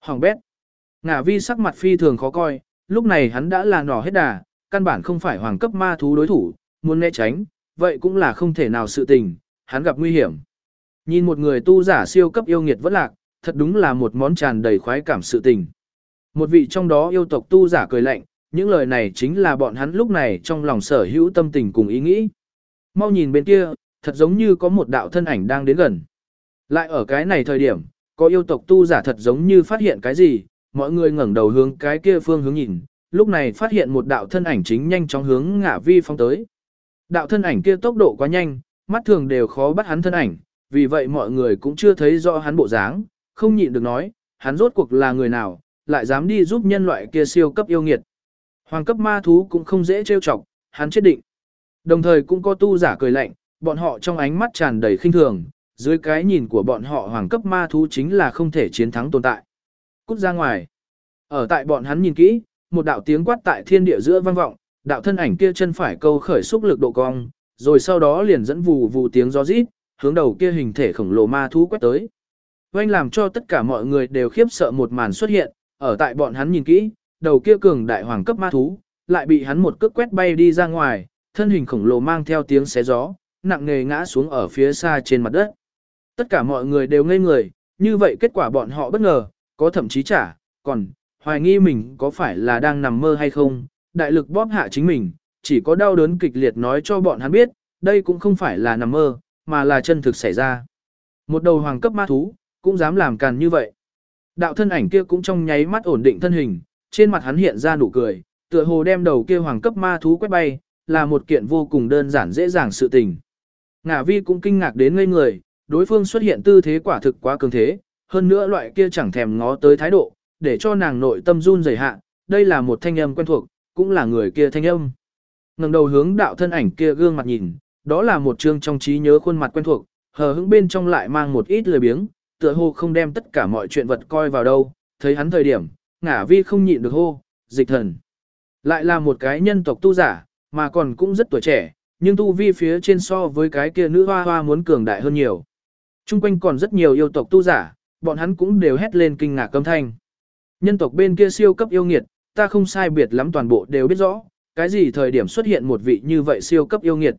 Hoàng bét. Ngả vi sắc mặt phi thường khó coi, lúc này hắn đã là nỏ hết đà, căn bản không phải hoàng cấp ma thú đối thủ, muốn né tránh, vậy cũng là không thể nào sự tình, hắn gặp nguy hiểm. Nhìn một người tu giả siêu cấp yêu nghiệt vẫn lạc, thật đúng là một món tràn đầy khoái cảm sự tình. Một vị trong đó yêu tộc tu giả cười lạnh, những lời này chính là bọn hắn lúc này trong lòng sở hữu tâm tình cùng ý nghĩ. Mau nhìn bên kia, thật giống như có một đạo thân ảnh đang đến gần. Lại ở cái này thời điểm, có yêu tộc tu giả thật giống như phát hiện cái gì, mọi người ngẩng đầu hướng cái kia phương hướng nhìn, lúc này phát hiện một đạo thân ảnh chính nhanh chóng hướng Ngả Vi phóng tới. Đạo thân ảnh kia tốc độ quá nhanh, mắt thường đều khó bắt hắn thân ảnh, vì vậy mọi người cũng chưa thấy rõ hắn bộ dáng, không nhịn được nói, hắn rốt cuộc là người nào, lại dám đi giúp nhân loại kia siêu cấp yêu nghiệt. Hoàng cấp ma thú cũng không dễ trêu chọc, hắn chết định. Đồng thời cũng có tu giả cười lạnh, bọn họ trong ánh mắt tràn đầy khinh thường, dưới cái nhìn của bọn họ hoàng cấp ma thú chính là không thể chiến thắng tồn tại. Cút ra ngoài. Ở tại bọn hắn nhìn kỹ, một đạo tiếng quát tại thiên địa giữa vang vọng, đạo thân ảnh kia chân phải câu khởi xúc lực độ cong, rồi sau đó liền dẫn vù vù tiếng gió rít, hướng đầu kia hình thể khổng lồ ma thú quét tới. Oanh làm cho tất cả mọi người đều khiếp sợ một màn xuất hiện, ở tại bọn hắn nhìn kỹ, đầu kia cường đại hoàng cấp ma thú, lại bị hắn một cước quét bay đi ra ngoài, thân hình khổng lồ mang theo tiếng xé gió, nặng nề ngã xuống ở phía xa trên mặt đất. Tất cả mọi người đều ngây người, như vậy kết quả bọn họ bất ngờ, có thậm chí còn hoài nghi mình có phải là đang nằm mơ hay không, đại lực bóp hạ chính mình, chỉ có đau đớn kịch liệt nói cho bọn hắn biết, đây cũng không phải là nằm mơ, mà là chân thực xảy ra. Một đầu hoàng cấp ma thú, cũng dám làm càn như vậy. Đạo thân ảnh kia cũng trong nháy mắt ổn định thân hình, trên mặt hắn hiện ra nụ cười, tựa hồ đem đầu kia hoàng cấp ma thú quét bay, là một kiện vô cùng đơn giản dễ dàng sự tình. Ngả Vi cũng kinh ngạc đến ngây người, đối phương xuất hiện tư thế quả thực quá cường thế, hơn nữa loại kia chẳng thèm ngó tới thái độ, để cho nàng nội tâm run rẩy hạ, đây là một thanh âm quen thuộc, cũng là người kia thanh âm. Ngẩng đầu hướng đạo thân ảnh kia gương mặt nhìn, đó là một trương trong trí nhớ khuôn mặt quen thuộc, hờ hững bên trong lại mang một ít lười biếng, tựa hồ không đem tất cả mọi chuyện vật coi vào đâu, thấy hắn thời điểm, Ngả Vi không nhịn được hô, Dịch Thần. Lại là một cái nhân tộc tu giả, mà còn cũng rất tuổi trẻ, nhưng tu vi phía trên so với cái kia nữ hoa hoa muốn cường đại hơn nhiều. Trung quanh còn rất nhiều yêu tộc tu giả, bọn hắn cũng đều hét lên kinh ngạc âm thanh. Nhân tộc bên kia siêu cấp yêu nghiệt, ta không sai biệt lắm toàn bộ đều biết rõ, cái gì thời điểm xuất hiện một vị như vậy siêu cấp yêu nghiệt.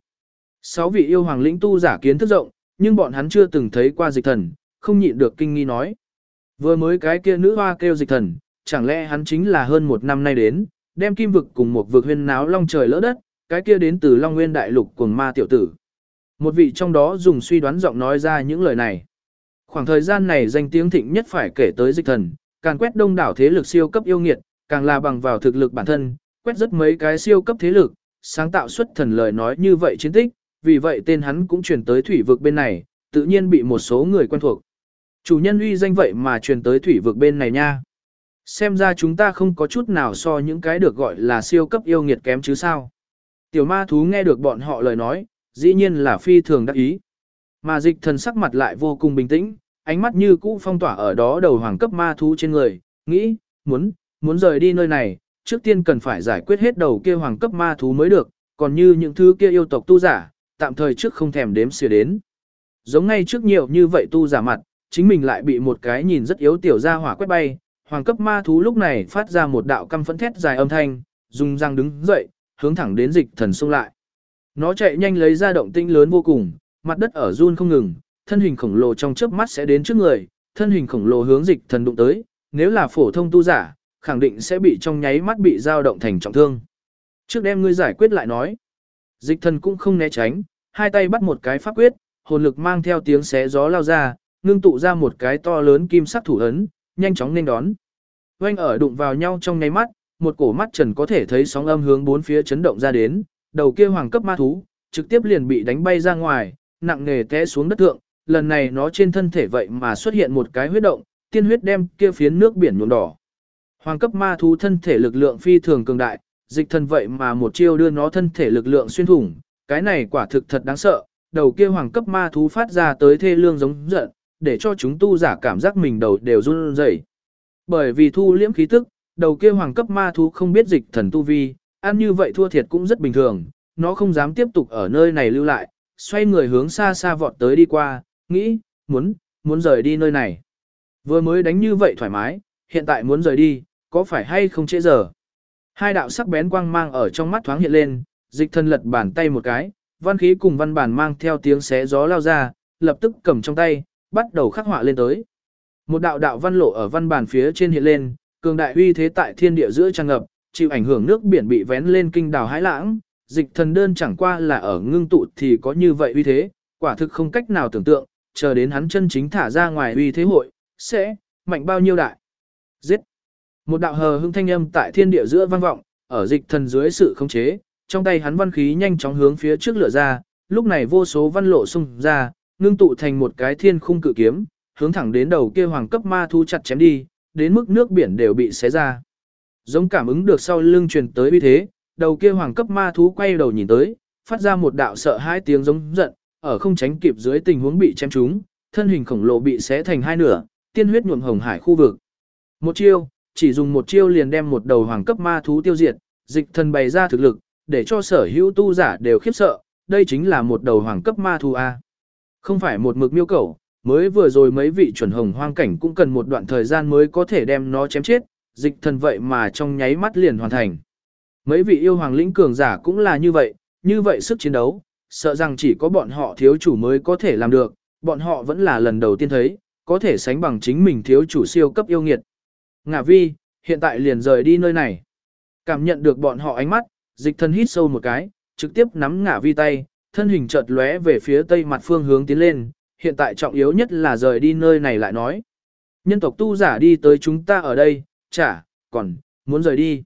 6 vị yêu hoàng lĩnh tu giả kiến thức rộng, nhưng bọn hắn chưa từng thấy qua Dịch Thần, không nhịn được kinh nghi nói. Vừa mới cái kia nữ hoa kêu Dịch Thần, chẳng lẽ hắn chính là hơn 1 năm nay đến, đem kim vực cùng một vực huyên náo long trời lỡ đất, cái kia đến từ Long Nguyên Đại Lục cuồng ma tiểu tử. Một vị trong đó dùng suy đoán giọng nói ra những lời này. Khoảng thời gian này danh tiếng thịnh nhất phải kể tới Dịch Thần, càng quét đông đảo thế lực siêu cấp yêu nghiệt, càng là bằng vào thực lực bản thân, quét rất mấy cái siêu cấp thế lực, sáng tạo xuất thần lời nói như vậy chiến tích, vì vậy tên hắn cũng truyền tới thủy vực bên này, tự nhiên bị một số người quen thuộc. Chủ nhân uy danh vậy mà truyền tới thủy vực bên này nha. Xem ra chúng ta không có chút nào so những cái được gọi là siêu cấp yêu nghiệt kém chứ sao. Tiểu ma thú nghe được bọn họ lời nói, dĩ nhiên là phi thường đắc ý. Mà Dịch Thần sắc mặt lại vô cùng bình tĩnh, ánh mắt như cũ phong tỏa ở đó đầu hoàng cấp ma thú trên người, nghĩ, muốn rời đi nơi này, trước tiên cần phải giải quyết hết đầu kia hoàng cấp ma thú mới được, còn như những thứ kia yêu tộc tu giả, tạm thời trước không thèm đếm xỉa đến. Giống ngay trước nhiều như vậy tu giả mặt, chính mình lại bị một cái nhìn rất yếu tiểu ra hỏa quét bay, hoàng cấp ma thú lúc này phát ra một đạo căm phẫn thét dài âm thanh, dùng răng đứng dậy, hướng thẳng đến Dịch Thần xông lại. Nó chạy nhanh lấy ra động tĩnh lớn vô cùng, mặt đất ở run không ngừng, thân hình khổng lồ trong chớp mắt sẽ đến trước người, thân hình khổng lồ hướng Dịch Thần đụng tới, nếu là phổ thông tu giả, khẳng định sẽ bị trong nháy mắt bị dao động thành trọng thương. Trước đem ngươi giải quyết lại nói. Dịch Thần cũng không né tránh, hai tay bắt một cái pháp quyết, hồn lực mang theo tiếng xé gió lao ra, ngưng tụ ra một cái to lớn kim sắc thủ ấn, nhanh chóng nên đón. Oanh ở đụng vào nhau trong nháy mắt, một cổ mắt trần có thể thấy sóng âm hướng bốn phía chấn động ra đến, đầu kia hoàng cấp ma thú, trực tiếp liền bị đánh bay ra ngoài, nặng nề té xuống đất thượng, lần này nó trên thân thể vậy mà xuất hiện một cái huyết động, tiên huyết đem kia phiến nước biển nhuộm đỏ. Hoàng cấp ma thú thân thể lực lượng phi thường cường đại, Dịch Thần vậy mà một chiêu đưa nó thân thể lực lượng xuyên thủng, cái này quả thực thật đáng sợ, đầu kia hoàng cấp ma thú phát ra tới thê lương giống giận, để cho chúng tu giả cảm giác mình đầu đều run rẩy. Bởi vì thu liễm khí tức, đầu kia hoàng cấp ma thú không biết Dịch Thần tu vi, ăn như vậy thua thiệt cũng rất bình thường, nó không dám tiếp tục ở nơi này lưu lại, xoay người hướng xa xa vọt tới đi qua, nghĩ, muốn rời đi nơi này. Vừa mới đánh như vậy thoải mái, hiện tại muốn rời đi, có phải hay không trễ giờ? Hai đạo sắc bén quang mang ở trong mắt thoáng hiện lên, dịch thần lật bàn tay một cái, văn khí cùng văn bản mang theo tiếng xé gió lao ra, lập tức cầm trong tay, bắt đầu khắc họa lên tới. Một đạo đạo văn lộ ở văn bản phía trên hiện lên, cường đại uy thế tại thiên địa giữa tràn ngập, chịu ảnh hưởng nước biển bị vén lên kinh đảo hãi lãng, dịch thần đơn chẳng qua là ở ngưng tụ thì có như vậy uy thế, quả thực không cách nào tưởng tượng, chờ đến hắn chân chính thả ra ngoài uy thế hội, sẽ mạnh bao nhiêu đại. Giết! Một đạo hờ hững thanh âm tại thiên địa giữa vang vọng, ở dịch thần dưới sự khống chế, trong tay hắn văn khí nhanh chóng hướng phía trước lửa ra, lúc này vô số văn lộ xung ra, ngưng tụ thành một cái thiên khung cự kiếm, hướng thẳng đến đầu kia hoàng cấp ma thú chặt chém đi, đến mức nước biển đều bị xé ra. Giống cảm ứng được sau lưng truyền tới uy thế, đầu kia hoàng cấp ma thú quay đầu nhìn tới, phát ra một đạo sợ hãi tiếng giống giận, ở không tránh kịp dưới tình huống bị chém trúng, thân hình khổng lồ bị xé thành hai nửa, tiên huyết nhuộm hồng hải khu vực. Một chiêu, chỉ dùng một chiêu liền đem một đầu hoàng cấp ma thú tiêu diệt, dịch thần bày ra thực lực, để cho sở hữu tu giả đều khiếp sợ, đây chính là một đầu hoàng cấp ma thú A. Không phải một mực miêu cẩu, mới vừa rồi mấy vị chuẩn hồng hoang cảnh cũng cần một đoạn thời gian mới có thể đem nó chém chết, dịch thần vậy mà trong nháy mắt liền hoàn thành. Mấy vị yêu hoàng lĩnh cường giả cũng là như vậy sức chiến đấu, sợ rằng chỉ có bọn họ thiếu chủ mới có thể làm được, bọn họ vẫn là lần đầu tiên thấy, có thể sánh bằng chính mình thiếu chủ siêu cấp yêu nghiệt. Ngạ Vi, hiện tại liền rời đi nơi này. Cảm nhận được bọn họ ánh mắt, dịch thần hít sâu một cái, trực tiếp nắm Ngạ Vi tay, thân hình chợt lóe về phía tây mặt phương hướng tiến lên, hiện tại trọng yếu nhất là rời đi nơi này lại nói. Nhân tộc tu giả đi tới chúng ta ở đây, còn muốn rời đi.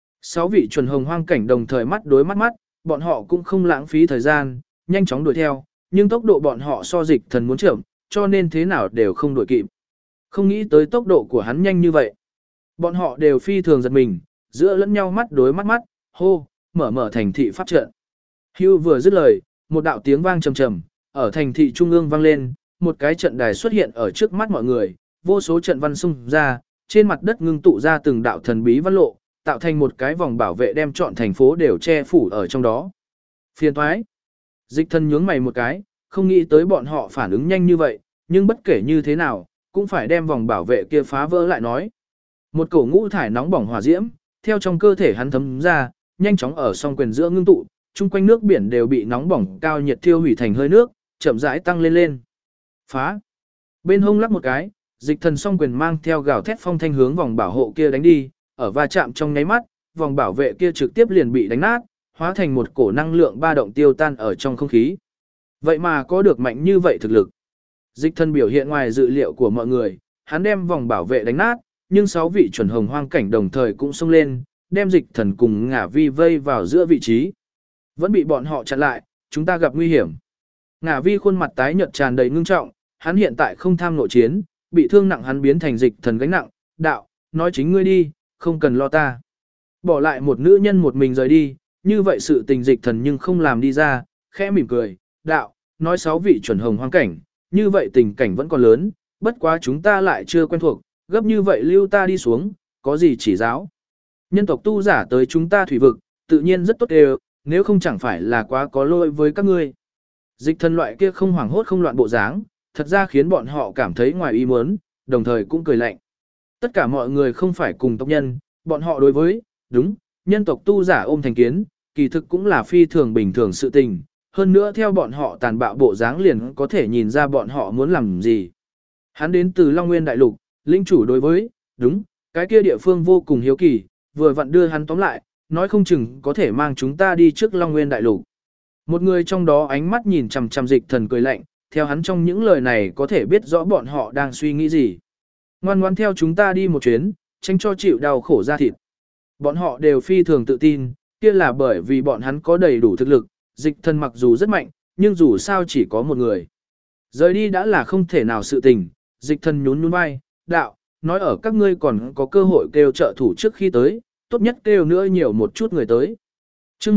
6 vị chuẩn hồng hoang cảnh đồng thời mắt đối mắt, bọn họ cũng không lãng phí thời gian, nhanh chóng đuổi theo, nhưng tốc độ bọn họ so dịch thần muốn chậm, cho nên thế nào đều không đuổi kịp. Không nghĩ tới tốc độ của hắn nhanh như vậy. Bọn họ đều phi thường giật mình, giữa lẫn nhau mắt đối mắt, hô, mở thành thị pháp trận. Hưu vừa dứt lời, một đạo tiếng vang trầm trầm, ở thành thị trung ương vang lên, một cái trận đài xuất hiện ở trước mắt mọi người, vô số trận văn xung ra, trên mặt đất ngưng tụ ra từng đạo thần bí văn lộ, tạo thành một cái vòng bảo vệ đem trọn thành phố đều che phủ ở trong đó. Phiền toái. Dịch thần nhướng mày một cái, không nghĩ tới bọn họ phản ứng nhanh như vậy, nhưng bất kể như thế nào, cũng phải đem vòng bảo vệ kia phá vỡ lại nói. Một cổ ngũ thải nóng bỏng hỏa diễm, theo trong cơ thể hắn thấm ra, nhanh chóng ở song quyền giữa ngưng tụ, chung quanh nước biển đều bị nóng bỏng cao nhiệt thiêu hủy thành hơi nước, chậm rãi tăng lên. Phá. Bên hông lắc một cái, dịch thần song quyền mang theo gào thét phong thanh hướng vòng bảo hộ kia đánh đi, ở va chạm trong nháy mắt, vòng bảo vệ kia trực tiếp liền bị đánh nát, hóa thành một cổ năng lượng ba động tiêu tan ở trong không khí. Vậy mà có được mạnh như vậy thực lực. Dịch thần biểu hiện ngoài dự liệu của mọi người, hắn đem vòng bảo vệ đánh nát, nhưng 6 vị chuẩn hồng hoang cảnh đồng thời cũng xông lên, đem dịch thần cùng Ngạ Vi vây vào giữa vị trí. Vẫn bị bọn họ chặn lại, chúng ta gặp nguy hiểm. Ngạ Vi khuôn mặt tái nhợt tràn đầy ngưng trọng, hắn hiện tại không tham nội chiến, bị thương nặng hắn biến thành dịch thần gánh nặng, đạo, nói chính ngươi đi, không cần lo ta. Bỏ lại một nữ nhân một mình rời đi, như vậy sự tình dịch thần nhưng không làm đi ra, khẽ mỉm cười, đạo, nói 6 vị chuẩn hồng hoang cảnh, như vậy tình cảnh vẫn còn lớn, bất quá chúng ta lại chưa quen thuộc, gấp như vậy lưu ta đi xuống, có gì chỉ giáo. Nhân tộc tu giả tới chúng ta thủy vực, tự nhiên rất tốt đều, nếu không chẳng phải là quá có lỗi với các ngươi. Dịch thần loại kia không hoảng hốt không loạn bộ dáng, thật ra khiến bọn họ cảm thấy ngoài ý muốn, đồng thời cũng cười lạnh. Tất cả mọi người không phải cùng tộc nhân, bọn họ đối với, đúng, nhân tộc tu giả ôm thành kiến, kỳ thực cũng là phi thường bình thường sự tình, hơn nữa theo bọn họ tàn bạo bộ dáng liền có thể nhìn ra bọn họ muốn làm gì. Hắn đến từ Long Nguyên Đại Lục, linh chủ đối với, đúng, cái kia địa phương vô cùng hiếu kỳ, vừa vặn đưa hắn tóm lại, nói không chừng có thể mang chúng ta đi trước Long Nguyên Đại Lục. Một người trong đó ánh mắt nhìn chằm chằm dịch thần cười lạnh, theo hắn trong những lời này có thể biết rõ bọn họ đang suy nghĩ gì. Ngoan ngoan theo chúng ta đi một chuyến, tránh cho chịu đau khổ ra thịt. Bọn họ đều phi thường tự tin, kia là bởi vì bọn hắn có đầy đủ thực lực, dịch thần mặc dù rất mạnh, nhưng dù sao chỉ có một người. Rời đi đã là không thể nào sự tình, dịch thần nhún vai, đạo, nói ở các ngươi còn có cơ hội kêu trợ thủ trước khi tới, tốt nhất kêu nữa nhiều một chút người tới. chương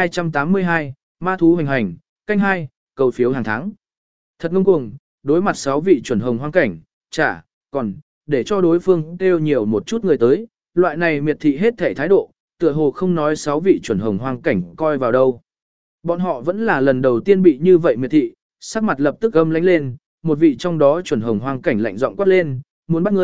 1282, ma thú hành hành, canh 2, cầu phiếu hàng tháng. Thật ngông cuồng, đối mặt 6 vị chuẩn hồng hoang cảnh, còn, để cho đối phương kêu nhiều một chút người tới, loại này miệt thị hết thể thái độ, tựa hồ không nói 6 vị chuẩn hồng hoang cảnh coi vào đâu. Bọn họ vẫn là lần đầu tiên bị như vậy miệt thị, sắc mặt lập tức âm lánh lên, một vị trong đó chuẩn hồng hoang cảnh lạnh giọng quát lên, muốn bắt ngươi,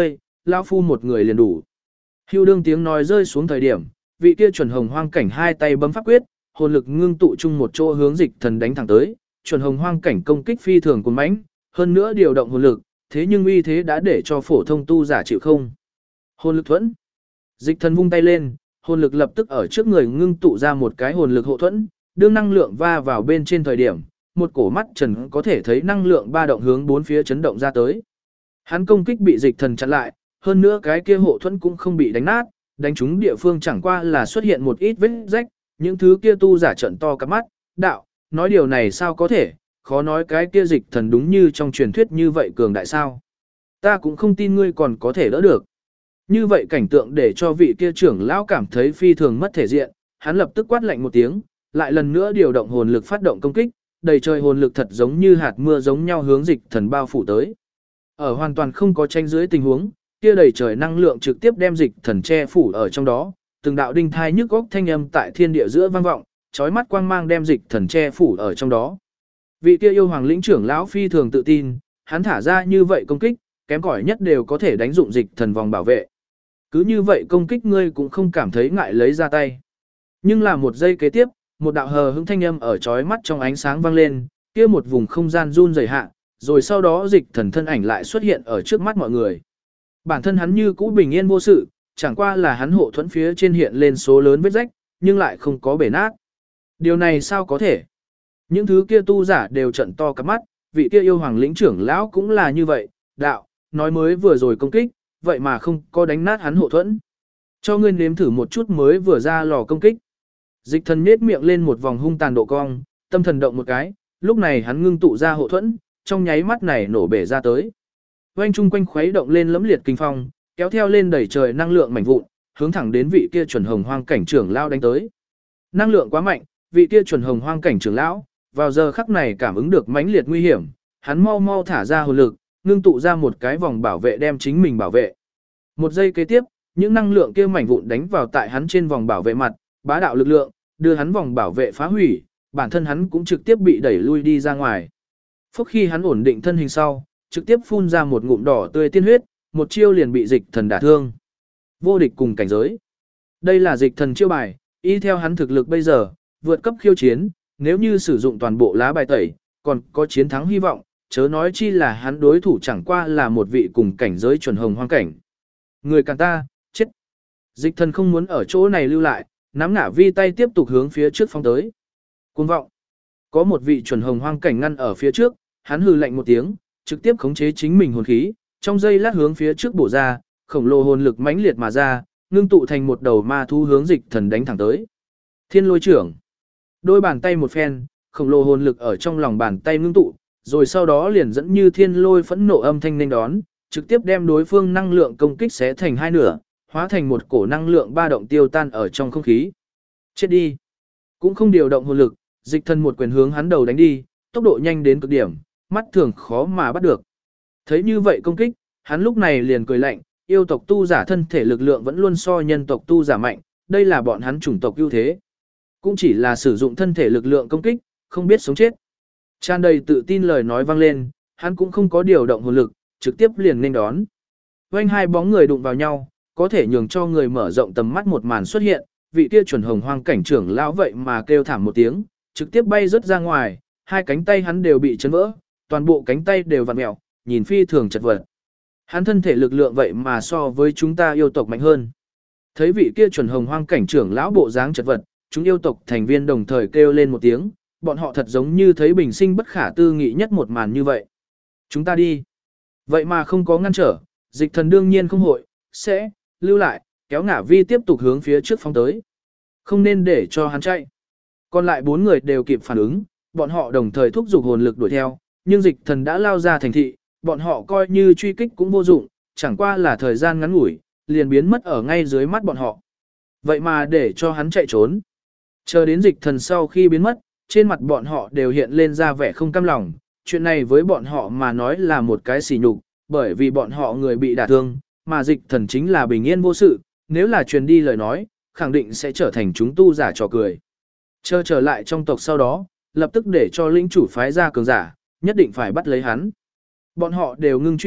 lão phu một người liền đủ. Hưu đương tiếng nói rơi xuống thời điểm, vị kia chuẩn hồng hoang cảnh hai tay bấm pháp quyết, hồn lực ngưng tụ chung một chỗ hướng dịch thần đánh thẳng tới, chuẩn hồng hoang cảnh công kích phi thường cuồng mãnh, hơn nữa điều động hồn lực, thế nhưng uy thế đã để cho phổ thông tu giả chịu không. Hồn lực thuẫn. Dịch thần vung tay lên, hồn lực lập tức ở trước người ngưng tụ ra một cái hồn lực hộ thuẫn, đương năng lượng va vào bên trên thời điểm, một cổ mắt trần có thể thấy năng lượng ba động hướng bốn phía chấn động ra tới. Hắn công kích bị dịch thần chặn lại, hơn nữa cái kia hộ thuẫn cũng không bị đánh nát, đánh trúng địa phương chẳng qua là xuất hiện một ít vết rách, những thứ kia tu giả trận to cả mắt, đạo, nói điều này sao có thể, khó nói cái kia dịch thần đúng như trong truyền thuyết như vậy cường đại sao. Ta cũng không tin ngươi còn có thể đỡ được. Như vậy cảnh tượng để cho vị kia trưởng lão cảm thấy phi thường mất thể diện, hắn lập tức quát lạnh một tiếng, lại lần nữa điều động hồn lực phát động công kích, đầy trời hồn lực thật giống như hạt mưa giống nhau hướng dịch thần bao phủ tới. Ở hoàn toàn không có tranh dưới tình huống, kia đầy trời năng lượng trực tiếp đem dịch thần che phủ ở trong đó, từng đạo đinh thai nhức góc thanh âm tại thiên địa giữa vang vọng, chói mắt quang mang đem dịch thần che phủ ở trong đó. Vị kia yêu hoàng lĩnh trưởng lão phi thường tự tin, hắn thả ra như vậy công kích, kém cỏi nhất đều có thể đánh dụng dịch thần vòng bảo vệ. Cứ như vậy công kích ngươi cũng không cảm thấy ngại lấy ra tay. Nhưng là một giây kế tiếp, một đạo hờ hững thanh âm ở chói mắt trong ánh sáng vang lên, kia một vùng không gian run rẩy hạ, rồi sau đó dịch thần thân ảnh lại xuất hiện ở trước mắt mọi người. Bản thân hắn như cũ bình yên vô sự, chẳng qua là hắn hộ thuẫn phía trên hiện lên số lớn vết rách, nhưng lại không có bể nát. Điều này sao có thể? Những thứ kia tu giả đều trận to cả mắt, vị kia yêu hoàng lĩnh trưởng lão cũng là như vậy, đạo, nói mới vừa rồi công kích, vậy mà không có đánh nát hắn hộ thuẫn. Cho ngươi nếm thử một chút mới vừa ra lò công kích. Dịch thần nết miệng lên một vòng hung tàn độ cong, tâm thần động một cái, lúc này hắn ngưng tụ ra hộ thuẫn, trong nháy mắt này nổ bể ra tới. Oanh chung quanh khuấy động lên lẫm liệt kinh phong, kéo theo lên đẩy trời năng lượng mảnh vụn, hướng thẳng đến vị kia chuẩn hồng hoang cảnh trưởng lão đánh tới. Năng lượng quá mạnh, vị kia chuẩn hồng hoang cảnh trưởng lão, vào giờ khắc này cảm ứng được mãnh liệt nguy hiểm, hắn mau mau thả ra hồn lực, ngưng tụ ra một cái vòng bảo vệ đem chính mình bảo vệ. Một giây kế tiếp, những năng lượng kia mảnh vụn đánh vào tại hắn trên vòng bảo vệ mặt, bá đạo lực lượng, đưa hắn vòng bảo vệ phá hủy, bản thân hắn cũng trực tiếp bị đẩy lui đi ra ngoài. Phúc khi hắn ổn định thân hình sau, trực tiếp phun ra một ngụm đỏ tươi tiên huyết, một chiêu liền bị dịch thần đả thương. Vô địch cùng cảnh giới. Đây là dịch thần chiêu bài, y theo hắn thực lực bây giờ, vượt cấp khiêu chiến, nếu như sử dụng toàn bộ lá bài tẩy, còn có chiến thắng hy vọng, chớ nói chi là hắn đối thủ chẳng qua là một vị cùng cảnh giới chuẩn hồng hoang cảnh. Người càng ta, chết. Dịch thần không muốn ở chỗ này lưu lại, nắm ngả vi tay tiếp tục hướng phía trước phóng tới. Cuồng vọng. Có một vị chuẩn hồng hoang cảnh ngăn ở phía trước, hắn hừ lạnh một tiếng, trực tiếp khống chế chính mình hồn khí, trong giây lát hướng phía trước bổ ra, khổng lồ hồn lực mãnh liệt mà ra, ngưng tụ thành một đầu ma thú hướng dịch thần đánh thẳng tới. Thiên lôi trưởng. Đôi bàn tay một phen, khổng lồ hồn lực ở trong lòng bàn tay ngưng tụ, rồi sau đó liền dẫn như thiên lôi phẫn nộ âm thanh nên đón, trực tiếp đem đối phương năng lượng công kích xé thành hai nửa, hóa thành một cổ năng lượng ba động tiêu tan ở trong không khí. Chết đi. Cũng không điều động hồn lực, dịch thần một quyền hướng hắn đầu đánh đi, tốc độ nhanh đến cực điểm, mắt thường khó mà bắt được. Thấy như vậy công kích, hắn lúc này liền cười lạnh, yêu tộc tu giả thân thể lực lượng vẫn luôn so nhân tộc tu giả mạnh, đây là bọn hắn chủng tộc ưu thế. Cũng chỉ là sử dụng thân thể lực lượng công kích, không biết sống chết. Tràn đầy tự tin lời nói vang lên, hắn cũng không có điều động hồn lực, trực tiếp liền nên đón. Vành hai bóng người đụng vào nhau, có thể nhường cho người mở rộng tầm mắt một màn xuất hiện, vị kia chuẩn hồng hoang cảnh trưởng lão vậy mà kêu thảm một tiếng, trực tiếp bay rớt ra ngoài, hai cánh tay hắn đều bị chấn vỡ, toàn bộ cánh tay đều vặn mèo, nhìn phi thường chật vật. Hắn thân thể lực lượng vậy mà so với chúng ta yêu tộc mạnh hơn. Thấy vị kia chuẩn hồng hoang cảnh trưởng lão bộ dáng chật vật, chúng yêu tộc thành viên đồng thời kêu lên một tiếng, bọn họ thật giống như thấy bình sinh bất khả tư nghị nhất một màn như vậy. Chúng ta đi. Vậy mà không có ngăn trở, dịch thần đương nhiên không hội, sẽ, lưu lại, kéo ngả vi tiếp tục hướng phía trước phóng tới. Không nên để cho hắn chạy. Còn lại 4 người đều kịp phản ứng, bọn họ đồng thời thúc giục hồn lực đuổi theo, nhưng dịch thần đã lao ra thành thị, bọn họ coi như truy kích cũng vô dụng, chẳng qua là thời gian ngắn ngủi, liền biến mất ở ngay dưới mắt bọn họ. Vậy mà để cho hắn chạy trốn. Chờ đến dịch thần sau khi biến mất, trên mặt bọn họ đều hiện lên ra vẻ không cam lòng, chuyện này với bọn họ mà nói là một cái sỉ nhục, bởi vì bọn họ người bị đả thương, mà dịch thần chính là bình yên vô sự, nếu là truyền đi lời nói, khẳng định sẽ trở thành chúng tu giả trò cười. Chờ trở lại trong tộc sau đó, lập tức để cho lĩnh chủ phái ra cường giả, nhất định phải bắt lấy hắn. Bọn họ đều ngưng truy kích,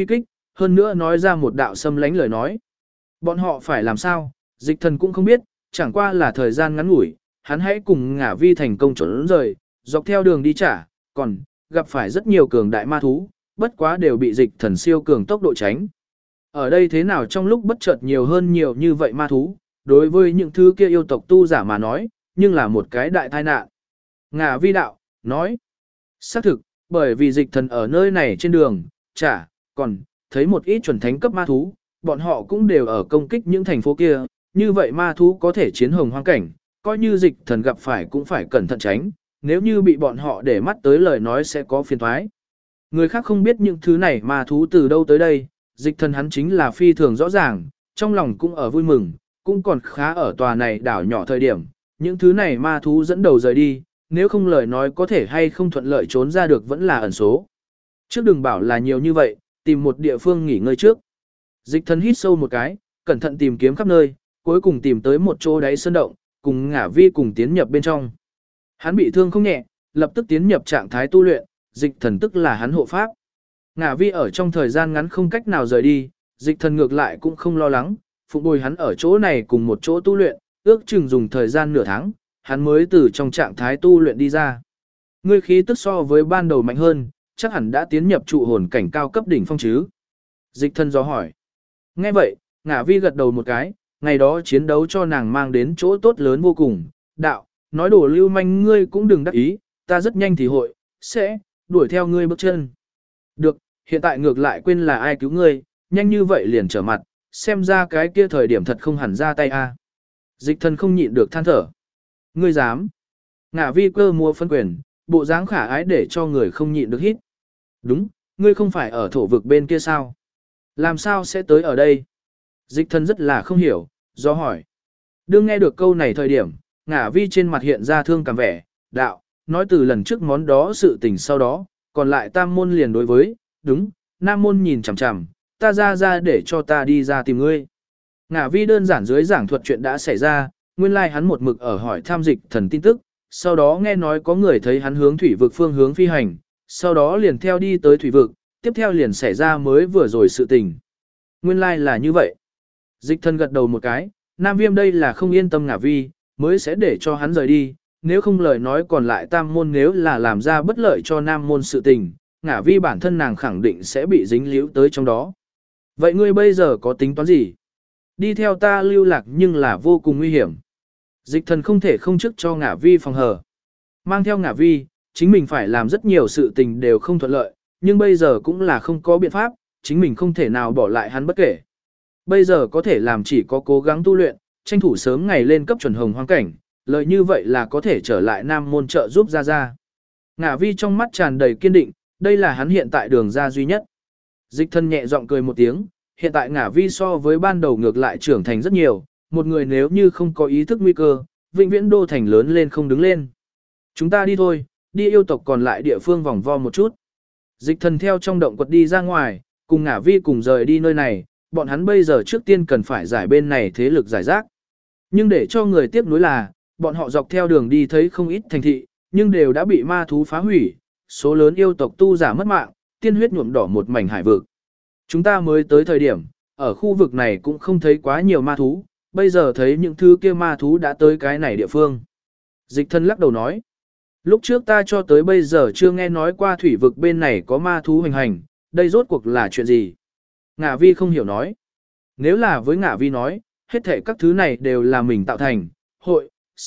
hơn nữa nói ra một đạo xâm lánh lời nói. Bọn họ phải làm sao, dịch thần cũng không biết, chẳng qua là thời gian ngắn ngủi, hắn hãy cùng Ngả Vi thành công trốn rời, dọc theo đường đi trả, còn gặp phải rất nhiều cường đại ma thú, bất quá đều bị dịch thần siêu cường tốc độ tránh. Ở đây thế nào trong lúc bất chợt nhiều hơn nhiều như vậy ma thú, đối với những thứ kia yêu tộc tu giả mà nói, nhưng là một cái đại tai nạn. Ngả Vi đạo, nói, xác thực, bởi vì dịch thần ở nơi này trên đường, chả, còn, thấy một ít chuẩn thánh cấp ma thú, bọn họ cũng đều ở công kích những thành phố kia, như vậy ma thú có thể chiến hồng hoang cảnh, coi như dịch thần gặp phải cũng phải cẩn thận tránh, nếu như bị bọn họ để mắt tới lời nói sẽ có phiền thoái. Người khác không biết những thứ này ma thú từ đâu tới đây, dịch thần hắn chính là phi thường rõ ràng, trong lòng cũng ở vui mừng, cũng còn khá ở tòa này đảo nhỏ thời điểm, những thứ này ma thú dẫn đầu rời đi, nếu không lời nói có thể hay không thuận lợi trốn ra được vẫn là ẩn số. Trước đừng bảo là nhiều như vậy, tìm một địa phương nghỉ ngơi trước. Dịch thần hít sâu một cái, cẩn thận tìm kiếm khắp nơi, cuối cùng tìm tới một chỗ đáy sơn động, cùng Ngả Vi cùng tiến nhập bên trong. Hắn bị thương không nhẹ, lập tức tiến nhập trạng thái tu luyện, dịch thần tức là hắn hộ pháp. Ngả Vi ở trong thời gian ngắn không cách nào rời đi, dịch thần ngược lại cũng không lo lắng, phụng bồi hắn ở chỗ này cùng một chỗ tu luyện, ước chừng dùng thời gian nửa tháng, hắn mới từ trong trạng thái tu luyện đi ra. Ngươi khí tức so với ban đầu mạnh hơn, chắc hẳn đã tiến nhập trụ hồn cảnh cao cấp đỉnh phong chứ. Dịch thần do hỏi. Nghe vậy, Ngả Vi gật đầu một cái, ngày đó chiến đấu cho nàng mang đến chỗ tốt lớn vô cùng. Đạo, nói đổ lưu manh ngươi cũng đừng đắc ý, ta rất nhanh thì hội, sẽ, đuổi theo ngươi bước chân. Được, hiện tại ngược lại quên là ai cứu ngươi, nhanh như vậy liền trở mặt, xem ra cái kia thời điểm thật không hẳn ra tay a. Dịch thần không nhịn được than thở. Ngươi dám. Ngả Vi cơ mua phân quyền, bộ dáng khả ái để cho người không nhịn được hít. Đúng, ngươi không phải ở thổ vực bên kia sao? Làm sao sẽ tới ở đây? Dịch thần rất là không hiểu, do hỏi. Đương nghe được câu này thời điểm, Ngả Vi trên mặt hiện ra thương cảm vẻ, đạo, nói từ lần trước món đó sự tình sau đó, còn lại tam môn liền đối với, đúng, nam môn nhìn chằm chằm, ta ra để cho ta đi ra tìm ngươi. Ngả Vi đơn giản dưới giảng thuật chuyện đã xảy ra, nguyên lai hắn một mực ở hỏi tham dịch thần tin tức, sau đó nghe nói có người thấy hắn hướng thủy vực phương hướng phi hành, sau đó liền theo đi tới thủy vực, tiếp theo liền xảy ra mới vừa rồi sự tình. Nguyên lai là như vậy. Dịch thần gật đầu một cái, Nam Viêm đây là không yên tâm Ngả Vi, mới sẽ để cho hắn rời đi, nếu không lời nói còn lại tam môn nếu là làm ra bất lợi cho nam môn sự tình, Ngả Vi bản thân nàng khẳng định sẽ bị dính líu tới trong đó. Vậy ngươi bây giờ có tính toán gì? Đi theo ta lưu lạc nhưng là vô cùng nguy hiểm. Dịch thần không thể không chức cho Ngả Vi phòng hờ. Mang theo Ngả Vi, chính mình phải làm rất nhiều sự tình đều không thuận lợi, nhưng bây giờ cũng là không có biện pháp, chính mình không thể nào bỏ lại hắn bất kể. Bây giờ có thể làm chỉ có cố gắng tu luyện, tranh thủ sớm ngày lên cấp chuẩn hồng hoang cảnh, lợi như vậy là có thể trở lại nam môn trợ giúp ra. Ngả Vi trong mắt tràn đầy kiên định, đây là hắn hiện tại đường ra duy nhất. Dịch thân nhẹ giọng cười một tiếng, hiện tại Ngả Vi so với ban đầu ngược lại trưởng thành rất nhiều, một người nếu như không có ý thức nguy cơ, vĩnh viễn đô thành lớn lên không đứng lên. Chúng ta đi thôi, đi yêu tộc còn lại địa phương vòng vo một chút. Dịch thần theo trong động quật đi ra ngoài, cùng Ngả Vi cùng rời đi nơi này, bọn hắn bây giờ trước tiên cần phải giải bên này thế lực giải rác. Nhưng để cho người tiếp nối là, bọn họ dọc theo đường đi thấy không ít thành thị, nhưng đều đã bị ma thú phá hủy, số lớn yêu tộc tu giả mất mạng, tiên huyết nhuộm đỏ một mảnh hải vực. Chúng ta mới tới thời điểm, ở khu vực này cũng không thấy quá nhiều ma thú, bây giờ thấy những thứ kia ma thú đã tới cái này địa phương. Dịch thân lắc đầu nói, lúc trước ta cho tới bây giờ chưa nghe nói qua thủy vực bên này có ma thú hành hành, đây rốt cuộc là chuyện gì? Ngả Vi không hiểu nói. Nếu là với Ngả Vi nói, hết thảy các thứ này đều là mình tạo thành, hội,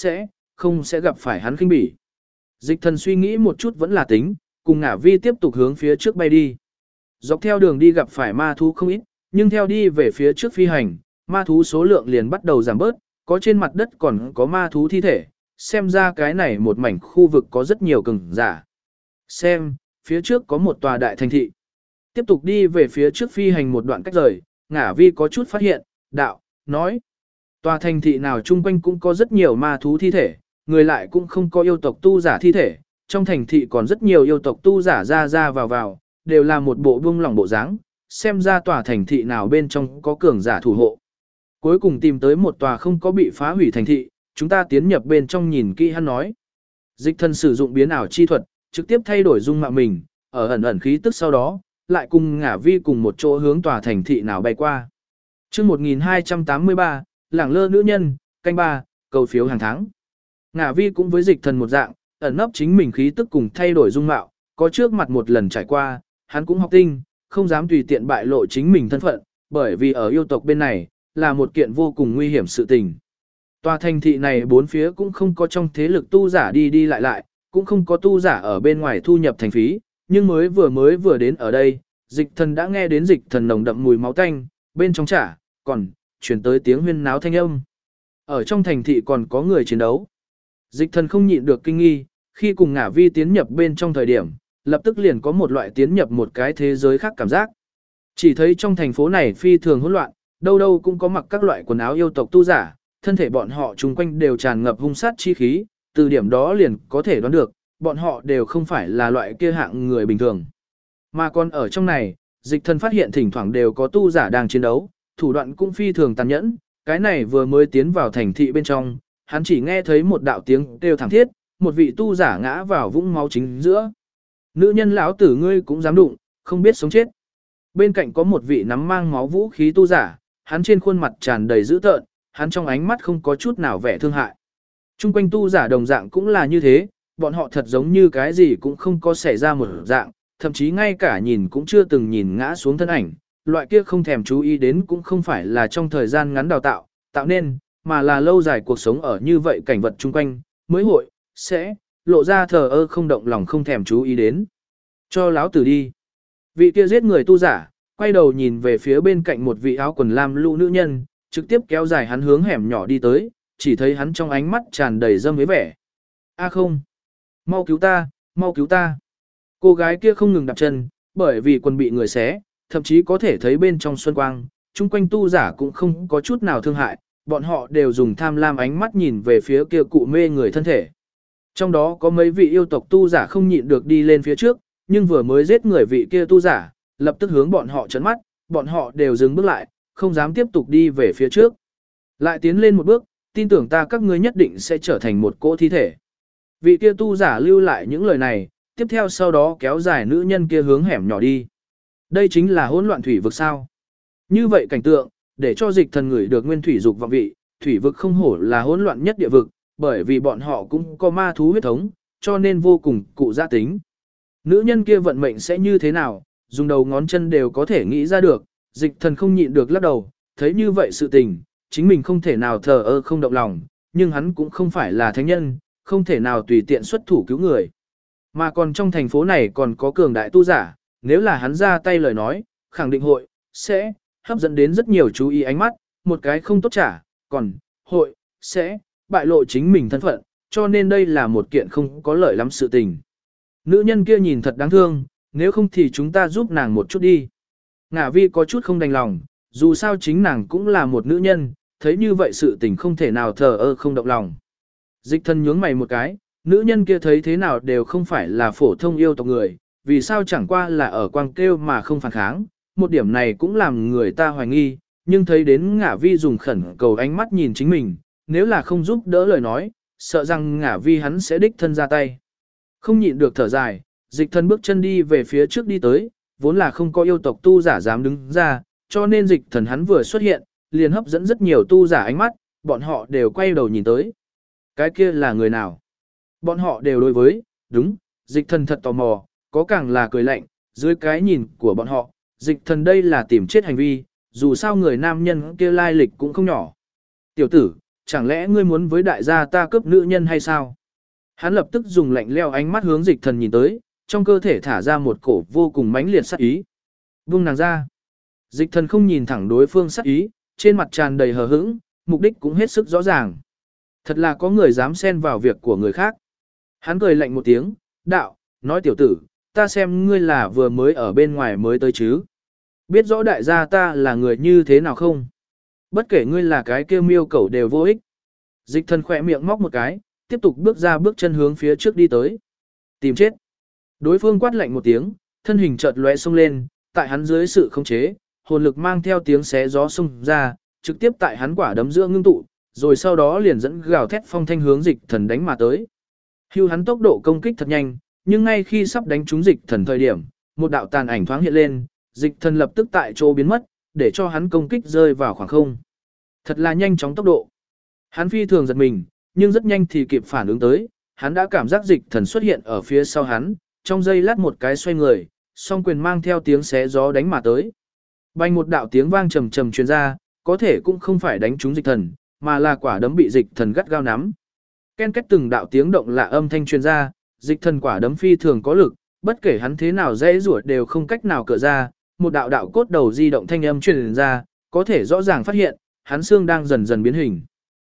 không sẽ gặp phải hắn khinh bỉ. Dịch thần suy nghĩ một chút vẫn là tính, cùng Ngả Vi tiếp tục hướng phía trước bay đi. Dọc theo đường đi gặp phải ma thú không ít, nhưng theo đi về phía trước phi hành, ma thú số lượng liền bắt đầu giảm bớt, có trên mặt đất còn có ma thú thi thể, xem ra cái này một mảnh khu vực có rất nhiều cường giả. Xem, phía trước có một tòa đại thành thị. Tiếp tục đi về phía trước phi hành một đoạn cách rời, Ngả Vi có chút phát hiện, đạo, nói. Tòa thành thị nào chung quanh cũng có rất nhiều ma thú thi thể, người lại cũng không có yêu tộc tu giả thi thể, trong thành thị còn rất nhiều yêu tộc tu giả ra vào, đều là một bộ buông lỏng bộ dáng, xem ra tòa thành thị nào bên trong có cường giả thủ hộ. Cuối cùng tìm tới một tòa không có bị phá hủy thành thị, chúng ta tiến nhập bên trong nhìn kỹ hắn nói. Dịch thân sử dụng biến ảo chi thuật, trực tiếp thay đổi dung mạo mình, ở ẩn ẩn khí tức sau đó, lại cùng Ngả Vi cùng một chỗ hướng tòa thành thị nào bay qua. Chương 1283, lẳng lơ nữ nhân, canh ba, cầu phiếu hàng tháng. Ngả Vi cũng với Dịch Thần một dạng, ẩn nấp chính mình khí tức cùng thay đổi dung mạo, có trước mặt một lần trải qua, hắn cũng học tinh, không dám tùy tiện bại lộ chính mình thân phận, bởi vì ở yêu tộc bên này, là một kiện vô cùng nguy hiểm sự tình. Tòa thành thị này bốn phía cũng không có trong thế lực tu giả đi đi lại lại, cũng không có tu giả ở bên ngoài thu nhập thành phí, nhưng mới vừa đến ở đây, Dịch Thần đã nghe đến Dịch Thần nồng đậm mùi máu tanh, bên trong chả, còn, chuyển tới tiếng huyên náo thanh âm. Ở trong thành thị còn có người chiến đấu. Dịch Thần không nhịn được kinh nghi, khi cùng Ngả Vi tiến nhập bên trong thời điểm, lập tức liền có một loại tiến nhập một cái thế giới khác cảm giác. Chỉ thấy trong thành phố này phi thường hỗn loạn, đâu đâu cũng có mặc các loại quần áo yêu tộc tu giả, thân thể bọn họ chung quanh đều tràn ngập hung sát chi khí, từ điểm đó liền có thể đoán được, bọn họ đều không phải là loại kia hạng người bình thường. Mà còn ở trong này, Dịch Thần phát hiện thỉnh thoảng đều có tu giả đang chiến đấu, thủ đoạn cũng phi thường tàn nhẫn, cái này vừa mới tiến vào thành thị bên trong, hắn chỉ nghe thấy một đạo tiếng kêu thảm thiết, một vị tu giả ngã vào vũng máu chính giữa. Nữ nhân lão tử ngươi cũng dám đụng, không biết sống chết. Bên cạnh có một vị nắm mang máu vũ khí tu giả, hắn trên khuôn mặt tràn đầy dữ tợn, hắn trong ánh mắt không có chút nào vẻ thương hại. Trung quanh tu giả đồng dạng cũng là như thế, bọn họ thật giống như cái gì cũng không có xảy ra một dạng, thậm chí ngay cả nhìn cũng chưa từng nhìn ngã xuống thân ảnh, loại kia không thèm chú ý đến cũng không phải là trong thời gian ngắn đào tạo nên, mà là lâu dài cuộc sống ở như vậy cảnh vật chung quanh, mới hội, sẽ, lộ ra thờ ơ không động lòng không thèm chú ý đến. Cho láo tử đi. Vị kia giết người tu giả, quay đầu nhìn về phía bên cạnh một vị áo quần lam lũ nữ nhân, trực tiếp kéo dài hắn hướng hẻm nhỏ đi tới, chỉ thấy hắn trong ánh mắt tràn đầy dâm với vẻ. A không! Mau cứu ta, mau cứu ta! Cô gái kia không ngừng đạp chân, bởi vì quần bị người xé, thậm chí có thể thấy bên trong xuân quang, chung quanh tu giả cũng không có chút nào thương hại, bọn họ đều dùng tham lam ánh mắt nhìn về phía kia cụ mê người thân thể. Trong đó có mấy vị yêu tộc tu giả không nhịn được đi lên phía trước, nhưng vừa mới giết người vị kia tu giả, lập tức hướng bọn họ chấn mắt, bọn họ đều dừng bước lại, không dám tiếp tục đi về phía trước. Lại tiến lên một bước, tin tưởng ta các ngươi nhất định sẽ trở thành một cỗ thi thể. Vị kia tu giả lưu lại những lời này, tiếp theo sau đó kéo dài nữ nhân kia hướng hẻm nhỏ đi. Đây chính là hỗn loạn thủy vực sao. Như vậy cảnh tượng, để cho Dịch Thần ngửi được nguyên thủy dục vọng vị, thủy vực không hổ là hỗn loạn nhất địa vực, bởi vì bọn họ cũng có ma thú huyết thống, cho nên vô cùng cụ gia tính. Nữ nhân kia vận mệnh sẽ như thế nào, dùng đầu ngón chân đều có thể nghĩ ra được, Dịch Thần không nhịn được lắc đầu, thấy như vậy sự tình, chính mình không thể nào thờ ơ không động lòng, nhưng hắn cũng không phải là thánh nhân, không thể nào tùy tiện xuất thủ cứu người. Mà còn trong thành phố này còn có cường đại tu giả, nếu là hắn ra tay lời nói, khẳng định hội, sẽ, hấp dẫn đến rất nhiều chú ý ánh mắt, một cái không tốt trả, còn, hội, sẽ, bại lộ chính mình thân phận, cho nên đây là một kiện không có lợi lắm sự tình. Nữ nhân kia nhìn thật đáng thương, nếu không thì chúng ta giúp nàng một chút đi. Ngả Vi có chút không đành lòng, dù sao chính nàng cũng là một nữ nhân, thấy như vậy sự tình không thể nào thờ ơ không động lòng. Dịch Thần nhướng mày một cái, nữ nhân kia thấy thế nào đều không phải là phổ thông yêu tộc người, vì sao chẳng qua là ở quang kêu mà không phản kháng, một điểm này cũng làm người ta hoài nghi, nhưng thấy đến Ngả Vi dùng khẩn cầu ánh mắt nhìn chính mình, nếu là không giúp đỡ lời nói, sợ rằng Ngả Vi hắn sẽ đích thân ra tay. Không nhịn được thở dài, Dịch Thần bước chân đi về phía trước đi tới, vốn là không có yêu tộc tu giả dám đứng ra, cho nên Dịch Thần hắn vừa xuất hiện, liền hấp dẫn rất nhiều tu giả ánh mắt, bọn họ đều quay đầu nhìn tới. Cái kia là người nào? Bọn họ đều đối với, đúng, Dịch Thần thật tò mò, có càng là cười lạnh, dưới cái nhìn của bọn họ, Dịch Thần đây là tìm chết hành vi, dù sao người nam nhân kia lai lịch cũng không nhỏ. Tiểu tử, chẳng lẽ ngươi muốn với đại gia ta cướp nữ nhân hay sao? Hắn lập tức dùng lạnh leo ánh mắt hướng Dịch Thần nhìn tới, trong cơ thể thả ra một cổ vô cùng mãnh liệt sát ý. Buông nàng ra. Dịch Thần không nhìn thẳng đối phương sát ý, trên mặt tràn đầy hờ hững, mục đích cũng hết sức rõ ràng. Thật là có người dám xen vào việc của người khác. Hắn cười lạnh một tiếng, đạo, nói tiểu tử, ta xem ngươi là vừa mới ở bên ngoài mới tới chứ. Biết rõ đại gia ta là người như thế nào không? Bất kể ngươi là cái kêu miêu cẩu đều vô ích. Dịch Thần khỏe miệng móc một cái, tiếp tục bước ra bước chân hướng phía trước đi tới. Tìm chết. Đối phương quát lạnh một tiếng, thân hình chợt lóe xông lên, tại hắn dưới sự khống chế, hồn lực mang theo tiếng xé gió xông ra, trực tiếp tại hắn quả đấm giữa ngưng tụ, rồi sau đó liền dẫn gào thét phong thanh hướng Dịch Thần đánh mà tới. Hưu hắn tốc độ công kích thật nhanh, nhưng ngay khi sắp đánh trúng Dịch Thần thời điểm, một đạo tàn ảnh thoáng hiện lên, dịch thần lập tức tại chỗ biến mất, để cho hắn công kích rơi vào khoảng không. Thật là nhanh chóng tốc độ. Hắn phi thường giật mình, nhưng rất nhanh thì kịp phản ứng tới, hắn đã cảm giác dịch thần xuất hiện ở phía sau hắn, trong giây lát một cái xoay người, song quyền mang theo tiếng xé gió đánh mà tới. Bành một đạo tiếng vang trầm trầm truyền ra, có thể cũng không phải đánh trúng dịch thần, mà là quả đấm bị dịch thần gắt gao nắm. Ken két từng đạo tiếng động lạ âm thanh truyền ra, dịch thần quả đấm phi thường có lực, bất kể hắn thế nào dễ rủa đều không cách nào cựa ra, một đạo đạo cốt đầu di động thanh âm truyền ra, có thể rõ ràng phát hiện, hắn xương đang dần dần biến hình.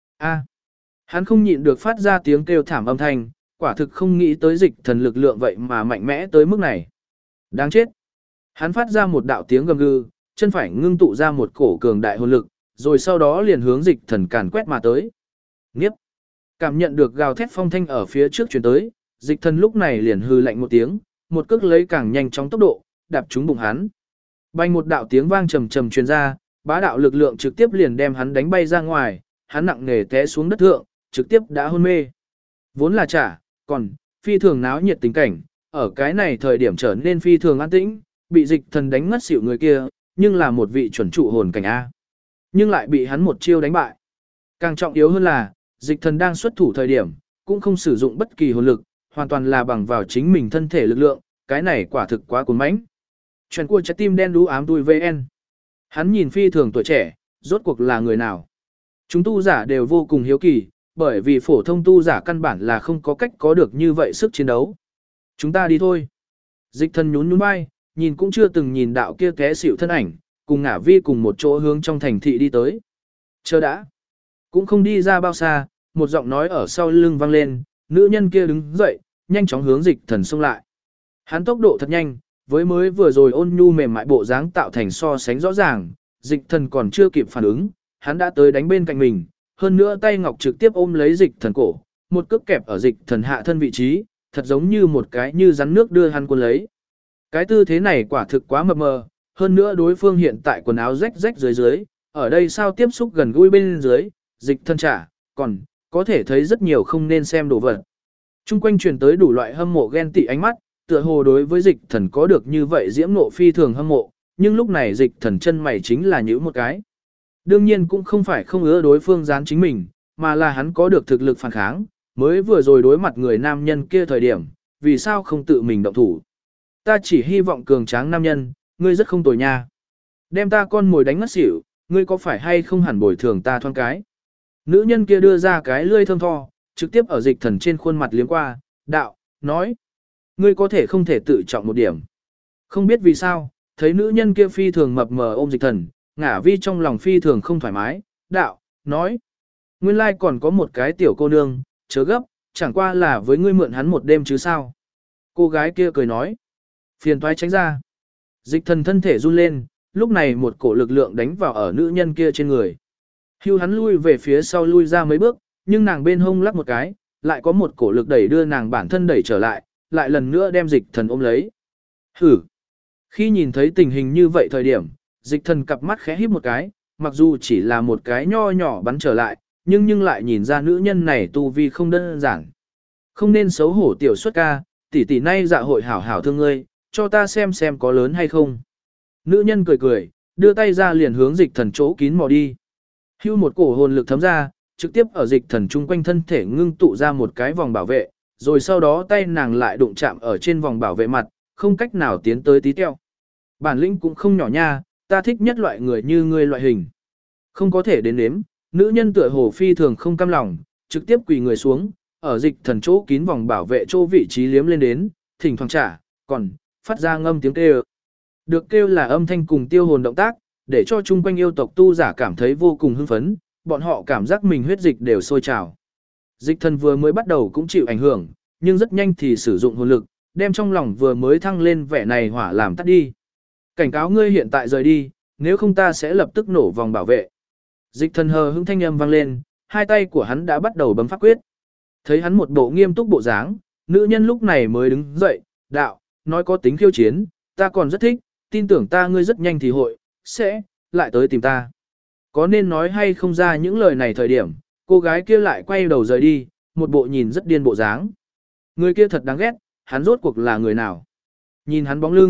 Hắn không nhịn được phát ra tiếng kêu thảm âm thanh, quả thực không nghĩ tới dịch thần lực lượng vậy mà mạnh mẽ tới mức này. Đáng chết. Hắn phát ra một đạo tiếng gầm gừ, chân phải ngưng tụ ra một cổ cường đại hồn lực, rồi sau đó liền hướng dịch thần càn quét mà tới. Nghiếp. Cảm nhận được gào thét phong thanh ở phía trước truyền tới, dịch thần lúc này liền hư lạnh một tiếng, một cước lấy càng nhanh chóng tốc độ, đạp trúng bụng hắn. Bay một đạo tiếng vang trầm trầm truyền ra, bá đạo lực lượng trực tiếp liền đem hắn đánh bay ra ngoài, hắn nặng nề té xuống đất thượng, trực tiếp đã hôn mê. Vốn là còn phi thường náo nhiệt tình cảnh, ở cái này thời điểm trở nên phi thường an tĩnh, bị dịch thần đánh ngất xỉu người kia, nhưng là một vị chuẩn trụ hồn cảnh A. Nhưng lại bị hắn một chiêu đánh bại. Càng trọng yếu hơn là, dịch thần đang xuất thủ thời điểm, cũng không sử dụng bất kỳ hồn lực, hoàn toàn là bằng vào chính mình thân thể lực lượng, cái này quả thực quá cuốn mãnh. Chuyện của trái tim đen đú ám đuôi VN. Hắn nhìn phi thường tuổi trẻ, rốt cuộc là người nào? Chúng tu giả đều vô cùng hiếu kỳ, bởi vì phổ thông tu giả căn bản là không có cách có được như vậy sức chiến đấu. Chúng ta đi thôi. Dịch thần nhún nhún vai, nhìn cũng chưa từng nhìn đạo kia té xỉu thân ảnh, cùng ngả vi cùng một chỗ hướng trong thành thị đi tới. Chờ đã. Cũng không đi ra bao xa, một giọng nói ở sau lưng vang lên, nữ nhân kia đứng dậy, nhanh chóng hướng dịch thần xông lại. Hắn tốc độ thật nhanh, với mới vừa rồi ôn nhu mềm mại bộ dáng tạo thành so sánh rõ ràng, dịch thần còn chưa kịp phản ứng, hắn đã tới đánh bên cạnh mình, hơn nữa tay ngọc trực tiếp ôm lấy dịch thần cổ, một cước kẹp ở dịch thần hạ thân vị trí, thật giống như một cái như rắn nước đưa hắn cuốn lấy. Cái tư thế này quả thực quá mập mờ, hơn nữa đối phương hiện tại quần áo rách rách dưới dưới, ở đây sao tiếp xúc gần gũi bên dưới, dịch thần còn có thể thấy rất nhiều không nên xem đồ vật. Trung quanh truyền tới đủ loại hâm mộ ghen tị ánh mắt, tựa hồ đối với dịch thần có được như vậy diễm nộ phi thường hâm mộ, nhưng lúc này dịch thần chân mày chính là nhíu một cái. Đương nhiên cũng không phải không ưa đối phương gián chính mình, mà là hắn có được thực lực phản kháng, mới vừa rồi đối mặt người nam nhân kia thời điểm, vì sao không tự mình động thủ. Ta chỉ hy vọng cường tráng nam nhân, ngươi rất không tồi nha. Đem ta con mồi đánh ngất xỉu, ngươi có phải hay không hẳn bồi thường ta thoáng cái. Nữ nhân kia đưa ra cái lươi thơm tho, trực tiếp ở dịch thần trên khuôn mặt liếm qua, đạo, nói. Ngươi có thể không thể tự trọng một điểm. Không biết vì sao, thấy nữ nhân kia phi thường mập mờ ôm dịch thần, ngả vi trong lòng phi thường không thoải mái, đạo, nói. Nguyên lai còn có một cái tiểu cô nương, chớ gấp, chẳng qua là với ngươi mượn hắn một đêm chứ sao. Cô gái kia cười nói. Phiền toái tránh ra. Dịch thần thân thể run lên, lúc này một cổ lực lượng đánh vào ở nữ nhân kia trên người. Hưu hắn lui về phía sau lui ra mấy bước, nhưng nàng bên hông lắc một cái, lại có một cổ lực đẩy đưa nàng bản thân đẩy trở lại, lại lần nữa đem dịch thần ôm lấy. Hử! Khi nhìn thấy tình hình như vậy thời điểm, dịch thần cặp mắt khẽ híp một cái, mặc dù chỉ là một cái nho nhỏ bắn trở lại, nhưng lại nhìn ra nữ nhân này tu vi không đơn giản. Không nên xấu hổ tiểu xuất ca, tỷ tỷ nay dạ hội hảo hảo thương ngươi, cho ta xem có lớn hay không. Nữ nhân cười cười, đưa tay ra liền hướng dịch thần chỗ kín mò đi. Hưu một cổ hồn lực thấm ra, trực tiếp ở dịch thần chung quanh thân thể ngưng tụ ra một cái vòng bảo vệ, rồi sau đó tay nàng lại đụng chạm ở trên vòng bảo vệ mặt, không cách nào tiến tới tí teo. Bản lĩnh cũng không nhỏ nha, ta thích nhất loại người như ngươi loại hình. Không có thể đến đếm, nữ nhân tựa hồ phi thường không cam lòng, trực tiếp quỳ người xuống, ở dịch thần chỗ kín vòng bảo vệ chỗ vị trí liếm lên đến, thỉnh thoảng còn phát ra ngâm tiếng kêu. Được kêu là âm thanh cùng tiêu hồn động tác, để cho chung quanh yêu tộc tu giả cảm thấy vô cùng hưng phấn, bọn họ cảm giác mình huyết dịch đều sôi trào. Dịch thần vừa mới bắt đầu cũng chịu ảnh hưởng, nhưng rất nhanh thì sử dụng hồn lực, đem trong lòng vừa mới thăng lên vẻ này hỏa làm tắt đi. Cảnh cáo ngươi hiện tại rời đi, nếu không ta sẽ lập tức nổ vòng bảo vệ. Dịch thần hờ hững thanh âm vang lên, hai tay của hắn đã bắt đầu bấm pháp quyết. Thấy hắn một bộ nghiêm túc bộ dáng, nữ nhân lúc này mới đứng dậy, đạo, nói có tính khiêu chiến, ta còn rất thích, tin tưởng ta ngươi rất nhanh thì hội, sẽ, lại tới tìm ta. Có nên nói hay không ra những lời này thời điểm, cô gái kia lại quay đầu rời đi, một bộ nhìn rất điên bộ dáng. Người kia thật đáng ghét, hắn rốt cuộc là người nào. Nhìn hắn bóng lưng,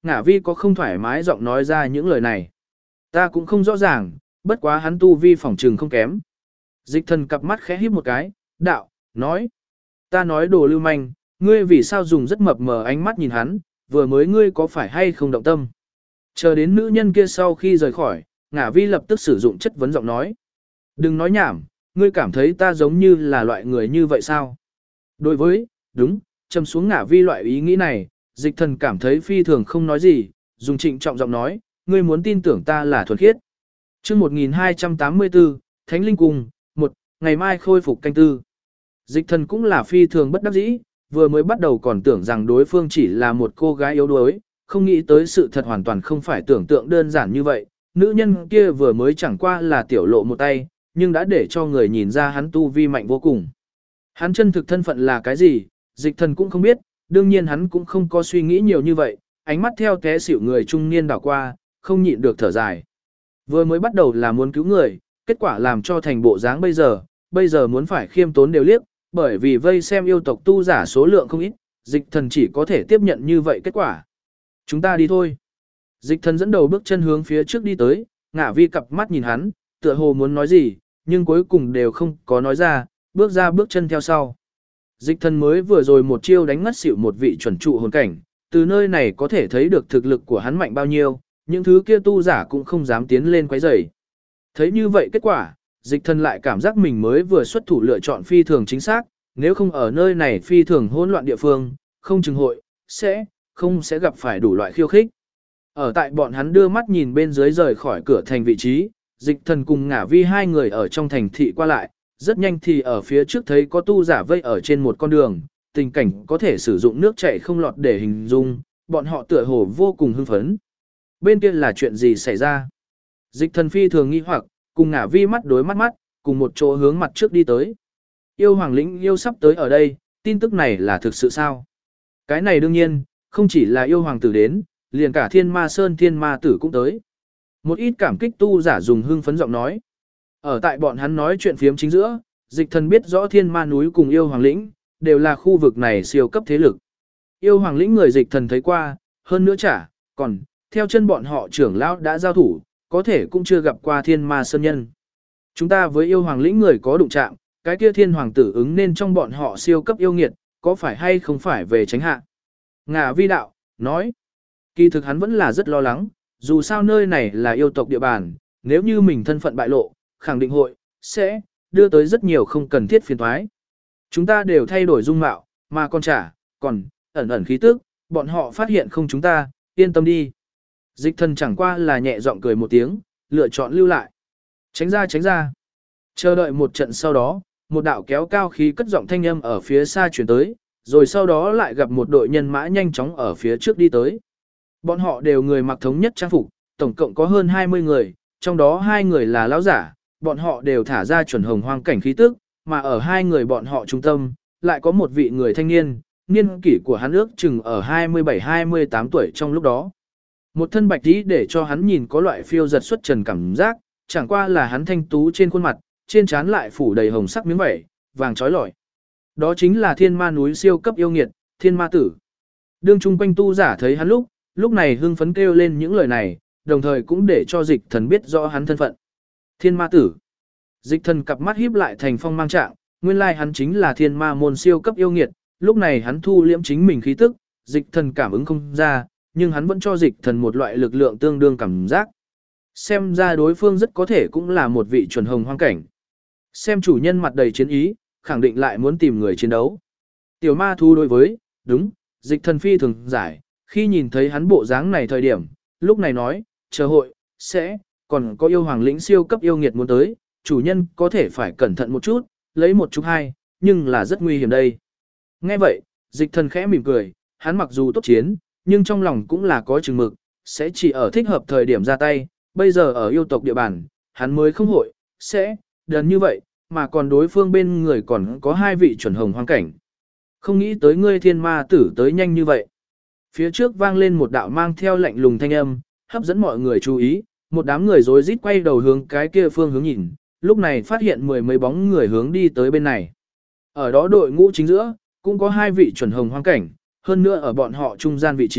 Ngả vi có không thoải mái giọng nói ra những lời này. Ta cũng không rõ ràng, bất quá hắn tu vi phỏng trừng không kém. Dịch thần cặp mắt khẽ híp một cái, đạo, nói. Ta nói đồ lưu manh, ngươi vì sao dùng rất mập mờ ánh mắt nhìn hắn, vừa mới ngươi có phải hay không động tâm. Chờ đến nữ nhân kia sau khi rời khỏi, Ngả vi lập tức sử dụng chất vấn giọng nói. Đừng nói nhảm, ngươi cảm thấy ta giống như là loại người như vậy sao? Đối với, đúng, châm xuống Ngả vi loại ý nghĩ này, dịch thần cảm thấy phi thường không nói gì, dùng trịnh trọng giọng nói, ngươi muốn tin tưởng ta là thuần khiết. Chương 1284, Thánh Linh Cung, 1, ngày mai khôi phục canh tư. Dịch thần cũng là phi thường bất đắc dĩ, vừa mới bắt đầu còn tưởng rằng đối phương chỉ là một cô gái yếu đuối, không nghĩ tới sự thật hoàn toàn không phải tưởng tượng đơn giản như vậy. Nữ nhân kia vừa mới chẳng qua là tiểu lộ một tay, nhưng đã để cho người nhìn ra hắn tu vi mạnh vô cùng. Hắn chân thực thân phận là cái gì, dịch thần cũng không biết, đương nhiên hắn cũng không có suy nghĩ nhiều như vậy, ánh mắt theo té xỉu người trung niên đảo qua, không nhịn được thở dài. Vừa mới bắt đầu là muốn cứu người, kết quả làm cho thành bộ dáng bây giờ muốn phải khiêm tốn đều liếc, bởi vì vây xem yêu tộc tu giả số lượng không ít, dịch thần chỉ có thể tiếp nhận như vậy kết quả. Chúng ta đi thôi. Dịch thần dẫn đầu bước chân hướng phía trước đi tới, Ngả vi cặp mắt nhìn hắn, tựa hồ muốn nói gì, nhưng cuối cùng đều không có nói ra bước chân theo sau. Dịch thần mới vừa rồi một chiêu đánh ngất xỉu một vị chuẩn trụ hồn cảnh, từ nơi này có thể thấy được thực lực của hắn mạnh bao nhiêu, những thứ kia tu giả cũng không dám tiến lên quấy rầy. Thấy như vậy kết quả, dịch thần lại cảm giác mình mới vừa xuất thủ lựa chọn phi thường chính xác, nếu không ở nơi này phi thường hỗn loạn địa phương, không chừng hội, sẽ gặp phải đủ loại khiêu khích. Ở tại bọn hắn đưa mắt nhìn bên dưới rời khỏi cửa thành vị trí, dịch thần cùng Ngả vi hai người ở trong thành thị qua lại, rất nhanh thì ở phía trước thấy có tu giả vây ở trên một con đường, tình cảnh có thể sử dụng nước chảy không lọt để hình dung, bọn họ tựa hồ vô cùng hưng phấn. Bên kia là chuyện gì xảy ra? Dịch thần phi thường nghi hoặc, cùng Ngả vi mắt đối mắt, cùng một chỗ hướng mặt trước đi tới. Yêu Hoàng Lĩnh yêu sắp tới ở đây, tin tức này là thực sự sao? Cái này đương nhiên, không chỉ là yêu hoàng tử đến, liền cả Thiên Ma Sơn Thiên Ma tử cũng tới. Một ít cảm kích tu giả dùng hưng phấn giọng nói. Ở tại bọn hắn nói chuyện phiếm chính giữa, dịch thần biết rõ Thiên Ma núi cùng yêu Hoàng Lĩnh, đều là khu vực này siêu cấp thế lực. Yêu Hoàng Lĩnh người dịch thần thấy qua, hơn nữa còn, theo chân bọn họ trưởng lão đã giao thủ, có thể cũng chưa gặp qua Thiên Ma Sơn nhân. Chúng ta với yêu Hoàng Lĩnh người có đụng chạm, cái kia Thiên Hoàng tử ứng nên trong bọn họ siêu cấp yêu nghiệt, có phải hay không phải về tránh hạ. Ngả vi đạo, nói, kỳ thực hắn vẫn là rất lo lắng, dù sao nơi này là yêu tộc địa bàn, nếu như mình thân phận bại lộ, khẳng định sẽ đưa tới rất nhiều không cần thiết phiền toái. Chúng ta đều thay đổi dung mạo, mà còn ẩn khí tức, bọn họ phát hiện không chúng ta, yên tâm đi. Dịch thần chẳng qua là nhẹ giọng cười một tiếng, lựa chọn lưu lại. Tránh ra. Chờ đợi một trận sau đó, một đạo kéo cao khí cất giọng thanh âm ở phía xa chuyển tới, rồi sau đó lại gặp một đội nhân mã nhanh chóng ở phía trước đi tới. Bọn họ đều người mặc thống nhất trang phục, tổng cộng có hơn 20 người, trong đó 2 người là lão giả, bọn họ đều thả ra chuẩn hồng hoang cảnh khí tức, mà ở 2 người bọn họ trung tâm, lại có một vị người thanh niên, niên kỷ của hắn ước chừng ở 27-28 tuổi trong lúc đó. Một thân bạch tí để cho hắn nhìn có loại phiêu giật xuất trần cảm giác, chẳng qua là hắn thanh tú trên khuôn mặt, trên trán lại phủ đầy hồng sắc miếng vảy, vàng trói lọi. Đó chính là Thiên Ma núi siêu cấp yêu nghiệt, Thiên Ma tử. Đương chung quanh tu giả thấy hắn lúc này hưng phấn kêu lên những lời này, đồng thời cũng để cho dịch thần biết rõ hắn thân phận. Thiên Ma tử. Dịch thần cặp mắt híp lại thành phong mang trạng, nguyên lai hắn chính là Thiên Ma môn siêu cấp yêu nghiệt, lúc này hắn thu liễm chính mình khí tức, dịch thần cảm ứng không ra, nhưng hắn vẫn cho dịch thần một loại lực lượng tương đương cảm giác. Xem ra đối phương rất có thể cũng là một vị chuẩn hồng hoang cảnh. Xem chủ nhân mặt đầy chiến ý, khẳng định lại muốn tìm người chiến đấu. Tiểu ma thú đối với, đúng, dịch thần phi thường giải, khi nhìn thấy hắn bộ dáng này thời điểm, lúc này nói, chờ hội, còn có yêu hoàng lĩnh siêu cấp yêu nghiệt muốn tới, chủ nhân có thể phải cẩn thận một chút, lấy một chút hay, nhưng là rất nguy hiểm đây. Nghe vậy, dịch thần khẽ mỉm cười, hắn mặc dù tốt chiến, nhưng trong lòng cũng là có chừng mực, sẽ chỉ ở thích hợp thời điểm ra tay, bây giờ ở yêu tộc địa bàn, hắn mới không hội, đần như vậy, mà còn đối phương bên người còn có 2 vị chuẩn hồng hoang cảnh. Không nghĩ tới ngươi Thiên Ma tử tới nhanh như vậy. Phía trước vang lên một đạo mang theo lạnh lùng thanh âm, hấp dẫn mọi người chú ý, một đám người rối rít quay đầu hướng cái kia phương hướng nhìn, lúc này phát hiện 10 mấy bóng người hướng đi tới bên này. Ở đó đội ngũ chính giữa, cũng có 2 vị chuẩn hồng hoang cảnh, hơn nữa ở bọn họ trung gian vị trí,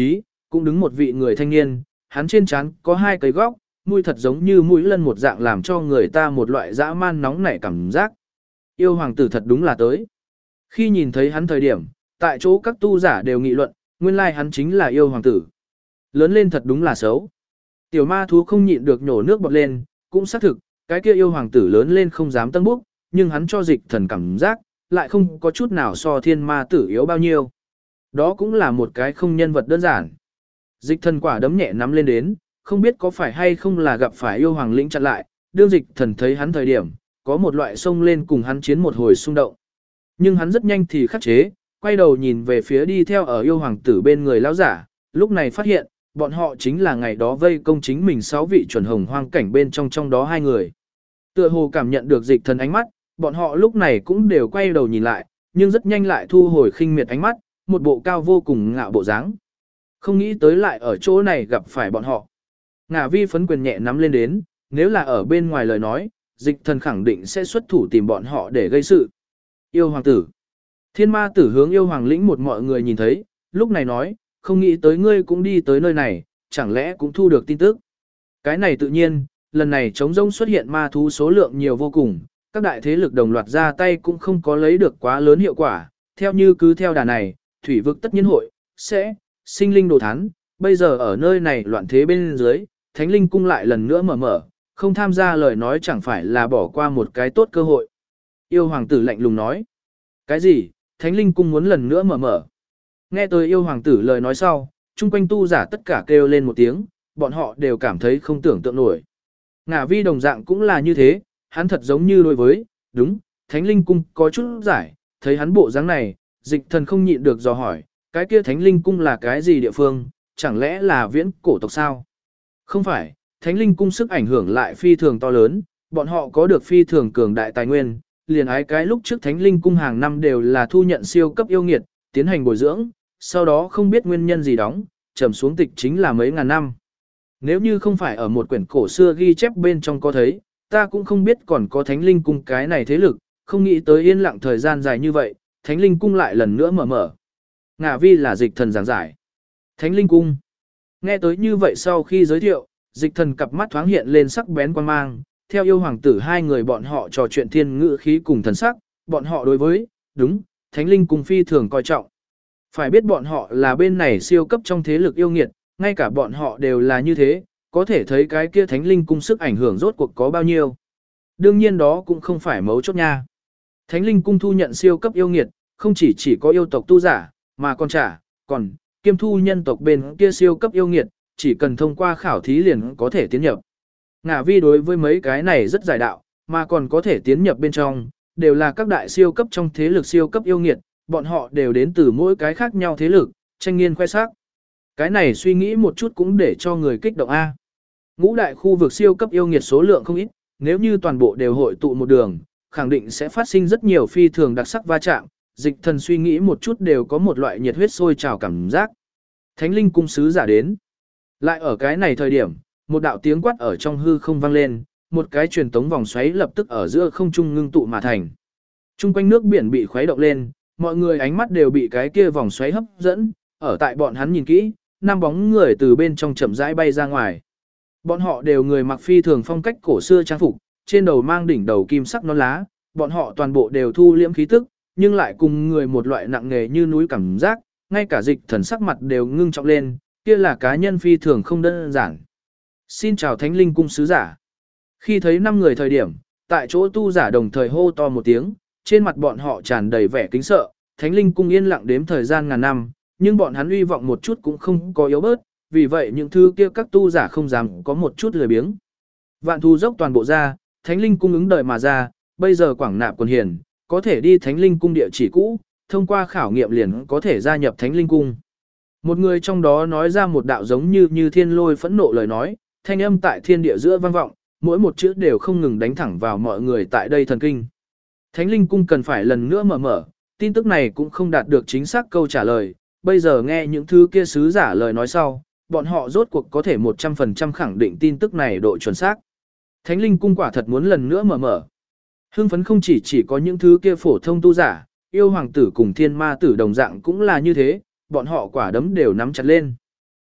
cũng đứng một vị người thanh niên, hắn trên trán có hai cái góc, mũi thật giống như mũi lân một dạng làm cho người ta một loại dã man nóng nảy cảm giác. Yêu hoàng tử thật đúng là tới. Khi nhìn thấy hắn thời điểm, tại chỗ các tu giả đều nghị luận, nguyên lai hắn chính là yêu hoàng tử. Lớn lên thật đúng là xấu. Tiểu ma thú không nhịn được nhổ nước bọt lên, cũng xác thực, cái kia yêu hoàng tử lớn lên không dám tân búc, nhưng hắn cho dịch thần cảm giác, lại không có chút nào so thiên ma tử yếu bao nhiêu. Đó cũng là một cái không nhân vật đơn giản. Dịch thần quả đấm nhẹ nắm lên đến, không biết có phải hay không là gặp phải yêu hoàng lĩnh chặn lại, đương dịch thần thấy hắn thời điểm, có một loại sông lên cùng hắn chiến một hồi xung động. Nhưng hắn rất nhanh thì khắc chế, quay đầu nhìn về phía đi theo ở yêu hoàng tử bên người lão giả, lúc này phát hiện, bọn họ chính là ngày đó vây công chính mình 6 vị chuẩn hồng hoang cảnh bên trong đó 2 người. Tựa hồ cảm nhận được dịch thần ánh mắt, bọn họ lúc này cũng đều quay đầu nhìn lại, nhưng rất nhanh lại thu hồi khinh miệt ánh mắt, một bộ cao vô cùng ngạo bộ dáng. Không nghĩ tới lại ở chỗ này gặp phải bọn họ. Ngả vi phấn quyền nhẹ nắm lên đến, nếu là ở bên ngoài lời nói, dịch thần khẳng định sẽ xuất thủ tìm bọn họ để gây sự. Yêu hoàng tử. Thiên ma tử hướng yêu hoàng lĩnh một mọi người nhìn thấy, lúc này nói, không nghĩ tới ngươi cũng đi tới nơi này, chẳng lẽ cũng thu được tin tức. Cái này tự nhiên, lần này trống rông xuất hiện ma thú số lượng nhiều vô cùng, các đại thế lực đồng loạt ra tay cũng không có lấy được quá lớn hiệu quả, theo như cứ theo đà này, thủy vực tất nhiên hội, sẽ, sinh linh đồ thán, bây giờ ở nơi này loạn thế bên dưới, thánh linh cung lại lần nữa mở, không tham gia lời nói chẳng phải là bỏ qua một cái tốt cơ hội. Yêu hoàng tử lạnh lùng nói, cái gì, thánh linh cung muốn lần nữa mở. Nghe tới yêu hoàng tử lời nói sau, chung quanh tu giả tất cả kêu lên một tiếng, bọn họ đều cảm thấy không tưởng tượng nổi. Ngả vi đồng dạng cũng là như thế, hắn thật giống như đối với, đúng, thánh linh cung có chút giải, thấy hắn bộ dáng này, dịch thần không nhịn được dò hỏi, cái kia thánh linh cung là cái gì địa phương, chẳng lẽ là viễn cổ tộc sao? Không phải, thánh linh cung sức ảnh hưởng lại phi thường to lớn, bọn họ có được phi thường cường đại tài nguyên, liền ái cái lúc trước thánh linh cung hàng năm đều là thu nhận siêu cấp yêu nghiệt, tiến hành bồi dưỡng, sau đó không biết nguyên nhân gì đóng, trầm xuống tịch chính là mấy ngàn năm. Nếu như không phải ở một quyển cổ xưa ghi chép bên trong có thấy, ta cũng không biết còn có thánh linh cung cái này thế lực, không nghĩ tới yên lặng thời gian dài như vậy, thánh linh cung lại lần nữa mở. Ngả vi là dịch thần giảng giải. Thánh linh cung. Nghe tới như vậy sau khi giới thiệu, dịch thần cặp mắt thoáng hiện lên sắc bén quan mang, theo yêu hoàng tử 2 người bọn họ trò chuyện thiên ngữ khí cùng thần sắc, bọn họ đối với, đúng, thánh linh cung phi thường coi trọng. Phải biết bọn họ là bên này siêu cấp trong thế lực yêu nghiệt, ngay cả bọn họ đều là như thế, có thể thấy cái kia thánh linh cung sức ảnh hưởng rốt cuộc có bao nhiêu. Đương nhiên đó cũng không phải mấu chốt nha. Thánh linh cung thu nhận siêu cấp yêu nghiệt, không chỉ có yêu tộc tu giả, mà còn kiêm thu nhân tộc bên kia siêu cấp yêu nghiệt, chỉ cần thông qua khảo thí liền có thể tiến nhập. Ngả vi đối với mấy cái này rất giải đạo, mà còn có thể tiến nhập bên trong, đều là các đại siêu cấp trong thế lực siêu cấp yêu nghiệt, bọn họ đều đến từ mỗi cái khác nhau thế lực, tranh nghiên khoe sắc. Cái này suy nghĩ một chút cũng để cho người kích động A. Ngũ đại khu vực siêu cấp yêu nghiệt số lượng không ít, nếu như toàn bộ đều hội tụ một đường, khẳng định sẽ phát sinh rất nhiều phi thường đặc sắc va chạm, dịch thần suy nghĩ một chút đều có một loại nhiệt huyết sôi trào cảm giác. Thánh linh cung sứ giả đến. Lại ở cái này thời điểm, một đạo tiếng quát ở trong hư không vang lên, một cái truyền tống vòng xoáy lập tức ở giữa không trung ngưng tụ mà thành. Trung quanh nước biển bị khuấy động lên, mọi người ánh mắt đều bị cái kia vòng xoáy hấp dẫn, ở tại bọn hắn nhìn kỹ, 5 bóng người từ bên trong chậm rãi bay ra ngoài. Bọn họ đều người mặc phi thường phong cách cổ xưa trang phục, trên đầu mang đỉnh đầu kim sắc nón lá, bọn họ toàn bộ đều thu liễm khí tức, nhưng lại cùng người một loại nặng nề như núi cảm giác, ngay cả dịch thần sắc mặt đều ngưng trọng lên, kia là cá nhân phi thường không đơn giản. Xin chào Thánh linh cung sứ giả. Khi thấy 5 người thời điểm, tại chỗ tu giả đồng thời hô to một tiếng, trên mặt bọn họ tràn đầy vẻ kính sợ, Thánh linh cung yên lặng đếm thời gian ngàn năm, nhưng bọn hắn uy vọng một chút cũng không có yếu bớt, vì vậy những thứ kia các tu giả không dám có một chút lười biếng. Vạn thu dốc toàn bộ ra, Thánh linh cung ứng đời mà ra, bây giờ quảng nạp quần hiền, có thể đi Thánh linh cung địa chỉ cũ, thông qua khảo nghiệm liền có thể gia nhập Thánh linh cung. Một người trong đó nói ra một đạo giống như thiên lôi phẫn nộ lời nói, thanh âm tại thiên địa giữa vang vọng, mỗi một chữ đều không ngừng đánh thẳng vào mọi người tại đây thần kinh. Thánh linh cung cần phải lần nữa mở, tin tức này cũng không đạt được chính xác câu trả lời, bây giờ nghe những thứ kia sứ giả lời nói sau, bọn họ rốt cuộc có thể 100% khẳng định tin tức này độ chuẩn xác. Thánh linh cung quả thật muốn lần nữa mở. Hưng phấn không chỉ có những thứ kia phổ thông tu giả, yêu hoàng tử cùng thiên ma tử đồng dạng cũng là như thế, bọn họ quả đấm đều nắm chặt lên.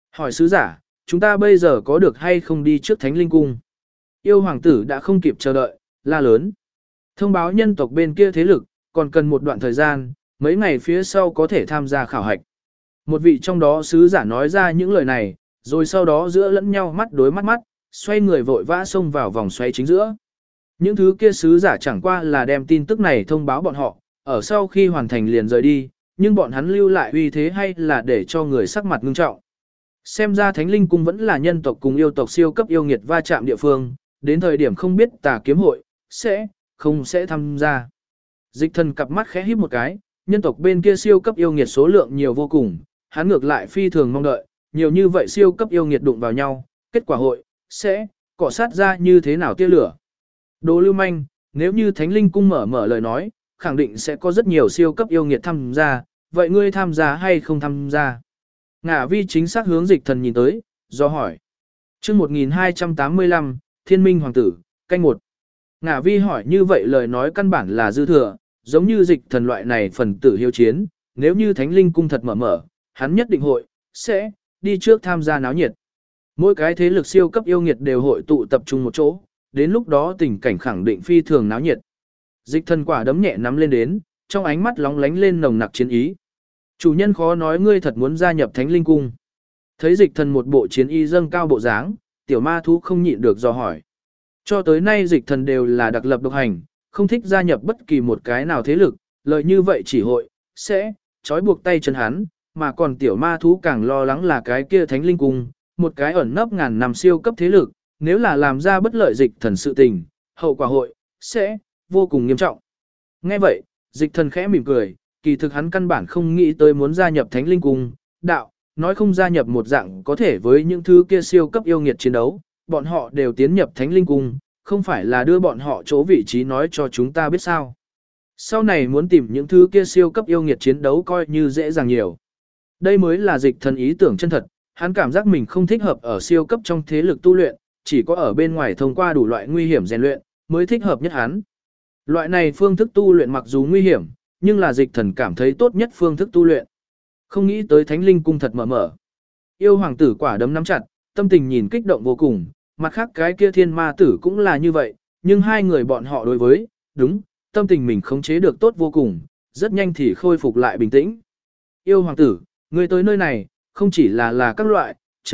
Hỏi sứ giả, chúng ta bây giờ có được hay không đi trước Thánh Linh Cung? Yêu hoàng tử đã không kịp chờ đợi, la lớn. Thông báo nhân tộc bên kia thế lực, còn cần một đoạn thời gian, mấy ngày phía sau có thể tham gia khảo hạch. Một vị trong đó sứ giả nói ra những lời này, rồi sau đó giữa lẫn nhau mắt đối mắt, xoay người vội vã xông vào vòng xoáy chính giữa. Những thứ kia sứ giả chẳng qua là đem tin tức này thông báo bọn họ, ở sau khi hoàn thành liền rời đi, nhưng bọn hắn lưu lại uy thế hay là để cho người sắc mặt ngưng trọng. Xem ra Thánh Linh Cung vẫn là nhân tộc cùng yêu tộc siêu cấp yêu nghiệt va chạm địa phương, đến thời điểm không biết Tà Kiếm hội không sẽ tham gia. Dịch Thần cặp mắt khẽ híp một cái, nhân tộc bên kia siêu cấp yêu nghiệt số lượng nhiều vô cùng, hắn ngược lại phi thường mong đợi, nhiều như vậy siêu cấp yêu nghiệt đụng vào nhau, kết quả hội cọ sát ra như thế nào tia lửa. Đồ lưu manh, nếu như Thánh Linh Cung mở lời nói, khẳng định sẽ có rất nhiều siêu cấp yêu nghiệt tham gia, vậy ngươi tham gia hay không tham gia? Ngả Vi chính xác hướng Dịch Thần nhìn tới, do hỏi. Chương 1285, Thiên Minh Hoàng tử, canh 1. Ngả Vi hỏi như vậy lời nói căn bản là dư thừa, giống như Dịch Thần loại này phần tử hiếu chiến, nếu như Thánh Linh Cung thật mở, hắn nhất định sẽ đi trước tham gia náo nhiệt. Mỗi cái thế lực siêu cấp yêu nghiệt đều hội tụ tập trung một chỗ, đến lúc đó tình cảnh khẳng định phi thường náo nhiệt. Dịch Thần quả đấm nhẹ nắm lên đến, trong ánh mắt lóng lánh lên nồng nặc chiến ý. Chủ nhân khó nói ngươi thật muốn gia nhập Thánh Linh Cung. Thấy Dịch Thần một bộ chiến y dâng cao bộ dáng, tiểu ma thú không nhịn được dò hỏi. Cho tới nay Dịch Thần đều là đặc lập độc hành, không thích gia nhập bất kỳ một cái nào thế lực, lời như vậy chỉ sẽ trói buộc tay chân hắn, mà còn tiểu ma thú càng lo lắng là cái kia Thánh Linh Cung, một cái ẩn nấp ngàn năm siêu cấp thế lực, nếu là làm ra bất lợi Dịch Thần sự tình, hậu quả sẽ vô cùng nghiêm trọng. Nghe vậy, Dịch Thần khẽ mỉm cười, kỳ thực hắn căn bản không nghĩ tới muốn gia nhập Thánh Linh Cung, đạo, nói không gia nhập một dạng có thể với những thứ kia siêu cấp yêu nghiệt chiến đấu, bọn họ đều tiến nhập Thánh Linh Cung, không phải là đưa bọn họ chỗ vị trí nói cho chúng ta biết sao. Sau này muốn tìm những thứ kia siêu cấp yêu nghiệt chiến đấu coi như dễ dàng nhiều. Đây mới là Dịch Thần ý tưởng chân thật, hắn cảm giác mình không thích hợp ở siêu cấp trong thế lực tu luyện, chỉ có ở bên ngoài thông qua đủ loại nguy hiểm rèn luyện, mới thích hợp nhất hắn. Loại này phương thức tu luyện mặc dù nguy hiểm, nhưng là Dịch Thần cảm thấy tốt nhất phương thức tu luyện. Không nghĩ tới Thánh Linh Cung thật mở. Yêu hoàng tử quả đấm nắm chặt, tâm tình nhìn kích động vô cùng, mặt khác cái kia thiên ma tử cũng là như vậy, nhưng hai người bọn họ đối với, đúng, tâm tình mình khống chế được tốt vô cùng, rất nhanh thì khôi phục lại bình tĩnh. Yêu hoàng tử, ngươi tới nơi này, không chỉ là các loại,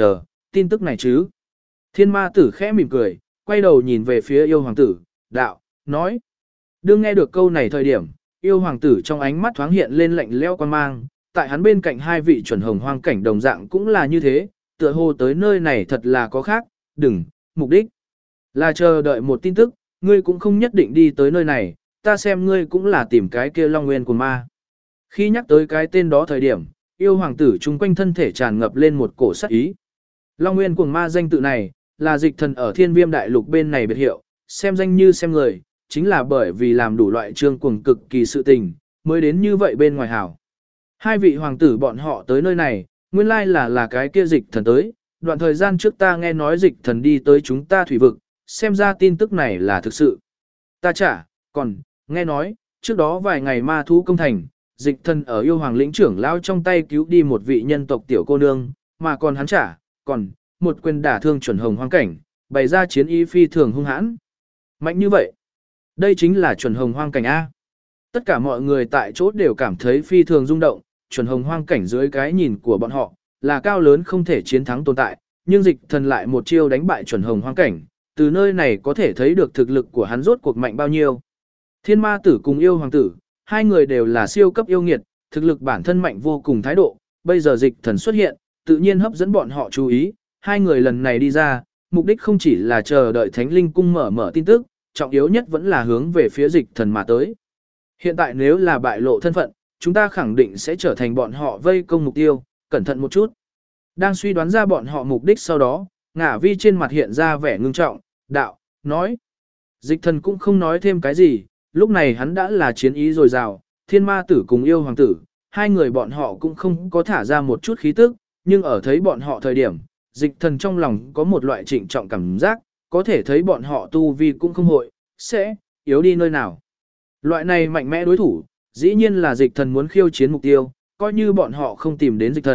tin tức này chứ. Thiên ma tử khẽ mỉm cười, quay đầu nhìn về phía yêu hoàng tử, đạo, nói. Đương nghe được câu này thời điểm, yêu hoàng tử trong ánh mắt thoáng hiện lên lạnh lẽo quan mang, tại hắn bên cạnh hai vị chuẩn hồng hoang cảnh đồng dạng cũng là như thế, tựa hồ tới nơi này thật là có khác, mục đích là chờ đợi một tin tức, ngươi cũng không nhất định đi tới nơi này, ta xem ngươi cũng là tìm cái kia Long Nguyên của ma. Khi nhắc tới cái tên đó thời điểm, yêu hoàng tử chung quanh thân thể tràn ngập lên một cổ sát ý. Long Nguyên Cuồng Ma danh tự này, là Dịch Thần ở Thiên Viêm Đại Lục bên này biệt hiệu, xem danh như xem người, chính là bởi vì làm đủ loại trương cuồng cực kỳ sự tình, mới đến như vậy bên ngoài hảo. Hai vị hoàng tử bọn họ tới nơi này, nguyên lai là cái kia Dịch Thần tới, đoạn thời gian trước ta nghe nói Dịch Thần đi tới chúng ta thủy vực, xem ra tin tức này là thực sự. Ta còn, nghe nói, trước đó vài ngày ma thú công thành, Dịch Thần ở yêu hoàng lĩnh trưởng lao trong tay cứu đi một vị nhân tộc tiểu cô nương, mà còn hắn còn, một quyền đả thương chuẩn hồng hoang cảnh, bày ra chiến ý phi thường hung hãn. Mạnh như vậy, đây chính là chuẩn hồng hoang cảnh A. Tất cả mọi người tại chỗ đều cảm thấy phi thường rung động, chuẩn hồng hoang cảnh dưới cái nhìn của bọn họ, là cao lớn không thể chiến thắng tồn tại, nhưng Dịch Thần lại một chiêu đánh bại chuẩn hồng hoang cảnh, từ nơi này có thể thấy được thực lực của hắn rốt cuộc mạnh bao nhiêu. Thiên ma tử cùng yêu hoàng tử, hai người đều là siêu cấp yêu nghiệt, thực lực bản thân mạnh vô cùng thái độ, bây giờ Dịch Thần xuất hiện, tự nhiên hấp dẫn bọn họ chú ý, hai người lần này đi ra, mục đích không chỉ là chờ đợi Thánh Linh Cung mở tin tức, trọng yếu nhất vẫn là hướng về phía Dịch Thần mà tới. Hiện tại nếu là bại lộ thân phận, chúng ta khẳng định sẽ trở thành bọn họ vây công mục tiêu, cẩn thận một chút. Đang suy đoán ra bọn họ mục đích sau đó, Ngả Vi trên mặt hiện ra vẻ ngưng trọng, đạo, nói. Dịch Thần cũng không nói thêm cái gì, lúc này hắn đã là chiến ý dồi dào, thiên ma tử cùng yêu hoàng tử, hai người bọn họ cũng không có thả ra một chút khí tức, nhưng ở thấy bọn họ thời điểm, Dịch Thần trong lòng có một loại trịnh trọng cảm giác, có thể thấy bọn họ tu vi cũng không hội, sẽ yếu đi nơi nào. Loại này mạnh mẽ đối thủ, dĩ nhiên là Dịch Thần muốn khiêu chiến mục tiêu, coi như bọn họ không tìm đến Dịch Thần,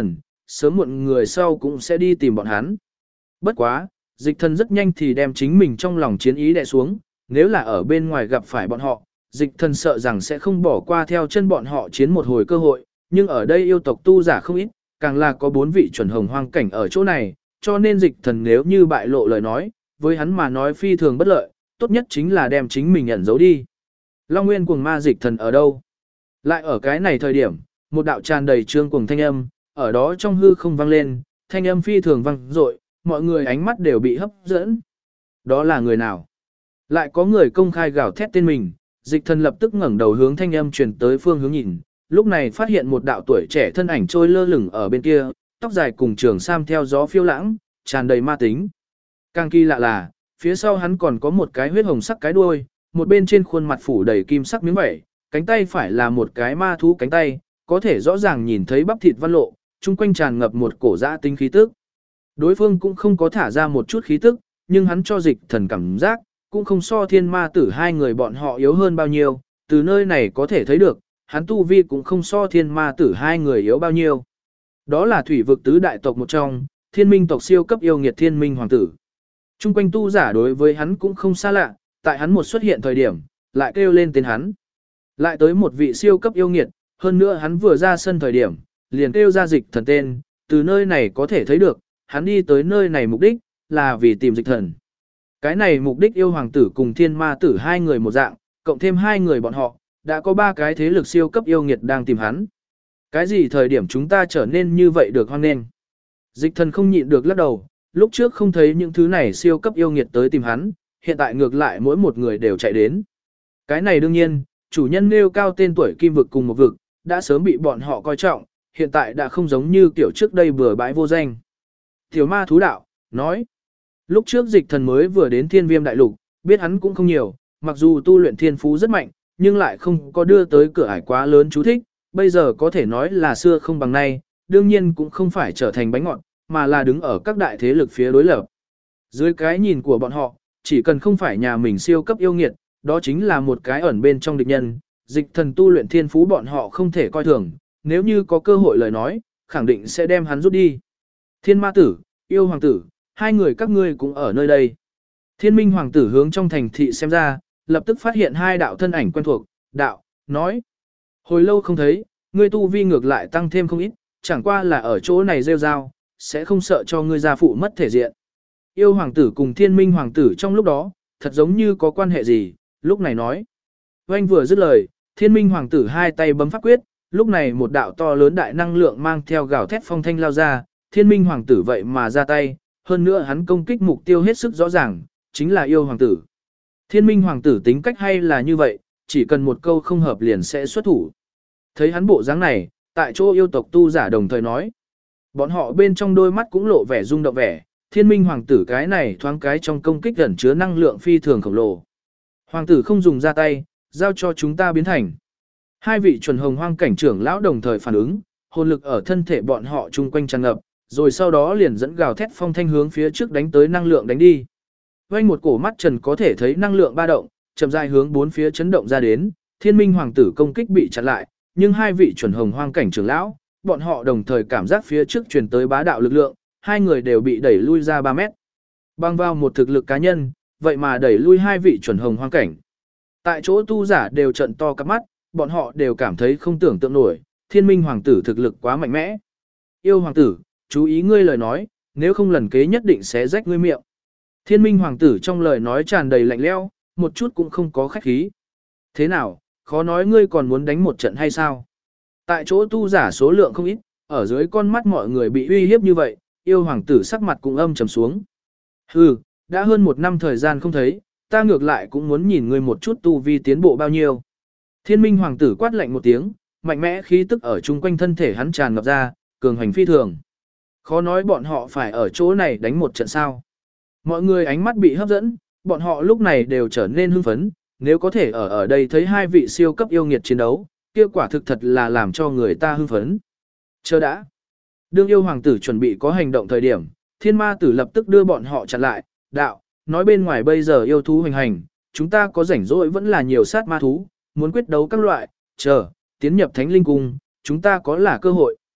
sớm muộn người sau cũng sẽ đi tìm bọn hắn. Bất quá, dịch thần rất nhanh thì đem chính mình trong lòng chiến ý đè xuống, nếu là ở bên ngoài gặp phải bọn họ, dịch thần sợ rằng sẽ không bỏ qua theo chân bọn họ chiến một hồi cơ hội, nhưng ở đây yêu tộc tu giả không ít, càng là có 4 vị chuẩn hồng hoang cảnh ở chỗ này, cho nên dịch thần nếu như bại lộ lời nói, với hắn mà nói phi thường bất lợi, tốt nhất chính là đem chính mình ẩn giấu đi. Long Nguyên cuồng ma dịch thần ở đâu? Lại ở cái này thời điểm, một đạo tràn đầy trương cuồng thanh âm, ở đó trong hư không vang lên, thanh âm phi thường vang dội, mọi người ánh mắt đều bị hấp dẫn. Đó là người nào? Lại có người công khai gào thét tên mình, dịch thần lập tức ngẩng đầu hướng thanh âm truyền tới phương hướng nhìn, lúc này phát hiện một đạo tuổi trẻ thân ảnh trôi lơ lửng ở bên kia, tóc dài cùng trường sam theo gió phiêu lãng, tràn đầy ma tính. Càng kỳ lạ là, phía sau hắn còn có một cái huyết hồng sắc cái đuôi, một bên trên khuôn mặt phủ đầy kim sắc miếng vảy, cánh tay phải là một cái ma thú cánh tay, có thể rõ ràng nhìn thấy bắp thịt văn lộ, chung quanh tràn ngập một cổ dã tinh khí tức. Đối phương cũng không có thả ra một chút khí tức, nhưng hắn cho dịch thần cảm giác, cũng không so thiên ma tử hai người bọn họ yếu hơn bao nhiêu, từ nơi này có thể thấy được, hắn tu vi cũng không so thiên ma tử hai người yếu bao nhiêu. Đó là thủy vực tứ đại tộc một trong, thiên minh tộc siêu cấp yêu nghiệt thiên minh hoàng tử. Trung quanh tu giả đối với hắn cũng không xa lạ, tại hắn một xuất hiện thời điểm, lại kêu lên tên hắn. Lại tới một vị siêu cấp yêu nghiệt, hơn nữa hắn vừa ra sân thời điểm, liền kêu ra dịch thần tên, từ nơi này có thể thấy được, hắn đi tới nơi này mục đích, là vì tìm dịch thần. Cái này mục đích yêu hoàng tử cùng thiên ma tử hai người một dạng, cộng thêm hai người bọn họ, đã có 3 cái thế lực siêu cấp yêu nghiệt đang tìm hắn. Cái gì thời điểm chúng ta trở nên như vậy được hoan nghênh? Dịch thần không nhịn được lắc đầu, lúc trước không thấy những thứ này siêu cấp yêu nghiệt tới tìm hắn, hiện tại ngược lại mỗi một người đều chạy đến. Cái này đương nhiên, chủ nhân nêu cao tên tuổi kim vực cùng một vực, đã sớm bị bọn họ coi trọng, hiện tại đã không giống như kiểu trước đây bừa bãi vô danh. Tiểu ma thú đạo, nói, lúc trước dịch thần mới vừa đến thiên viêm đại lục, biết hắn cũng không nhiều, mặc dù tu luyện thiên phú rất mạnh, nhưng lại không có đưa tới cửa ải quá lớn chú thích, bây giờ có thể nói là xưa không bằng nay, đương nhiên cũng không phải trở thành bánh ngọt, mà là đứng ở các đại thế lực phía đối lập. Dưới cái nhìn của bọn họ, chỉ cần không phải nhà mình siêu cấp yêu nghiệt, đó chính là một cái ẩn bên trong địch nhân, dịch thần tu luyện thiên phú bọn họ không thể coi thường, nếu như có cơ hội lời nói, khẳng định sẽ đem hắn rút đi. Thiên ma tử, yêu hoàng tử, hai người các ngươi cũng ở nơi đây. Thiên minh hoàng tử hướng trong thành thị xem ra, lập tức phát hiện 2 đạo thân ảnh quen thuộc, đạo, nói. Hồi lâu không thấy, ngươi tu vi ngược lại tăng thêm không ít, chẳng qua là ở chỗ này rêu rao, sẽ không sợ cho ngươi gia phụ mất thể diện. Yêu hoàng tử cùng thiên minh hoàng tử trong lúc đó, thật giống như có quan hệ gì, lúc này nói. Oanh vừa dứt lời, thiên minh hoàng tử 2 tay bấm pháp quyết, lúc này một đạo to lớn đại năng lượng mang theo gào thét phong thanh lao ra, thiên minh hoàng tử vậy mà ra tay, hơn nữa hắn công kích mục tiêu hết sức rõ ràng, chính là yêu hoàng tử. Thiên minh hoàng tử tính cách hay là như vậy, chỉ cần một câu không hợp liền sẽ xuất thủ. Thấy hắn bộ dáng này, tại chỗ yêu tộc tu giả đồng thời nói. Bọn họ bên trong đôi mắt cũng lộ vẻ rung động vẻ, thiên minh hoàng tử cái này thoáng cái trong công kích gần chứa năng lượng phi thường khổng lồ. Hoàng tử không dùng ra tay, giao cho chúng ta biến thành. 2 vị chuẩn hồng hoang cảnh trưởng lão đồng thời phản ứng, hồn lực ở thân thể bọn họ chung quanh tràn ngập, rồi sau đó liền dẫn gào thét phong thanh hướng phía trước đánh tới năng lượng đánh đi. Vành một cổ mắt trần có thể thấy năng lượng ba động, chậm rãi hướng 4 phía chấn động ra đến, thiên minh hoàng tử công kích bị chặn lại, nhưng 2 vị chuẩn hồng hoang cảnh trưởng lão, bọn họ đồng thời cảm giác phía trước truyền tới bá đạo lực lượng, 2 người đều bị đẩy lui ra 3 mét. Bằng vào một thực lực cá nhân, vậy mà đẩy lui 2 vị chuẩn hồng hoang cảnh. Tại chỗ tu giả đều trợn to cặp mắt, bọn họ đều cảm thấy không tưởng tượng nổi, thiên minh hoàng tử thực lực quá mạnh mẽ. Yêu hoàng tử, chú ý ngươi lời nói, nếu không lần kế nhất định sẽ rách ngươi miệng. Thiên minh hoàng tử trong lời nói tràn đầy lạnh lẽo, một chút cũng không có khách khí. Thế nào, khó nói ngươi còn muốn đánh một trận hay sao? Tại chỗ tu giả số lượng không ít, ở dưới con mắt mọi người bị uy hiếp như vậy, yêu hoàng tử sắc mặt cũng âm trầm xuống. Hừ, đã hơn 1 năm thời gian không thấy, ta ngược lại cũng muốn nhìn ngươi một chút tu vi tiến bộ bao nhiêu. Thiên minh hoàng tử quát lạnh một tiếng, mạnh mẽ khí tức ở chung quanh thân thể hắn tràn ngập ra, cường hành phi thường. Khó nói bọn họ phải ở chỗ này đánh một trận sao. Mọi người ánh mắt bị hấp dẫn, bọn họ lúc này đều trở nên hưng phấn, nếu có thể ở đây thấy 2 vị siêu cấp yêu nghiệt chiến đấu, kia quả thực thật là làm cho người ta hưng phấn. Chờ đã. Đương yêu hoàng tử chuẩn bị có hành động thời điểm, thiên ma tử lập tức đưa bọn họ chặn lại, đạo, nói bên ngoài bây giờ yêu thú hoành hành, chúng ta có rảnh rỗi vẫn là nhiều sát ma thú, muốn quyết đấu các loại, chờ, tiến nhập thánh linh cung, chúng ta có là cơ hội.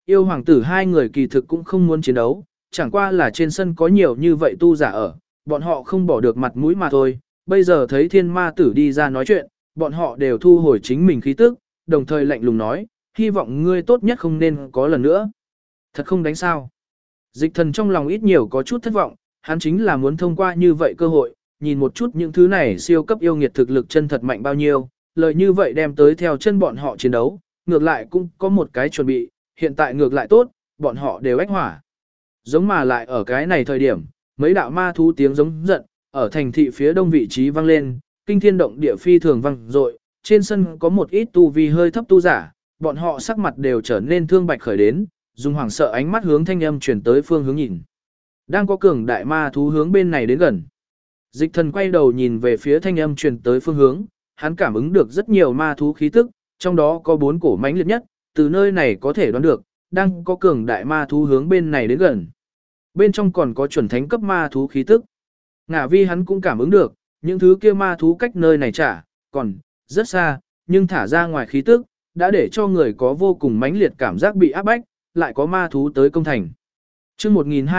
Yêu hoàng tử hai người kỳ thực cũng không muốn chiến đấu, chẳng qua là trên sân có nhiều như vậy tu giả ở, bọn họ không bỏ được mặt mũi mà thôi. Bây giờ thấy thiên ma tử đi ra nói chuyện, bọn họ đều thu hồi chính mình khí tức, đồng thời lạnh lùng nói, hy vọng ngươi tốt nhất không nên có lần nữa. Thật không đánh sao. Dịch thần trong lòng ít nhiều có chút thất vọng, hắn chính là muốn thông qua như vậy cơ hội, nhìn một chút những thứ này siêu cấp yêu nghiệt thực lực chân thật mạnh bao nhiêu, lời như vậy đem tới theo chân bọn họ chiến đấu, ngược lại cũng có một cái chuẩn bị, hiện tại ngược lại tốt, bọn họ đều ách hỏa. Giống mà lại ở cái này thời điểm, mấy đạo ma thú tiếng giống giận, ở thành thị phía đông vị trí vang lên, kinh thiên động địa phi thường vang dội, trên sân có một ít tu vi hơi thấp tu giả, bọn họ sắc mặt đều trở nên thương bạch khởi đến, dùng hoảng sợ ánh mắt hướng thanh âm chuyển tới phương hướng nhìn. Đang có cường đại ma thú hướng bên này đến gần. Dịch thần quay đầu nhìn về phía thanh âm truyền tới phương hướng, hắn cảm ứng được rất nhiều ma thú khí tức, trong đó có 4 cổ mãnh liệt nhất, từ nơi này có thể đoán được, đang có cường đại ma thú hướng bên này đến gần. Bên trong còn có chuẩn thánh cấp ma thú khí tức. Ngả vi hắn cũng cảm ứng được, những thứ kia ma thú cách nơi này còn rất xa, nhưng thả ra ngoài khí tức, đã để cho người có vô cùng mãnh liệt cảm giác bị áp bách, lại có ma thú tới công thành. Chương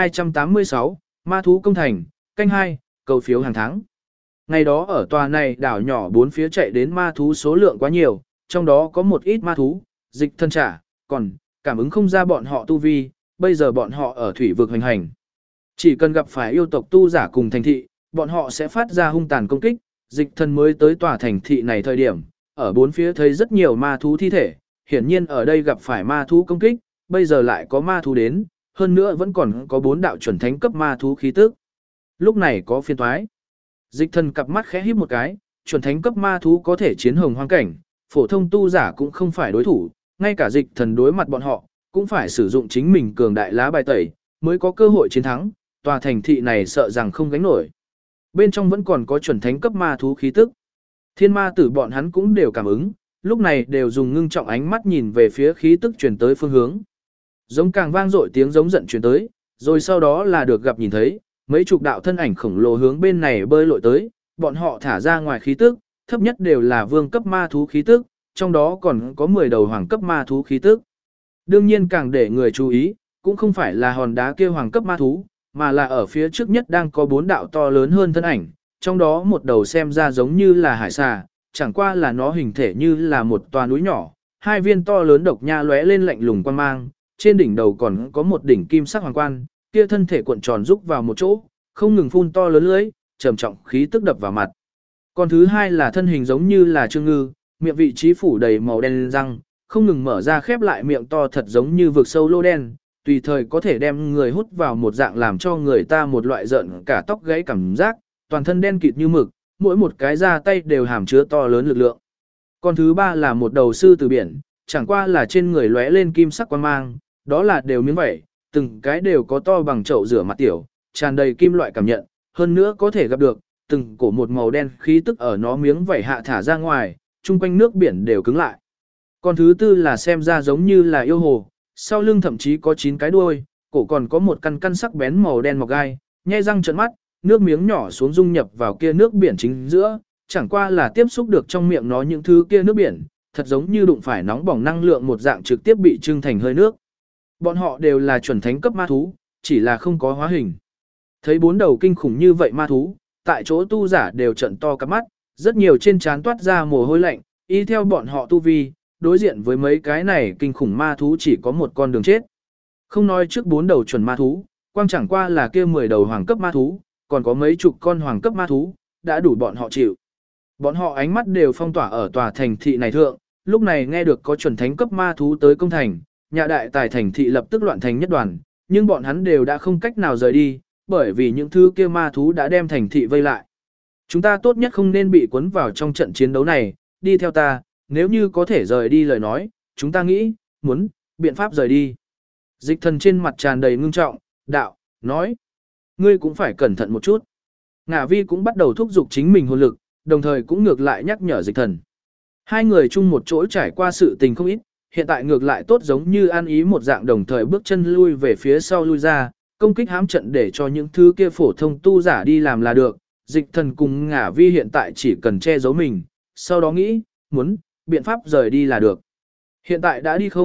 1286, ma thú công thành, canh 2, cầu phiếu hàng tháng. Ngày đó ở tòa này đảo nhỏ bốn phía chạy đến ma thú số lượng quá nhiều, trong đó có một ít ma thú, dịch thân trả, còn cảm ứng không ra bọn họ tu vi, bây giờ bọn họ ở thủy vực hành hành. Chỉ cần gặp phải yêu tộc tu giả cùng thành thị, bọn họ sẽ phát ra hung tàn công kích, dịch thân mới tới tòa thành thị này thời điểm, ở bốn phía thấy rất nhiều ma thú thi thể, hiển nhiên ở đây gặp phải ma thú công kích, bây giờ lại có ma thú đến, hơn nữa vẫn còn có 4 đạo chuẩn thánh cấp ma thú khí tức. Lúc này có phiên toái. Dịch thần cặp mắt khẽ híp một cái, chuẩn thánh cấp ma thú có thể chiến hồng hoang cảnh, phổ thông tu giả cũng không phải đối thủ, ngay cả dịch thần đối mặt bọn họ, cũng phải sử dụng chính mình cường đại lá bài tẩy, mới có cơ hội chiến thắng, tòa thành thị này sợ rằng không gánh nổi. Bên trong vẫn còn có chuẩn thánh cấp ma thú khí tức. Thiên ma tử bọn hắn cũng đều cảm ứng, lúc này đều dùng ngưng trọng ánh mắt nhìn về phía khí tức truyền tới phương hướng. Giống càng vang dội tiếng giống giận truyền tới, rồi sau đó là được gặp nhìn thấy, mấy chục đạo thân ảnh khổng lồ hướng bên này bơi lội tới, bọn họ thả ra ngoài khí tức, thấp nhất đều là vương cấp ma thú khí tức, trong đó còn có 10 đầu hoàng cấp ma thú khí tức. Đương nhiên càng để người chú ý, cũng không phải là hòn đá kia hoàng cấp ma thú, mà là ở phía trước nhất đang có 4 đạo to lớn hơn thân ảnh, trong đó một đầu xem ra giống như là hải xà, chẳng qua là nó hình thể như là một tòa núi nhỏ, hai viên to lớn độc nha lóe lên lạnh lùng quan mang, trên đỉnh đầu còn có một đỉnh kim sắc hoàng quan, kia thân thể cuộn tròn rúc vào một chỗ, không ngừng phun to lớn lưỡi, trầm trọng khí tức đập vào mặt. Còn thứ hai là thân hình giống như là trương ngư, miệng vị trí phủ đầy màu đen răng, không ngừng mở ra khép lại miệng to thật giống như vực sâu lô đen, tùy thời có thể đem người hút vào một dạng làm cho người ta một loại giận cả tóc gáy cảm giác, toàn thân đen kịt như mực, mỗi một cái ra tay đều hàm chứa to lớn lực lượng. Còn thứ ba là một đầu sư tử biển, chẳng qua là trên người lóe lên kim sắc quang mang, đó là đều miếng vảy, từng cái đều có to bằng chậu rửa mặt tiểu, tràn đầy kim loại cảm nhận, hơn nữa có thể gặp được, từng cổ một màu đen khí tức ở nó miếng vảy hạ thả ra ngoài, chung quanh nước biển đều cứng lại. Còn thứ tư là xem ra giống như là yêu hồ, sau lưng thậm chí có 9 cái đuôi, cổ còn có một căn căn sắc bén màu đen mọc gai, nhe răng trợn mắt, nước miếng nhỏ xuống dung nhập vào kia nước biển chính giữa, chẳng qua là tiếp xúc được trong miệng nó những thứ kia nước biển, thật giống như đụng phải nóng bỏng năng lượng một dạng trực tiếp bị trưng thành hơi nước. Bọn họ đều là chuẩn thánh cấp ma thú, chỉ là không có hóa hình. Thấy 4 đầu kinh khủng như vậy ma thú, tại chỗ tu giả đều trận to cả mắt, rất nhiều trên trán toát ra mồ hôi lạnh, y theo bọn họ tu vi, đối diện với mấy cái này kinh khủng ma thú chỉ có một con đường chết. Không nói trước 4 đầu chuẩn ma thú, quang chẳng qua là kia 10 đầu hoàng cấp ma thú, còn có mấy chục con hoàng cấp ma thú, đã đủ bọn họ chịu. Bọn họ ánh mắt đều phong tỏa ở tòa thành thị này thượng, lúc này nghe được có chuẩn thánh cấp ma thú tới công thành, nhà đại tài thành thị lập tức loạn thành nhất đoàn, nhưng bọn hắn đều đã không cách nào rời đi, bởi vì những thứ kia ma thú đã đem thành thị vây lại. Chúng ta tốt nhất không nên bị cuốn vào trong trận chiến đấu này, đi theo ta, nếu như có thể rời đi lời nói, chúng ta nghĩ, muốn, biện pháp rời đi. Dịch thần trên mặt tràn đầy ngưng trọng, đạo, nói, ngươi cũng phải cẩn thận một chút. Ngả vi cũng bắt đầu thúc giục chính mình hồn lực, đồng thời cũng ngược lại nhắc nhở dịch thần. Hai người chung một chỗ trải qua sự tình không ít, hiện tại ngược lại tốt giống như ăn ý một dạng đồng thời bước chân lui về phía sau lui ra, công kích hãm trận để cho những thứ kia phổ thông tu giả đi làm là được. Dịch thần cùng ngả vi hiện tại chỉ cần che giấu mình, sau đó nghĩ, muốn, biện pháp rời đi là được. Hiện tại đã đi không,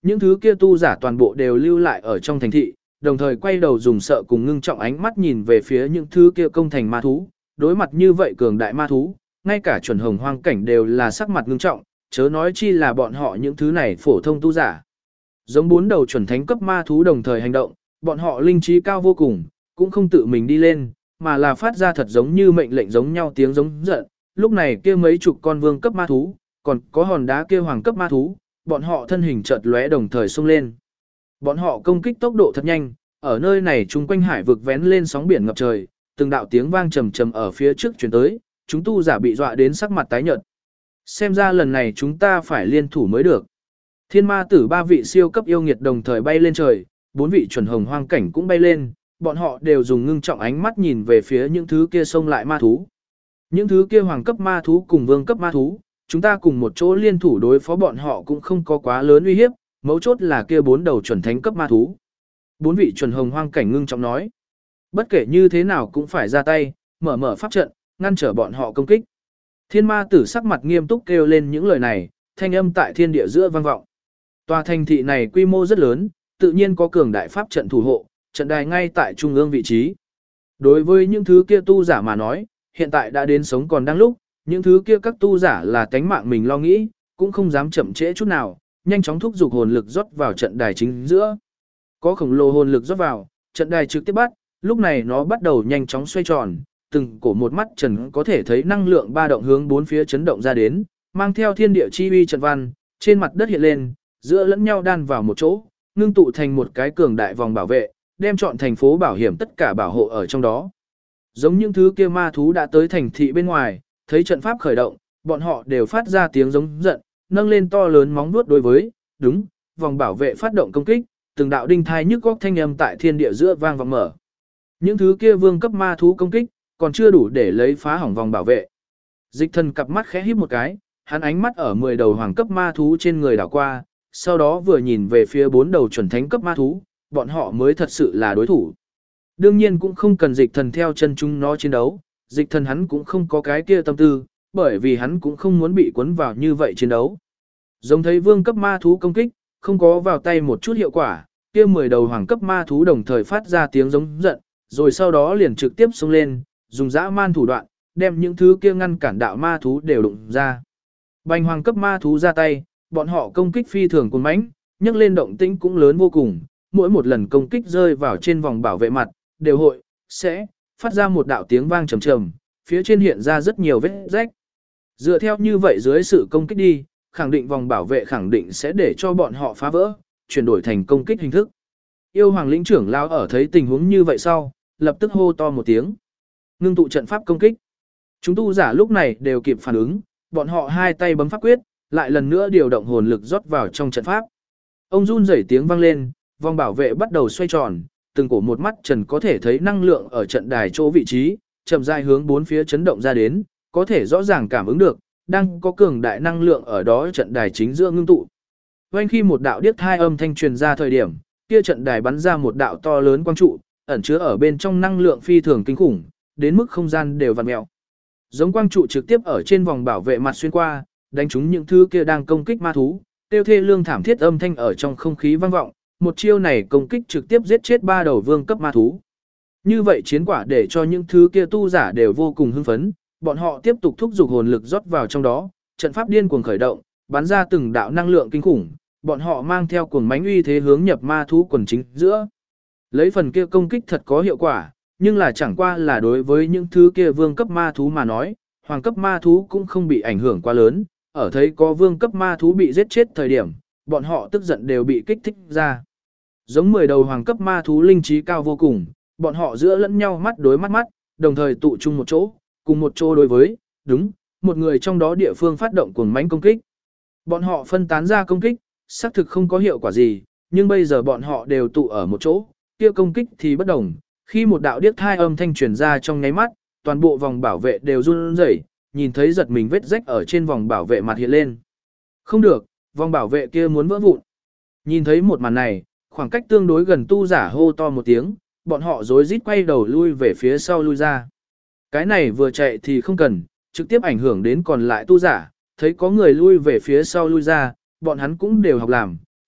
những thứ kia tu giả toàn bộ đều lưu lại ở trong thành thị, đồng thời quay đầu dùng sợ cùng ngưng trọng ánh mắt nhìn về phía những thứ kia công thành ma thú, đối mặt như vậy cường đại ma thú, ngay cả chuẩn hồng hoang cảnh đều là sắc mặt ngưng trọng, chớ nói chi là bọn họ những thứ này phổ thông tu giả. Giống 4 đầu chuẩn thánh cấp ma thú đồng thời hành động, bọn họ linh trí cao vô cùng, cũng không tự mình đi lên, mà là phát ra thật giống như mệnh lệnh giống nhau tiếng giống giận. Lúc này kia mấy chục con vương cấp ma thú, còn có hòn đá kia hoàng cấp ma thú, bọn họ thân hình chợt lóe đồng thời xông lên. Bọn họ công kích tốc độ thật nhanh, ở nơi này chung quanh hải vực vén lên sóng biển ngập trời, từng đạo tiếng vang trầm trầm ở phía trước truyền tới, chúng tu giả bị dọa đến sắc mặt tái nhợt. Xem ra lần này chúng ta phải liên thủ mới được. Thiên ma tử 3 vị siêu cấp yêu nghiệt đồng thời bay lên trời, 4 vị chuẩn hồng hoang cảnh cũng bay lên, bọn họ đều dùng ngưng trọng ánh mắt nhìn về phía những thứ kia xông lại ma thú. Những thứ kia hoàng cấp ma thú cùng vương cấp ma thú, chúng ta cùng một chỗ liên thủ đối phó bọn họ cũng không có quá lớn uy hiếp, mấu chốt là kia 4 đầu chuẩn thánh cấp ma thú. 4 vị chuẩn hồng hoang cảnh ngưng trọng nói. Bất kể như thế nào cũng phải ra tay, mở pháp trận, ngăn trở bọn họ công kích. Thiên ma tử sắc mặt nghiêm túc kêu lên những lời này, thanh âm tại thiên địa giữa vang vọng. Tòa thành thị này quy mô rất lớn, tự nhiên có cường đại pháp trận thủ hộ, trận đài ngay tại trung ương vị trí. Đối với những thứ kia tu giả mà nói, hiện tại đã đến sống còn đang lúc, những thứ kia các tu giả là tánh mạng mình lo nghĩ, cũng không dám chậm trễ chút nào, nhanh chóng thúc giục hồn lực rót vào trận đài chính giữa. Có khổng lồ hồn lực rót vào, trận đài trực tiếp bắt, lúc này nó bắt đầu nhanh chóng xoay tròn, từng cổ một mắt trần có thể thấy năng lượng ba động hướng bốn phía chấn động ra đến, mang theo thiên địa chi uy trận văn, trên mặt đất hiện lên, giữa lẫn nhau đan vào một chỗ, ngưng tụ thành một cái cường đại vòng bảo vệ, đem trọn thành phố bảo hiểm tất cả bảo hộ ở trong đó. Giống những thứ kia ma thú đã tới thành thị bên ngoài, thấy trận pháp khởi động, bọn họ đều phát ra tiếng giống giận, nâng lên to lớn móng vuốt đối với, đúng, vòng bảo vệ phát động công kích, từng đạo đinh thai nhức góc thanh âm tại thiên địa giữa vang vọng mở. Những thứ kia vương cấp ma thú công kích, còn chưa đủ để lấy phá hỏng vòng bảo vệ. Dịch Thần cặp mắt khẽ híp một cái, hắn ánh mắt ở 10 đầu hoàng cấp ma thú trên người đảo qua, sau đó vừa nhìn về phía 4 đầu chuẩn thánh cấp ma thú, bọn họ mới thật sự là đối thủ. Đương nhiên cũng không cần Dịch Thần theo chân chúng nó chiến đấu, Dịch Thần hắn cũng không có cái kia tâm tư, bởi vì hắn cũng không muốn bị cuốn vào như vậy chiến đấu. Giống thấy vương cấp ma thú công kích, không có vào tay một chút hiệu quả, kia 10 đầu hoàng cấp ma thú đồng thời phát ra tiếng giống giận, rồi sau đó liền trực tiếp xông lên, dùng dã man thủ đoạn, đem những thứ kia ngăn cản đạo ma thú đều đụng ra. Bành hoàng cấp ma thú ra tay, bọn họ công kích phi thường cuồng mãnh, nhấc lên động tĩnh cũng lớn vô cùng, mỗi một lần công kích rơi vào trên vòng bảo vệ mặt, đều sẽ phát ra một đạo tiếng vang trầm trầm, phía trên hiện ra rất nhiều vết rách. Dựa theo như vậy dưới sự công kích đi, khẳng định vòng bảo vệ khẳng định sẽ để cho bọn họ phá vỡ, chuyển đổi thành công kích hình thức. Yêu hoàng lĩnh trưởng lao ở thấy tình huống như vậy sau, lập tức hô to một tiếng. Ngưng tụ trận pháp công kích. Chúng tu giả lúc này đều kịp phản ứng, bọn họ hai tay bấm pháp quyết, lại lần nữa điều động hồn lực rót vào trong trận pháp. Ông run rẩy tiếng vang lên, vòng bảo vệ bắt đầu xoay tròn, từng cổ một mắt trần có thể thấy năng lượng ở trận đài chỗ vị trí, chậm rãi hướng bốn phía chấn động ra đến, có thể rõ ràng cảm ứng được, đang có cường đại năng lượng ở đó trận đài chính giữa ngưng tụ. Vành khi một đạo điếc thai âm thanh truyền ra thời điểm, kia trận đài bắn ra một đạo to lớn quang trụ, ẩn chứa ở bên trong năng lượng phi thường kinh khủng, đến mức không gian đều vặn mèo. Giống quang trụ trực tiếp ở trên vòng bảo vệ mặt xuyên qua, đánh trúng những thứ kia đang công kích ma thú, tiêu thê lương thảm thiết âm thanh ở trong không khí vang vọng, một chiêu này công kích trực tiếp giết chết 3 đầu vương cấp ma thú. Như vậy chiến quả để cho những thứ kia tu giả đều vô cùng hưng phấn, bọn họ tiếp tục thúc giục hồn lực rót vào trong đó, trận pháp điên cuồng khởi động, bắn ra từng đạo năng lượng kinh khủng, bọn họ mang theo cuồng mãnh uy thế hướng nhập ma thú quần chính giữa. Lấy phần kia công kích thật có hiệu quả, nhưng là chẳng qua là đối với những thứ kia vương cấp ma thú mà nói, hoàng cấp ma thú cũng không bị ảnh hưởng quá lớn, ở thấy có vương cấp ma thú bị giết chết thời điểm, bọn họ tức giận đều bị kích thích ra. Giống 10 đầu hoàng cấp ma thú linh trí cao vô cùng, bọn họ giữa lẫn nhau mắt đối mắt, đồng thời tụ chung một chỗ, cùng một chỗ đối với, đúng, một người trong đó địa phương phát động cuồng mãnh công kích. Bọn họ phân tán ra công kích, xác thực không có hiệu quả gì, nhưng bây giờ bọn họ đều tụ ở một chỗ, kia công kích thì bất đồng. Khi một đạo điếc thai âm thanh truyền ra trong nháy mắt, toàn bộ vòng bảo vệ đều run rẩy, nhìn thấy giật mình vết rách ở trên vòng bảo vệ mặt hiện lên. Không được, vòng bảo vệ kia muốn vỡ vụn. Nhìn thấy một màn này, khoảng cách tương đối gần tu giả hô to một tiếng, bọn họ rối rít quay đầu lui về phía sau lui ra. Cái này vừa chạy thì không cần, trực tiếp ảnh hưởng đến còn lại tu giả, thấy có người lui về phía sau lui ra, bọn hắn cũng đều học làm,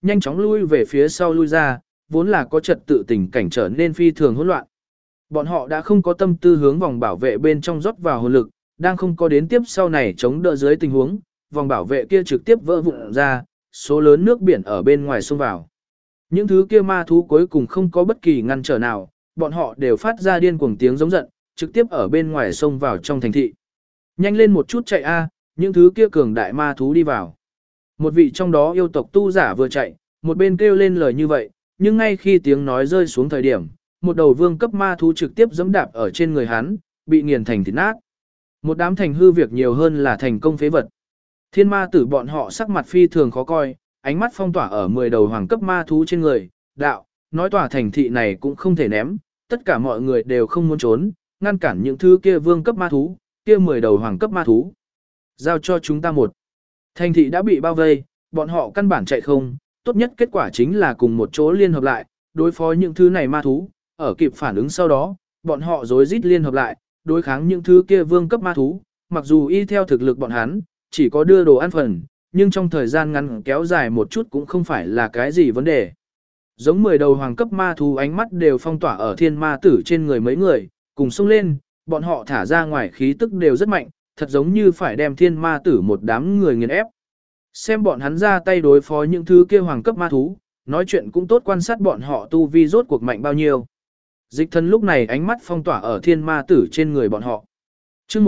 nhanh chóng lui về phía sau lui ra, vốn là có trật tự tình cảnh trở nên phi thường hỗn loạn. Bọn họ đã không có tâm tư hướng vòng bảo vệ bên trong rót vào hồn lực, đang không có đến tiếp sau này chống đỡ dưới tình huống, vòng bảo vệ kia trực tiếp vỡ vụn ra, số lớn nước biển ở bên ngoài xông vào. Những thứ kia ma thú cuối cùng không có bất kỳ ngăn trở nào, bọn họ đều phát ra điên cuồng tiếng giống giận, trực tiếp ở bên ngoài xông vào trong thành thị. Nhanh lên một chút chạy a, những thứ kia cường đại ma thú đi vào. Một vị trong đó yêu tộc tu giả vừa chạy, một bên kêu lên lời như vậy, nhưng ngay khi tiếng nói rơi xuống thời điểm, một đầu vương cấp ma thú trực tiếp giẫm đạp ở trên người hắn, bị nghiền thành thịt nát. Một đám thành hư việc nhiều hơn là thành công phế vật. Thiên ma tử bọn họ sắc mặt phi thường khó coi, ánh mắt phong tỏa ở 10 đầu hoàng cấp ma thú trên người, đạo, nói tỏa thành thị này cũng không thể ném, tất cả mọi người đều không muốn trốn, ngăn cản những thứ kia vương cấp ma thú, kia 10 đầu hoàng cấp ma thú. Giao cho chúng ta một. Thành thị đã bị bao vây, bọn họ căn bản chạy không, tốt nhất kết quả chính là cùng một chỗ liên hợp lại, đối phó những thứ này ma thú, ở kịp phản ứng sau đó, bọn họ rối rít liên hợp lại, đối kháng những thứ kia vương cấp ma thú, mặc dù y theo thực lực bọn hắn, chỉ có đưa đồ ăn phần, nhưng trong thời gian ngắn kéo dài một chút cũng không phải là cái gì vấn đề. Giống 10 đầu hoàng cấp ma thú ánh mắt đều phong tỏa ở thiên ma tử trên người mấy người, cùng xông lên, bọn họ thả ra ngoài khí tức đều rất mạnh, thật giống như phải đem thiên ma tử một đám người nghiền ép. Xem bọn hắn ra tay đối phó những thứ kia hoàng cấp ma thú, nói chuyện cũng tốt quan sát bọn họ tu vi rốt cuộc mạnh bao nhiêu. Dịch thân lúc này ánh mắt phong tỏa ở thiên ma tử trên người bọn họ. Chương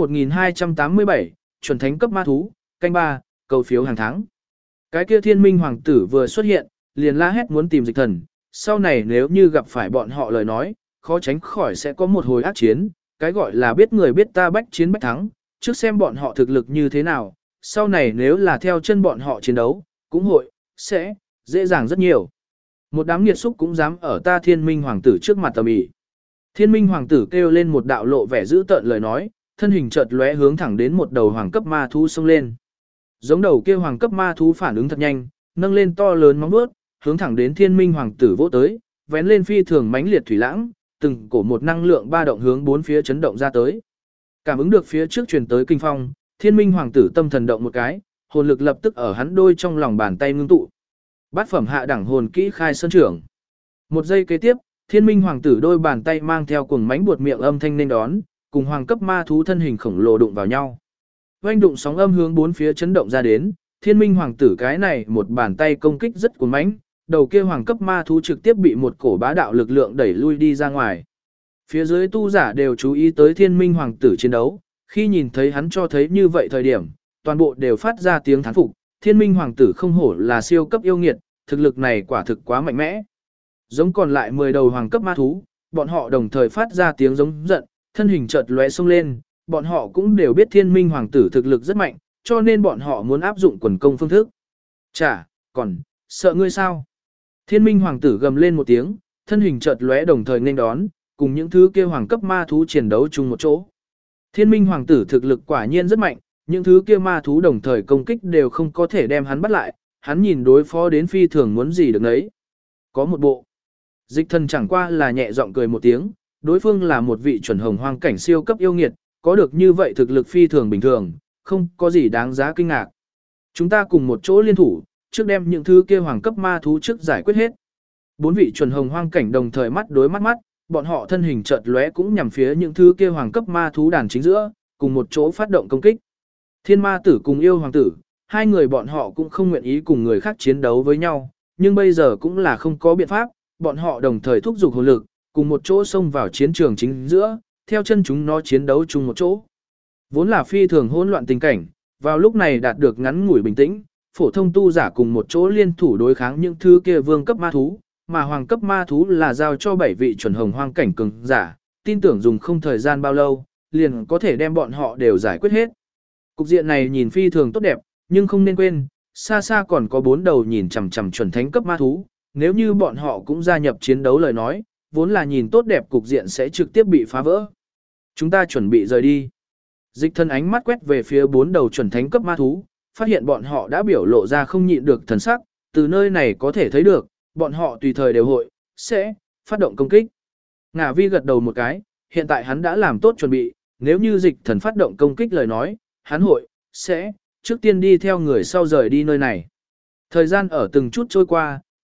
1287, chuẩn thánh cấp ma thú, canh 3, cầu phiếu hàng tháng. Cái kia thiên minh hoàng tử vừa xuất hiện, liền la hét muốn tìm dịch thần, sau này nếu như gặp phải bọn họ lời nói, khó tránh khỏi sẽ có một hồi ác chiến, cái gọi là biết người biết ta bách chiến bách thắng, trước xem bọn họ thực lực như thế nào, sau này nếu là theo chân bọn họ chiến đấu, cũng hội, sẽ, dễ dàng rất nhiều. Một đám nghiệt xúc cũng dám ở ta thiên minh hoàng tử trước mặt tầm ĩ. Thiên minh hoàng tử kêu lên một đạo lộ vẻ dữ tợn lời nói, thân hình chợt lóe hướng thẳng đến một đầu hoàng cấp ma thú xông lên. Giống đầu kia hoàng cấp ma thú phản ứng thật nhanh, nâng lên to lớn móng vuốt, hướng thẳng đến thiên minh hoàng tử vỗ tới, vén lên phi thường mãnh liệt thủy lãng, từng cổ một năng lượng ba động hướng bốn phía chấn động ra tới. Cảm ứng được phía trước truyền tới kinh phong, thiên minh hoàng tử tâm thần động một cái, hồn lực lập tức ở hắn đôi trong lòng bàn tay ngưng tụ. Bát phẩm hạ đẳng hồn kỹ khai sơn trưởng. Một giây kế tiếp, thiên minh hoàng tử đôi bàn tay mang theo cuồng mãnh buột miệng âm thanh nên đón, cùng hoàng cấp ma thú thân hình khổng lồ đụng vào nhau. Oanh đụng sóng âm hướng bốn phía chấn động ra đến, thiên minh hoàng tử cái này một bàn tay công kích rất cuồng mãnh, đầu kia hoàng cấp ma thú trực tiếp bị một cổ bá đạo lực lượng đẩy lui đi ra ngoài. Phía dưới tu giả đều chú ý tới thiên minh hoàng tử chiến đấu, khi nhìn thấy hắn cho thấy như vậy thời điểm, toàn bộ đều phát ra tiếng thán phục, thiên minh hoàng tử không hổ là siêu cấp yêu nghiệt, thực lực này quả thực quá mạnh mẽ. Giống còn lại 10 đầu hoàng cấp ma thú, bọn họ đồng thời phát ra tiếng giống giận, thân hình chợt lóe xông lên, bọn họ cũng đều biết thiên minh hoàng tử thực lực rất mạnh, cho nên bọn họ muốn áp dụng quần công phương thức. Chả, còn, sợ ngươi sao? Thiên minh hoàng tử gầm lên một tiếng, thân hình chợt lóe đồng thời nên đón, cùng những thứ kia hoàng cấp ma thú chiến đấu chung một chỗ. Thiên minh hoàng tử thực lực quả nhiên rất mạnh, những thứ kia ma thú đồng thời công kích đều không có thể đem hắn bắt lại, hắn nhìn đối phó đến phi thường muốn gì được nấy. Có một bộ. Dịch thần chẳng qua là nhẹ giọng cười một tiếng, đối phương là một vị chuẩn hồng hoang cảnh siêu cấp yêu nghiệt, có được như vậy thực lực phi thường bình thường, không có gì đáng giá kinh ngạc. Chúng ta cùng một chỗ liên thủ, trước đem những thứ kia hoàng cấp ma thú trước giải quyết hết. 4 vị chuẩn hồng hoang cảnh đồng thời mắt đối mắt mắt, bọn họ thân hình chợt lóe cũng nhằm phía những thứ kia hoàng cấp ma thú đàn chính giữa, cùng một chỗ phát động công kích. Thiên ma tử cùng yêu hoàng tử, hai người bọn họ cũng không nguyện ý cùng người khác chiến đấu với nhau, nhưng bây giờ cũng là không có biện pháp, bọn họ đồng thời thúc giục hồn lực, cùng một chỗ xông vào chiến trường chính giữa, theo chân chúng nó chiến đấu chung một chỗ. Vốn là phi thường hỗn loạn tình cảnh, vào lúc này đạt được ngắn ngủi bình tĩnh, phổ thông tu giả cùng một chỗ liên thủ đối kháng những thứ kia vương cấp ma thú, mà hoàng cấp ma thú là giao cho 7 vị chuẩn hồng hoang cảnh cường giả, tin tưởng dùng không thời gian bao lâu, liền có thể đem bọn họ đều giải quyết hết. Cục diện này nhìn phi thường tốt đẹp, nhưng không nên quên, xa xa còn có 4 đầu nhìn chằm chằm chuẩn thánh cấp ma thú, nếu như bọn họ cũng gia nhập chiến đấu lời nói, vốn là nhìn tốt đẹp cục diện sẽ trực tiếp bị phá vỡ. Chúng ta chuẩn bị rời đi. Dịch thân ánh mắt quét về phía 4 đầu chuẩn thánh cấp ma thú, phát hiện bọn họ đã biểu lộ ra không nhịn được thần sắc, từ nơi này có thể thấy được, bọn họ tùy thời đều hội, sẽ, phát động công kích. Ngả vi gật đầu một cái, hiện tại hắn đã làm tốt chuẩn bị, nếu như dịch thần phát động công kích lời nói, hắn hội, sẽ, trước tiên đi theo người sau rời đi nơi này. Thời gian ở từng chút trôi qua,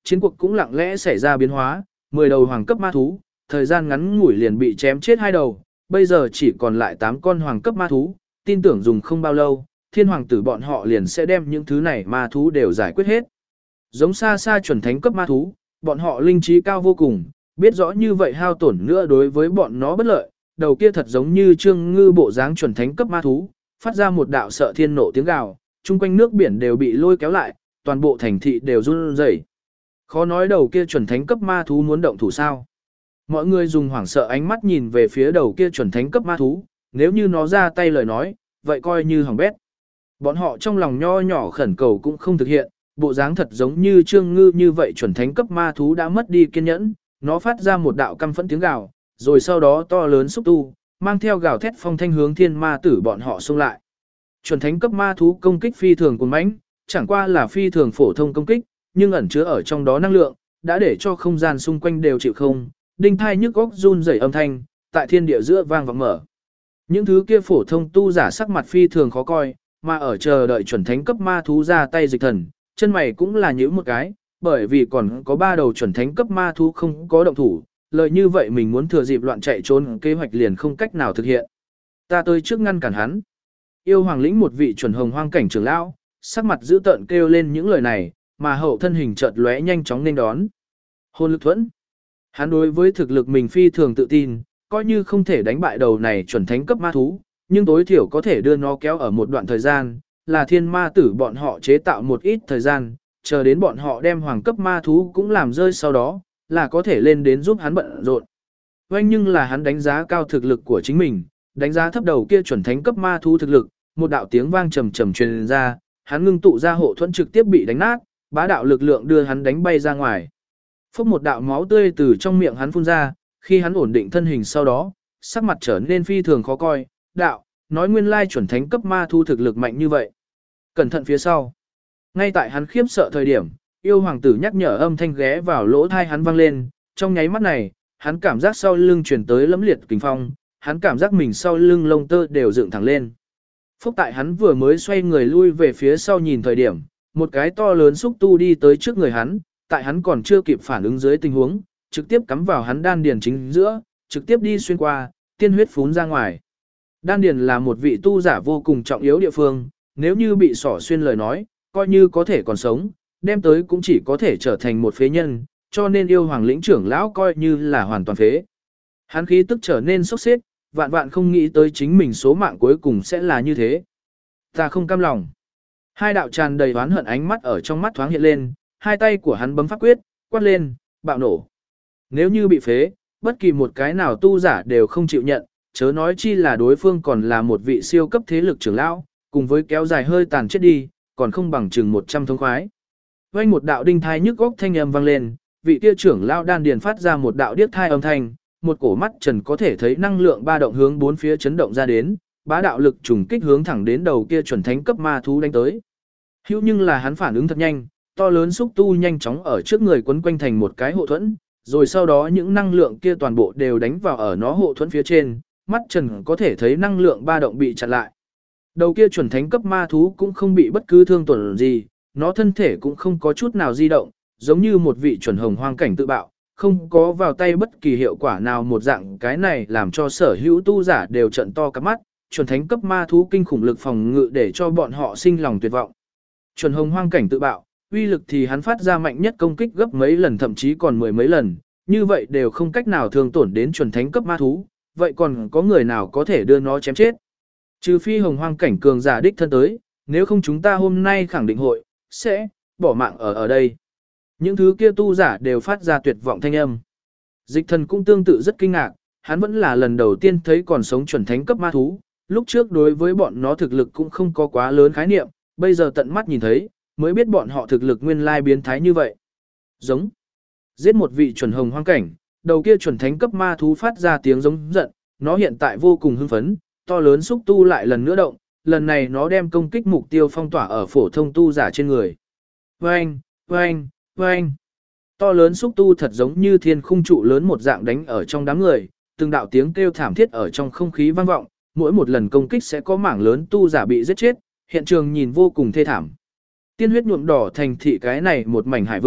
chiến cuộc cũng lặng lẽ xảy ra biến hóa, 10 đầu hoàng cấp ma thú, thời gian ngắn ngủi liền bị chém chết 2 đầu, bây giờ chỉ còn lại 8 con hoàng cấp ma thú, tin tưởng dùng không bao lâu, thiên hoàng tử bọn họ liền sẽ đem những thứ này ma thú đều giải quyết hết. Giống xa xa chuẩn thánh cấp ma thú, bọn họ linh trí cao vô cùng, biết rõ như vậy hao tổn nữa đối với bọn nó bất lợi, đầu kia thật giống như Trương Ngư bộ dáng chuẩn thánh cấp ma thú, phát ra một đạo sợ thiên nộ tiếng gào, chung quanh nước biển đều bị lôi kéo lại, toàn bộ thành thị đều run rẩy. Khó nói đầu kia chuẩn thánh cấp ma thú muốn động thủ sao? Mọi người dùng hoảng sợ ánh mắt nhìn về phía đầu kia chuẩn thánh cấp ma thú, nếu như nó ra tay lời nói, vậy coi như hỏng bét. Bọn họ trong lòng nho nhỏ khẩn cầu cũng không thực hiện, bộ dáng thật giống như Trương Ngư như vậy chuẩn thánh cấp ma thú đã mất đi kiên nhẫn, nó phát ra một đạo căm phẫn tiếng gào, rồi sau đó to lớn xúc tu, mang theo gào thét phong thanh hướng thiên ma tử bọn họ xông lại. Chuẩn thánh cấp ma thú công kích phi thường cuồng mãnh, chẳng qua là phi thường phổ thông công kích, nhưng ẩn chứa ở trong đó năng lượng, đã để cho không gian xung quanh đều chịu không, đinh thai nhức óc run rẩy âm thanh, tại thiên địa giữa vang vọng mở. Những thứ kia phổ thông tu giả sắc mặt phi thường khó coi, mà ở chờ đợi chuẩn thánh cấp ma thú ra tay dịch thần, chân mày cũng là nhíu một cái, bởi vì còn có 3 đầu chuẩn thánh cấp ma thú không có động thủ, lợi như vậy mình muốn thừa dịp loạn chạy trốn kế hoạch liền không cách nào thực hiện. Ta tới trước ngăn cản hắn. Yêu hoàng lĩnh một vị chuẩn hồng hoang cảnh trưởng lão, sắc mặt dữ tợn kêu lên những lời này, mà hậu thân hình chợt lóe nhanh chóng nên đón. Hồn lực thuẫn. Hắn đối với thực lực mình phi thường tự tin, coi như không thể đánh bại đầu này chuẩn thánh cấp ma thú, nhưng tối thiểu có thể đưa nó kéo ở một đoạn thời gian, là thiên ma tử bọn họ chế tạo một ít thời gian, chờ đến bọn họ đem hoàng cấp ma thú cũng làm rơi sau đó, là có thể lên đến giúp hắn bận rộn. Oanh nhưng là hắn đánh giá cao thực lực của chính mình, đánh giá thấp đầu kia chuẩn thánh cấp ma thú thực lực, một đạo tiếng vang trầm trầm truyền ra, hắn ngưng tụ ra hộ thuẫn trực tiếp bị đánh nát, bá đạo lực lượng đưa hắn đánh bay ra ngoài. Phốc một đạo máu tươi từ trong miệng hắn phun ra, khi hắn ổn định thân hình sau đó, sắc mặt trở nên phi thường khó coi, đạo, nói nguyên lai chuẩn thánh cấp ma thú thực lực mạnh như vậy. Cẩn thận phía sau. Ngay tại hắn khiếp sợ thời điểm, yêu hoàng tử nhắc nhở âm thanh ghé vào lỗ tai hắn vang lên, trong nháy mắt này, hắn cảm giác sau lưng truyền tới lẫm liệt kình phong, hắn cảm giác mình sau lưng lông tơ đều dựng thẳng lên. Phúc tại hắn vừa mới xoay người lui về phía sau nhìn thời điểm, một cái to lớn xúc tu đi tới trước người hắn, tại hắn còn chưa kịp phản ứng dưới tình huống, trực tiếp cắm vào hắn đan điền chính giữa, trực tiếp đi xuyên qua, tiên huyết phún ra ngoài. Đan điền là một vị tu giả vô cùng trọng yếu địa phương, nếu như bị xỏ xuyên lời nói, coi như có thể còn sống, đem tới cũng chỉ có thể trở thành một phế nhân, cho nên yêu hoàng lĩnh trưởng lão coi như là hoàn toàn phế. Hắn khí tức trở nên sốc xếp, vạn vạn không nghĩ tới chính mình số mạng cuối cùng sẽ là như thế. Ta không cam lòng. Hai đạo tràn đầy oán hận ánh mắt ở trong mắt thoáng hiện lên, hai tay của hắn bấm pháp quyết, quát lên, bạo nổ. Nếu như bị phế, bất kỳ một cái nào tu giả đều không chịu nhận, chớ nói chi là đối phương còn là một vị siêu cấp thế lực trưởng lão, cùng với kéo dài hơi tàn chết đi, còn không bằng chừng 100 thống khoái. Vang một đạo đinh thai nhức óc thanh âm vang lên, vị kia trưởng lão đan điền phát ra một đạo điếc thai âm thanh, một cổ mắt trần có thể thấy năng lượng ba động hướng bốn phía chấn động ra đến, bá đạo lực trùng kích hướng thẳng đến đầu kia chuẩn thánh cấp ma thú đánh tới. Hữu nhưng là hắn phản ứng thật nhanh, to lớn xúc tu nhanh chóng ở trước người quấn quanh thành một cái hộ thuẫn, rồi sau đó những năng lượng kia toàn bộ đều đánh vào ở nó hộ thuẫn phía trên, mắt trần có thể thấy năng lượng ba động bị chặn lại. Đầu kia chuẩn thánh cấp ma thú cũng không bị bất cứ thương tổn gì, nó thân thể cũng không có chút nào di động, giống như một vị chuẩn hồng hoang cảnh tự bạo, không có vào tay bất kỳ hiệu quả nào một dạng. Cái này làm cho sở hữu tu giả đều trận to cắp mắt, chuẩn thánh cấp ma thú kinh khủng lực phòng ngự để cho bọn họ sinh lòng tuyệt vọng. Chuẩn hồng hoang cảnh tự bạo, uy lực thì hắn phát ra mạnh nhất công kích gấp mấy lần thậm chí còn 10 mấy lần, như vậy đều không cách nào thương tổn đến chuẩn thánh cấp ma thú, vậy còn có người nào có thể đưa nó chém chết? Trừ phi hồng hoang cảnh cường giả đích thân tới, nếu không chúng ta hôm nay khẳng định hội sẽ bỏ mạng ở đây. Những thứ kia tu giả đều phát ra tuyệt vọng thanh âm. Dịch thần cũng tương tự rất kinh ngạc, hắn vẫn là lần đầu tiên thấy còn sống chuẩn thánh cấp ma thú, lúc trước đối với bọn nó thực lực cũng không có quá lớn khái niệm, bây giờ tận mắt nhìn thấy, mới biết bọn họ thực lực nguyên lai biến thái như vậy. Giống. Giết một vị chuẩn hồng hoang cảnh, đầu kia chuẩn thánh cấp ma thú phát ra tiếng giống giận, nó hiện tại vô cùng hưng phấn, to lớn xúc tu lại lần nữa động, lần này nó đem công kích mục tiêu phong tỏa ở phổ thông tu giả trên người. Oanh, oanh, oanh. To lớn xúc tu thật giống như thiên khung trụ lớn một dạng đánh ở trong đám người, từng đạo tiếng kêu thảm thiết ở trong không khí vang vọng, mỗi một lần công kích sẽ có mảng lớn tu giả bị giết chết, hiện trường nhìn vô cùng thê thảm. Tiên huyết nhuộm đỏ thành thị cái này một mảnh hải vực,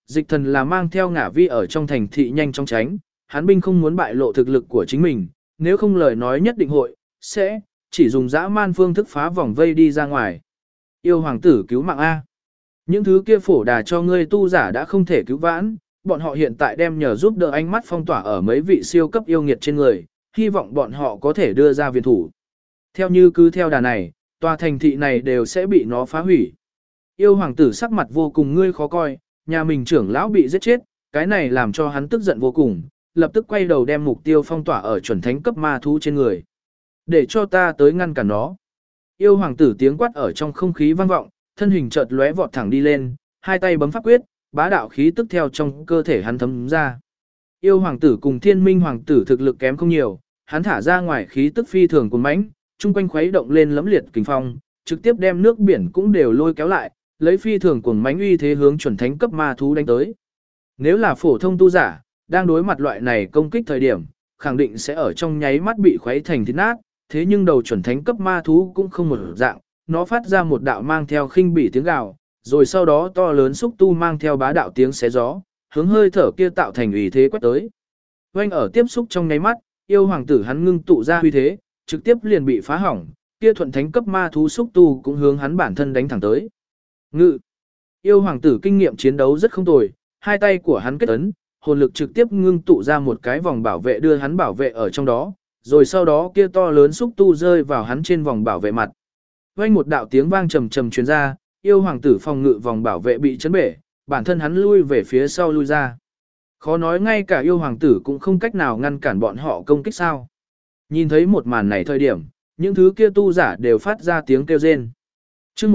Dịch thần là mang theo ngả vi ở trong thành thị nhanh chóng tránh, hắn binh không muốn bại lộ thực lực của chính mình, nếu không lời nói nhất định sẽ chỉ dùng dã man phương thức phá vòng vây đi ra ngoài. Yêu hoàng tử cứu mạng A. Những thứ kia phổ đà cho ngươi tu giả đã không thể cứu vãn, bọn họ hiện tại đem nhờ giúp đỡ ánh mắt phong tỏa ở mấy vị siêu cấp yêu nghiệt trên người, hy vọng bọn họ có thể đưa ra viện thủ. Theo như cứ theo đà này, tòa thành thị này đều sẽ bị nó phá hủy. Yêu hoàng tử sắc mặt vô cùng ngươi khó coi, nhà mình trưởng lão bị giết chết, cái này làm cho hắn tức giận vô cùng, lập tức quay đầu đem mục tiêu phong tỏa ở chuẩn thánh cấp ma thú trên người. Để cho ta tới ngăn cản nó. Yêu hoàng tử tiếng quát ở trong không khí vang vọng, thân hình chợt lóe vọt thẳng đi lên, hai tay bấm pháp quyết, bá đạo khí tức theo trong cơ thể hắn thấm ra. Yêu hoàng tử cùng thiên minh hoàng tử thực lực kém không nhiều, hắn thả ra ngoài khí tức phi thường cuồng mãnh, chung quanh khuấy động lên lẫm liệt kình phong, trực tiếp đem nước biển cũng đều lôi kéo lại, lấy phi thường cuồng mãnh uy thế hướng chuẩn thánh cấp ma thú đánh tới. Nếu là phổ thông tu giả, đang đối mặt loại này công kích thời điểm, khẳng định sẽ ở trong nháy mắt bị khuấy thành thịt nát, thế nhưng đầu chuẩn thánh cấp ma thú cũng không một dạng, nó phát ra một đạo mang theo khinh bỉ tiếng gào, rồi sau đó to lớn xúc tu mang theo bá đạo tiếng xé gió, hướng hơi thở kia tạo thành uy thế quét tới. Oanh ở tiếp xúc trong nháy mắt, yêu hoàng tử hắn ngưng tụ ra uy thế, trực tiếp liền bị phá hỏng, kia thuận thánh cấp ma thú xúc tu cũng hướng hắn bản thân đánh thẳng tới. Ngự. Yêu hoàng tử kinh nghiệm chiến đấu rất không tồi, hai tay của hắn kết ấn, hồn lực trực tiếp ngưng tụ ra một cái vòng bảo vệ đưa hắn bảo vệ ở trong đó, rồi sau đó kia to lớn xúc tu rơi vào hắn trên vòng bảo vệ mặt. Vang một đạo tiếng vang trầm trầm truyền ra, yêu hoàng tử phòng ngự vòng bảo vệ bị chấn bể, bản thân hắn lui về phía sau lui ra. Khó nói ngay cả yêu hoàng tử cũng không cách nào ngăn cản bọn họ công kích sao. Nhìn thấy một màn này thời điểm, những thứ kia tu giả đều phát ra tiếng kêu rên. Chương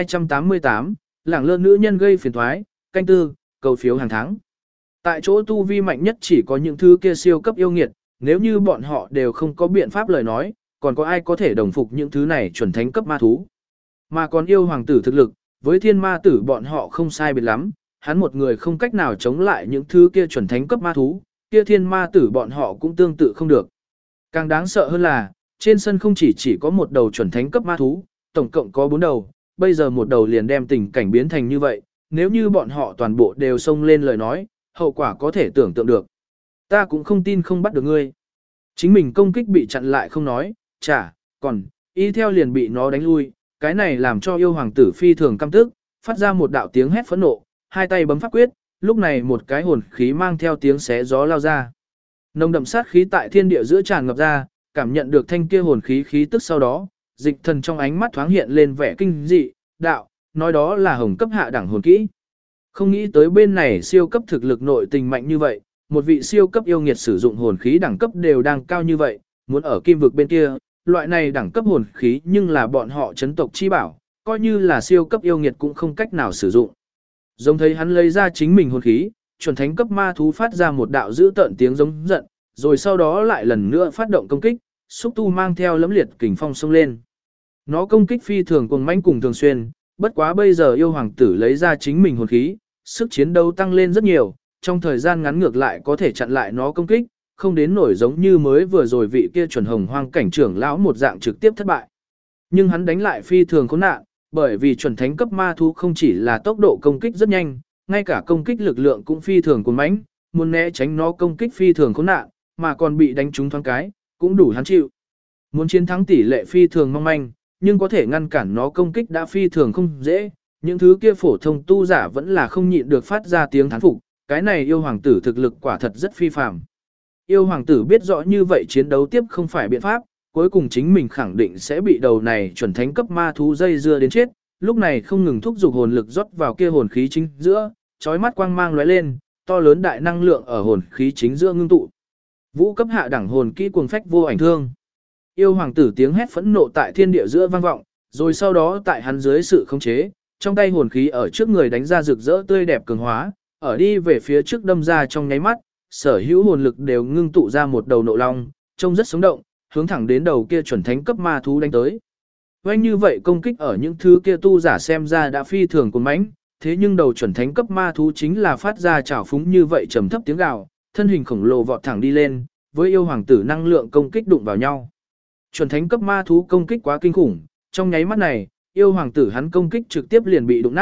1288, lẳng lơ nữ nhân gây phiền toái, canh tư, cầu phiếu hàng tháng. Tại chỗ tu vi mạnh nhất chỉ có những thứ kia siêu cấp yêu nghiệt, nếu như bọn họ đều không có biện pháp lời nói, còn có ai có thể đồng phục những thứ này chuẩn thánh cấp ma thú. Mà còn yêu hoàng tử thực lực, với thiên ma tử bọn họ không sai biệt lắm, hắn một người không cách nào chống lại những thứ kia chuẩn thánh cấp ma thú, kia thiên ma tử bọn họ cũng tương tự không được. Càng đáng sợ hơn là, trên sân không chỉ có một đầu chuẩn thánh cấp ma thú, tổng cộng có 4 đầu, bây giờ một đầu liền đem tình cảnh biến thành như vậy, nếu như bọn họ toàn bộ đều xông lên lời nói, hậu quả có thể tưởng tượng được. Ta cũng không tin không bắt được ngươi. Chính mình công kích bị chặn lại không nói, còn, y theo liền bị nó đánh lui, cái này làm cho yêu hoàng tử phi thường căm tức, phát ra một đạo tiếng hét phẫn nộ, hai tay bấm pháp quyết, lúc này một cái hồn khí mang theo tiếng xé gió lao ra. Nồng đậm sát khí tại thiên địa giữa tràn ngập ra, cảm nhận được thanh kia hồn khí khí tức sau đó, dịch thần trong ánh mắt thoáng hiện lên vẻ kinh dị, đạo, nói đó là hồng cấp hạ đẳng hồn kỹ. Không nghĩ tới bên này siêu cấp thực lực nội tình mạnh như vậy, một vị siêu cấp yêu nghiệt sử dụng hồn khí đẳng cấp đều đang cao như vậy, muốn ở kim vực bên kia, loại này đẳng cấp hồn khí nhưng là bọn họ chấn tộc chi bảo, coi như là siêu cấp yêu nghiệt cũng không cách nào sử dụng. Giống thấy hắn lấy ra chính mình hồn khí, chuẩn thánh cấp ma thú phát ra một đạo dữ tợn tiếng giống giận, rồi sau đó lại lần nữa phát động công kích, xúc tu mang theo lẫm liệt kình phong xông lên. Nó công kích phi thường cuồng mãnh cùng thường xuyên, bất quá bây giờ yêu hoàng tử lấy ra chính mình hồn khí, sức chiến đấu tăng lên rất nhiều, trong thời gian ngắn ngược lại có thể chặn lại nó công kích, không đến nổi giống như mới vừa rồi vị kia chuẩn hồng hoang cảnh trưởng lão một dạng trực tiếp thất bại. Nhưng hắn đánh lại phi thường khốn nạn, bởi vì chuẩn thánh cấp ma thú không chỉ là tốc độ công kích rất nhanh, ngay cả công kích lực lượng cũng phi thường cuồng mãnh, muốn né tránh nó công kích phi thường khốn nạn, mà còn bị đánh trúng thoáng cái, cũng đủ hắn chịu. Muốn chiến thắng tỷ lệ phi thường mong manh, nhưng có thể ngăn cản nó công kích đã phi thường không dễ, những thứ kia phổ thông tu giả vẫn là không nhịn được phát ra tiếng thán phục, cái này yêu hoàng tử thực lực quả thật rất phi phàm. Yêu hoàng tử biết rõ như vậy chiến đấu tiếp không phải biện pháp, cuối cùng chính mình khẳng định sẽ bị đầu này chuẩn thánh cấp ma thú dây dưa đến chết, lúc này không ngừng thúc giục hồn lực rót vào kia hồn khí chính giữa, chói mắt quang mang lóe lên, to lớn đại năng lượng ở hồn khí chính giữa ngưng tụ. Vũ cấp hạ đẳng hồn kỹ cuồng phách vô ảnh thương. Yêu hoàng tử tiếng hét phẫn nộ tại thiên địa giữa vang vọng, rồi sau đó tại hắn dưới sự khống chế, trong tay hồn khí ở trước người đánh ra rực rỡ tươi đẹp cường hóa, ở đi về phía trước đâm ra trong nháy mắt, sở hữu hồn lực đều ngưng tụ ra một đầu nộ long, trông rất sống động, hướng thẳng đến đầu kia chuẩn thánh cấp ma thú đánh tới. Vành như vậy công kích ở những thứ kia tu giả xem ra đã phi thường cuồng mãnh, thế nhưng đầu chuẩn thánh cấp ma thú chính là phát ra trào phúng như vậy trầm thấp tiếng gào, thân hình khổng lồ vọt thẳng đi lên, với yêu hoàng tử năng lượng công kích đụng vào nhau. Chuẩn thánh cấp ma thú công kích quá kinh khủng, trong nháy mắt này, yêu hoàng tử hắn công kích trực tiếp liền bị đụng nát,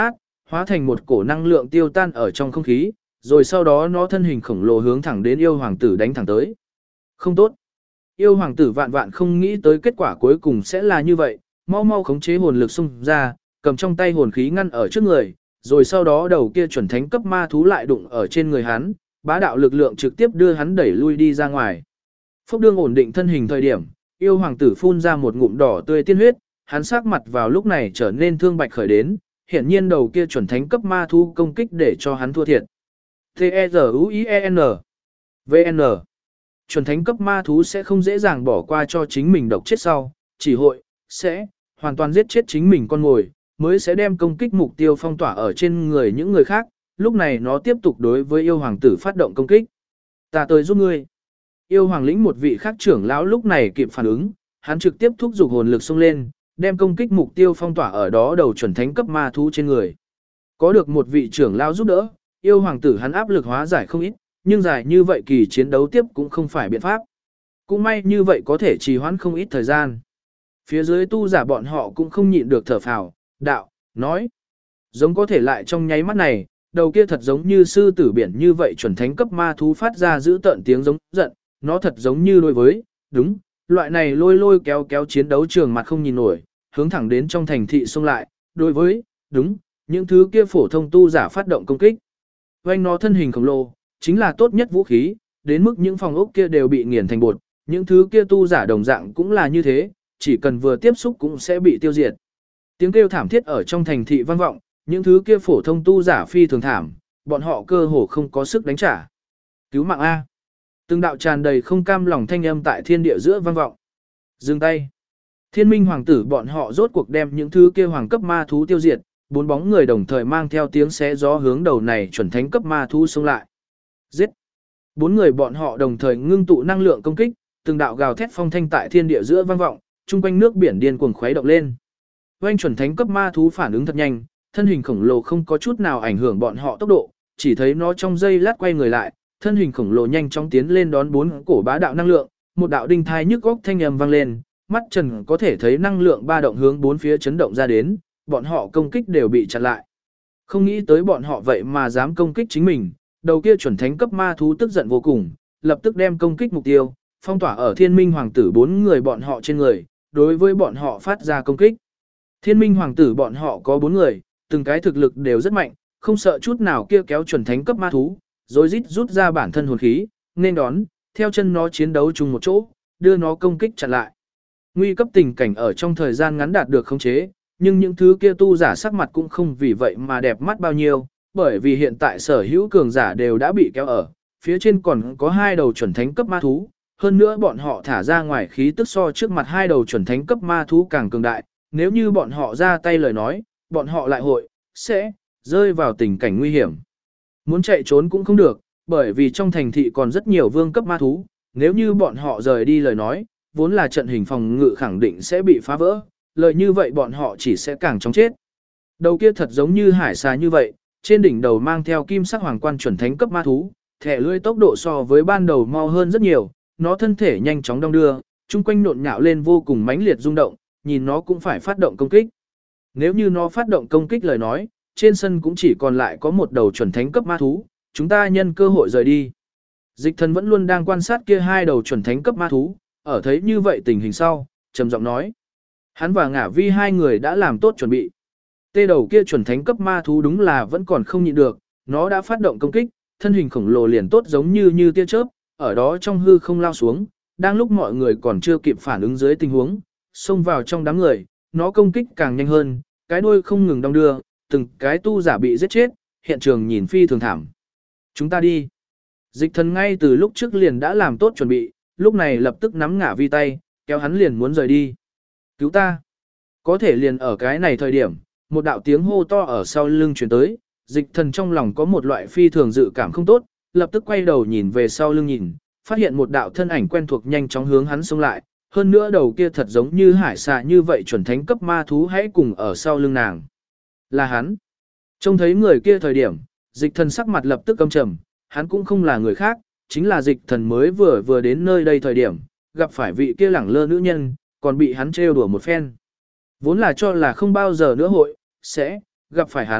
hóa thành một cổ năng lượng tiêu tan ở trong không khí, rồi sau đó nó thân hình khổng lồ hướng thẳng đến yêu hoàng tử đánh thẳng tới. Không tốt. Yêu hoàng tử vạn vạn không nghĩ tới kết quả cuối cùng sẽ là như vậy, mau mau khống chế hồn lực xung ra, cầm trong tay hồn khí ngăn ở trước người, rồi sau đó đầu kia chuẩn thánh cấp ma thú lại đụng ở trên người hắn, bá đạo lực lượng trực tiếp đưa hắn đẩy lui đi ra ngoài. Phốc đương ổn định thân hình thời điểm, yêu hoàng tử phun ra một ngụm đỏ tươi tiên huyết, hắn sắc mặt vào lúc này trở nên thương bạch khởi đến, hiển nhiên đầu kia chuẩn thánh cấp ma thú công kích để cho hắn thua thiệt. T-E-Z-U-I-E-N VN Chuẩn thánh cấp ma thú sẽ không dễ dàng bỏ qua cho chính mình độc chết sau, chỉ sẽ hoàn toàn giết chết chính mình con mồi, mới sẽ đem công kích mục tiêu phong tỏa ở trên người những người khác, lúc này nó tiếp tục đối với yêu hoàng tử phát động công kích. Ta tới giúp ngươi. Yêu hoàng lĩnh một vị khác trưởng lão lúc này kịp phản ứng, hắn trực tiếp thúc giục hồn lực xông lên, đem công kích mục tiêu phong tỏa ở đó đầu chuẩn thánh cấp ma thú trên người. Có được một vị trưởng lão giúp đỡ, yêu hoàng tử hắn áp lực hóa giải không ít, nhưng dài như vậy kỳ chiến đấu tiếp cũng không phải biện pháp. Cũng may như vậy có thể trì hoãn không ít thời gian. Phía dưới tu giả bọn họ cũng không nhịn được thở phào, đạo, nói. Giống có thể lại trong nháy mắt này, đầu kia thật giống như sư tử biển như vậy chuẩn thánh cấp ma thú phát ra giữ tợn tiếng giống giận, nó thật giống như đối với, đúng, loại này lôi lôi kéo kéo chiến đấu trường mặt không nhìn nổi, hướng thẳng đến trong thành thị xông lại, đối với, đúng, những thứ kia phổ thông tu giả phát động công kích. Oanh nó thân hình khổng lồ, chính là tốt nhất vũ khí, đến mức những phòng ốc kia đều bị nghiền thành bột, những thứ kia tu giả đồng dạng cũng là như thế, chỉ cần vừa tiếp xúc cũng sẽ bị tiêu diệt. Tiếng kêu thảm thiết ở trong thành thị vang vọng, những thứ kia phổ thông tu giả phi thường thảm, bọn họ cơ hồ không có sức đánh trả. Cứu mạng A. Từng đạo tràn đầy không cam lòng thanh âm tại thiên địa giữa vang vọng. Dừng tay. Thiên minh hoàng tử bọn họ rốt cuộc đem những thứ kia hoàng cấp ma thú tiêu diệt, bốn bóng người đồng thời mang theo tiếng xé gió hướng đầu này chuẩn thánh cấp ma thú xông lại. Giết. Bốn người bọn họ đồng thời ngưng tụ năng lượng công kích, từng đạo gào thét phong thanh tại thiên địa giữa vang vọng, chung quanh nước biển điên cuồng khuấy động lên. Oanh chuẩn thánh cấp ma thú phản ứng thật nhanh, thân hình khổng lồ không có chút nào ảnh hưởng bọn họ tốc độ, chỉ thấy nó trong giây lát quay người lại, thân hình khổng lồ nhanh chóng tiến lên đón bốn cổ bá đạo năng lượng, một đạo đinh thai nhức góc thanh âm vang lên, mắt trần có thể thấy năng lượng ba động hướng bốn phía chấn động ra đến, bọn họ công kích đều bị chặn lại. Không nghĩ tới bọn họ vậy mà dám công kích chính mình, đầu kia chuẩn thánh cấp ma thú tức giận vô cùng, lập tức đem công kích mục tiêu, phong tỏa ở thiên minh hoàng tử bốn người bọn họ trên người, đối với bọn họ phát ra công kích. Thiên minh hoàng tử bọn họ có bốn người, từng cái thực lực đều rất mạnh, không sợ chút nào kia kéo chuẩn thánh cấp ma thú, rồi rít rút ra bản thân hồn khí, nên đón, theo chân nó chiến đấu chung một chỗ, đưa nó công kích chặn lại. Nguy cấp tình cảnh ở trong thời gian ngắn đạt được khống chế, nhưng những thứ kia tu giả sắc mặt cũng không vì vậy mà đẹp mắt bao nhiêu, bởi vì hiện tại sở hữu cường giả đều đã bị kéo ở, phía trên còn có hai đầu chuẩn thánh cấp ma thú, hơn nữa bọn họ thả ra ngoài khí tức so trước mặt hai đầu chuẩn thánh cấp ma thú càng cường đại, nếu như bọn họ ra tay lời nói, bọn họ lại sẽ rơi vào tình cảnh nguy hiểm. Muốn chạy trốn cũng không được, bởi vì trong thành thị còn rất nhiều vương cấp ma thú, nếu như bọn họ rời đi lời nói, vốn là trận hình phòng ngự khẳng định sẽ bị phá vỡ, lời như vậy bọn họ chỉ sẽ càng chóng chết. Đầu kia thật giống như hải xà như vậy, trên đỉnh đầu mang theo kim sắc hoàng quan chuẩn thánh cấp ma thú, thẻ lưỡi tốc độ so với ban đầu mau hơn rất nhiều, nó thân thể nhanh chóng đong đưa, chung quanh nộn nhạo lên vô cùng mãnh liệt rung động, nhìn nó cũng phải phát động công kích. Nếu như nó phát động công kích lời nói, trên sân cũng chỉ còn lại có một đầu chuẩn thánh cấp ma thú, chúng ta nhân cơ hội rời đi. Dịch thần vẫn luôn đang quan sát kia hai đầu chuẩn thánh cấp ma thú, ở thấy như vậy tình hình sau, trầm giọng nói. Hắn và Ngả Vi hai người đã làm tốt chuẩn bị. Tê đầu kia chuẩn thánh cấp ma thú đúng là vẫn còn không nhịn được, nó đã phát động công kích, thân hình khổng lồ liền tốt giống như tia chớp, ở đó trong hư không lao xuống, đang lúc mọi người còn chưa kịp phản ứng dưới tình huống, xông vào trong đám người, nó công kích càng nhanh hơn, cái đuôi không ngừng đong đưa, từng cái tu giả bị giết chết, hiện trường nhìn phi thường thảm. Chúng ta đi. Dịch thần ngay từ lúc trước liền đã làm tốt chuẩn bị, lúc này lập tức nắm Ngả Vi tay, kéo hắn liền muốn rời đi. Cứu ta. Có thể liền ở cái này thời điểm, một đạo tiếng hô to ở sau lưng truyền tới, dịch thần trong lòng có một loại phi thường dự cảm không tốt, lập tức quay đầu nhìn về sau lưng nhìn, phát hiện một đạo thân ảnh quen thuộc nhanh chóng hướng hắn xông lại, hơn nữa đầu kia thật giống như hải xà như vậy chuẩn thánh cấp ma thú hãy cùng ở sau lưng nàng. Là hắn. Trông thấy người kia thời điểm, dịch thần sắc mặt lập tức căm trầm, hắn cũng không là người khác, chính là dịch thần mới vừa đến nơi đây thời điểm, gặp phải vị kia lẳng lơ nữ nhân, còn bị hắn trêu đùa một phen. Vốn là cho là không bao giờ nữa sẽ gặp phải hắn,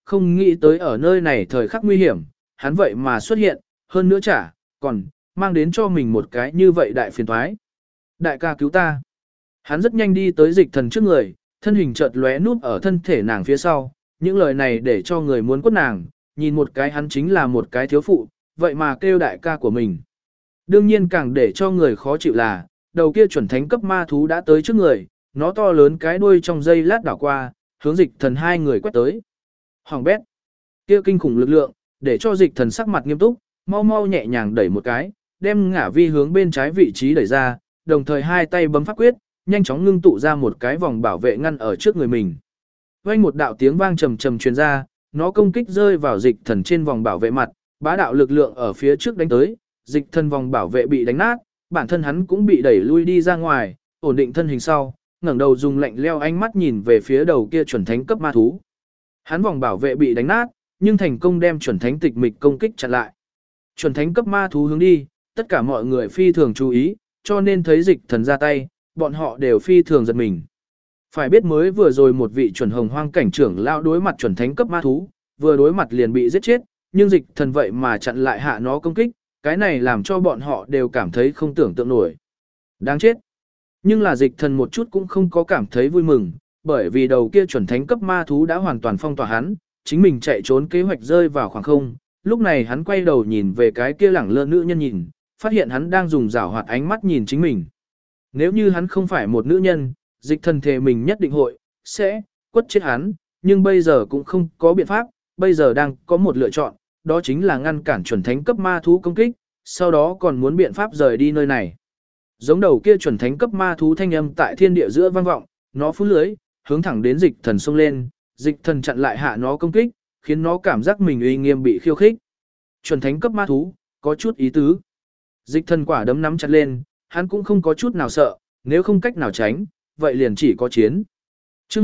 không nghĩ tới ở nơi này thời khắc nguy hiểm, hắn vậy mà xuất hiện, hơn nữa còn mang đến cho mình một cái như vậy đại phiền toái. Đại ca cứu ta. Hắn rất nhanh đi tới dịch thần trước người, thân hình chợt lóe núp ở thân thể nàng phía sau, những lời này để cho người muốn quất nàng, nhìn một cái hắn chính là một cái thiếu phụ, vậy mà kêu đại ca của mình. Đương nhiên càng để cho người khó chịu là, đầu kia chuẩn thánh cấp ma thú đã tới trước người, nó to lớn cái đuôi trong giây lát đảo qua, hướng dịch thần hai người quét tới. Hoàng bét, kia kinh khủng lực lượng, để cho dịch thần sắc mặt nghiêm túc, mau mau nhẹ nhàng đẩy một cái, đem ngả vi hướng bên trái vị trí đẩy ra, đồng thời hai tay bấm pháp quyết, nhanh chóng ngưng tụ ra một cái vòng bảo vệ ngăn ở trước người mình. Vang một đạo tiếng vang trầm trầm truyền ra, nó công kích rơi vào dịch thần trên vòng bảo vệ mặt, bá đạo lực lượng ở phía trước đánh tới, dịch thần vòng bảo vệ bị đánh nát, bản thân hắn cũng bị đẩy lui đi ra ngoài, ổn định thân hình sau, ngẩng đầu dùng lạnh leo ánh mắt nhìn về phía đầu kia chuẩn thánh cấp ma thú. Hắn vòng bảo vệ bị đánh nát, nhưng thành công đem chuẩn thánh tịch mịch công kích chặn lại. Chuẩn thánh cấp ma thú hướng đi, tất cả mọi người phi thường chú ý, cho nên thấy dịch thần ra tay, bọn họ đều phi thường giật mình. Phải biết mới vừa rồi một vị chuẩn hồng hoang cảnh trưởng lao đối mặt chuẩn thánh cấp ma thú, vừa đối mặt liền bị giết chết, nhưng dịch thần vậy mà chặn lại hạ nó công kích, cái này làm cho bọn họ đều cảm thấy không tưởng tượng nổi. Đáng chết. Nhưng là dịch thần một chút cũng không có cảm thấy vui mừng, bởi vì đầu kia chuẩn thánh cấp ma thú đã hoàn toàn phong tỏa hắn, chính mình chạy trốn kế hoạch rơi vào khoảng không. Lúc này hắn quay đầu nhìn về cái kia lẳng lơ nữ nhân nhìn, phát hiện hắn đang dùng giảo hoạt ánh mắt nhìn chính mình. Nếu như hắn không phải một nữ nhân, dịch thần thề mình nhất định sẽ quất chết hắn, nhưng bây giờ cũng không có biện pháp, bây giờ đang có một lựa chọn, đó chính là ngăn cản chuẩn thánh cấp ma thú công kích, sau đó còn muốn biện pháp rời đi nơi này. Giống đầu kia chuẩn thánh cấp ma thú thanh âm tại thiên địa giữa vang vọng, nó phun lưới, hướng thẳng đến dịch thần xông lên, dịch thần chặn lại hạ nó công kích, khiến nó cảm giác mình uy nghiêm bị khiêu khích. Chuẩn thánh cấp ma thú, có chút ý tứ. Dịch thần quả đấm nắm chặt lên, hắn cũng không có chút nào sợ, nếu không cách nào tránh, vậy liền chỉ có chiến. Chương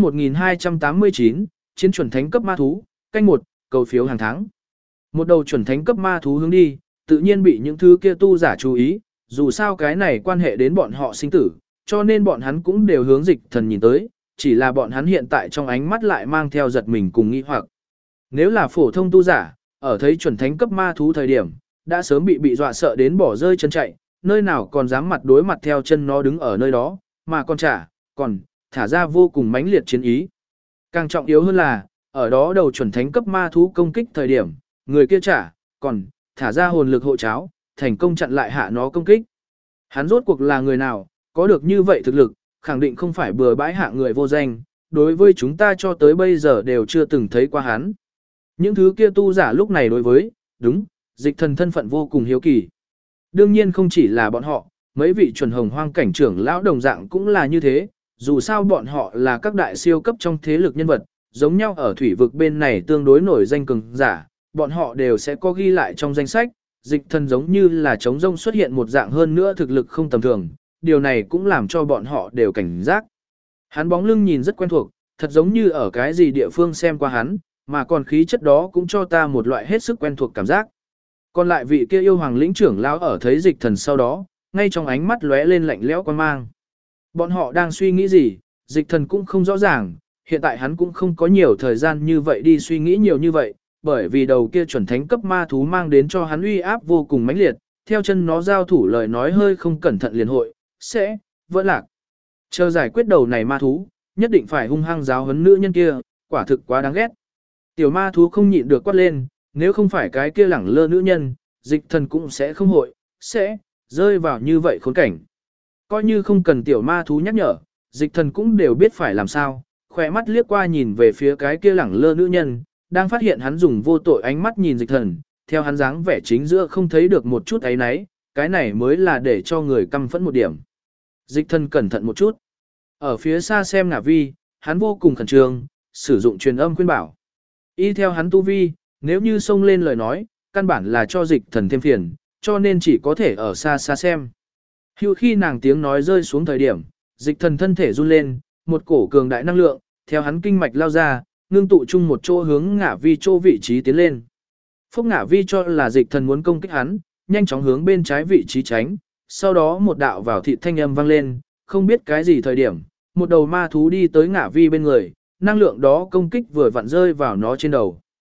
1289, chiến chuẩn thánh cấp ma thú, canh 1, cầu phiếu hàng tháng. Một đầu chuẩn thánh cấp ma thú hướng đi, tự nhiên bị những thứ kia tu giả chú ý, dù sao cái này quan hệ đến bọn họ sinh tử, cho nên bọn hắn cũng đều hướng dịch thần nhìn tới, chỉ là bọn hắn hiện tại trong ánh mắt lại mang theo giật mình cùng nghi hoặc. Nếu là phổ thông tu giả, ở thấy chuẩn thánh cấp ma thú thời điểm, đã sớm bị dọa sợ đến bỏ rơi chân chạy, nơi nào còn dám mặt đối mặt theo chân nó đứng ở nơi đó, mà còn thả ra vô cùng mãnh liệt chiến ý. Càng trọng yếu hơn là, ở đó đầu chuẩn thánh cấp ma thú công kích thời điểm, người kia còn thả ra hồn lực hộ cháo, thành công chặn lại hạ nó công kích. Hắn rốt cuộc là người nào, có được như vậy thực lực, khẳng định không phải bừa bãi hạ người vô danh, đối với chúng ta cho tới bây giờ đều chưa từng thấy qua hắn. Những thứ kia tu giả lúc này đối với, dịch thần thân phận vô cùng hiếu kỳ. Đương nhiên không chỉ là bọn họ, mấy vị chuẩn hồng hoang cảnh trưởng lão đồng dạng cũng là như thế, dù sao bọn họ là các đại siêu cấp trong thế lực nhân vật, giống nhau ở thủy vực bên này tương đối nổi danh cường giả, bọn họ đều sẽ có ghi lại trong danh sách, dịch thần giống như là trống rông xuất hiện một dạng hơn nữa thực lực không tầm thường, điều này cũng làm cho bọn họ đều cảnh giác. Hắn bóng lưng nhìn rất quen thuộc, thật giống như ở cái gì địa phương xem qua hắn, mà còn khí chất đó cũng cho ta một loại hết sức quen thuộc cảm giác. Còn lại vị kia yêu hoàng lĩnh trưởng lão ở thấy dịch thần sau đó, ngay trong ánh mắt lóe lên lạnh lẽo quan mang. Bọn họ đang suy nghĩ gì, dịch thần cũng không rõ ràng, hiện tại hắn cũng không có nhiều thời gian như vậy đi suy nghĩ nhiều như vậy, bởi vì đầu kia chuẩn thánh cấp ma thú mang đến cho hắn uy áp vô cùng mãnh liệt, theo chân nó giao thủ lời nói hơi không cẩn thận liền sẽ vỡ lạc. Chờ giải quyết đầu này ma thú, nhất định phải hung hăng giáo huấn nữ nhân kia, quả thực quá đáng ghét. Tiểu ma thú không nhịn được quát lên, nếu không phải cái kia lẳng lơ nữ nhân, dịch thần cũng sẽ không sẽ rơi vào như vậy khốn cảnh. Coi như không cần tiểu ma thú nhắc nhở, dịch thần cũng đều biết phải làm sao, khỏe mắt liếc qua nhìn về phía cái kia lẳng lơ nữ nhân, đang phát hiện hắn dùng vô tội ánh mắt nhìn dịch thần, theo hắn dáng vẻ chính giữa không thấy được một chút ấy nấy, cái này mới là để cho người căm phẫn một điểm. Dịch thần cẩn thận một chút. Ở phía xa xem ngả vi, hắn vô cùng khẩn trương, sử dụng truyền âm khuyên bảo. Y theo hắn tu vi, nếu như xông lên lời nói, căn bản là cho dịch thần thêm phiền, cho nên chỉ có thể ở xa xa xem. Hưu khi nàng tiếng nói rơi xuống thời điểm, dịch thần thân thể run lên, một cổ cường đại năng lượng, theo hắn kinh mạch lao ra, ngưng tụ chung một chỗ hướng ngả vi chỗ vị trí tiến lên. Phúc ngả vi cho là dịch thần muốn công kích hắn, nhanh chóng hướng bên trái vị trí tránh, sau đó một đạo vào thị thanh âm vang lên, không biết cái gì thời điểm, một đầu ma thú đi tới ngả vi bên người, năng lượng đó công kích vừa vặn rơi vào nó trên đầu.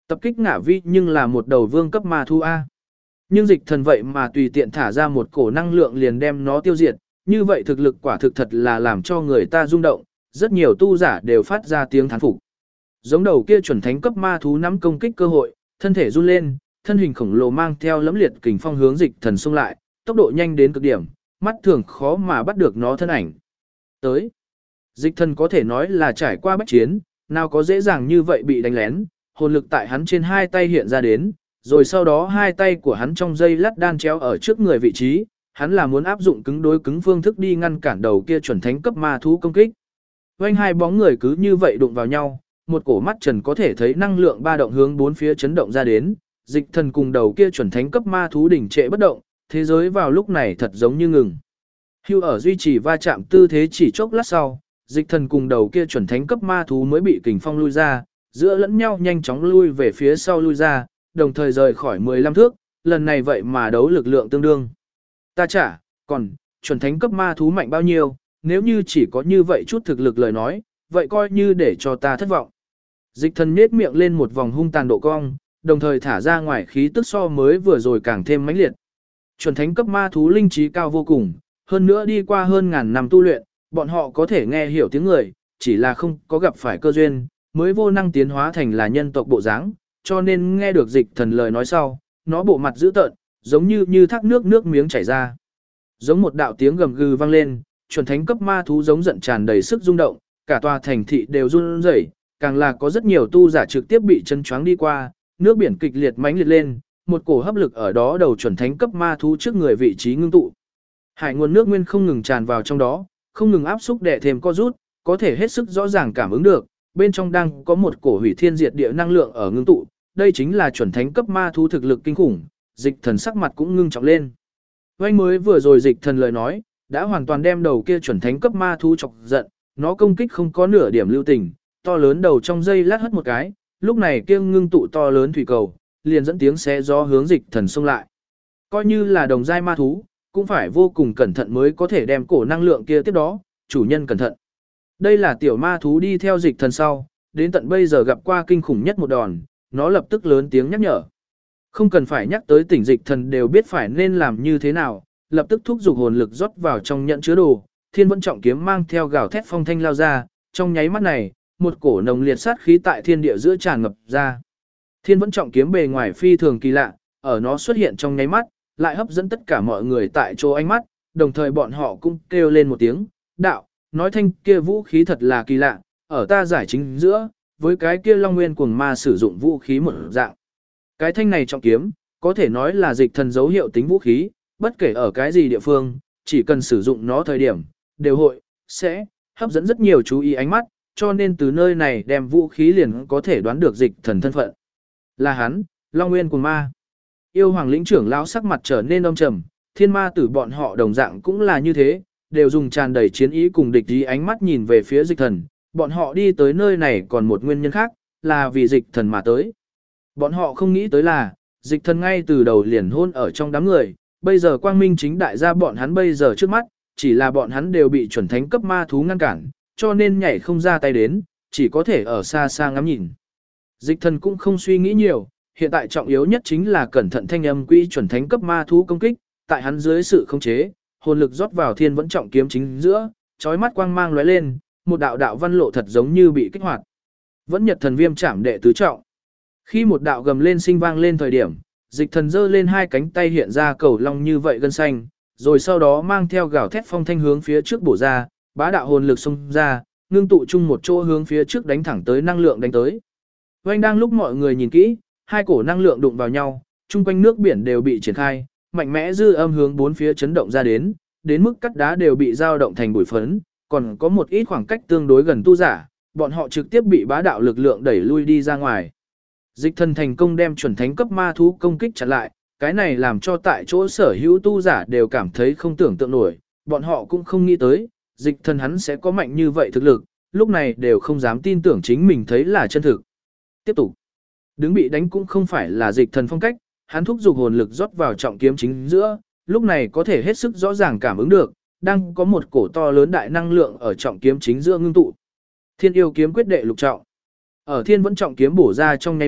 Tập kích ngả vi nhưng là một đầu vương cấp ma thú A. Nhưng dịch thần vậy mà tùy tiện thả ra một cổ năng lượng liền đem nó tiêu diệt, như vậy thực lực quả thực thật là làm cho người ta rung động, rất nhiều tu giả đều phát ra tiếng thán phục. Giống đầu kia chuẩn thánh cấp ma thú nắm công kích cơ hội, thân thể run lên, thân hình khổng lồ mang theo lẫm liệt kình phong hướng dịch thần xông lại, tốc độ nhanh đến cực điểm, mắt thường khó mà bắt được nó thân ảnh. Tới, dịch thần có thể nói là trải qua bách chiến, nào có dễ dàng như vậy bị đánh lén, hồn lực tại hắn trên hai tay hiện ra đến, rồi sau đó hai tay của hắn trong dây lát đan chéo ở trước người vị trí, hắn là muốn áp dụng cứng đối cứng phương thức đi ngăn cản đầu kia chuẩn thánh cấp ma thú công kích. Vành hai bóng người cứ như vậy đụng vào nhau, một cổ mắt trần có thể thấy năng lượng ba động hướng bốn phía chấn động ra đến, dịch thần cùng đầu kia chuẩn thánh cấp ma thú đỉnh trệ bất động, thế giới vào lúc này thật giống như ngừng. Hưu ở duy trì va chạm tư thế chỉ chốc lát sau, dịch thần cùng đầu kia chuẩn thánh cấp ma thú mới bị kình phong lui ra, giữa lẫn nhau nhanh chóng lui về phía sau lui ra, đồng thời rời khỏi 15 thước, lần này vậy mà đấu lực lượng tương đương. Ta chả, còn, chuẩn thánh cấp ma thú mạnh bao nhiêu, nếu như chỉ có như vậy chút thực lực lời nói, vậy coi như để cho ta thất vọng. Dịch thần nết miệng lên một vòng hung tàn độ cong, đồng thời thả ra ngoài khí tức so mới vừa rồi càng thêm mãnh liệt. Chuẩn thánh cấp ma thú linh trí cao vô cùng, hơn nữa đi qua hơn ngàn năm tu luyện, bọn họ có thể nghe hiểu tiếng người, chỉ là không có gặp phải cơ duyên, mới vô năng tiến hóa thành là nhân tộc bộ dáng, cho nên nghe được dịch thần lời nói sau, nó bộ mặt dữ tợn, giống như thác nước miếng chảy ra. Giống một đạo tiếng gầm gừ vang lên, chuẩn thánh cấp ma thú giống giận tràn đầy sức rung động, cả tòa thành thị đều run rẩy, càng là có rất nhiều tu giả trực tiếp bị chân choáng đi qua, nước biển kịch liệt mãnh liệt lên, một cổ hấp lực ở đó đầu chuẩn thánh cấp ma thú trước người vị trí ngưng tụ. Hải nguồn nước nguyên không ngừng tràn vào trong đó, không ngừng áp xúc đè thêm co rút, có thể hết sức rõ ràng cảm ứng được, bên trong đang có một cổ hủy thiên diệt địa năng lượng ở ngưng tụ, đây chính là chuẩn thánh cấp ma thú thực lực kinh khủng, dịch thần sắc mặt cũng ngưng trọng lên. Vành mới vừa rồi dịch thần lời nói, đã hoàn toàn đem đầu kia chuẩn thánh cấp ma thú chọc giận, nó công kích không có nửa điểm lưu tình, to lớn đầu trong dây lát hất một cái, lúc này kia ngưng tụ to lớn thủy cầu, liền dẫn tiếng xé gió hướng dịch thần xông lại. Coi như là đồng giai ma thú, cũng phải vô cùng cẩn thận mới có thể đem cổ năng lượng kia tiếp đó, chủ nhân cẩn thận. Đây là tiểu ma thú đi theo dịch thần sau, đến tận bây giờ gặp qua kinh khủng nhất một đòn, nó lập tức lớn tiếng nhắc nhở. Không cần phải nhắc tới tỉnh dịch thần đều biết phải nên làm như thế nào, lập tức thúc giục hồn lực rót vào trong nhận chứa đồ, thiên vẫn trọng kiếm mang theo gào thét phong thanh lao ra, trong nháy mắt này, một cổ nồng liệt sát khí tại thiên địa giữa tràn ngập ra. Thiên vẫn trọng kiếm bề ngoài phi thường kỳ lạ, ở nó xuất hiện trong nháy mắt, lại hấp dẫn tất cả mọi người tại chỗ ánh mắt, đồng thời bọn họ cũng kêu lên một tiếng, đạo, nói thanh kia vũ khí thật là kỳ lạ, ở ta giải chính giữa, với cái kia Long Nguyên cuồng ma sử dụng vũ khí một dạng. Cái thanh này trọng kiếm, có thể nói là dịch thần dấu hiệu tính vũ khí, bất kể ở cái gì địa phương, chỉ cần sử dụng nó thời điểm, đều hội, sẽ, hấp dẫn rất nhiều chú ý ánh mắt, cho nên từ nơi này đem vũ khí liền có thể đoán được dịch thần thân phận. Là hắn, Long Nguyên cuồng ma. Yêu hoàng lĩnh trưởng lão sắc mặt trở nên âm trầm, thiên ma tử bọn họ đồng dạng cũng là như thế, đều dùng tràn đầy chiến ý cùng địch ý ánh mắt nhìn về phía dịch thần, bọn họ đi tới nơi này còn một nguyên nhân khác, là vì dịch thần mà tới. Bọn họ không nghĩ tới là, dịch thần ngay từ đầu liền hôn ở trong đám người, bây giờ quang minh chính đại ra bọn hắn bây giờ trước mắt, chỉ là bọn hắn đều bị chuẩn thánh cấp ma thú ngăn cản, cho nên nhảy không ra tay đến, chỉ có thể ở xa xa ngắm nhìn. Dịch thần cũng không suy nghĩ nhiều, hiện tại trọng yếu nhất chính là cẩn thận thanh âm quỹ chuẩn thánh cấp ma thú công kích, tại hắn dưới sự khống chế, hồn lực rót vào thiên vẫn trọng kiếm chính giữa, chói mắt quang mang lóe lên, một đạo đạo văn lộ thật giống như bị kích hoạt. Vẫn nhật thần viêm chạm đệ tứ trọng. Khi một đạo gầm lên sinh vang lên thời điểm, dịch thần giơ lên hai cánh tay hiện ra cầu long như vậy gân xanh, rồi sau đó mang theo gào thét phong thanh hướng phía trước bổ ra, bá đạo hồn lực xông ra, ngưng tụ chung một chỗ hướng phía trước đánh thẳng tới năng lượng đánh tới. Vành đang lúc mọi người nhìn kỹ, hai cổ năng lượng đụng vào nhau, chung quanh nước biển đều bị triển khai, mạnh mẽ dư âm hướng bốn phía chấn động ra đến mức cắt đá đều bị dao động thành bụi phấn, còn có một ít khoảng cách tương đối gần tu giả, bọn họ trực tiếp bị bá đạo lực lượng đẩy lui đi ra ngoài. Dịch thần thành công đem chuẩn thánh cấp ma thú công kích chặn lại, cái này làm cho tại chỗ sở hữu tu giả đều cảm thấy không tưởng tượng nổi, bọn họ cũng không nghĩ tới, dịch thần hắn sẽ có mạnh như vậy thực lực, lúc này đều không dám tin tưởng chính mình thấy là chân thực. Tiếp tục, đứng bị đánh cũng không phải là dịch thần phong cách, hắn thúc giục hồn lực rót vào trọng kiếm chính giữa, lúc này có thể hết sức rõ ràng cảm ứng được, đang có một cổ to lớn đại năng lượng ở trọng kiếm chính giữa ngưng tụ. Thiên yêu kiếm quyết đệ lục trọng. Ở thiên vẫn trọng kiếm bổ ra trong nháy mắt,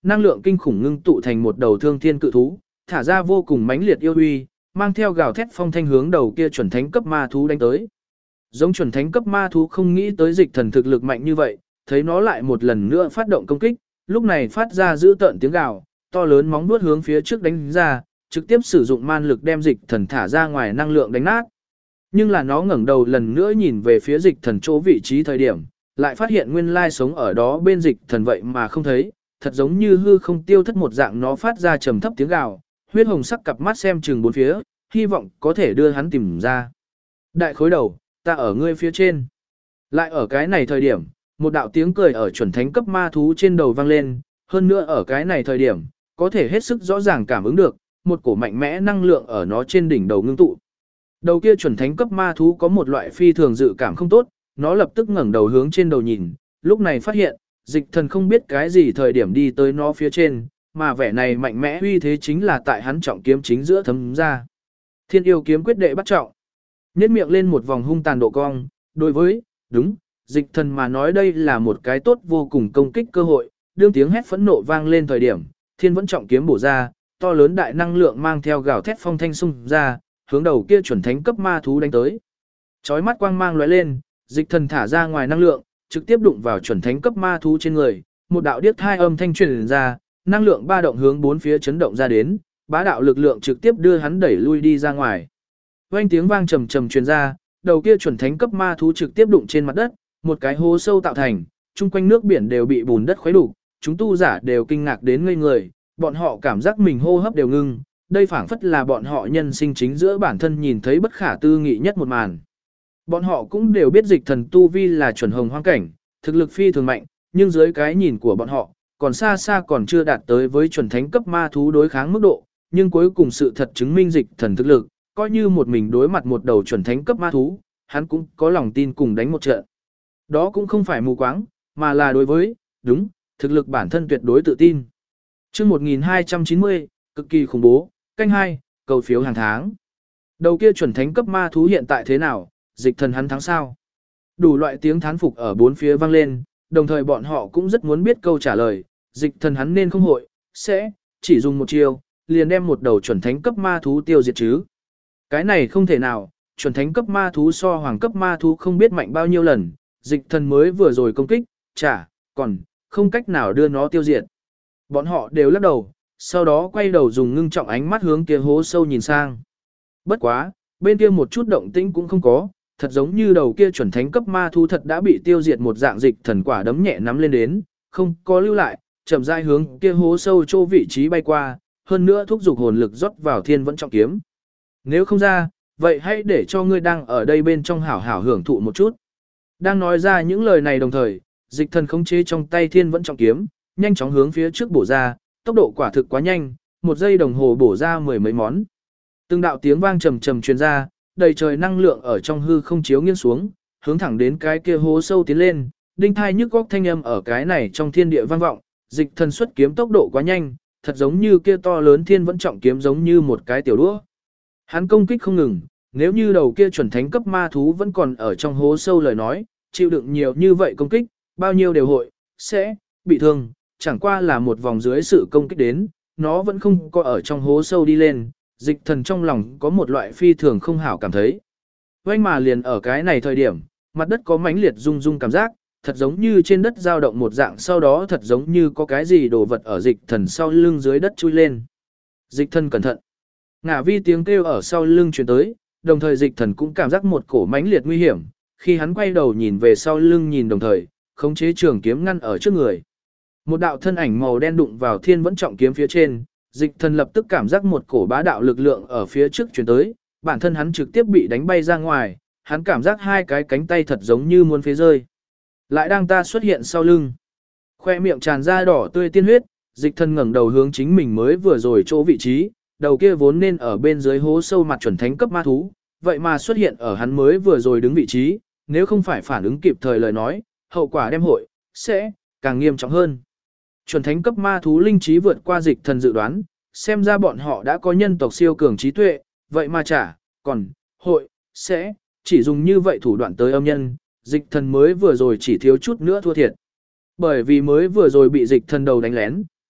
năng lượng kinh khủng ngưng tụ thành một đầu thương thiên cự thú, thả ra vô cùng mãnh liệt yêu uy, mang theo gào thét phong thanh hướng đầu kia chuẩn thánh cấp ma thú đánh tới. Giống chuẩn thánh cấp ma thú không nghĩ tới dịch thần thực lực mạnh như vậy, thấy nó lại một lần nữa phát động công kích, lúc này phát ra dữ tợn tiếng gào, to lớn móng vuốt hướng phía trước đánh ra, trực tiếp sử dụng man lực đem dịch thần thả ra ngoài năng lượng đánh nát. Nhưng là nó ngẩng đầu lần nữa nhìn về phía dịch thần chỗ vị trí thời điểm, lại phát hiện nguyên lai sống ở đó bên dịch thần vậy mà không thấy, thật giống như hư không tiêu thất một dạng, nó phát ra trầm thấp tiếng gào, huyết hồng sắc cặp mắt xem chừng bốn phía, hy vọng có thể đưa hắn tìm ra. Đại khối đầu, ta ở ngươi phía trên. Lại ở cái này thời điểm, một đạo tiếng cười ở chuẩn thánh cấp ma thú trên đầu vang lên, hơn nữa ở cái này thời điểm, có thể hết sức rõ ràng cảm ứng được, một cổ mạnh mẽ năng lượng ở nó trên đỉnh đầu ngưng tụ. Đầu kia chuẩn thánh cấp ma thú có một loại phi thường dự cảm không tốt, nó lập tức ngẩng đầu hướng trên đầu nhìn, lúc này phát hiện, dịch thần không biết cái gì thời điểm đi tới nó phía trên, mà vẻ này mạnh mẽ uy thế chính là tại hắn trọng kiếm chính giữa thấm ra. Thiên yêu kiếm quyết đệ bắt trọng. Nhếch miệng lên một vòng hung tàn độ cong, đối với, đúng, dịch thần mà nói đây là một cái tốt vô cùng công kích cơ hội, đương tiếng hét phẫn nộ vang lên thời điểm, thiên vẫn trọng kiếm bổ ra, to lớn đại năng lượng mang theo gào thét phong thanh xung ra, hướng đầu kia chuẩn thánh cấp ma thú đánh tới. Chói mắt quang mang lóe lên, dịch thần thả ra ngoài năng lượng, trực tiếp đụng vào chuẩn thánh cấp ma thú trên người, một đạo điếc thai âm thanh truyền ra, năng lượng ba động hướng bốn phía chấn động ra đến, bá đạo lực lượng trực tiếp đưa hắn đẩy lui đi ra ngoài. Oanh tiếng vang trầm trầm truyền ra, đầu kia chuẩn thánh cấp ma thú trực tiếp đụng trên mặt đất, một cái hố sâu tạo thành, chung quanh nước biển đều bị bùn đất khuấy đủ, chúng tu giả đều kinh ngạc đến ngây người, bọn họ cảm giác mình hô hấp đều ngưng, đây phảng phất là bọn họ nhân sinh chính giữa bản thân nhìn thấy bất khả tư nghị nhất một màn. Bọn họ cũng đều biết dịch thần tu vi là chuẩn hồng hoang cảnh, thực lực phi thường mạnh, nhưng dưới cái nhìn của bọn họ, còn xa xa còn chưa đạt tới với chuẩn thánh cấp ma thú đối kháng mức độ, nhưng cuối cùng sự thật chứng minh dịch thần thực lực, coi như một mình đối mặt một đầu chuẩn thánh cấp ma thú, hắn cũng có lòng tin cùng đánh một trận. Đó cũng không phải mù quáng, mà là đối với, đúng, thực lực bản thân tuyệt đối tự tin. Chương 1290, cực kỳ khủng bố, canh 2, cầu phiếu hàng tháng. Đầu kia chuẩn thánh cấp ma thú hiện tại thế nào, dịch thần hắn thắng sao? Đủ loại tiếng thán phục ở bốn phía vang lên, đồng thời bọn họ cũng rất muốn biết câu trả lời, dịch thần hắn nên không hội, sẽ, chỉ dùng một chiêu, liền đem một đầu chuẩn thánh cấp ma thú tiêu diệt chứ. Cái này không thể nào, chuẩn thánh cấp ma thú so hoàng cấp ma thú không biết mạnh bao nhiêu lần, dịch thần mới vừa rồi công kích, còn không cách nào đưa nó tiêu diệt. Bọn họ đều lắc đầu, sau đó quay đầu dùng ngưng trọng ánh mắt hướng kia hố sâu nhìn sang. Bất quá, bên kia một chút động tĩnh cũng không có, thật giống như đầu kia chuẩn thánh cấp ma thú thật đã bị tiêu diệt một dạng, dịch thần quả đấm nhẹ nắm lên đến, không có lưu lại, chậm rãi hướng kia hố sâu chỗ vị trí bay qua, hơn nữa thúc giục hồn lực rót vào thiên vẫn trọng kiếm. Nếu không ra, vậy hãy để cho ngươi đang ở đây bên trong hảo hảo hưởng thụ một chút. Đang nói ra những lời này đồng thời, dịch thần khống chế trong tay thiên vẫn trọng kiếm, nhanh chóng hướng phía trước bổ ra, tốc độ quả thực quá nhanh, một giây đồng hồ bổ ra mười mấy món. Từng đạo tiếng vang trầm trầm truyền ra, đầy trời năng lượng ở trong hư không chiếu nghiêng xuống, hướng thẳng đến cái kia hố sâu tiến lên, đinh thai nhức góc thanh âm ở cái này trong thiên địa vang vọng, dịch thần xuất kiếm tốc độ quá nhanh, thật giống như kia to lớn thiên vẫn trọng kiếm giống như một cái tiểu đũa. Hắn công kích không ngừng, nếu như đầu kia chuẩn thánh cấp ma thú vẫn còn ở trong hố sâu lời nói, chịu đựng nhiều như vậy công kích, bao nhiêu đều hội, sẽ, bị thương, chẳng qua là một vòng dưới sự công kích đến, nó vẫn không có ở trong hố sâu đi lên, dịch thần trong lòng có một loại phi thường không hảo cảm thấy. Vành mà liền ở cái này thời điểm, mặt đất có mãnh liệt rung rung cảm giác, thật giống như trên đất dao động một dạng, sau đó thật giống như có cái gì đồ vật ở dịch thần sau lưng dưới đất chui lên. Dịch thần cẩn thận. Ngả vi tiếng kêu ở sau lưng truyền tới, đồng thời dịch thần cũng cảm giác một cổ mãnh liệt nguy hiểm, khi hắn quay đầu nhìn về sau lưng nhìn đồng thời, khống chế trường kiếm ngăn ở trước người. Một đạo thân ảnh màu đen đụng vào thiên vẫn trọng kiếm phía trên, dịch thần lập tức cảm giác một cổ bá đạo lực lượng ở phía trước truyền tới, bản thân hắn trực tiếp bị đánh bay ra ngoài, hắn cảm giác hai cái cánh tay thật giống như muốn phế rơi. Lại đang ta xuất hiện sau lưng. Khoe miệng tràn ra đỏ tươi tiên huyết, dịch thần ngẩng đầu hướng chính mình mới vừa rồi chỗ vị trí, đầu kia vốn nên ở bên dưới hố sâu mặt chuẩn thánh cấp ma thú, vậy mà xuất hiện ở hắn mới vừa rồi đứng vị trí, nếu không phải phản ứng kịp thời lời nói, hậu quả đem hội, sẽ, càng nghiêm trọng hơn. Chuẩn thánh cấp ma thú linh trí vượt qua dịch thần dự đoán, xem ra bọn họ đã có nhân tộc siêu cường trí tuệ, vậy mà còn, hội, sẽ, chỉ dùng như vậy thủ đoạn tới âm nhân, dịch thần mới vừa rồi chỉ thiếu chút nữa thua thiệt. Bởi vì mới vừa rồi bị dịch thần đầu đánh lén,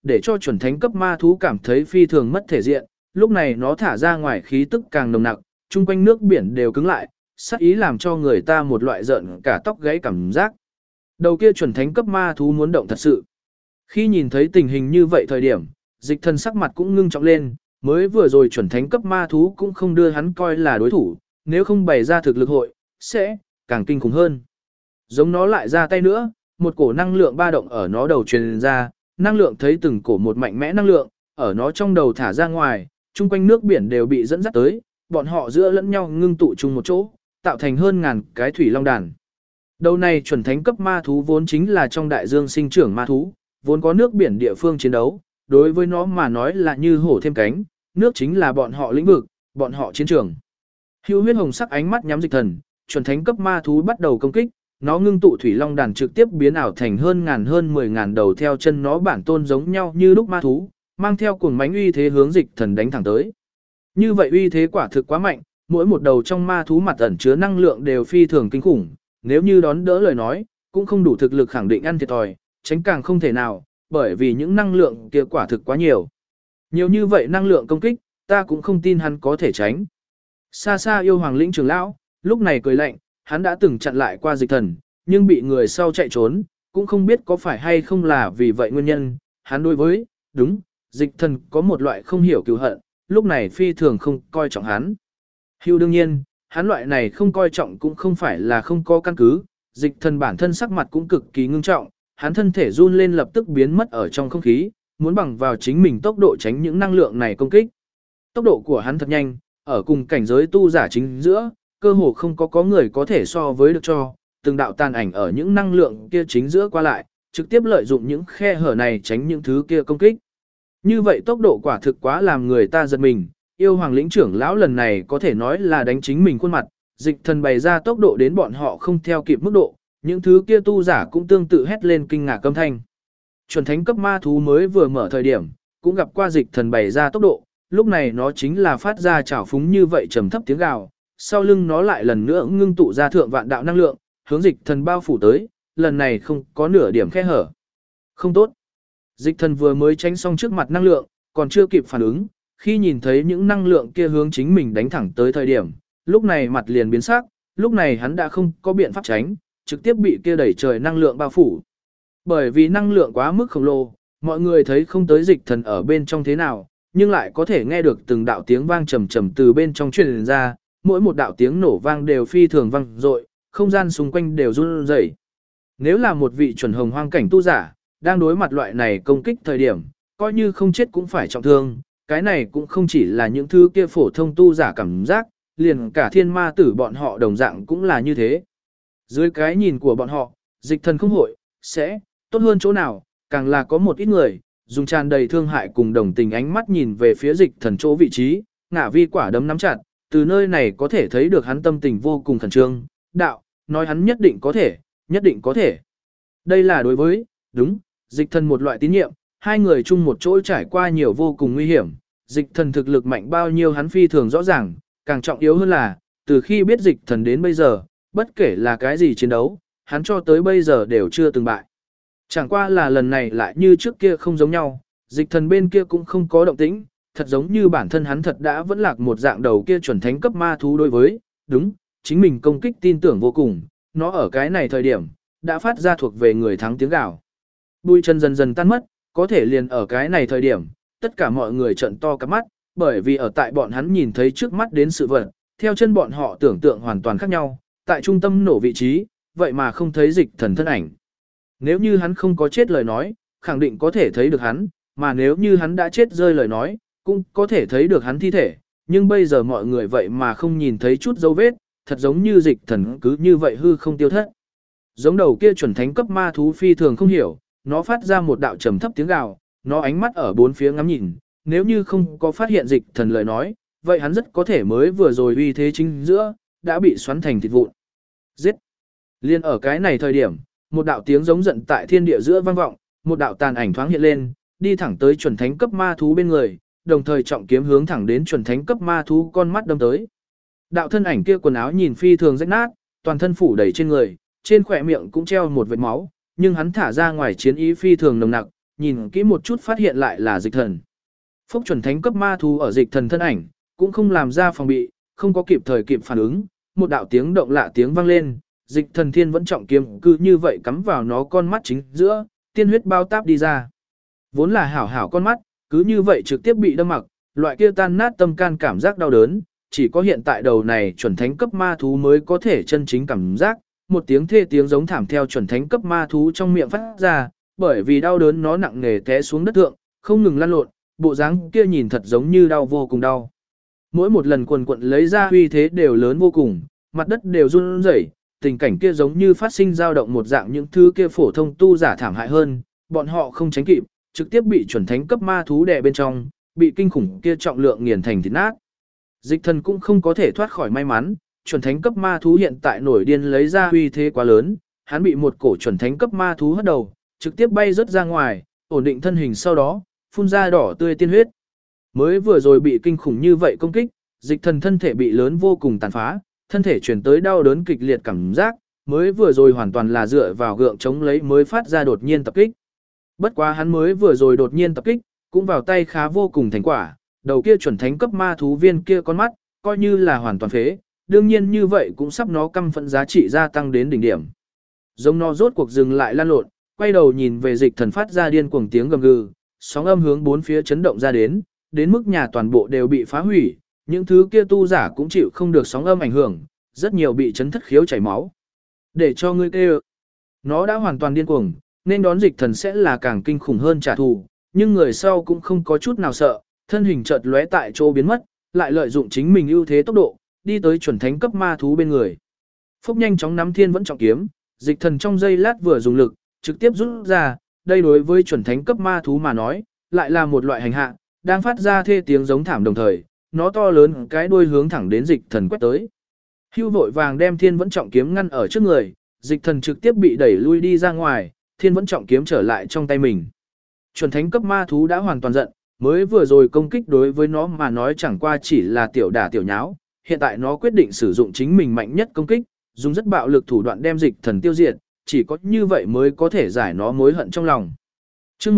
để cho chuẩn thánh cấp ma thú cảm thấy phi thường mất thể diện, lúc này nó thả ra ngoài khí tức càng nồng nặc, chung quanh nước biển đều cứng lại, sắc ý làm cho người ta một loại giận cả tóc gáy cảm giác. Đầu kia chuẩn thánh cấp ma thú muốn động thật sự. Khi nhìn thấy tình hình như vậy thời điểm, Dịch Thần sắc mặt cũng ngưng trọng lên, mới vừa rồi chuẩn thánh cấp ma thú cũng không đưa hắn coi là đối thủ, nếu không bày ra thực lực hội, sẽ càng kinh khủng hơn. Giống nó lại ra tay nữa, một cổ năng lượng ba động ở nó đầu truyền ra, năng lượng thấy từng cổ một mạnh mẽ năng lượng, ở nó trong đầu thả ra ngoài, chung quanh nước biển đều bị dẫn dắt tới, bọn họ giữa lẫn nhau ngưng tụ chung một chỗ, tạo thành hơn ngàn cái thủy long đàn. Đầu này chuẩn thánh cấp ma thú vốn chính là trong đại dương sinh trưởng ma thú, vốn có nước biển địa phương chiến đấu, đối với nó mà nói là như hổ thêm cánh, nước chính là bọn họ lĩnh vực, bọn họ chiến trường. Hưu huyết hồng sắc ánh mắt nhắm Dịch Thần, chuẩn thánh cấp ma thú bắt đầu công kích, nó ngưng tụ thủy long đàn trực tiếp biến ảo thành hơn 10.000 đầu theo chân nó bản tôn giống nhau như lúc ma thú, mang theo cuồng mãnh uy thế hướng Dịch Thần đánh thẳng tới. Như vậy uy thế quả thực quá mạnh, mỗi một đầu trong ma thú mặt ẩn chứa năng lượng đều phi thường kinh khủng, nếu như đón đỡ lời nói, cũng không đủ thực lực khẳng định ăn thiệt thòi, tránh càng không thể nào, bởi vì những năng lượng kia quả thực quá nhiều. Nhiều như vậy năng lượng công kích, ta cũng không tin hắn có thể tránh. Xa xa yêu hoàng lĩnh trưởng lão, lúc này cười lạnh, hắn đã từng chặn lại qua Dịch Thần, nhưng bị người sau chạy trốn, cũng không biết có phải hay không là vì vậy nguyên nhân, hắn đối với, đúng, Dịch Thần có một loại không hiểu cừu hận, lúc này phi thường không coi trọng hắn. Hưu đương nhiên, hắn loại này không coi trọng cũng không phải là không có căn cứ, Dịch Thần bản thân sắc mặt cũng cực kỳ ngưng trọng, hắn thân thể run lên lập tức biến mất ở trong không khí, muốn bằng vào chính mình tốc độ tránh những năng lượng này công kích. Tốc độ của hắn thật nhanh, ở cùng cảnh giới tu giả chính giữa, cơ hồ không có người có thể so với được cho, từng đạo tàn ảnh ở những năng lượng kia chính giữa qua lại, trực tiếp lợi dụng những khe hở này tránh những thứ kia công kích. Như vậy tốc độ quả thực quá làm người ta giật mình, yêu hoàng lĩnh trưởng lão lần này có thể nói là đánh chính mình khuôn mặt, Dịch Thần bày ra tốc độ đến bọn họ không theo kịp mức độ, những thứ kia tu giả cũng tương tự hét lên kinh ngạc âm thanh. Chuẩn thánh cấp ma thú mới vừa mở thời điểm, cũng gặp qua Dịch Thần bày ra tốc độ, lúc này nó chính là phát ra chảo phúng như vậy trầm thấp tiếng gào, sau lưng nó lại lần nữa ngưng tụ ra thượng vạn đạo năng lượng, hướng Dịch Thần bao phủ tới, lần này không có nửa điểm khe hở. Không tốt. Dịch Thần vừa mới tránh xong trước mặt năng lượng, còn chưa kịp phản ứng, khi nhìn thấy những năng lượng kia hướng chính mình đánh thẳng tới thời điểm, lúc này mặt liền biến sắc, lúc này hắn đã không có biện pháp tránh, trực tiếp bị kia đẩy trời năng lượng bao phủ. Bởi vì năng lượng quá mức khổng lồ, mọi người thấy không tới Dịch Thần ở bên trong thế nào, nhưng lại có thể nghe được từng đạo tiếng vang trầm trầm từ bên trong truyền ra, mỗi một đạo tiếng nổ vang đều phi thường vang dội, không gian xung quanh đều run rẩy. Nếu là một vị chuẩn hồng hoang cảnh tu giả, đang đối mặt loại này công kích thời điểm, coi như không chết cũng phải trọng thương, cái này cũng không chỉ là những thứ kia phổ thông tu giả cảm giác, liền cả thiên ma tử bọn họ đồng dạng cũng là như thế. Dưới cái nhìn của bọn họ, Dịch Thần không hội, sẽ, tốt hơn chỗ nào, càng là có một ít người, dùng tràn đầy thương hại cùng đồng tình ánh mắt nhìn về phía Dịch Thần chỗ vị trí, ngả vi quả đấm nắm chặt, từ nơi này có thể thấy được hắn tâm tình vô cùng khẩn trương, đạo, nói hắn nhất định có thể, nhất định có thể. Đây là đối với, đúng, Dịch Thần một loại tín nhiệm, hai người chung một chỗ trải qua nhiều vô cùng nguy hiểm, Dịch Thần thực lực mạnh bao nhiêu hắn phi thường rõ ràng, càng trọng yếu hơn là, từ khi biết Dịch Thần đến bây giờ, bất kể là cái gì chiến đấu, hắn cho tới bây giờ đều chưa từng bại. Chẳng qua là lần này lại như trước kia không giống nhau, Dịch Thần bên kia cũng không có động tĩnh, thật giống như bản thân hắn thật đã vẫn lạc một dạng đầu kia chuẩn thánh cấp ma thú đối với, đúng, chính mình công kích tin tưởng vô cùng, nó ở cái này thời điểm, đã phát ra thuộc về người thắng tiếng gào. Bùi chân dần dần tan mất, có thể liền ở cái này thời điểm, tất cả mọi người trợn to cả mắt, bởi vì ở tại bọn hắn nhìn thấy trước mắt đến sự vật, theo chân bọn họ tưởng tượng hoàn toàn khác nhau, tại trung tâm nổ vị trí, vậy mà không thấy Dịch Thần thân ảnh. Nếu như hắn không có chết lời nói, khẳng định có thể thấy được hắn, mà nếu như hắn đã chết rơi lời nói, cũng có thể thấy được hắn thi thể, nhưng bây giờ mọi người vậy mà không nhìn thấy chút dấu vết, thật giống như Dịch Thần cứ như vậy hư không tiêu thất. Giống đầu kia chuẩn thánh cấp ma thú phi thường không hiểu, nó phát ra một đạo trầm thấp tiếng gào, nó ánh mắt ở bốn phía ngắm nhìn, nếu như không có phát hiện Dịch Thần lời nói, vậy hắn rất có thể mới vừa rồi uy thế chính giữa, đã bị xoắn thành thịt vụn. Giết! Liên ở cái này thời điểm, một đạo tiếng giống giận tại thiên địa giữa vang vọng, một đạo tàn ảnh thoáng hiện lên, đi thẳng tới chuẩn thánh cấp ma thú bên người, đồng thời trọng kiếm hướng thẳng đến chuẩn thánh cấp ma thú con mắt đâm tới. Đạo thân ảnh kia quần áo nhìn phi thường rách nát, toàn thân phủ đầy trên người, trên khỏe miệng cũng treo một vệt máu, nhưng hắn thả ra ngoài chiến ý phi thường nồng nặc, nhìn kỹ một chút phát hiện lại là dịch thần. Phúc chuẩn thánh cấp ma thú ở dịch thần thân ảnh, cũng không làm ra phòng bị, không có kịp thời kịp phản ứng, một đạo tiếng động lạ tiếng vang lên, dịch thần thiên vẫn trọng kiếm cứ như vậy cắm vào nó con mắt chính giữa, tiên huyết bao táp đi ra. Vốn là hảo hảo con mắt, cứ như vậy trực tiếp bị đâm mặc, loại kia tan nát tâm can cảm giác đau đớn, chỉ có hiện tại đầu này chuẩn thánh cấp ma thú mới có thể chân chính cảm giác, một tiếng thê tiếng giống thảm theo chuẩn thánh cấp ma thú trong miệng phát ra, bởi vì đau đớn nó nặng nề té xuống đất thượng, không ngừng lăn lộn, bộ dáng kia nhìn thật giống như đau vô cùng đau. Mỗi một lần quần quận lấy ra uy thế đều lớn vô cùng, mặt đất đều run rẩy, tình cảnh kia giống như phát sinh dao động một dạng, những thứ kia phổ thông tu giả thảm hại hơn, bọn họ không tránh kịp, trực tiếp bị chuẩn thánh cấp ma thú đè bên trong, bị kinh khủng kia trọng lượng nghiền thành thịt nát. Dịch thần cũng không có thể thoát khỏi may mắn, chuẩn thánh cấp ma thú hiện tại nổi điên lấy ra uy thế quá lớn, hắn bị một cổ chuẩn thánh cấp ma thú hất đầu, trực tiếp bay rớt ra ngoài, ổn định thân hình sau đó, phun ra đỏ tươi tiên huyết. Mới vừa rồi bị kinh khủng như vậy công kích, dịch thần thân thể bị lớn vô cùng tàn phá, thân thể chuyển tới đau đớn kịch liệt cảm giác, mới vừa rồi hoàn toàn là dựa vào gượng chống lấy mới phát ra đột nhiên tập kích. Bất quá hắn mới vừa rồi đột nhiên tập kích, cũng vào tay khá vô cùng thành quả, đầu kia chuẩn thánh cấp ma thú viên kia con mắt, coi như là hoàn toàn phế, đương nhiên như vậy cũng sắp nó căm phẫn giá trị gia tăng đến đỉnh điểm. Giống nó rốt cuộc dừng lại lan lộn, quay đầu nhìn về dịch thần phát ra điên cuồng tiếng gầm gừ, sóng âm hướng bốn phía chấn động ra đến mức nhà toàn bộ đều bị phá hủy, những thứ kia tu giả cũng chịu không được sóng âm ảnh hưởng, rất nhiều bị chấn thất khiếu chảy máu. Để cho ngươi kêu, nó đã hoàn toàn điên cuồng, nên đón dịch thần sẽ là càng kinh khủng hơn trả thù, nhưng người sau cũng không có chút nào sợ, thân hình chợt lóe tại chỗ biến mất, lại lợi dụng chính mình ưu thế tốc độ, đi tới chuẩn thánh cấp ma thú bên người. Phúc nhanh chóng nắm thiên vẫn trọng kiếm, dịch thần trong giây lát vừa dùng lực, trực tiếp rút ra, đây đối với chuẩn thánh cấp ma thú mà nói, lại là một loại hành hạ, đang phát ra thê tiếng giống thảm đồng thời, nó to lớn cái đuôi hướng thẳng đến dịch thần quét tới. Hưu vội vàng đem thiên vẫn trọng kiếm ngăn ở trước người, dịch thần trực tiếp bị đẩy lui đi ra ngoài, thiên vẫn trọng kiếm trở lại trong tay mình. Chuẩn thánh cấp ma thú đã hoàn toàn giận, mới vừa rồi công kích đối với nó mà nói chẳng qua chỉ là tiểu đả tiểu nháo, hiện tại nó quyết định sử dụng chính mình mạnh nhất công kích, dùng rất bạo lực thủ đoạn đem dịch thần tiêu diệt, chỉ có như vậy mới có thể giải nó mối hận trong lòng. Chương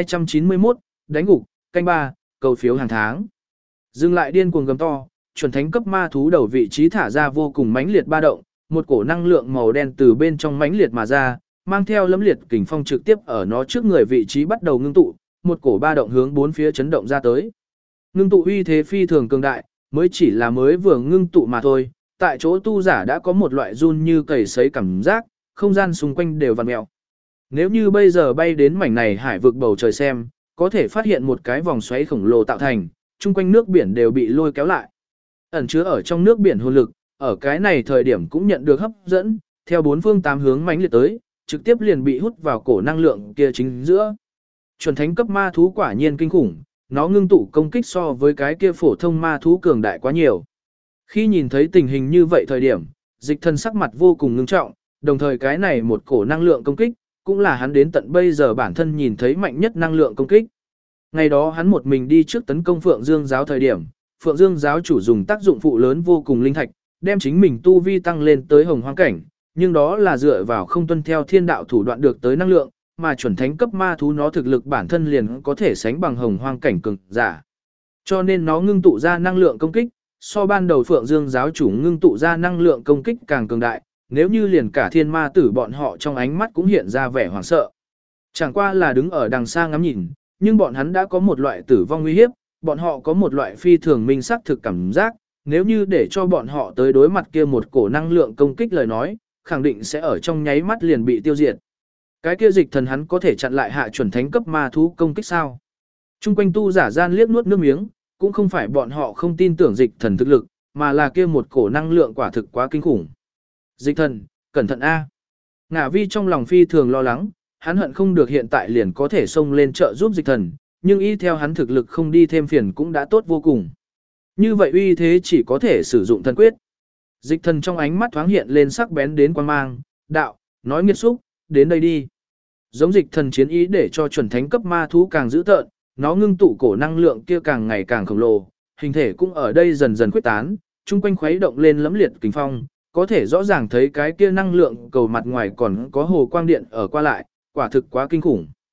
1291, đánh gục, canh 3, cầu phiếu hàng tháng. Dừng lại điên cuồng gầm to, chuẩn thánh cấp ma thú đầu vị trí thả ra vô cùng mãnh liệt ba động, một cổ năng lượng màu đen từ bên trong mãnh liệt mà ra, mang theo lẫm liệt kình phong trực tiếp ở nó trước người vị trí bắt đầu ngưng tụ, một cổ ba động hướng bốn phía chấn động ra tới. Ngưng tụ uy thế phi thường cường đại, mới chỉ là mới vừa ngưng tụ mà thôi, tại chỗ tu giả đã có một loại run như cầy sấy cảm giác, không gian xung quanh đều vặn mèo. Nếu như bây giờ bay đến mảnh này hải vực bầu trời xem, có thể phát hiện một cái vòng xoáy khổng lồ tạo thành, chung quanh nước biển đều bị lôi kéo lại. Ẩn chứa ở trong nước biển hồn lực, ở cái này thời điểm cũng nhận được hấp dẫn, theo bốn phương tám hướng mãnh liệt tới, trực tiếp liền bị hút vào cổ năng lượng kia chính giữa. Chuẩn thánh cấp ma thú quả nhiên kinh khủng, nó ngưng tụ công kích so với cái kia phổ thông ma thú cường đại quá nhiều. Khi nhìn thấy tình hình như vậy thời điểm, dịch thần sắc mặt vô cùng ngưng trọng, đồng thời cái này một cổ năng lượng công kích, cũng là hắn đến tận bây giờ bản thân nhìn thấy mạnh nhất năng lượng công kích. Ngày đó hắn một mình đi trước tấn công Phượng Dương giáo thời điểm, Phượng Dương giáo chủ dùng tác dụng phụ lớn vô cùng linh thạch, đem chính mình tu vi tăng lên tới hồng hoang cảnh, nhưng đó là dựa vào không tuân theo thiên đạo thủ đoạn được tới năng lượng, mà chuẩn thánh cấp ma thú nó thực lực bản thân liền có thể sánh bằng hồng hoang cảnh cường giả. Cho nên nó ngưng tụ ra năng lượng công kích, so ban đầu Phượng Dương giáo chủ ngưng tụ ra năng lượng công kích càng cường đại, nếu như liền cả thiên ma tử bọn họ trong ánh mắt cũng hiện ra vẻ hoảng sợ. Chẳng qua là đứng ở đằng xa ngắm nhìn, nhưng bọn hắn đã có một loại tử vong nguy hiếp, bọn họ có một loại phi thường minh xác thực cảm giác, nếu như để cho bọn họ tới đối mặt kia một cổ năng lượng công kích lời nói, khẳng định sẽ ở trong nháy mắt liền bị tiêu diệt. Cái kia dịch thần hắn có thể chặn lại hạ chuẩn thánh cấp ma thú công kích sao? Trung quanh tu giả gian liếc nuốt nước miếng, cũng không phải bọn họ không tin tưởng dịch thần thực lực, mà là kia một cổ năng lượng quả thực quá kinh khủng. Dịch thần, cẩn thận a. Ngả Vi trong lòng phi thường lo lắng, hắn hận không được hiện tại liền có thể xông lên trợ giúp dịch thần, nhưng y theo hắn thực lực không đi thêm phiền cũng đã tốt vô cùng. Như vậy uy thế chỉ có thể sử dụng thần quyết. Dịch thần trong ánh mắt thoáng hiện lên sắc bén đến quan mang, đạo, nói nghiệt xúc, đến đây đi. Giống dịch thần chiến ý để cho chuẩn thánh cấp ma thú càng dữ tợn, nó ngưng tụ cổ năng lượng kia càng ngày càng khổng lồ, hình thể cũng ở đây dần dần quyết tán, chung quanh khuấy động lên lẫm liệt kình phong, có thể rõ ràng thấy cái kia năng lượng cầu mặt ngoài còn có hồ quang điện ở qua lại, quả thực quá kinh khủng.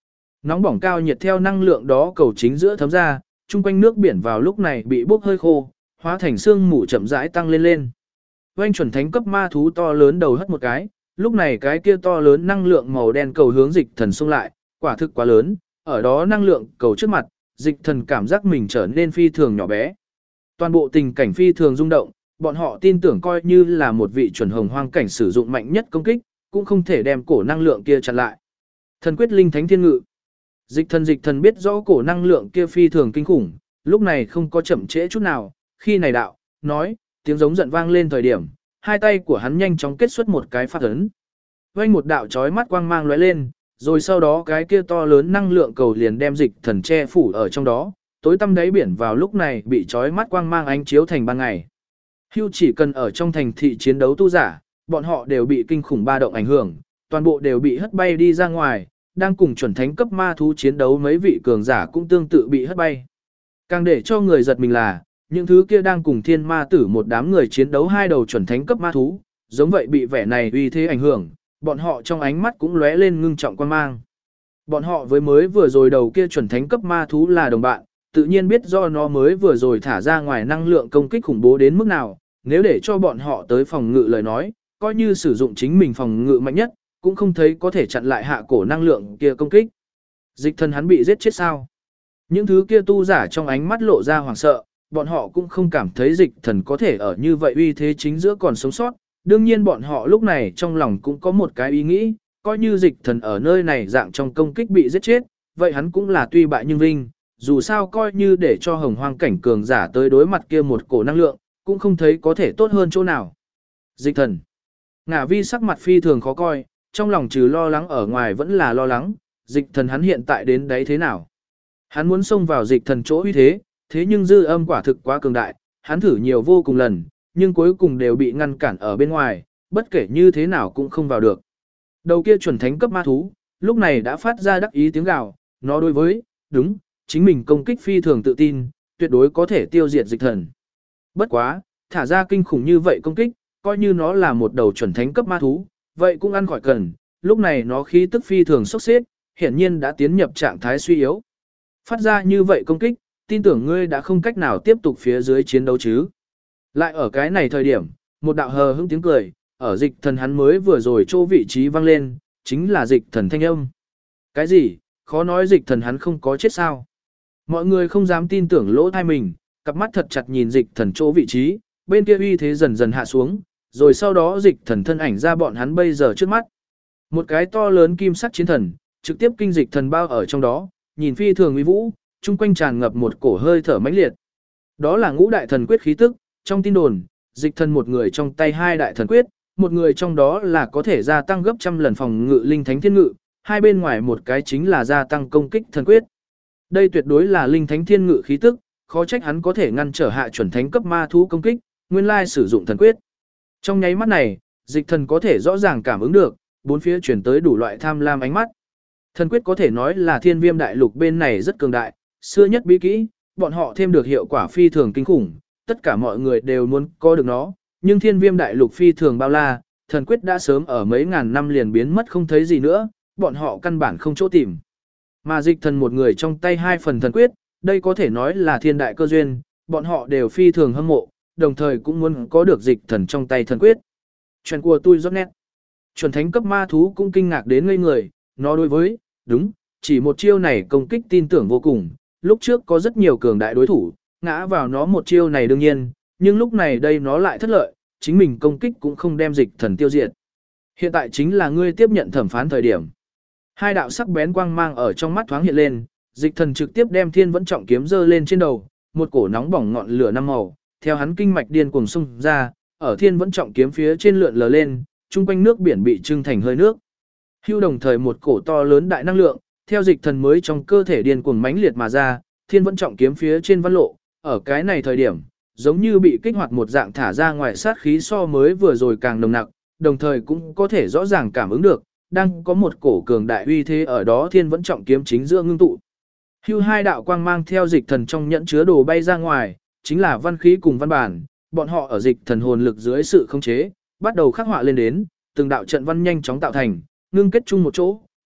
Nóng bỏng cao nhiệt theo năng lượng đó cầu chính giữa thấm ra, chung quanh nước biển vào lúc này bị bốc hơi khô, hóa thành sương mù chậm rãi tăng lên lên. Oanh chuẩn thánh cấp ma thú to lớn đầu hất một cái, lúc này cái kia to lớn năng lượng màu đen cầu hướng dịch thần xung lại, quả thực quá lớn, ở đó năng lượng cầu trước mặt, dịch thần cảm giác mình trở nên phi thường nhỏ bé. Toàn bộ tình cảnh phi thường rung động, bọn họ tin tưởng coi như là một vị chuẩn hồng hoang cảnh sử dụng mạnh nhất công kích, cũng không thể đem cổ năng lượng kia chặn lại. Thần quyết linh thánh thiên ngự. Dịch thần biết rõ cổ năng lượng kia phi thường kinh khủng, lúc này không có chậm trễ chút nào, khi này đạo, nói, tiếng giống giận vang lên thời điểm, hai tay của hắn nhanh chóng kết xuất một cái pháp ấn. Vang một đạo chói mắt quang mang lóe lên, rồi sau đó cái kia to lớn năng lượng cầu liền đem dịch thần che phủ ở trong đó, tối tăm đáy biển vào lúc này bị chói mắt quang mang ánh chiếu thành ban ngày. Hưu chỉ cần ở trong thành thị chiến đấu tu giả, bọn họ đều bị kinh khủng ba động ảnh hưởng, toàn bộ đều bị hất bay đi ra ngoài, đang cùng chuẩn thánh cấp ma thú chiến đấu mấy vị cường giả cũng tương tự bị hất bay. Càng để cho người giật mình là, những thứ kia đang cùng thiên ma tử một đám người chiến đấu hai đầu chuẩn thánh cấp ma thú, giống vậy bị vẻ này uy thế ảnh hưởng, bọn họ trong ánh mắt cũng lóe lên ngưng trọng quan mang. Bọn họ với mới vừa rồi đầu kia chuẩn thánh cấp ma thú là đồng bạn, tự nhiên biết do nó mới vừa rồi thả ra ngoài năng lượng công kích khủng bố đến mức nào, nếu để cho bọn họ tới phòng ngự lời nói, coi như sử dụng chính mình phòng ngự mạnh nhất, cũng không thấy có thể chặn lại hạ cổ năng lượng kia công kích. Dịch thần hắn bị giết chết sao? Những thứ kia tu giả trong ánh mắt lộ ra hoảng sợ, bọn họ cũng không cảm thấy dịch thần có thể ở như vậy uy thế chính giữa còn sống sót. Đương nhiên bọn họ lúc này trong lòng cũng có một cái ý nghĩ, coi như dịch thần ở nơi này dạng trong công kích bị giết chết, vậy hắn cũng là tuy bại nhưng vinh, dù sao coi như để cho hồng hoang cảnh cường giả tới đối mặt kia một cổ năng lượng, cũng không thấy có thể tốt hơn chỗ nào. Dịch thần. Ngả vi sắc mặt phi thường khó coi, trong lòng trừ lo lắng ở ngoài vẫn là lo lắng, dịch thần hắn hiện tại đến đấy thế nào. Hắn muốn xông vào dịch thần chỗ uy thế, thế nhưng dư âm quả thực quá cường đại, hắn thử nhiều vô cùng lần, nhưng cuối cùng đều bị ngăn cản ở bên ngoài, bất kể như thế nào cũng không vào được. Đầu kia chuẩn thánh cấp ma thú, lúc này đã phát ra đắc ý tiếng gào, nó đối với, đúng, chính mình công kích phi thường tự tin, tuyệt đối có thể tiêu diệt dịch thần. Bất quá, thả ra kinh khủng như vậy công kích, coi như nó là một đầu chuẩn thánh cấp ma thú, vậy cũng ăn khỏi cần, lúc này nó khí tức phi thường sốc xếp, hiển nhiên đã tiến nhập trạng thái suy yếu. Phát ra như vậy công kích, tin tưởng ngươi đã không cách nào tiếp tục phía dưới chiến đấu chứ. Lại ở cái này thời điểm, một đạo hờ hững tiếng cười, ở dịch thần hắn mới vừa rồi chỗ vị trí vang lên, chính là dịch thần thanh âm. Cái gì, khó nói dịch thần hắn không có chết sao. Mọi người không dám tin tưởng lỗ tai mình, cặp mắt thật chặt nhìn dịch thần chỗ vị trí, bên kia uy thế dần dần hạ xuống, rồi sau đó dịch thần thân ảnh ra bọn hắn bây giờ trước mắt. Một cái to lớn kim sắc chiến thần, trực tiếp kinh dịch thần bao ở trong đó, nhìn phi thường uy vũ, chung quanh tràn ngập một cổ hơi thở mãnh liệt. Đó là ngũ đại thần quyết khí tức, trong tin đồn, dịch thần một người trong tay hai đại thần quyết, một người trong đó là có thể gia tăng gấp trăm lần phòng ngự linh thánh thiên ngự, hai bên ngoài một cái chính là gia tăng công kích thần quyết. Đây tuyệt đối là linh thánh thiên ngự khí tức, khó trách hắn có thể ngăn trở hạ chuẩn thánh cấp ma thú công kích, nguyên lai sử dụng thần quyết. Trong nháy mắt này, dịch thần có thể rõ ràng cảm ứng được, bốn phía chuyển tới đủ loại tham lam ánh mắt. Thần quyết có thể nói là thiên viêm đại lục bên này rất cường đại, xưa nhất bí kỹ, bọn họ thêm được hiệu quả phi thường kinh khủng, tất cả mọi người đều muốn có được nó, nhưng thiên viêm đại lục phi thường bao la, thần quyết đã sớm ở mấy ngàn năm liền biến mất không thấy gì nữa, bọn họ căn bản không chỗ tìm. Mà dịch thần một người trong tay hai phần thần quyết, đây có thể nói là thiên đại cơ duyên, bọn họ đều phi thường hâm mộ, đồng thời cũng muốn có được dịch thần trong tay thần quyết. Chuyện của tôi rất nét. Chuẩn thánh cấp ma thú cũng kinh ngạc đến ngây người, nó đối với, đúng, chỉ một chiêu này công kích tin tưởng vô cùng, lúc trước có rất nhiều cường đại đối thủ, ngã vào nó một chiêu này đương nhiên, nhưng lúc này đây nó lại thất lợi, chính mình công kích cũng không đem dịch thần tiêu diệt. Hiện tại chính là ngươi tiếp nhận thẩm phán thời điểm. Hai đạo sắc bén quang mang ở trong mắt thoáng hiện lên, dịch thần trực tiếp đem thiên vẫn trọng kiếm giơ lên trên đầu, một cổ nóng bỏng ngọn lửa năm màu, theo hắn kinh mạch điên cuồng xung ra, ở thiên vẫn trọng kiếm phía trên lượn lờ lên, trung quanh nước biển bị trưng thành hơi nước. Hưu đồng thời một cổ to lớn đại năng lượng, theo dịch thần mới trong cơ thể điên cuồng mãnh liệt mà ra, thiên vẫn trọng kiếm phía trên văn lộ, ở cái này thời điểm, giống như bị kích hoạt một dạng thả ra ngoài sát khí so mới vừa rồi càng nồng nặc, đồng thời cũng có thể rõ ràng cảm ứng được, đang có một cổ cường đại uy thế ở đó thiên vẫn trọng kiếm chính giữa ngưng tụ. Hưu hai đạo quang mang theo dịch thần trong nhẫn chứa đồ bay ra ngoài, chính là văn khí cùng văn bản, bọn họ ở dịch thần hồn lực dưới sự khống chế, bắt đầu khắc họa lên đến, từng đạo trận văn nhanh chóng tạo thành, ngưng kết chung một chỗ,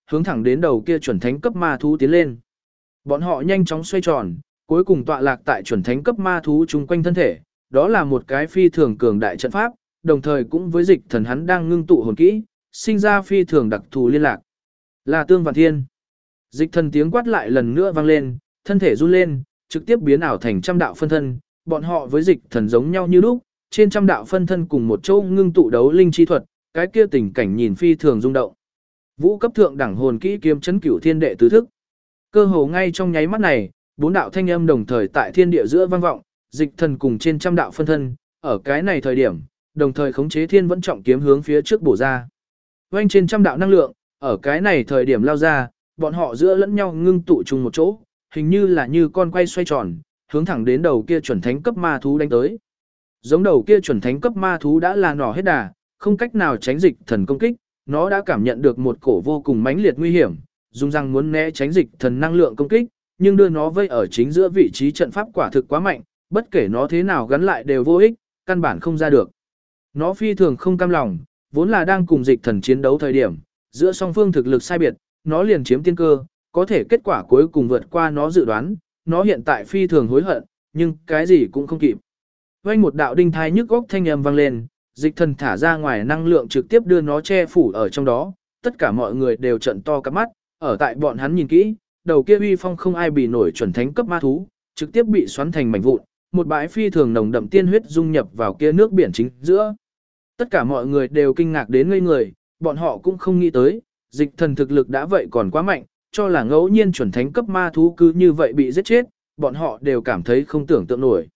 hướng thẳng đến đầu kia chuẩn thánh cấp ma thú tiến lên. Bọn họ nhanh chóng xoay tròn, cuối cùng tọa lạc tại chuẩn thánh cấp ma thú chung quanh thân thể, đó là một cái phi thường cường đại trận pháp, đồng thời cũng với dịch thần hắn đang ngưng tụ hồn kỹ, sinh ra phi thường đặc thù liên lạc. Là Tương Vạn Thiên. Dịch thần tiếng quát lại lần nữa vang lên, thân thể run lên, trực tiếp biến ảo thành trăm đạo phân thân, bọn họ với dịch thần giống nhau như lúc, trên trăm đạo phân thân cùng một chỗ ngưng tụ đấu linh chi thuật, cái kia tình cảnh nhìn phi thường rung động. Vũ cấp thượng đẳng hồn kỹ kiếm chấn cửu thiên đệ tứ thức. Cơ hồ ngay trong nháy mắt này, bốn đạo thanh âm đồng thời tại thiên địa giữa vang vọng, dịch thần cùng trên trăm đạo phân thân, ở cái này thời điểm, đồng thời khống chế thiên vẫn trọng kiếm hướng phía trước bổ ra. Vành trên trăm đạo năng lượng, ở cái này thời điểm lao ra, bọn họ giữa lẫn nhau ngưng tụ chung một chỗ, hình như là như con quay xoay tròn, hướng thẳng đến đầu kia chuẩn thánh cấp ma thú đánh tới. Giống đầu kia chuẩn thánh cấp ma thú đã là nỏ hết đà, không cách nào tránh dịch thần công kích, nó đã cảm nhận được một cổ vô cùng mãnh liệt nguy hiểm, dùng răng muốn né tránh dịch thần năng lượng công kích, nhưng đưa nó vây ở chính giữa vị trí trận pháp quả thực quá mạnh, bất kể nó thế nào gắn lại đều vô ích, căn bản không ra được. Nó phi thường không cam lòng, vốn là đang cùng dịch thần chiến đấu thời điểm, giữa song phương thực lực sai biệt, nó liền chiếm tiên cơ, có thể kết quả cuối cùng vượt qua nó dự đoán, nó hiện tại phi thường hối hận, nhưng cái gì cũng không kịp. Vang một đạo đinh thai nhức góc thanh âm vang lên, dịch thần thả ra ngoài năng lượng trực tiếp đưa nó che phủ ở trong đó, tất cả mọi người đều trợn to cả mắt, ở tại bọn hắn nhìn kỹ, đầu kia uy phong không ai bì nổi chuẩn thánh cấp ma thú, trực tiếp bị xoắn thành mảnh vụn, một bãi phi thường nồng đậm tiên huyết dung nhập vào kia nước biển chính giữa. Tất cả mọi người đều kinh ngạc đến ngây người, bọn họ cũng không nghĩ tới, dịch thần thực lực đã vậy còn quá mạnh, cho là ngẫu nhiên chuẩn thánh cấp ma thú cứ như vậy bị giết chết, bọn họ đều cảm thấy không tưởng tượng nổi.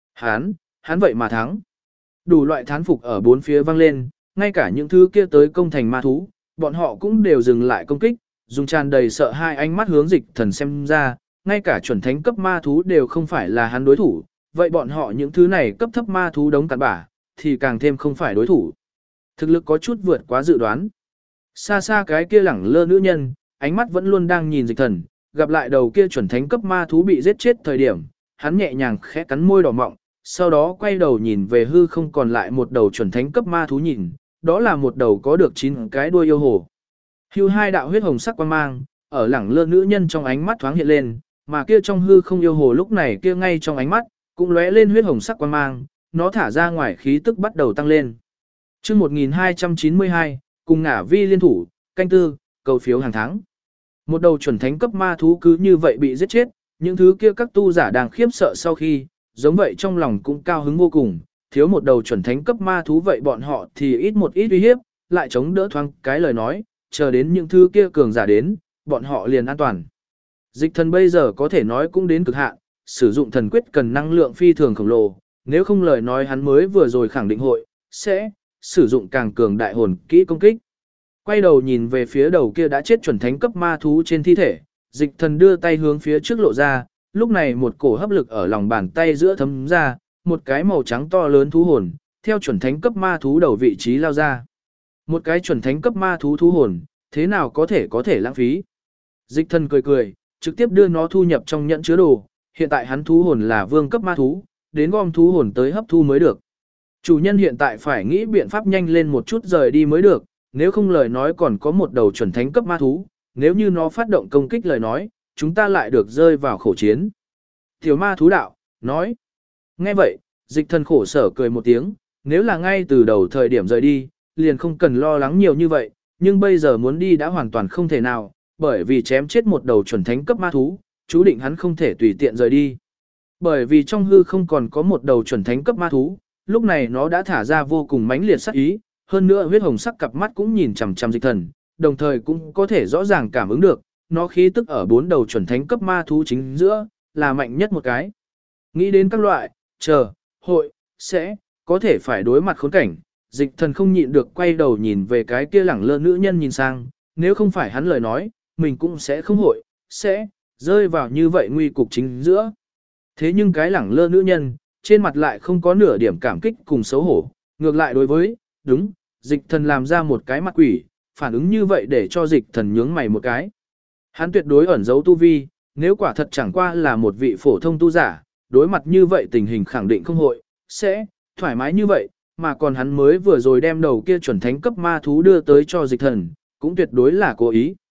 Hắn vậy mà thắng. Đủ loại thán phục ở bốn phía vang lên, ngay cả những thứ kia tới công thành ma thú, bọn họ cũng đều dừng lại công kích, dùng tràn đầy sợ hai ánh mắt hướng dịch thần xem ra, ngay cả chuẩn thánh cấp ma thú đều không phải là hắn đối thủ, vậy bọn họ những thứ này cấp thấp ma thú đống cặn bã, thì càng thêm không phải đối thủ. Thực lực có chút vượt quá dự đoán. Xa xa cái kia lẳng lơ nữ nhân, ánh mắt vẫn luôn đang nhìn dịch thần, gặp lại đầu kia chuẩn thánh cấp ma thú bị giết chết thời điểm, hắn nhẹ nhàng khẽ cắn môi đỏ mọng, sau đó quay đầu nhìn về hư không còn lại một đầu chuẩn thánh cấp ma thú nhìn, đó là một đầu có được 9 cái đuôi yêu hồ. Hưu hai đạo huyết hồng sắc quang mang, ở lẳng lơ nữ nhân trong ánh mắt thoáng hiện lên, mà kia trong hư không yêu hồ lúc này kia ngay trong ánh mắt, cũng lóe lên huyết hồng sắc quang mang, nó thả ra ngoài khí tức bắt đầu tăng lên. Chương 1292, cùng ngả vi liên thủ, canh tư, cầu phiếu hàng tháng. Một đầu chuẩn thánh cấp ma thú cứ như vậy bị giết chết, những thứ kia các tu giả đang khiếp sợ sau khi, giống vậy trong lòng cũng cao hứng vô cùng, thiếu một đầu chuẩn thánh cấp ma thú vậy bọn họ thì ít một ít uy hiếp, lại chống đỡ thoáng cái lời nói, chờ đến những thứ kia cường giả đến, bọn họ liền an toàn. Dịch thần bây giờ có thể nói cũng đến cực hạn, sử dụng thần quyết cần năng lượng phi thường khổng lồ, nếu không lời nói hắn mới vừa rồi khẳng định hội, sẽ sử dụng càng cường đại hồn kỹ công kích. Quay đầu nhìn về phía đầu kia đã chết chuẩn thánh cấp ma thú trên thi thể, dịch thần đưa tay hướng phía trước lộ ra, lúc này một cổ hấp lực ở lòng bàn tay giữa thấm ra, một cái màu trắng to lớn thú hồn, theo chuẩn thánh cấp ma thú đầu vị trí lao ra. Một cái chuẩn thánh cấp ma thú thú hồn, thế nào có thể lãng phí. Dịch thần cười cười, trực tiếp đưa nó thu nhập trong nhẫn chứa đồ, hiện tại hắn thú hồn là vương cấp ma thú, đến gom thú hồn tới hấp thu mới được. Chủ nhân hiện tại phải nghĩ biện pháp nhanh lên một chút rời đi mới được, nếu không lời nói còn có một đầu chuẩn thánh cấp ma thú, nếu như nó phát động công kích lời nói, chúng ta lại được rơi vào khổ chiến. Tiểu ma thú đạo, nói. Nghe vậy, dịch thần khổ sở cười một tiếng, nếu là ngay từ đầu thời điểm rời đi, liền không cần lo lắng nhiều như vậy, nhưng bây giờ muốn đi đã hoàn toàn không thể nào, bởi vì chém chết một đầu chuẩn thánh cấp ma thú, chú định hắn không thể tùy tiện rời đi. Bởi vì trong hư không còn có một đầu chuẩn thánh cấp ma thú, lúc này nó đã thả ra vô cùng mãnh liệt sát ý, hơn nữa huyết hồng sắc cặp mắt cũng nhìn chằm chằm dịch thần, đồng thời cũng có thể rõ ràng cảm ứng được, nó khí tức ở 4 đầu chuẩn thánh cấp ma thú chính giữa, là mạnh nhất một cái. Nghĩ đến các loại, hội, sẽ, có thể phải đối mặt khốn cảnh, dịch thần không nhịn được quay đầu nhìn về cái kia lẳng lơ nữ nhân nhìn sang, nếu không phải hắn lời nói, mình cũng sẽ không hội, sẽ, rơi vào như vậy nguy cục chính giữa. Thế nhưng cái lẳng lơ nữ nhân, trên mặt lại không có nửa điểm cảm kích cùng xấu hổ, ngược lại đối với, đúng, dịch thần làm ra một cái mặt quỷ, phản ứng như vậy để cho dịch thần nhướng mày một cái. Hắn tuyệt đối ẩn giấu tu vi, nếu quả thật chẳng qua là một vị phổ thông tu giả, đối mặt như vậy tình hình khẳng định không hội, sẽ, thoải mái như vậy, mà còn hắn mới vừa rồi đem đầu kia chuẩn thánh cấp ma thú đưa tới cho dịch thần, cũng tuyệt đối là cố ý.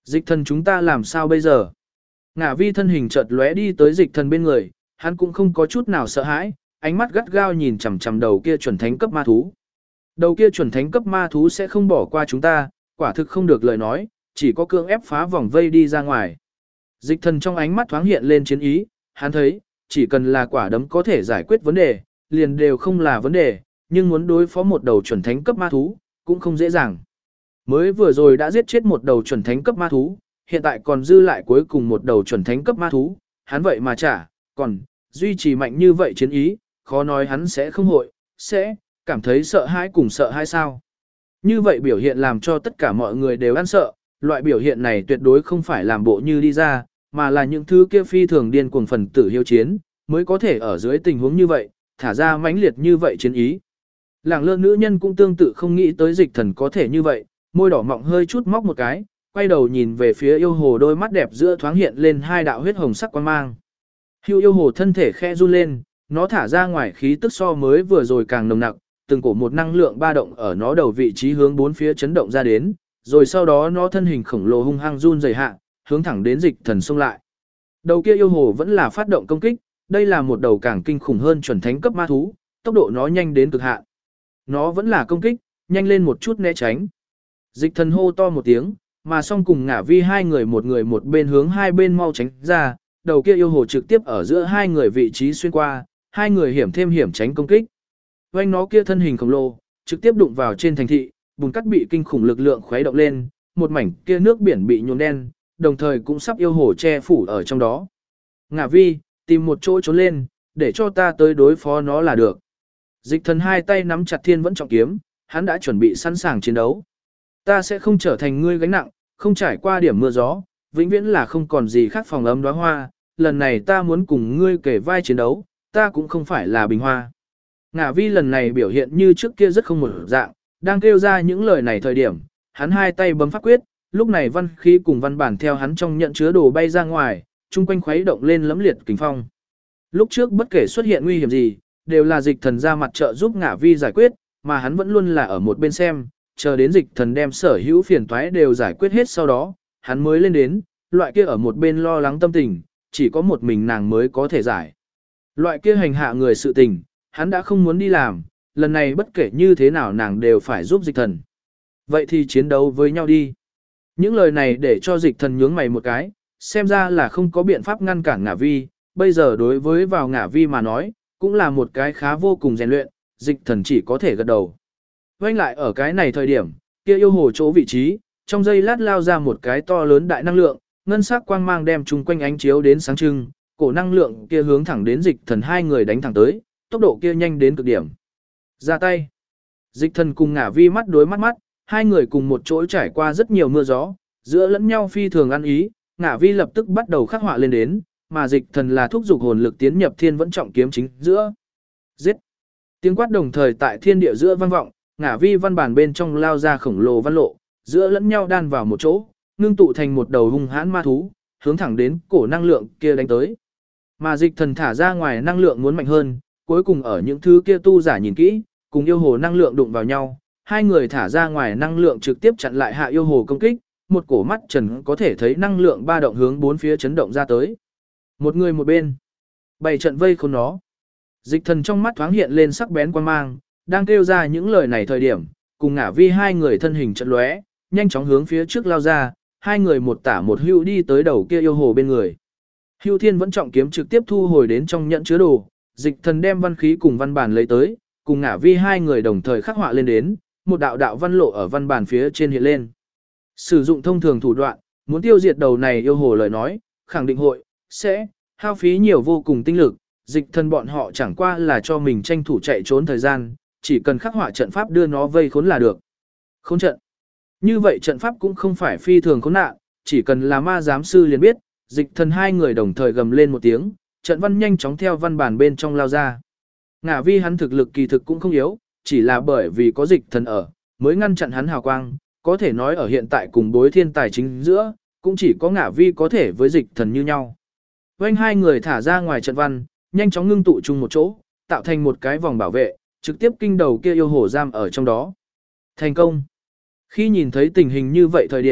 Dịch thần chúng ta làm sao bây giờ? Ngả vi thân hình chợt lóe đi tới dịch thần bên người, hắn cũng không có chút nào sợ hãi, ánh mắt gắt gao nhìn chằm chằm đầu kia chuẩn thánh cấp ma thú. Đầu kia chuẩn thánh cấp ma thú sẽ không bỏ qua chúng ta, quả thực không được lời nói, chỉ có cưỡng ép phá vòng vây đi ra ngoài. Dịch thần trong ánh mắt thoáng hiện lên chiến ý, hắn thấy, chỉ cần là quả đấm có thể giải quyết vấn đề, liền đều không là vấn đề, nhưng muốn đối phó một đầu chuẩn thánh cấp ma thú, cũng không dễ dàng. Mới vừa rồi đã giết chết một đầu chuẩn thánh cấp ma thú, hiện tại còn dư lại cuối cùng một đầu chuẩn thánh cấp ma thú, hắn vậy mà còn duy trì mạnh như vậy chiến ý, khó nói hắn sẽ không sẽ cảm thấy sợ hãi cùng sợ hãi sao. Như vậy biểu hiện làm cho tất cả mọi người đều ăn sợ, loại biểu hiện này tuyệt đối không phải làm bộ như đi ra, mà là những thứ kia phi thường điên cuồng phần tử hiếu chiến, mới có thể ở dưới tình huống như vậy, thả ra mãnh liệt như vậy chiến ý. Làng lơ nữ nhân cũng tương tự không nghĩ tới dịch thần có thể như vậy, môi đỏ mọng hơi chút móc một cái, quay đầu nhìn về phía yêu hồ, đôi mắt đẹp giữa thoáng hiện lên hai đạo huyết hồng sắc quang mang. Hưu yêu hồ thân thể khẽ run lên, nó thả ra ngoài khí tức so mới vừa rồi càng nồng nặc, từng cổ một năng lượng ba động ở nó đầu vị trí hướng bốn phía chấn động ra đến, rồi sau đó nó thân hình khổng lồ hung hăng run rẩy hạ, hướng thẳng đến dịch thần xông lại. Đầu kia yêu hồ vẫn là phát động công kích, đây là một đầu càng kinh khủng hơn chuẩn thánh cấp ma thú, tốc độ nó nhanh đến cực hạn. Nó vẫn là công kích, nhanh lên một chút né tránh. Dịch thần hô to một tiếng, mà song cùng ngả vi hai người một bên hướng hai bên mau tránh ra, đầu kia yêu hồ trực tiếp ở giữa hai người vị trí xuyên qua, hai người hiểm thêm hiểm tránh công kích. Vành nó kia thân hình khổng lồ, trực tiếp đụng vào trên thành thị, bùn cát bị kinh khủng lực lượng khuấy động lên, một mảnh kia nước biển bị nhuộm đen, đồng thời cũng sắp yêu hồ che phủ ở trong đó. Ngả vi, tìm một chỗ trốn lên, để cho ta tới đối phó nó là được. Dịch thần hai tay nắm chặt thiên vẫn trọng kiếm, hắn đã chuẩn bị sẵn sàng chiến đấu. Ta sẽ không trở thành ngươi gánh nặng, không trải qua điểm mưa gió, vĩnh viễn là không còn gì khác phòng ấm đóa hoa, lần này ta muốn cùng ngươi kể vai chiến đấu, ta cũng không phải là bình hoa. Ngả vi lần này biểu hiện như trước kia rất không một dạng, đang kêu ra những lời này thời điểm, hắn hai tay bấm pháp quyết, lúc này văn khí cùng văn bản theo hắn trong nhận chứa đồ bay ra ngoài, chung quanh khuấy động lên lẫm liệt kình phong. Lúc trước bất kể xuất hiện nguy hiểm gì, đều là dịch thần ra mặt trợ giúp ngả vi giải quyết, mà hắn vẫn luôn là ở một bên xem, chờ đến dịch thần đem sở hữu phiền toái đều giải quyết hết sau đó, hắn mới lên đến, loại kia ở một bên lo lắng tâm tình, chỉ có một mình nàng mới có thể giải. Loại kia hành hạ người sự tình, hắn đã không muốn đi làm, lần này bất kể như thế nào nàng đều phải giúp dịch thần. Vậy thì chiến đấu với nhau đi. Những lời này để cho dịch thần nhướng mày một cái, xem ra là không có biện pháp ngăn cản ngả vi, bây giờ đối với vào ngả vi mà nói, cũng là một cái khá vô cùng rèn luyện, dịch thần chỉ có thể gật đầu. Quanh lại ở cái này thời điểm, kia yêu hồ chỗ vị trí, trong giây lát lao ra một cái to lớn đại năng lượng, ngân sắc quang mang đem chung quanh ánh chiếu đến sáng trưng, cổ năng lượng kia hướng thẳng đến dịch thần hai người đánh thẳng tới, tốc độ kia nhanh đến cực điểm. Ra tay. Dịch thần cùng ngả vi mắt đối mắt, hai người cùng một chỗ trải qua rất nhiều mưa gió, giữa lẫn nhau phi thường ăn ý, ngả vi lập tức bắt đầu khắc họa lên đến, mà dịch thần là thúc dục hồn lực tiến nhập thiên vẫn trọng kiếm chính giữa. Giết. Tiếng quát đồng thời tại thiên địa giữa vang vọng, ngả vi văn bản bên trong lao ra khổng lồ văn lộ, giữa lẫn nhau đan vào một chỗ, ngưng tụ thành một đầu hung hãn ma thú, hướng thẳng đến cổ năng lượng kia đánh tới. Mà dịch thần thả ra ngoài năng lượng muốn mạnh hơn, cuối cùng ở những thứ kia tu giả nhìn kỹ, cùng yêu hồ năng lượng đụng vào nhau, hai người thả ra ngoài năng lượng trực tiếp chặn lại hạ yêu hồ công kích, một cổ mắt trần có thể thấy năng lượng ba động hướng bốn phía chấn động ra tới. Một người một bên, bảy trận vây khốn nó. Dịch thần trong mắt thoáng hiện lên sắc bén quan mang, đang kêu ra những lời này thời điểm, cùng ngả vi hai người thân hình chợt lóe, nhanh chóng hướng phía trước lao ra, hai người một tả một hữu đi tới đầu kia yêu hồ bên người. Hưu Thiên vẫn trọng kiếm trực tiếp thu hồi đến trong nhận chứa đồ, dịch thần đem văn khí cùng văn bản lấy tới, cùng ngả vi hai người đồng thời khắc họa lên đến, một đạo đạo văn lộ ở văn bản phía trên hiện lên. Sử dụng thông thường thủ đoạn, muốn tiêu diệt đầu này yêu hồ lời nói, khẳng định sẽ hao phí nhiều vô cùng tinh lực, dịch thần bọn họ chẳng qua là cho mình tranh thủ chạy trốn thời gian, chỉ cần khắc họa trận pháp đưa nó vây khốn là được. Khốn trận. Như vậy trận pháp cũng không phải phi thường khốn nạn, chỉ cần là ma giám sư liền biết, dịch thần hai người đồng thời gầm lên một tiếng, trận văn nhanh chóng theo văn bản bên trong lao ra. Ngả vi hắn thực lực kỳ thực cũng không yếu, chỉ là bởi vì có dịch thần ở, mới ngăn chặn hắn hào quang, có thể nói ở hiện tại cùng bối thiên tài chính giữa, cũng chỉ có ngả vi có thể với dịch thần như nhau. Quanh hai người thả ra ngoài trận văn, nhanh chóng ngưng tụ chung một chỗ, tạo thành một cái vòng bảo vệ, trực tiếp kinh đầu kia yêu hổ giam ở trong đó. Thành công. Khi nhìn thấy tình hình như vậy thời điểm,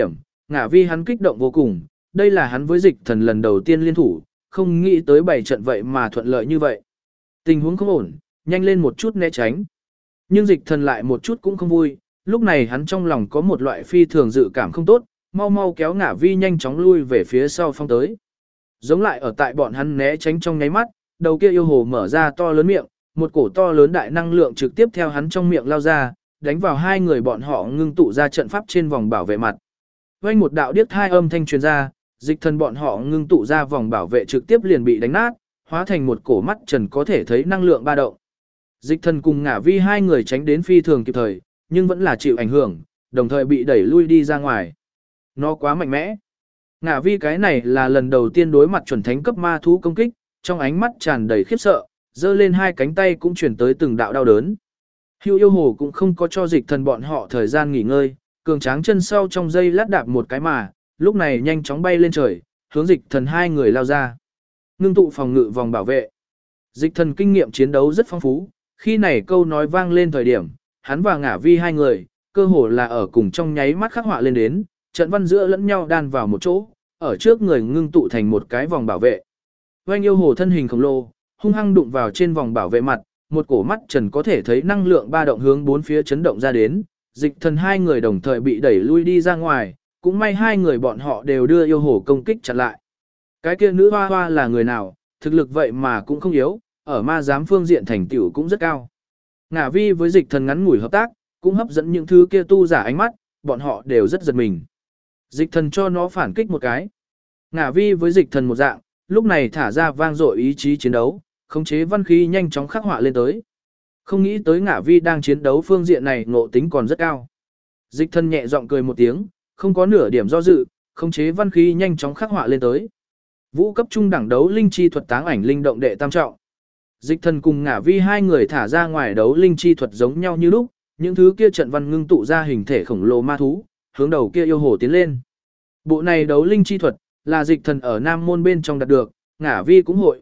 ngả vi hắn kích động vô cùng, đây là hắn với dịch thần lần đầu tiên liên thủ, không nghĩ tới 7 trận vậy mà thuận lợi như vậy. Tình huống không ổn, nhanh lên một chút né tránh. Nhưng dịch thần lại một chút cũng không vui, lúc này hắn trong lòng có một loại phi thường dự cảm không tốt, mau mau kéo ngả vi nhanh chóng lui về phía sau phong tới. Giống lại ở tại bọn hắn né tránh trong nháy mắt, đầu kia yêu hồ mở ra to lớn miệng, một cổ to lớn đại năng lượng trực tiếp theo hắn trong miệng lao ra, đánh vào hai người bọn họ ngưng tụ ra trận pháp trên vòng bảo vệ mặt. Vang một đạo điếc hai âm thanh truyền ra, dịch thần bọn họ ngưng tụ ra vòng bảo vệ trực tiếp liền bị đánh nát, hóa thành một cổ mắt trần có thể thấy năng lượng ba động. Dịch thần cùng ngả vi hai người tránh đến phi thường kịp thời, nhưng vẫn là chịu ảnh hưởng, đồng thời bị đẩy lui đi ra ngoài. Nó quá mạnh mẽ. Ngả vi cái này là lần đầu tiên đối mặt chuẩn thánh cấp ma thú công kích, trong ánh mắt tràn đầy khiếp sợ, giơ lên hai cánh tay cũng chuyển tới từng đạo đau đớn. Hưu yêu hồ cũng không có cho dịch thần bọn họ thời gian nghỉ ngơi, cường tráng chân sau trong dây lát đạp một cái mà, lúc này nhanh chóng bay lên trời, hướng dịch thần hai người lao ra. Ngưng tụ phòng ngự vòng bảo vệ. Dịch thần kinh nghiệm chiến đấu rất phong phú, khi này câu nói vang lên thời điểm, hắn và ngả vi hai người, cơ hồ là ở cùng trong nháy mắt khắc họa lên đến, trận văn giữa lẫn nhau đan vào một chỗ, ở trước người ngưng tụ thành một cái vòng bảo vệ. Oanh yêu hồ thân hình khổng lồ, hung hăng đụng vào trên vòng bảo vệ mặt, một cổ mắt trần có thể thấy năng lượng ba động hướng bốn phía chấn động ra đến, dịch thần hai người đồng thời bị đẩy lui đi ra ngoài, cũng may hai người bọn họ đều đưa yêu hồ công kích chặn lại. Cái kia nữ hoa hoa là người nào, thực lực vậy mà cũng không yếu, ở ma giám phương diện thành tựu cũng rất cao. Ngả vi với dịch thần ngắn ngủi hợp tác, cũng hấp dẫn những thứ kia tu giả ánh mắt, bọn họ đều rất giật mình. Dịch thần cho nó phản kích một cái. Ngả vi với dịch thần một dạng, lúc này thả ra vang dội ý chí chiến đấu, khống chế văn khí nhanh chóng khắc họa lên tới. Không nghĩ tới ngả vi đang chiến đấu phương diện này ngộ tính còn rất cao. Dịch thần nhẹ giọng cười một tiếng, không có nửa điểm do dự, khống chế văn khí nhanh chóng khắc họa lên tới. Vũ cấp trung đẳng đấu linh chi thuật táng ảnh linh động đệ tam trọng. Dịch thần cùng ngả vi hai người thả ra ngoài đấu linh chi thuật giống nhau như lúc, những thứ kia trận văn ngưng tụ ra hình thể khổng lồ ma thú, hướng đầu kia yêu hồ tiến lên. Bộ này đấu linh chi thuật là dịch thần ở Nam môn bên trong đạt được, ngả vi cũng hội,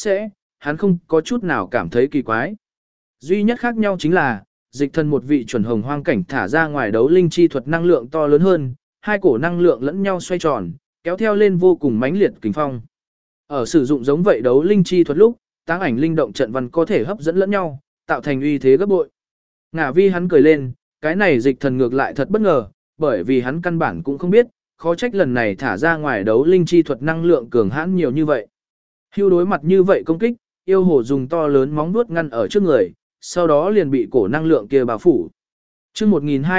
hắn không có chút nào cảm thấy kỳ quái. Duy nhất khác nhau chính là, dịch thần một vị chuẩn hồng hoang cảnh thả ra ngoài đấu linh chi thuật năng lượng to lớn hơn, hai cổ năng lượng lẫn nhau xoay tròn, kéo theo lên vô cùng mãnh liệt kình phong. Ở sử dụng giống vậy đấu linh chi thuật lúc, táng ảnh linh động trận văn có thể hấp dẫn lẫn nhau, tạo thành uy thế gấp bội. Ngả vi hắn cười lên, cái này dịch thần ngược lại thật bất ngờ, bởi vì hắn căn bản cũng không biết, khó trách lần này thả ra ngoài đấu linh chi thuật năng lượng cường hãn nhiều như vậy. Hưu đối mặt như vậy công kích, yêu hồ dùng to lớn móng vuốt ngăn ở trước người, sau đó liền bị cổ năng lượng kia bao phủ. Chương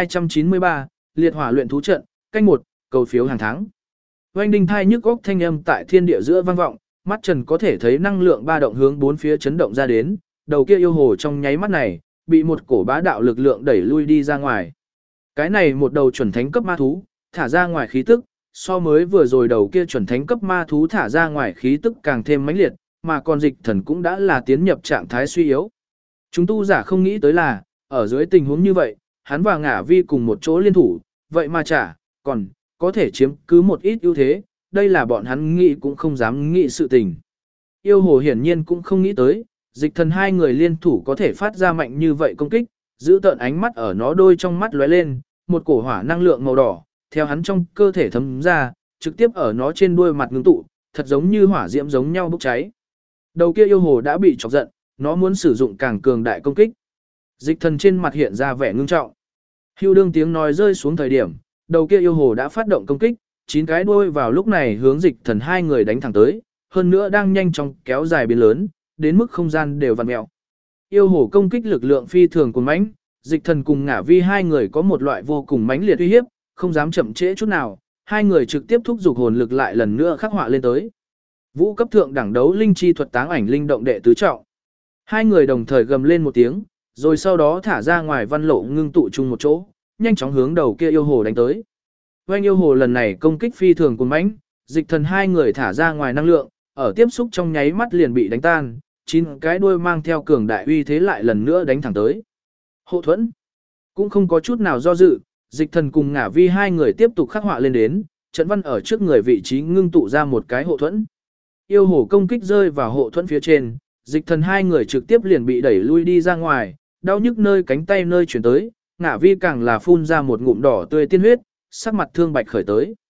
1293, liệt hỏa luyện thú trận, canh 1, cầu phiếu hàng tháng. Oanh đinh thai nhức góc thanh âm tại thiên địa giữa vang vọng, mắt trần có thể thấy năng lượng ba động hướng bốn phía chấn động ra đến, đầu kia yêu hồ trong nháy mắt này, bị một cổ bá đạo lực lượng đẩy lui đi ra ngoài. Cái này một đầu chuẩn thánh cấp ma thú, thả ra ngoài khí tức, so mới vừa rồi đầu kia chuẩn thánh cấp ma thú thả ra ngoài khí tức càng thêm mãnh liệt, mà còn dịch thần cũng đã là tiến nhập trạng thái suy yếu. Chúng tu giả không nghĩ tới là, ở dưới tình huống như vậy, hắn và ngả vi cùng một chỗ liên thủ, vậy mà còn có thể chiếm cứ một ít ưu thế, đây là bọn hắn nghĩ cũng không dám nghĩ sự tình. Yêu hồ hiển nhiên cũng không nghĩ tới, dịch thần hai người liên thủ có thể phát ra mạnh như vậy công kích, giữ tợn ánh mắt ở nó đôi trong mắt lóe lên, một cổ hỏa năng lượng màu đỏ, theo hắn trong cơ thể thấm ra, trực tiếp ở nó trên đuôi mặt ngưng tụ, thật giống như hỏa diễm giống nhau bốc cháy. Đầu kia yêu hồ đã bị chọc giận, nó muốn sử dụng càng cường đại công kích. Dịch thần trên mặt hiện ra vẻ ngưng trọng. Hưu đương tiếng nói rơi xuống thời điểm, đầu kia yêu hồ đã phát động công kích, 9 cái đuôi vào lúc này hướng dịch thần hai người đánh thẳng tới, hơn nữa đang nhanh chóng kéo dài biến lớn, đến mức không gian đều vặn mèo. Yêu hồ công kích lực lượng phi thường cuồng mãnh, dịch thần cùng ngả vi hai người có một loại vô cùng mãnh liệt uy hiếp, không dám chậm trễ chút nào, hai người trực tiếp thúc giục hồn lực lại lần nữa khắc họa lên tới. Vũ cấp thượng đẳng đấu linh chi thuật táng ảnh linh động đệ tứ trọng. Hai người đồng thời gầm lên một tiếng, rồi sau đó thả ra ngoài văn lộ ngưng tụ chung một chỗ, nhanh chóng hướng đầu kia yêu hồ đánh tới. Oanh yêu hồ lần này công kích phi thường cuồng mãnh, dịch thần hai người thả ra ngoài năng lượng, ở tiếp xúc trong nháy mắt liền bị đánh tan, 9 cái đuôi mang theo cường đại uy thế lại lần nữa đánh thẳng tới. Hộ thuẫn cũng không có chút nào do dự, dịch thần cùng ngả vi hai người tiếp tục khắc họa lên đến, trận văn ở trước người vị trí ngưng tụ ra một cái hộ thuẫn. Yêu hồ công kích rơi vào hộ thuẫn phía trên, dịch thần hai người trực tiếp liền bị đẩy lui đi ra ngoài, đau nhức nơi cánh tay nơi chuyển tới, ngả vi càng là phun ra một ngụm đỏ tươi tiên huyết, sắc mặt thương bạch khởi tới.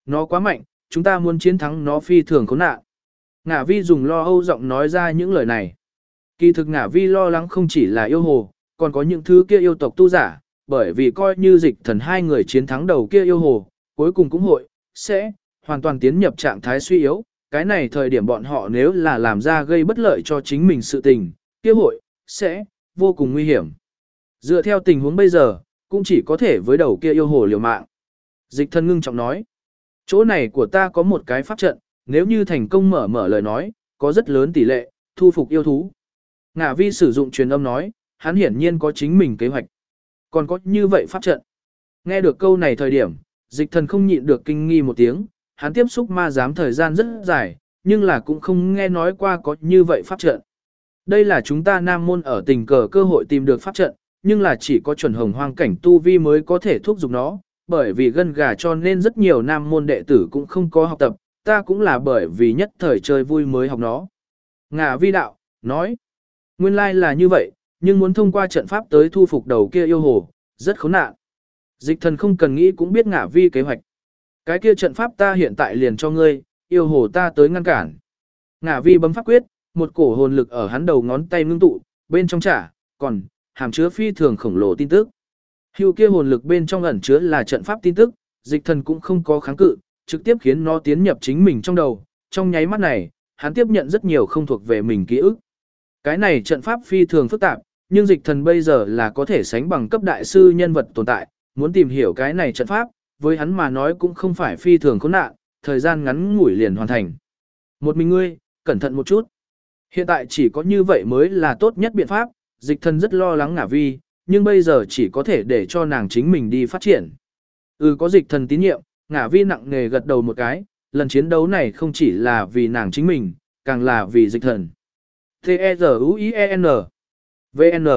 nó quá mạnh, chúng ta muốn chiến thắng nó phi thường khốn nạn. Ngả vi dùng lo âu giọng nói ra những lời này. Kỳ thực Ngả vi lo lắng không chỉ là yêu hồ, còn có những thứ kia yêu tộc tu giả, bởi vì coi như dịch thần hai người chiến thắng đầu kia yêu hồ, cuối cùng cũng sẽ hoàn toàn tiến nhập trạng thái suy yếu. Cái này thời điểm bọn họ nếu là làm ra gây bất lợi cho chính mình sự tình, kia sẽ vô cùng nguy hiểm. Dựa theo tình huống bây giờ, cũng chỉ có thể với đầu kia yêu hồ liều mạng. Dịch thần ngưng trọng nói, chỗ này của ta có một cái pháp trận, nếu như thành công mở lời nói, có rất lớn tỷ lệ, thu phục yêu thú. Ngả vi sử dụng truyền âm nói, hắn hiển nhiên có chính mình kế hoạch. Còn có như vậy pháp trận. Nghe được câu này thời điểm, dịch thần không nhịn được kinh nghi một tiếng, hắn tiếp xúc ma giám thời gian rất dài, nhưng là cũng không nghe nói qua có như vậy pháp trận. Đây là chúng ta nam môn ở tình cờ cơ hội tìm được pháp trận, nhưng là chỉ có chuẩn hồng hoang cảnh tu vi mới có thể thúc giục nó, bởi vì gân gà cho nên rất nhiều nam môn đệ tử cũng không có học tập, ta cũng là bởi vì nhất thời chơi vui mới học nó. Ngả vi đạo, nói, nguyên lai là như vậy, nhưng muốn thông qua trận pháp tới thu phục đầu kia yêu hồ, rất khốn nạn. Dịch thần không cần nghĩ cũng biết Ngả vi kế hoạch. Cái kia trận pháp ta hiện tại liền cho ngươi, yêu hồ ta tới ngăn cản. Ngả vi bấm pháp quyết, một cổ hồn lực ở hắn đầu ngón tay ngưng tụ, bên trong còn hàm chứa phi thường khổng lồ tin tức. Hưu kia hồn lực bên trong ẩn chứa là trận pháp tin tức, dịch thần cũng không có kháng cự, trực tiếp khiến nó tiến nhập chính mình trong đầu. Trong nháy mắt này, hắn tiếp nhận rất nhiều không thuộc về mình ký ức. Cái này trận pháp phi thường phức tạp, nhưng dịch thần bây giờ là có thể sánh bằng cấp đại sư nhân vật tồn tại, muốn tìm hiểu cái này trận pháp, với hắn mà nói cũng không phải phi thường khốn nạn, thời gian ngắn ngủi liền hoàn thành. Một mình ngươi, cẩn thận một chút. Hiện tại chỉ có như vậy mới là tốt nhất biện pháp, dịch thần rất lo lắng Ngả vi, nhưng bây giờ chỉ có thể để cho nàng chính mình đi phát triển. Có dịch thần tín nhiệm, Ngả vi nặng nề gật đầu một cái, lần chiến đấu này không chỉ là vì nàng chính mình, càng là vì dịch thần. T-E-Z-U-I-E-N V-N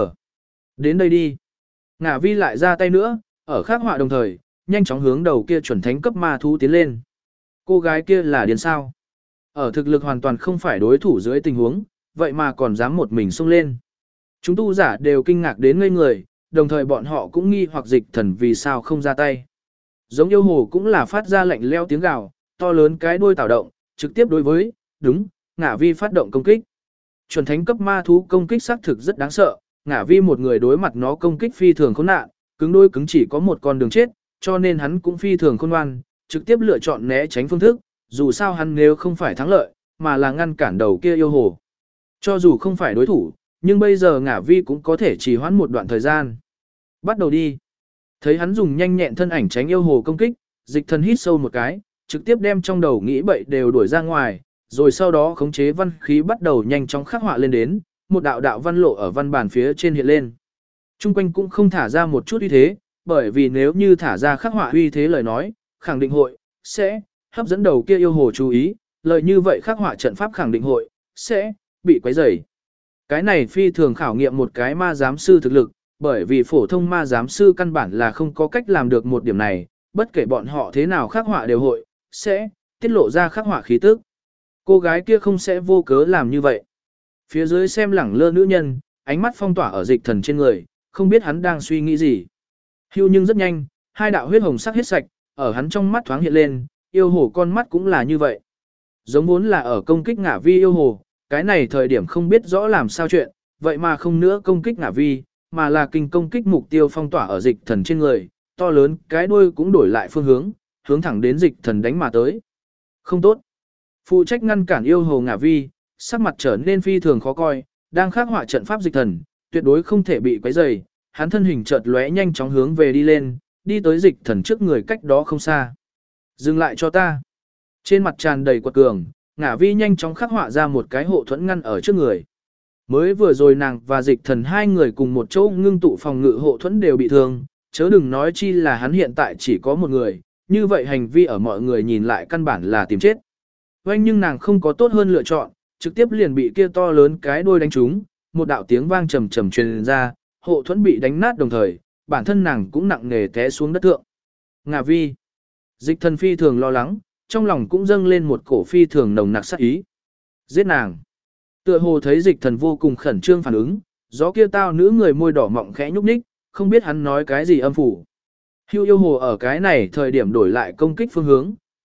Đến đây đi. Ngả vi lại ra tay nữa, ở khắc họa đồng thời, nhanh chóng hướng đầu kia chuẩn thánh cấp ma thú tiến lên. Cô gái kia là điên sao? Ở thực lực hoàn toàn không phải đối thủ dưới tình huống, vậy mà còn dám một mình xông lên. Chúng tu giả đều kinh ngạc đến ngây người, đồng thời bọn họ cũng nghi hoặc dịch thần vì sao không ra tay. Giống yêu hồ cũng là phát ra lạnh leo tiếng gào, to lớn cái đuôi tạo động, trực tiếp đối với, Ngả vi phát động công kích. Chuẩn thánh cấp ma thú công kích xác thực rất đáng sợ, Ngả vi một người đối mặt nó công kích phi thường khốn nạn, cứng đôi cứng chỉ có một con đường chết, cho nên hắn cũng phi thường khôn ngoan, trực tiếp lựa chọn né tránh phương thức, dù sao hắn nếu không phải thắng lợi, mà là ngăn cản đầu kia yêu hồ. Cho dù không phải đối thủ, nhưng bây giờ Ngả vi cũng có thể trì hoãn một đoạn thời gian. Bắt đầu đi. Thấy hắn dùng nhanh nhẹn thân ảnh tránh yêu hồ công kích, dịch thần hít sâu một cái, trực tiếp đem trong đầu nghĩ bậy đều đuổi ra ngoài, rồi sau đó khống chế văn khí bắt đầu nhanh chóng khắc họa lên đến, một đạo đạo văn lộ ở văn bản phía trên hiện lên. Trung quanh cũng không thả ra một chút uy thế, bởi vì nếu như thả ra khắc họa uy thế lời nói, khẳng định sẽ hấp dẫn đầu kia yêu hồ chú ý, lời như vậy khắc họa trận pháp khẳng định sẽ bị quấy rầy. Cái này phi thường khảo nghiệm một cái ma giám sư thực lực, bởi vì phổ thông ma giám sư căn bản là không có cách làm được một điểm này, bất kể bọn họ thế nào khắc họa đều sẽ tiết lộ ra khắc họa khí tức. Cô gái kia không sẽ vô cớ làm như vậy. Phía dưới xem lẳng lơ nữ nhân, ánh mắt phong tỏa ở dịch thần trên người, không biết hắn đang suy nghĩ gì. Hưu nhưng rất nhanh, hai đạo huyết hồng sắc hết sạch, ở hắn trong mắt thoáng hiện lên, yêu hồ con mắt cũng là như vậy. Giống vốn là ở công kích Ngả vi yêu hồ, cái này thời điểm không biết rõ làm sao chuyện, vậy mà không nữa công kích Ngả vi, mà là kinh công kích mục tiêu phong tỏa ở dịch thần trên người, to lớn cái đuôi cũng đổi lại phương hướng, hướng thẳng đến dịch thần đánh mà tới. Không tốt. Phụ trách ngăn cản yêu hồ Ngả vi, sắc mặt trở nên phi thường khó coi, đang khắc họa trận pháp dịch thần, tuyệt đối không thể bị quấy rầy. Hắn thân hình chợt lóe nhanh chóng hướng về đi lên, đi tới dịch thần trước người cách đó không xa. Dừng lại cho ta. Trên mặt tràn đầy quật cường, Ngả vi nhanh chóng khắc họa ra một cái hộ thuẫn ngăn ở trước người. Mới vừa rồi nàng và dịch thần hai người cùng một chỗ ngưng tụ phòng ngự hộ thuẫn đều bị thương, chớ đừng nói chi là hắn hiện tại chỉ có một người, như vậy hành vi ở mọi người nhìn lại căn bản là tìm chết. Vâng, nhưng nàng không có tốt hơn lựa chọn, trực tiếp liền bị kia to lớn cái đuôi đánh trúng, một đạo tiếng vang trầm trầm truyền ra, hộ thuẫn bị đánh nát đồng thời, bản thân nàng cũng nặng nề té xuống đất thượng. Ngả vi. Dịch thần phi thường lo lắng, trong lòng cũng dâng lên một cổ phi thường nồng nặc sát ý. Giết nàng. Tựa hồ thấy dịch thần vô cùng khẩn trương phản ứng, gió kia tao nữ người môi đỏ mọng khẽ nhúc nhích, không biết hắn nói cái gì âm phủ. Hưu yêu hồ ở cái này thời điểm đổi lại công kích phương hướng,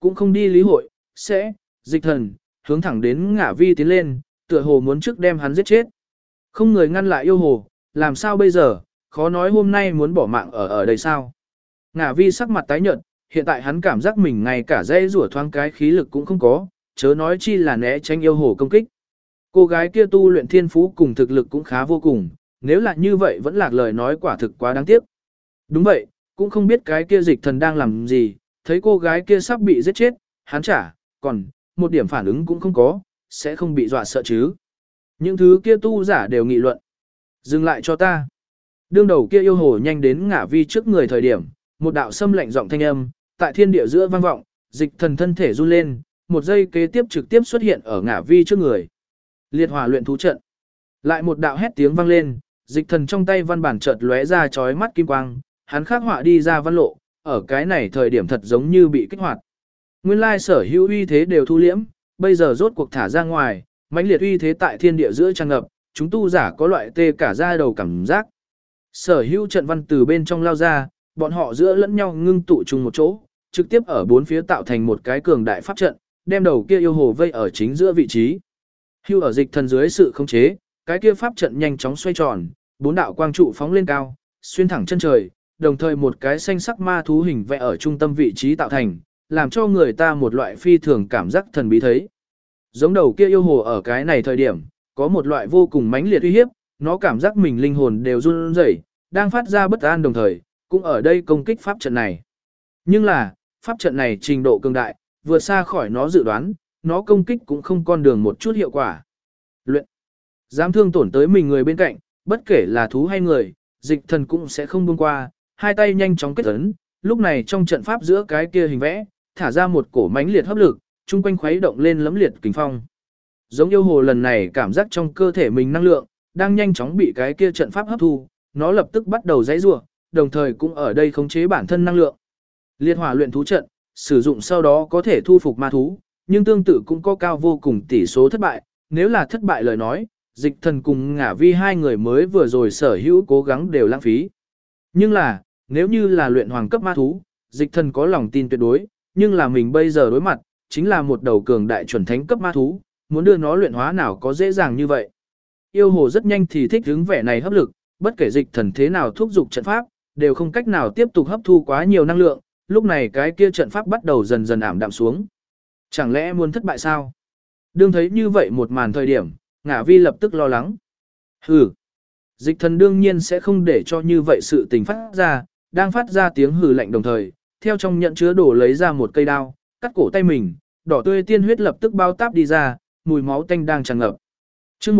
cũng không đi lý hội, sẽ, dịch thần, hướng thẳng đến ngả vi tiến lên, tựa hồ muốn trước đem hắn giết chết. Không người ngăn lại yêu hồ, làm sao bây giờ, khó nói hôm nay muốn bỏ mạng ở đây sao. Ngả vi sắc mặt tái nhợt, hiện tại hắn cảm giác mình ngay cả dây rủa thoáng cái khí lực cũng không có, chớ nói chi là né tránh yêu hồ công kích. Cô gái kia tu luyện thiên phú cùng thực lực cũng khá vô cùng, nếu là như vậy vẫn lạc lời nói quả thực quá đáng tiếc. Đúng vậy, cũng không biết cái kia dịch thần đang làm gì, thấy cô gái kia sắp bị giết chết, hắn chả, còn, một điểm phản ứng cũng không có, sẽ không bị dọa sợ chứ. Những thứ kia tu giả đều nghị luận. Dừng lại cho ta. Đương đầu kia yêu hồ nhanh đến ngả vi trước người thời điểm, một đạo xâm lạnh giọng thanh âm, tại thiên địa giữa vang vọng, dịch thần thân thể run lên, một giây kế tiếp trực tiếp xuất hiện ở ngả vi trước người. Liệt hỏa luyện thú trận. Lại một đạo hét tiếng vang lên, dịch thần trong tay văn bản chợt lóe ra chói mắt kim quang, hắn khắc họa đi ra văn lộ, ở cái này thời điểm thật giống như bị kích hoạt. Nguyên lai sở hữu uy thế đều thu liễm, bây giờ rốt cuộc thả ra ngoài, mãnh liệt uy thế tại thiên địa giữa tràn ngập, chúng tu giả có loại tê cả da đầu cảm giác. Sở hữu trận văn từ bên trong lao ra, bọn họ giữa lẫn nhau ngưng tụ chung một chỗ, trực tiếp ở bốn phía tạo thành một cái cường đại pháp trận, đem đầu kia yêu hồ vây ở chính giữa vị trí. Hưu ở dịch thần dưới sự khống chế, cái kia pháp trận nhanh chóng xoay tròn, bốn đạo quang trụ phóng lên cao, xuyên thẳng chân trời, đồng thời một cái xanh sắc ma thú hình vẽ ở trung tâm vị trí tạo thành, làm cho người ta một loại phi thường cảm giác thần bí thấy. Giống đầu kia yêu hồ ở cái này thời điểm, có một loại vô cùng mãnh liệt uy hiếp, nó cảm giác mình linh hồn đều run rẩy, đang phát ra bất an đồng thời, cũng ở đây công kích pháp trận này. Nhưng là, pháp trận này trình độ cường đại, vượt xa khỏi nó dự đoán, nó công kích cũng không con đường một chút hiệu quả. Luyện. Dám thương tổn tới mình người bên cạnh, bất kể là thú hay người, dịch thần cũng sẽ không buông qua, hai tay nhanh chóng kết ấn, lúc này trong trận pháp giữa cái kia hình vẽ, thả ra một cổ mãnh liệt hấp lực, chung quanh khuấy động lên lấm liệt kình phong. Giống yêu hồ lần này cảm giác trong cơ thể mình năng lượng, đang nhanh chóng bị cái kia trận pháp hấp thu, nó lập tức bắt đầu giãy giụa, đồng thời cũng ở đây khống chế bản thân năng lượng. Liệt hỏa luyện thú trận, sử dụng sau đó có thể thu phục ma thú, nhưng tương tự cũng có cao vô cùng tỷ số thất bại, nếu là thất bại lời nói, dịch thần cùng ngả vi hai người mới vừa rồi sở hữu cố gắng đều lãng phí. Nhưng là, nếu như là luyện hoàng cấp ma thú, dịch thần có lòng tin tuyệt đối, nhưng là mình bây giờ đối mặt, chính là một đầu cường đại chuẩn thánh cấp ma thú, muốn đưa nó luyện hóa nào có dễ dàng như vậy. Yêu hồ rất nhanh thì thích hứng vẻ này hấp lực, bất kể dịch thần thế nào thúc giục trận pháp, đều không cách nào tiếp tục hấp thu quá nhiều năng lượng, lúc này cái kia trận pháp bắt đầu dần dần ảm đạm xuống. Chẳng lẽ muốn thất bại sao? Đương thấy như vậy một màn thời điểm, ngả vi lập tức lo lắng. Hừ. Dịch thần đương nhiên sẽ không để cho như vậy sự tình phát ra, đang phát ra tiếng hừ lạnh đồng thời, theo trong nhận chứa đồ lấy ra một cây đao, cắt cổ tay mình, đỏ tươi tiên huyết lập tức bao táp đi ra, mùi máu tanh đang tràn ngập. Chương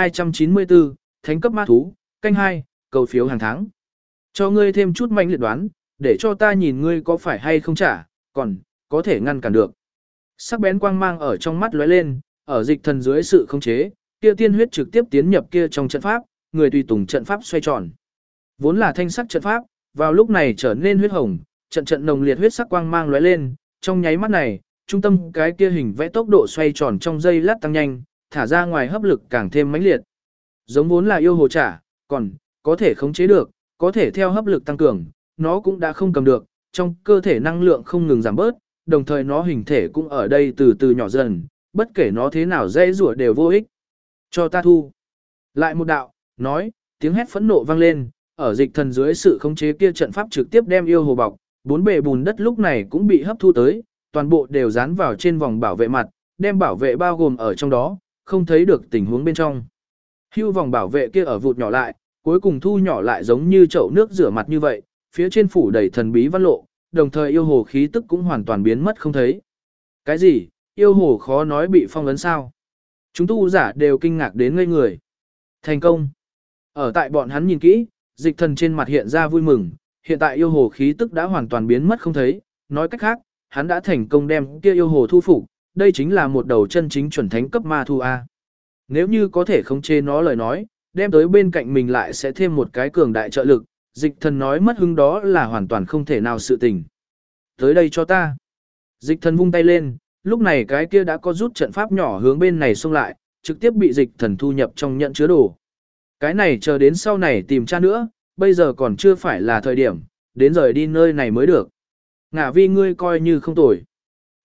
1294, Thánh cấp ma thú, canh 2, cầu phiếu hàng tháng. Cho ngươi thêm chút mạnh liệt đoán, để cho ta nhìn ngươi có phải hay không trả, còn có thể ngăn cản được. Sắc bén quang mang ở trong mắt lóe lên, ở dịch thần dưới sự khống chế, kia tiên huyết trực tiếp tiến nhập kia trong trận pháp, người tùy tùng trận pháp xoay tròn. Vốn là thanh sắc trận pháp, vào lúc này trở nên huyết hồng, trận trận nồng liệt huyết sắc quang mang lóe lên, trong nháy mắt này, trung tâm cái kia hình vẽ tốc độ xoay tròn trong giây lát tăng nhanh, thả ra ngoài hấp lực càng thêm mãnh liệt. Giống vốn là yêu hồ trả, còn có thể khống chế được, có thể theo hấp lực tăng cường, nó cũng đã không cầm được, trong cơ thể năng lượng không ngừng giảm bớt, đồng thời nó hình thể cũng ở đây từ từ nhỏ dần, bất kể nó thế nào dễ rủa đều vô ích. Cho ta thu. Lại một đạo, nói, tiếng hét phẫn nộ vang lên, ở dịch thần dưới sự khống chế kia trận pháp trực tiếp đem yêu hồ bọc, bốn bề bùn đất lúc này cũng bị hấp thu tới, toàn bộ đều dán vào trên vòng bảo vệ mặt, đem bảo vệ bao gồm ở trong đó, không thấy được tình huống bên trong. Hưu vòng bảo vệ kia ở vụt nhỏ lại, cuối cùng thu nhỏ lại giống như chậu nước rửa mặt như vậy, phía trên phủ đầy thần bí văn lộ, đồng thời yêu hồ khí tức cũng hoàn toàn biến mất không thấy. Cái gì? Yêu hồ khó nói bị phong ấn sao? Chúng tu giả đều kinh ngạc đến ngây người. Thành công. Ở tại bọn hắn nhìn kỹ, dịch thần trên mặt hiện ra vui mừng, hiện tại yêu hồ khí tức đã hoàn toàn biến mất không thấy, nói cách khác, hắn đã thành công đem kia yêu hồ thu phục, đây chính là một đầu chân chính chuẩn thánh cấp ma thu A. Nếu như có thể khống chế nó lời nói, đem tới bên cạnh mình lại sẽ thêm một cái cường đại trợ lực, dịch thần nói mất hứng đó là hoàn toàn không thể nào sự tình. Tới đây cho ta. Dịch thần vung tay lên, lúc này cái kia đã có rút trận pháp nhỏ hướng bên này xông lại, trực tiếp bị dịch thần thu nhập trong nhận chứa đồ. Cái này chờ đến sau này tìm tra nữa, bây giờ còn chưa phải là thời điểm, đến rời đi nơi này mới được. Ngả vi ngươi coi như không tồi.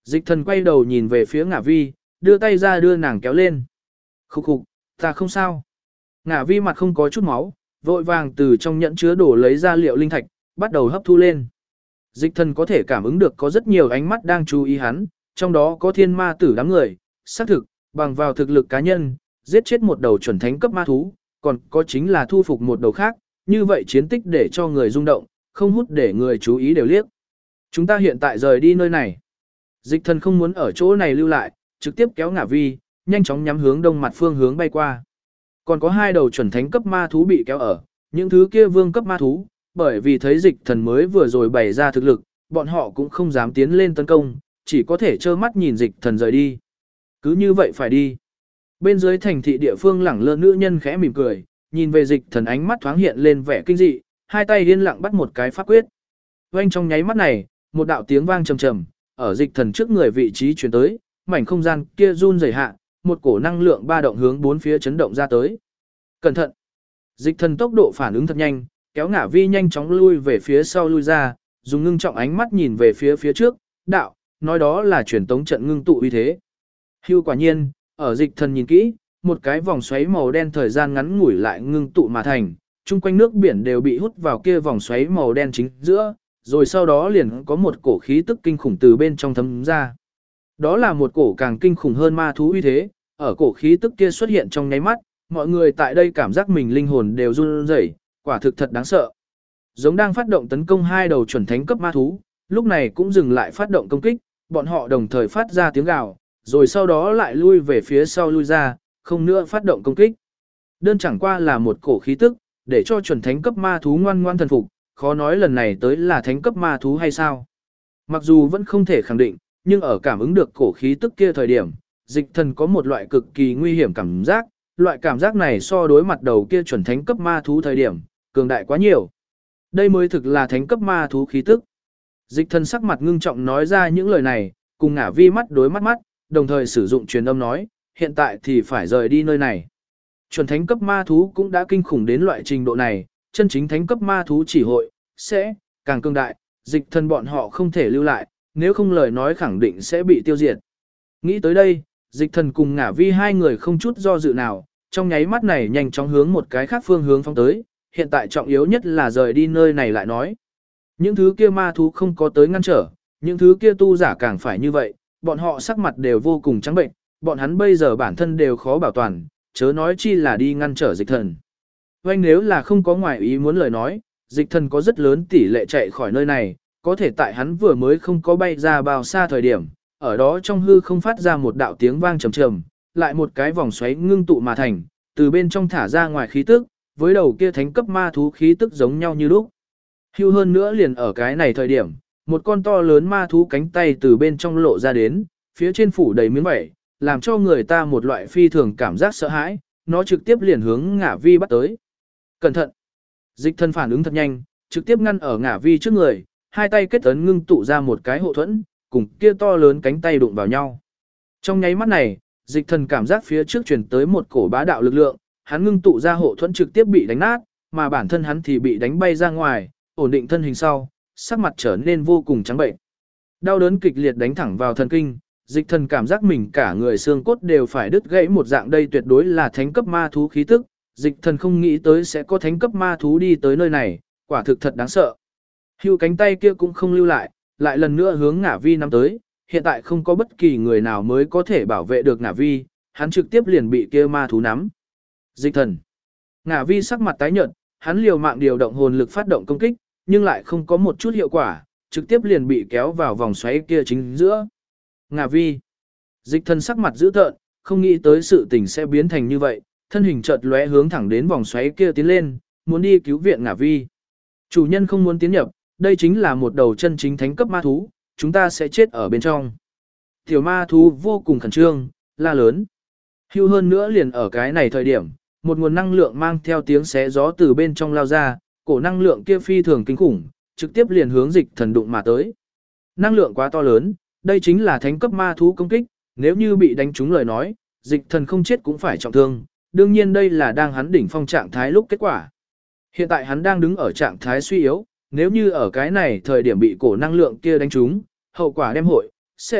Dịch thần quay đầu nhìn về phía Ngả Vi, đưa tay ra đưa nàng kéo lên. Khục khục, ta không sao. Ngả Vi mặt không có chút máu, vội vàng từ trong nhẫn chứa đổ lấy ra liệu linh thạch, bắt đầu hấp thu lên. Dịch thần có thể cảm ứng được có rất nhiều ánh mắt đang chú ý hắn, trong đó có thiên ma tử đám người, xác thực, bằng vào thực lực cá nhân, giết chết một đầu chuẩn thánh cấp ma thú, còn có chính là thu phục một đầu khác, như vậy chiến tích để cho người rung động, không hút để người chú ý đều liếc. Chúng ta hiện tại rời đi nơi này. Dịch thần không muốn ở chỗ này lưu lại, trực tiếp kéo Ngả Vi, nhanh chóng nhắm hướng đông mặt phương hướng bay qua. Còn có 2 đầu chuẩn thánh cấp ma thú bị kéo ở, những thứ kia vương cấp ma thú, bởi vì thấy dịch thần mới vừa rồi bày ra thực lực, bọn họ cũng không dám tiến lên tấn công, chỉ có thể trơ mắt nhìn dịch thần rời đi. Cứ như vậy phải đi. Bên dưới thành thị địa phương lẳng lơ nữ nhân khẽ mỉm cười, nhìn về dịch thần ánh mắt thoáng hiện lên vẻ kinh dị, hai tay yên lặng bắt một cái pháp quyết. Oanh trong nháy mắt này, một đạo tiếng vang trầm trầm, ở dịch thần trước người vị trí truyền tới, mảnh không gian kia run rẩy hạ, một cổ năng lượng ba động hướng bốn phía chấn động ra tới. Cẩn thận! Dịch thần tốc độ phản ứng thật nhanh, kéo Ngả Vi nhanh chóng lui về phía sau lui ra, dùng ngưng trọng ánh mắt nhìn về phía trước, đạo, nói đó là truyền tống trận ngưng tụ uy thế. Hưu quả nhiên, ở dịch thần nhìn kỹ, một cái vòng xoáy màu đen thời gian ngắn ngủi lại ngưng tụ mà thành, chung quanh nước biển đều bị hút vào kia vòng xoáy màu đen chính giữa, rồi sau đó liền có một cổ khí tức kinh khủng từ bên trong thấm ra. Đó là một cổ càng kinh khủng hơn ma thú uy thế, ở cổ khí tức kia xuất hiện trong nháy mắt, mọi người tại đây cảm giác mình linh hồn đều run rẩy, quả thực thật đáng sợ. Giống đang phát động tấn công 2 đầu chuẩn thánh cấp ma thú, lúc này cũng dừng lại phát động công kích, bọn họ đồng thời phát ra tiếng gào, rồi sau đó lại lui về phía sau lui ra, không nữa phát động công kích. Đơn chẳng qua là một cổ khí tức, để cho chuẩn thánh cấp ma thú ngoan ngoan thần phục, khó nói lần này tới là thánh cấp ma thú hay sao. Mặc dù vẫn không thể khẳng định, nhưng ở cảm ứng được cổ khí tức kia thời điểm, dịch thần có một loại cực kỳ nguy hiểm cảm giác, loại cảm giác này so đối mặt đầu kia chuẩn thánh cấp ma thú thời điểm, cường đại quá nhiều. Đây mới thực là thánh cấp ma thú khí tức. Dịch thần sắc mặt ngưng trọng nói ra những lời này, cùng Ngả Vi mắt đối mắt, đồng thời sử dụng truyền âm nói, hiện tại thì phải rời đi nơi này. Chuẩn thánh cấp ma thú cũng đã kinh khủng đến loại trình độ này, chân chính thánh cấp ma thú chỉ hội, sẽ, càng cường đại, dịch thần bọn họ không thể lưu lại, nếu không lời nói khẳng định sẽ bị tiêu diệt. Nghĩ tới đây, dịch thần cùng Ngả Vi hai người không chút do dự nào, trong nháy mắt này nhanh chóng hướng một cái khác phương hướng phóng tới, hiện tại trọng yếu nhất là rời đi nơi này lại nói. Những thứ kia ma thú không có tới ngăn trở, những thứ kia tu giả càng phải như vậy, bọn họ sắc mặt đều vô cùng trắng bệnh, bọn hắn bây giờ bản thân đều khó bảo toàn, chớ nói chi là đi ngăn trở dịch thần. Vâng nếu là không có ngoại ý muốn lời nói, dịch thần có rất lớn tỷ lệ chạy khỏi nơi này, có thể tại hắn vừa mới không có bay ra bao xa thời điểm, ở đó trong hư không phát ra một đạo tiếng vang trầm trầm, lại một cái vòng xoáy ngưng tụ mà thành, từ bên trong thả ra ngoài khí tức, với đầu kia thánh cấp ma thú khí tức giống nhau như lúc. Hưu hơn nữa liền ở cái này thời điểm, một con to lớn ma thú cánh tay từ bên trong lộ ra đến, phía trên phủ đầy miếng vảy, làm cho người ta một loại phi thường cảm giác sợ hãi, nó trực tiếp liền hướng Ngả Vi bắt tới. Cẩn thận! Dịch thần phản ứng thật nhanh, trực tiếp ngăn ở Ngả Vi trước người, hai tay kết ấn ngưng tụ ra một cái hộ thuẫn, cùng kia to lớn cánh tay đụng vào nhau. Trong nháy mắt này, dịch thần cảm giác phía trước truyền tới một cổ bá đạo lực lượng, hắn ngưng tụ ra hộ thuẫn trực tiếp bị đánh nát, mà bản thân hắn thì bị đánh bay ra ngoài, ổn định thân hình sau, sắc mặt trở nên vô cùng trắng bệnh. Đau đớn kịch liệt đánh thẳng vào thần kinh, dịch thần cảm giác mình cả người xương cốt đều phải đứt gãy một dạng, đây tuyệt đối là thánh cấp ma thú khí tức, dịch thần không nghĩ tới sẽ có thánh cấp ma thú đi tới nơi này, quả thực thật đáng sợ. Hưu cánh tay kia cũng không lưu lại, lại lần nữa hướng Ngả Vi nắm tới, hiện tại không có bất kỳ người nào mới có thể bảo vệ được Ngả Vi, hắn trực tiếp liền bị kia ma thú nắm. Dịch thần. Ngả Vi sắc mặt tái nhợt, hắn liều mạng điều động hồn lực phát động công kích, nhưng lại không có một chút hiệu quả, trực tiếp liền bị kéo vào vòng xoáy kia chính giữa. Ngả Vi. Dịch thần sắc mặt dữ tợn, không nghĩ tới sự tình sẽ biến thành như vậy, thân hình chợt lóe hướng thẳng đến vòng xoáy kia tiến lên, muốn đi cứu viện Ngả Vi. Chủ nhân không muốn tiến nhập, đây chính là một đầu chân chính thánh cấp ma thú, chúng ta sẽ chết ở bên trong. Tiểu ma thú vô cùng khẩn trương, la lớn. Hưu hơn nữa liền ở cái này thời điểm, một nguồn năng lượng mang theo tiếng xé gió từ bên trong lao ra, cổ năng lượng kia phi thường kinh khủng, trực tiếp liền hướng dịch thần đụng mà tới. Năng lượng quá to lớn, đây chính là thánh cấp ma thú công kích, nếu như bị đánh trúng lời nói, dịch thần không chết cũng phải trọng thương, đương nhiên đây là đang hắn đỉnh phong trạng thái lúc kết quả. Hiện tại hắn đang đứng ở trạng thái suy yếu, nếu như ở cái này thời điểm bị cổ năng lượng kia đánh trúng, hậu quả đem hội, sẽ,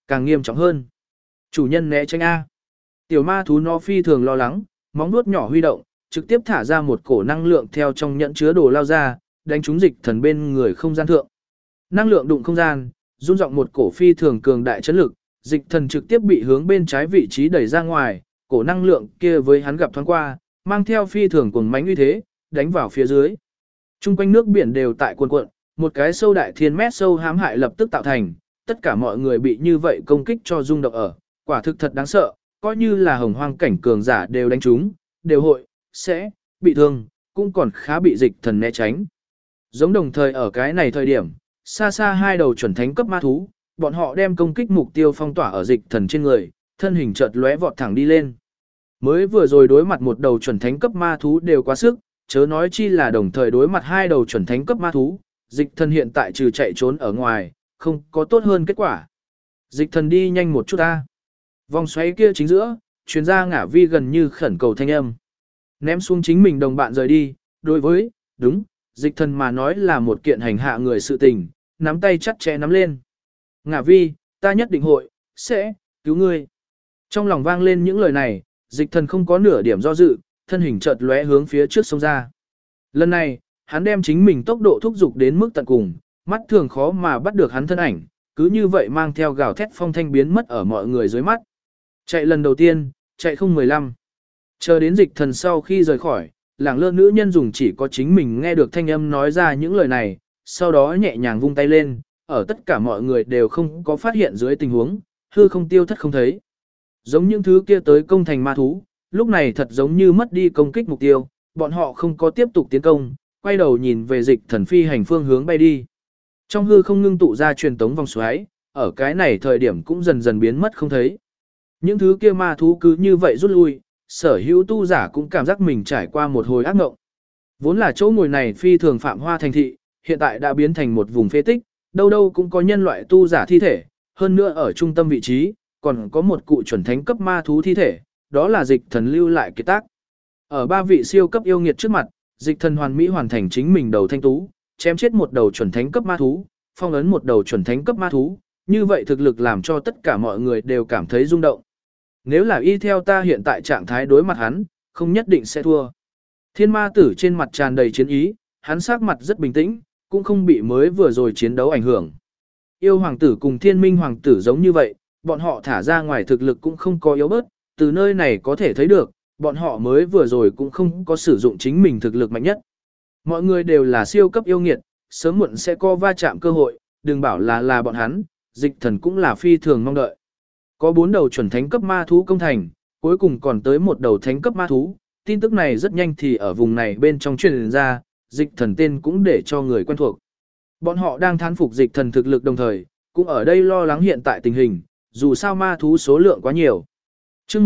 càng nghiêm trọng hơn. Chủ nhân né tránh A. Tiểu ma thú nó phi thường lo lắng, móng vuốt nhỏ huy động, trực tiếp thả ra một cổ năng lượng theo trong nhẫn chứa đồ lao ra, đánh trúng dịch thần bên người không gian thượng. Năng lượng đụng không gian, rung rộng một cổ phi thường cường đại chấn lực, dịch thần trực tiếp bị hướng bên trái vị trí đẩy ra ngoài, cổ năng lượng kia với hắn gặp thoáng qua, mang theo phi thường cuồng mãnh uy thế, đánh vào phía dưới. Trung quanh nước biển đều tại cuộn cuộn, một cái sâu đại thiên mét sâu hãm hại lập tức tạo thành, tất cả mọi người bị như vậy công kích cho rung động ở, quả thực thật đáng sợ, coi như là hồng hoang cảnh cường giả đều đánh trúng, đều hội, sẽ, bị thương, cũng còn khá bị dịch thần né tránh. Giống đồng thời ở cái này thời điểm, xa xa hai đầu chuẩn thánh cấp ma thú, bọn họ đem công kích mục tiêu phong tỏa ở dịch thần trên người, thân hình chợt lóe vọt thẳng đi lên. Mới vừa rồi đối mặt một đầu chuẩn thánh cấp ma thú đều quá sức, chớ nói chi là đồng thời đối mặt hai đầu chuẩn thánh cấp ma thú, dịch thần hiện tại trừ chạy trốn ở ngoài, không có tốt hơn kết quả. Dịch thần đi nhanh một chút ta. Vòng xoáy kia chính giữa, chuyên gia ngả vi gần như khẩn cầu thanh âm. Ném xuống chính mình đồng bạn rời đi, đối với, đúng, dịch thần mà nói là một kiện hành hạ người sự tình, nắm tay chặt chẽ nắm lên. Ngả vi, ta nhất định hội, sẽ, cứu ngươi. Trong lòng vang lên những lời này, dịch thần không có nửa điểm do dự, thân hình chợt lóe hướng phía trước sông ra. Lần này, hắn đem chính mình tốc độ thúc giục đến mức tận cùng, mắt thường khó mà bắt được hắn thân ảnh, cứ như vậy mang theo gào thét phong thanh biến mất ở mọi người dưới mắt. Chạy lần đầu tiên, chạy không 15. Chờ đến dịch thần sau khi rời khỏi, lẳng lơ nữ nhân dùng chỉ có chính mình nghe được thanh âm nói ra những lời này, sau đó nhẹ nhàng vung tay lên, ở tất cả mọi người đều không có phát hiện dưới tình huống, hư không tiêu thất không thấy. Giống những thứ kia tới công thành ma thú, lúc này thật giống như mất đi công kích mục tiêu, bọn họ không có tiếp tục tiến công, quay đầu nhìn về dịch thần phi hành phương hướng bay đi. Trong hư không ngưng tụ ra truyền tống vòng xoáy, ở cái này thời điểm cũng dần dần biến mất không thấy. Những thứ kia ma thú cứ như vậy rút lui, sở hữu tu giả cũng cảm giác mình trải qua một hồi ác mộng. Vốn là chỗ ngồi này phi thường phạm hoa thành thị, hiện tại đã biến thành một vùng phế tích, đâu đâu cũng có nhân loại tu giả thi thể, hơn nữa ở trung tâm vị trí, còn có một cụ chuẩn thánh cấp ma thú thi thể, đó là dịch thần lưu lại kiệt tác. Ở ba vị siêu cấp yêu nghiệt trước mặt, dịch thần hoàn mỹ hoàn thành chính mình đầu thanh tú, chém chết một đầu chuẩn thánh cấp ma thú, phong ấn một đầu chuẩn thánh cấp ma thú, như vậy thực lực làm cho tất cả mọi người đều cảm thấy rung động. Nếu là y theo ta hiện tại trạng thái đối mặt hắn, không nhất định sẽ thua. Thiên ma tử trên mặt tràn đầy chiến ý, hắn sắc mặt rất bình tĩnh, cũng không bị mới vừa rồi chiến đấu ảnh hưởng. Yêu hoàng tử cùng thiên minh hoàng tử giống như vậy, bọn họ thả ra ngoài thực lực cũng không có yếu bớt, từ nơi này có thể thấy được, bọn họ mới vừa rồi cũng không có sử dụng chính mình thực lực mạnh nhất. Mọi người đều là siêu cấp yêu nghiệt, sớm muộn sẽ có va chạm cơ hội, đừng bảo là bọn hắn, dịch thần cũng là phi thường mong đợi. Có 4 đầu chuẩn thánh cấp ma thú công thành, cuối cùng còn tới một đầu thánh cấp ma thú, tin tức này rất nhanh thì ở vùng này bên trong truyền ra, dịch thần tên cũng để cho người quen thuộc. Bọn họ đang thán phục dịch thần thực lực đồng thời, cũng ở đây lo lắng hiện tại tình hình, dù sao ma thú số lượng quá nhiều. Chương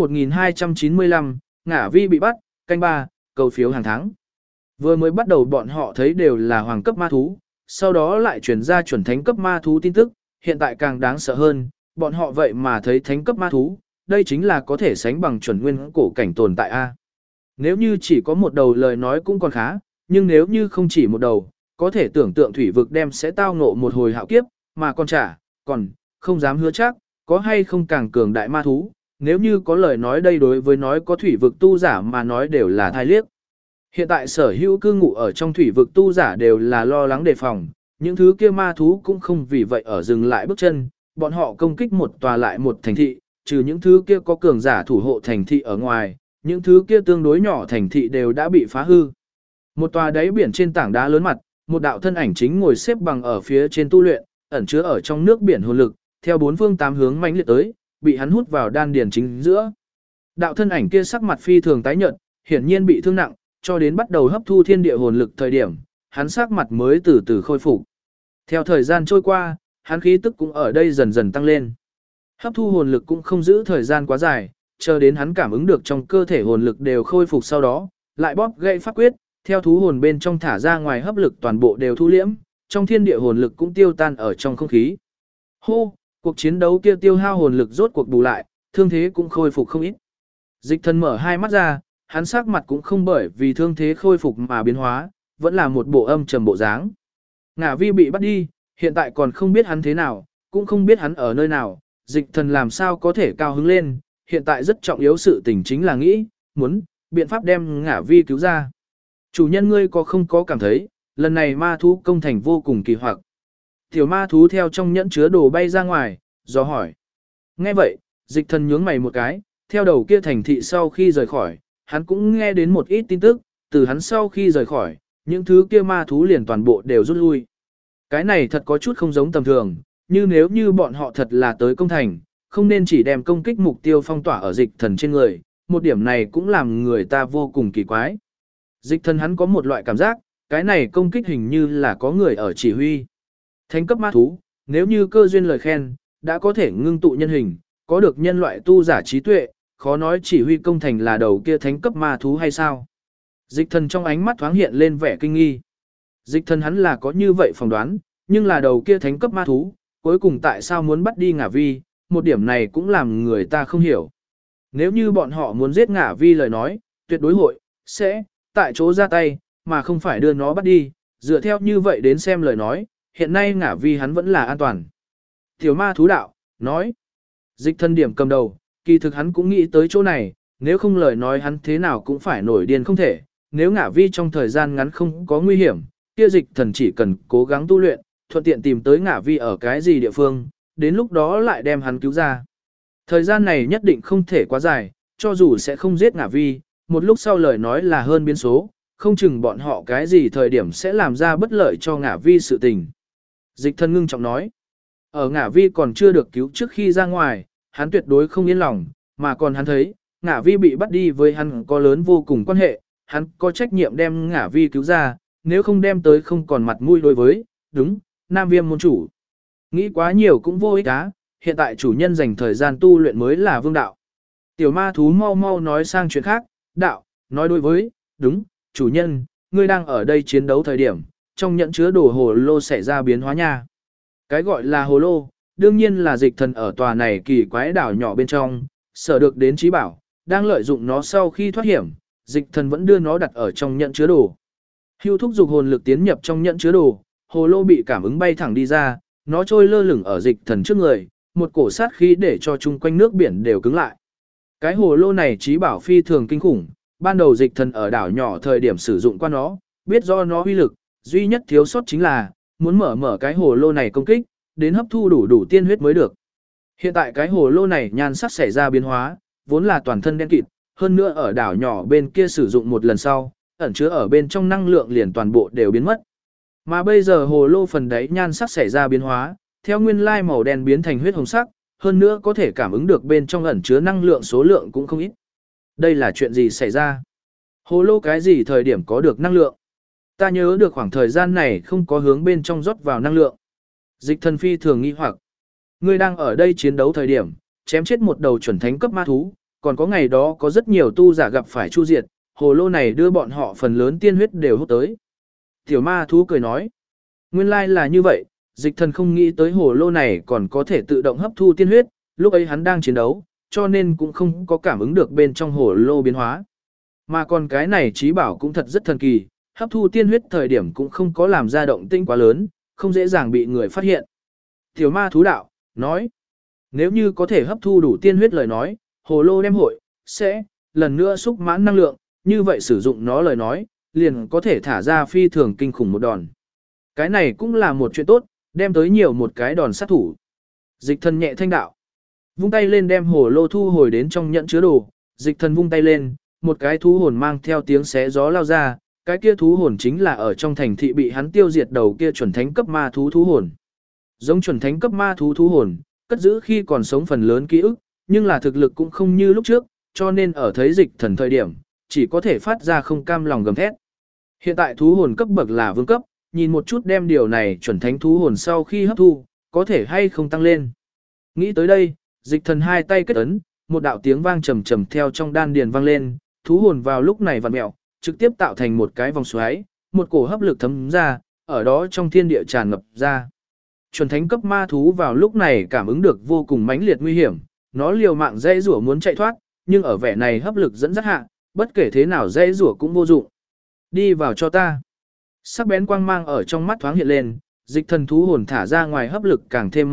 1295, Ngả Vi bị bắt, canh 3, cầu phiếu hàng tháng. Vừa mới bắt đầu bọn họ thấy đều là hoàng cấp ma thú, sau đó lại chuyển ra chuẩn thánh cấp ma thú tin tức, hiện tại càng đáng sợ hơn, bọn họ vậy mà thấy thánh cấp ma thú, đây chính là có thể sánh bằng chuẩn nguyên cổ cảnh tồn tại A. Nếu như chỉ có một đầu lời nói cũng còn khá, nhưng nếu như không chỉ một đầu, có thể tưởng tượng thủy vực đem sẽ tao ngộ một hồi hạo kiếp, mà còn, không dám hứa chắc, có hay không càng cường đại ma thú, nếu như có lời nói đây đối với nói có thủy vực tu giả mà nói đều là thai liếc. Hiện tại sở hữu cư ngụ ở trong thủy vực tu giả đều là lo lắng đề phòng, những thứ kia ma thú cũng không vì vậy ở dừng lại bước chân, bọn họ công kích một tòa lại một thành thị, trừ những thứ kia có cường giả thủ hộ thành thị ở ngoài, những thứ kia tương đối nhỏ thành thị đều đã bị phá hư. Một tòa đáy biển trên tảng đá lớn mặt, một đạo thân ảnh chính ngồi xếp bằng ở phía trên tu luyện, ẩn chứa ở trong nước biển hồn lực, theo bốn phương tám hướng mãnh liệt tới, bị hắn hút vào đan điền chính giữa. Đạo thân ảnh kia sắc mặt phi thường tái nhợt, hiển nhiên bị thương nặng, cho đến bắt đầu hấp thu thiên địa hồn lực thời điểm, hắn sắc mặt mới từ từ khôi phục. Theo thời gian trôi qua, hắn khí tức cũng ở đây dần dần tăng lên. Hấp thu hồn lực cũng không giữ thời gian quá dài, chờ đến hắn cảm ứng được trong cơ thể hồn lực đều khôi phục sau đó, lại bóp gãy pháp quyết, theo thú hồn bên trong thả ra ngoài hấp lực toàn bộ đều thu liễm, trong thiên địa hồn lực cũng tiêu tan ở trong không khí. Hô, cuộc chiến đấu kia tiêu hao hồn lực rốt cuộc bù lại, thương thế cũng khôi phục không ít. Dịch thần mở hai mắt ra, hắn sắc mặt cũng không bởi vì thương thế khôi phục mà biến hóa, vẫn là một bộ âm trầm bộ dáng. Ngả Vi bị bắt đi, hiện tại còn không biết hắn thế nào, cũng không biết hắn ở nơi nào, dịch thần làm sao có thể cao hứng lên, hiện tại rất trọng yếu sự tình chính là nghĩ, muốn, biện pháp đem ngả vi cứu ra. Chủ nhân ngươi có không có cảm thấy, lần này ma thú công thành vô cùng kỳ hoặc. Tiểu ma thú theo trong nhẫn chứa đồ bay ra ngoài, do hỏi. Nghe vậy, dịch thần nhướng mày một cái, theo đầu kia thành thị sau khi rời khỏi, hắn cũng nghe đến một ít tin tức, từ hắn sau khi rời khỏi, những thứ kia ma thú liền toàn bộ đều rút lui. Cái này thật có chút không giống tầm thường, như nếu như bọn họ thật là tới công thành, không nên chỉ đem công kích mục tiêu phong tỏa ở dịch thần trên người, một điểm này cũng làm người ta vô cùng kỳ quái. Dịch thần hắn có một loại cảm giác, cái này công kích hình như là có người ở chỉ huy. Thánh cấp ma thú, nếu như cơ duyên lời khen, đã có thể ngưng tụ nhân hình, có được nhân loại tu giả trí tuệ, khó nói chỉ huy công thành là đầu kia thánh cấp ma thú hay sao. Dịch thần trong ánh mắt thoáng hiện lên vẻ kinh nghi. Dịch thần hắn là có như vậy phỏng đoán, nhưng là đầu kia thánh cấp ma thú, cuối cùng tại sao muốn bắt đi ngả vi, một điểm này cũng làm người ta không hiểu. Nếu như bọn họ muốn giết ngả vi lời nói, tuyệt đối hội, sẽ, tại chỗ ra tay, mà không phải đưa nó bắt đi, dựa theo như vậy đến xem lời nói, hiện nay ngả vi hắn vẫn là an toàn. Tiểu ma thú đạo, nói, dịch thần điểm cầm đầu, kỳ thực hắn cũng nghĩ tới chỗ này, nếu không lời nói hắn thế nào cũng phải nổi điên không thể, nếu ngả vi trong thời gian ngắn không có nguy hiểm, kia dịch thần chỉ cần cố gắng tu luyện, thuận tiện tìm tới ngả vi ở cái gì địa phương, đến lúc đó lại đem hắn cứu ra. Thời gian này nhất định không thể quá dài, cho dù sẽ không giết ngả vi, một lúc sau lời nói là hơn biến số, không chừng bọn họ cái gì thời điểm sẽ làm ra bất lợi cho ngả vi sự tình. Dịch thần ngưng trọng nói, ở ngả vi còn chưa được cứu trước khi ra ngoài, hắn tuyệt đối không yên lòng, mà còn hắn thấy, ngả vi bị bắt đi với hắn có lớn vô cùng quan hệ, hắn có trách nhiệm đem ngả vi cứu ra, nếu không đem tới không còn mặt mũi đối với, đúng, Nam Viêm môn chủ. Nghĩ quá nhiều cũng vô ích á, hiện tại chủ nhân dành thời gian tu luyện mới là vương đạo. Tiểu ma thú mau mau nói sang chuyện khác, đạo, nói đối với, đúng, chủ nhân, ngươi đang ở đây chiến đấu thời điểm, trong nhẫn chứa đồ hồ lô xảy ra biến hóa nha. Cái gọi là hồ lô, đương nhiên là dịch thần ở tòa này kỳ quái đảo nhỏ bên trong, sở được đến trí bảo, đang lợi dụng nó sau khi thoát hiểm, dịch thần vẫn đưa nó đặt ở trong nhẫn chứa đồ. Hưu thúc dục hồn lực tiến nhập trong nhẫn chứa đồ, hồ lô bị cảm ứng bay thẳng đi ra, nó trôi lơ lửng ở dịch thần trước người, một cổ sát khí để cho chung quanh nước biển đều cứng lại. Cái hồ lô này trí bảo phi thường kinh khủng, ban đầu dịch thần ở đảo nhỏ thời điểm sử dụng qua nó, biết do nó uy lực, duy nhất thiếu sót chính là, muốn mở cái hồ lô này công kích, đến hấp thu đủ tiên huyết mới được. Hiện tại cái hồ lô này nhan sắc xảy ra biến hóa, vốn là toàn thân đen kịt, hơn nữa ở đảo nhỏ bên kia sử dụng một lần sau, ẩn chứa ở bên trong năng lượng liền toàn bộ đều biến mất. Mà bây giờ hồ lô phần đáy nhan sắc xảy ra biến hóa, theo nguyên lai màu đen biến thành huyết hồng sắc, hơn nữa có thể cảm ứng được bên trong ẩn chứa năng lượng số lượng cũng không ít. Đây là chuyện gì xảy ra? Hồ lô cái gì thời điểm có được năng lượng? Ta nhớ được khoảng thời gian này không có hướng bên trong rót vào năng lượng. Dịch thần phi thường nghi hoặc. Ngươi đang ở đây chiến đấu thời điểm, chém chết một đầu chuẩn thánh cấp ma thú, còn có ngày đó có rất nhiều tu giả gặp phải chu diệt, hồ lô này đưa bọn họ phần lớn tiên huyết đều hút tới. Tiểu ma thú cười nói, nguyên lai là như vậy, dịch thần không nghĩ tới hồ lô này còn có thể tự động hấp thu tiên huyết, lúc ấy hắn đang chiến đấu, cho nên cũng không có cảm ứng được bên trong hồ lô biến hóa. Mà còn cái này trí bảo cũng thật rất thần kỳ, hấp thu tiên huyết thời điểm cũng không có làm ra động tĩnh quá lớn, không dễ dàng bị người phát hiện. Tiểu ma thú đạo, nói, nếu như có thể hấp thu đủ tiên huyết lời nói, hồ lô đem hội, sẽ, lần nữa xúc mãn năng lượng, như vậy sử dụng nó lời nói, liền có thể thả ra phi thường kinh khủng một đòn. Cái này cũng là một chuyện tốt, đem tới nhiều một cái đòn sát thủ. Dịch thần nhẹ thanh đạo, vung tay lên đem hồ lô thu hồi đến trong nhẫn chứa đồ, dịch thần vung tay lên, một cái thú hồn mang theo tiếng xé gió lao ra, cái kia thú hồn chính là ở trong thành thị bị hắn tiêu diệt đầu kia chuẩn thánh cấp ma thú thú hồn. Giống chuẩn thánh cấp ma thú thú hồn, cất giữ khi còn sống phần lớn ký ức, nhưng là thực lực cũng không như lúc trước, cho nên ở thấy dịch thần thời điểm, chỉ có thể phát ra không cam lòng gầm thét. Hiện tại thú hồn cấp bậc là vương cấp, nhìn một chút đem điều này chuẩn thánh thú hồn sau khi hấp thu, có thể hay không tăng lên. Nghĩ tới đây, dịch thần hai tay kết ấn, một đạo tiếng vang trầm trầm theo trong đan điền vang lên, thú hồn vào lúc này vặn mèo, trực tiếp tạo thành một cái vòng xoáy, một cổ hấp lực thấm ra, ở đó trong thiên địa tràn ngập ra. Chuẩn thánh cấp ma thú vào lúc này cảm ứng được vô cùng mãnh liệt nguy hiểm, nó liều mạng dãy rủa muốn chạy thoát, nhưng ở vẻ này hấp lực dẫn dắt hạ, bất kể thế nào dãy rủa cũng vô dụng. Đi vào cho ta. Sắc bén quang mang ở trong mắt thoáng hiện lên, dịch thần thú hồn thả ra ngoài hấp lực càng thêm mãnh liệt,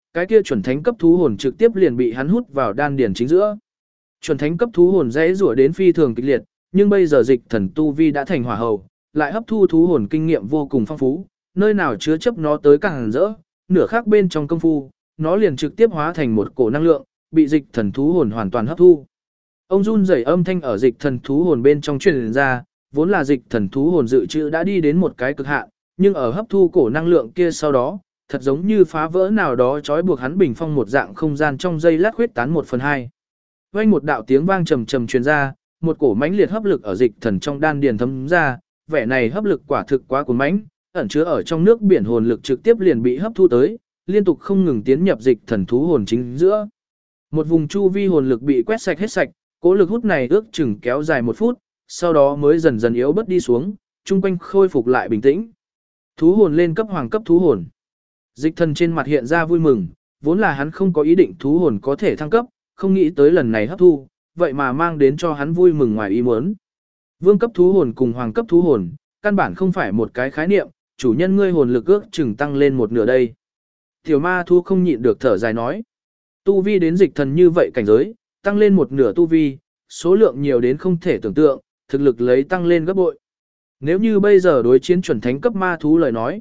cái kia chuẩn thánh cấp thú hồn trực tiếp liền bị hắn hút vào đan điền chính giữa. Chuẩn thánh cấp thú hồn dễ rủa đến phi thường kịch liệt, nhưng bây giờ dịch thần tu vi đã thành hỏa hầu, lại hấp thu thú hồn kinh nghiệm vô cùng phong phú, nơi nào chứa chấp nó tới càng rỡ, nửa khác bên trong công phu, nó liền trực tiếp hóa thành một cổ năng lượng, bị dịch thần thú hồn hoàn toàn hấp thu. Ông run rẩy âm thanh ở dịch thần thú hồn bên trong truyền ra, vốn là dịch thần thú hồn dự trữ đã đi đến một cái cực hạn, nhưng ở hấp thu cổ năng lượng kia sau đó, thật giống như phá vỡ nào đó trói buộc hắn bình phong một dạng không gian trong giây lát khuyết tán 1/2. Vang một đạo tiếng vang trầm trầm truyền ra, một cổ mãnh liệt hấp lực ở dịch thần trong đan điền thấm ra, vẻ này hấp lực quả thực quá cuồng mãnh, ẩn chứa ở trong nước biển hồn lực trực tiếp liền bị hấp thu tới, liên tục không ngừng tiến nhập dịch thần thú hồn chính giữa. Một vùng chu vi hồn lực bị quét sạch hết sạch, cỗ lực hút này ước chừng kéo dài 1 phút, sau đó mới dần dần yếu bớt đi xuống, chung quanh khôi phục lại bình tĩnh. Thú hồn lên cấp hoàng cấp thú hồn. Dịch thần trên mặt hiện ra vui mừng, vốn là hắn không có ý định thú hồn có thể thăng cấp, không nghĩ tới lần này hấp thu, vậy mà mang đến cho hắn vui mừng ngoài ý muốn. Vương cấp thú hồn cùng hoàng cấp thú hồn, căn bản không phải một cái khái niệm, chủ nhân ngươi hồn lực ước chừng tăng lên 1/2 đây. Tiểu ma thu không nhịn được thở dài nói. Tu vi đến dịch thần như vậy cảnh giới, tăng lên 1/2 tu vi, số lượng nhiều đến không thể tưởng tượng, thực lực lấy tăng lên gấp bội. Nếu như bây giờ đối chiến chuẩn thánh cấp ma thú lời nói,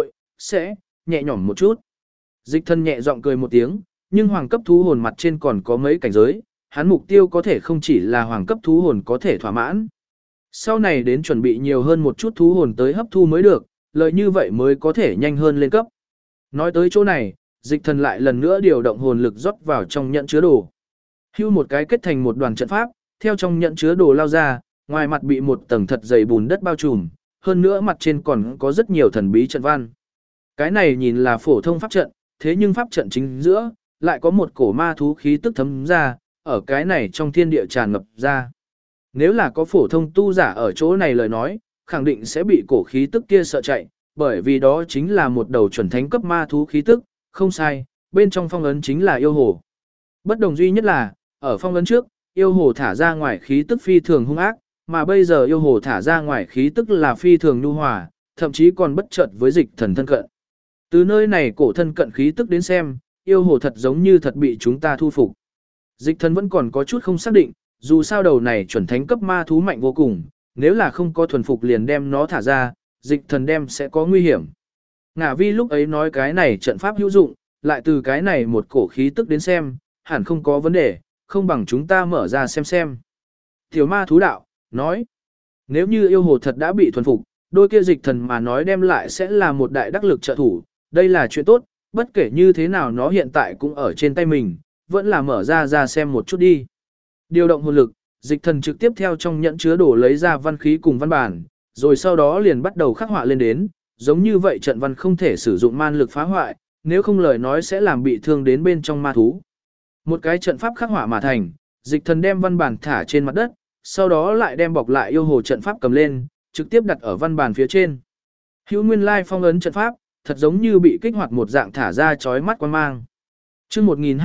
sẽ nhẹ nhõm một chút. Dịch thần nhẹ giọng cười một tiếng, nhưng hoàng cấp thú hồn mặt trên còn có mấy cảnh giới, hắn mục tiêu có thể không chỉ là hoàng cấp thú hồn có thể thỏa mãn. Sau này đến chuẩn bị nhiều hơn một chút thú hồn tới hấp thu mới được, lợi như vậy mới có thể nhanh hơn lên cấp. Nói tới chỗ này, dịch thần lại lần nữa điều động hồn lực rót vào trong nhận chứa đồ. Hưu một cái kết thành một đoàn trận pháp, theo trong nhận chứa đồ lao ra, ngoài mặt bị một tầng thật dày bùn đất bao trùm, hơn nữa mặt trên còn có rất nhiều thần bí trận văn. Cái này nhìn là phổ thông pháp trận, thế nhưng pháp trận chính giữa, lại có một cổ ma thú khí tức thấm ra, ở cái này trong thiên địa tràn ngập ra. Nếu là có phổ thông tu giả ở chỗ này lời nói, khẳng định sẽ bị cổ khí tức kia sợ chạy, bởi vì đó chính là một đầu chuẩn thánh cấp ma thú khí tức, không sai, bên trong phong ấn chính là yêu hồ. Bất đồng duy nhất là, ở phong ấn trước, yêu hồ thả ra ngoài khí tức phi thường hung ác, mà bây giờ yêu hồ thả ra ngoài khí tức là phi thường nhu hòa, thậm chí còn bất chợt với dịch thần thân cận. Từ nơi này cổ thân cận khí tức đến xem, yêu hồ thật giống như thật bị chúng ta thu phục. Dịch thần vẫn còn có chút không xác định, dù sao đầu này chuẩn thánh cấp ma thú mạnh vô cùng, nếu là không có thuần phục liền đem nó thả ra, dịch thần đem sẽ có nguy hiểm. Ngả vi lúc ấy nói cái này trận pháp hữu dụng, lại từ cái này một cổ khí tức đến xem, hẳn không có vấn đề, không bằng chúng ta mở ra xem. Tiểu ma thú đạo, nói, nếu như yêu hồ thật đã bị thuần phục, đôi kia dịch thần mà nói đem lại sẽ là một đại đắc lực trợ thủ, đây là chuyện tốt, bất kể như thế nào nó hiện tại cũng ở trên tay mình, vẫn là mở ra xem một chút đi. Điều động hồn lực, dịch thần trực tiếp theo trong nhẫn chứa đồ lấy ra văn khí cùng văn bản, rồi sau đó liền bắt đầu khắc họa lên đến, giống như vậy trận văn không thể sử dụng man lực phá hoại, nếu không lời nói sẽ làm bị thương đến bên trong ma thú. Một cái trận pháp khắc họa mà thành, dịch thần đem văn bản thả trên mặt đất, sau đó lại đem bọc lại yêu hồ trận pháp cầm lên, trực tiếp đặt ở văn bản phía trên. Hữu nguyên lai phong ấn trận pháp, thật giống như bị kích hoạt một dạng thả ra chói mắt quan mang. Chương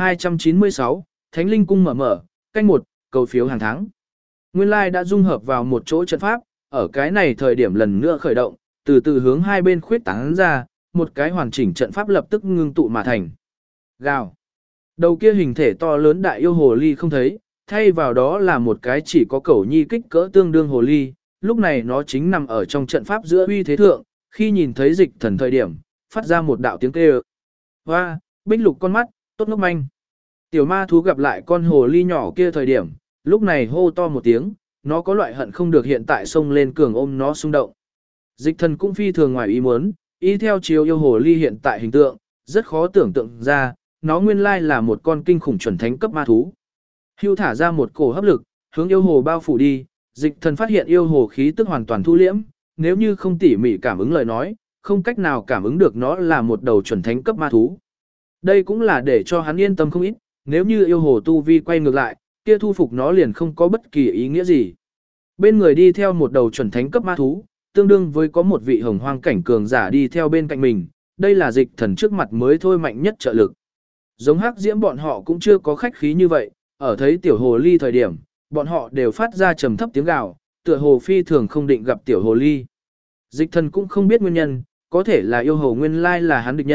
1296, Thánh Linh Cung mở, canh 1, cầu phiếu hàng tháng. Nguyên lai đã dung hợp vào một chỗ trận pháp, ở cái này thời điểm lần nữa khởi động, từ từ hướng hai bên khuyết tán ra, một cái hoàn chỉnh trận pháp lập tức ngưng tụ mà thành. Gào. Đầu kia hình thể to lớn đại yêu hồ ly không thấy, thay vào đó là một cái chỉ có cẩu nhi kích cỡ tương đương hồ ly, lúc này nó chính nằm ở trong trận pháp giữa uy thế thượng, khi nhìn thấy dịch thần thời điểm, phát ra một đạo tiếng kêu. Hoa, bích lục con mắt, tốt ngốc manh. Tiểu ma thú gặp lại con hồ ly nhỏ kia thời điểm, lúc này hô to một tiếng, nó có loại hận không được hiện tại xông lên cường ôm nó xung động. Dịch thần cũng phi thường ngoài ý muốn, y theo chiếu yêu hồ ly hiện tại hình tượng, rất khó tưởng tượng ra, nó nguyên lai là một con kinh khủng chuẩn thánh cấp ma thú. Hưu thả ra một cổ hấp lực, hướng yêu hồ bao phủ đi, dịch thần phát hiện yêu hồ khí tức hoàn toàn thu liễm, nếu như không tỉ mỉ cảm ứng lời nói, không cách nào cảm ứng được nó là một đầu chuẩn thánh cấp ma thú. Đây cũng là để cho hắn yên tâm không ít, nếu như yêu hồ tu vi quay ngược lại, kia thu phục nó liền không có bất kỳ ý nghĩa gì. Bên người đi theo một đầu chuẩn thánh cấp ma thú, tương đương với có một vị hồng hoang cảnh cường giả đi theo bên cạnh mình, đây là dịch thần trước mặt mới thôi mạnh nhất trợ lực. Giống hắc diễm bọn họ cũng chưa có khách khí như vậy, ở thấy tiểu hồ ly thời điểm, bọn họ đều phát ra trầm thấp tiếng gào, tựa hồ phi thường không định gặp tiểu hồ ly. Dịch thần cũng không biết nguyên nhân, có thể là yêu hồ nguyên lai là hắn địch nhân,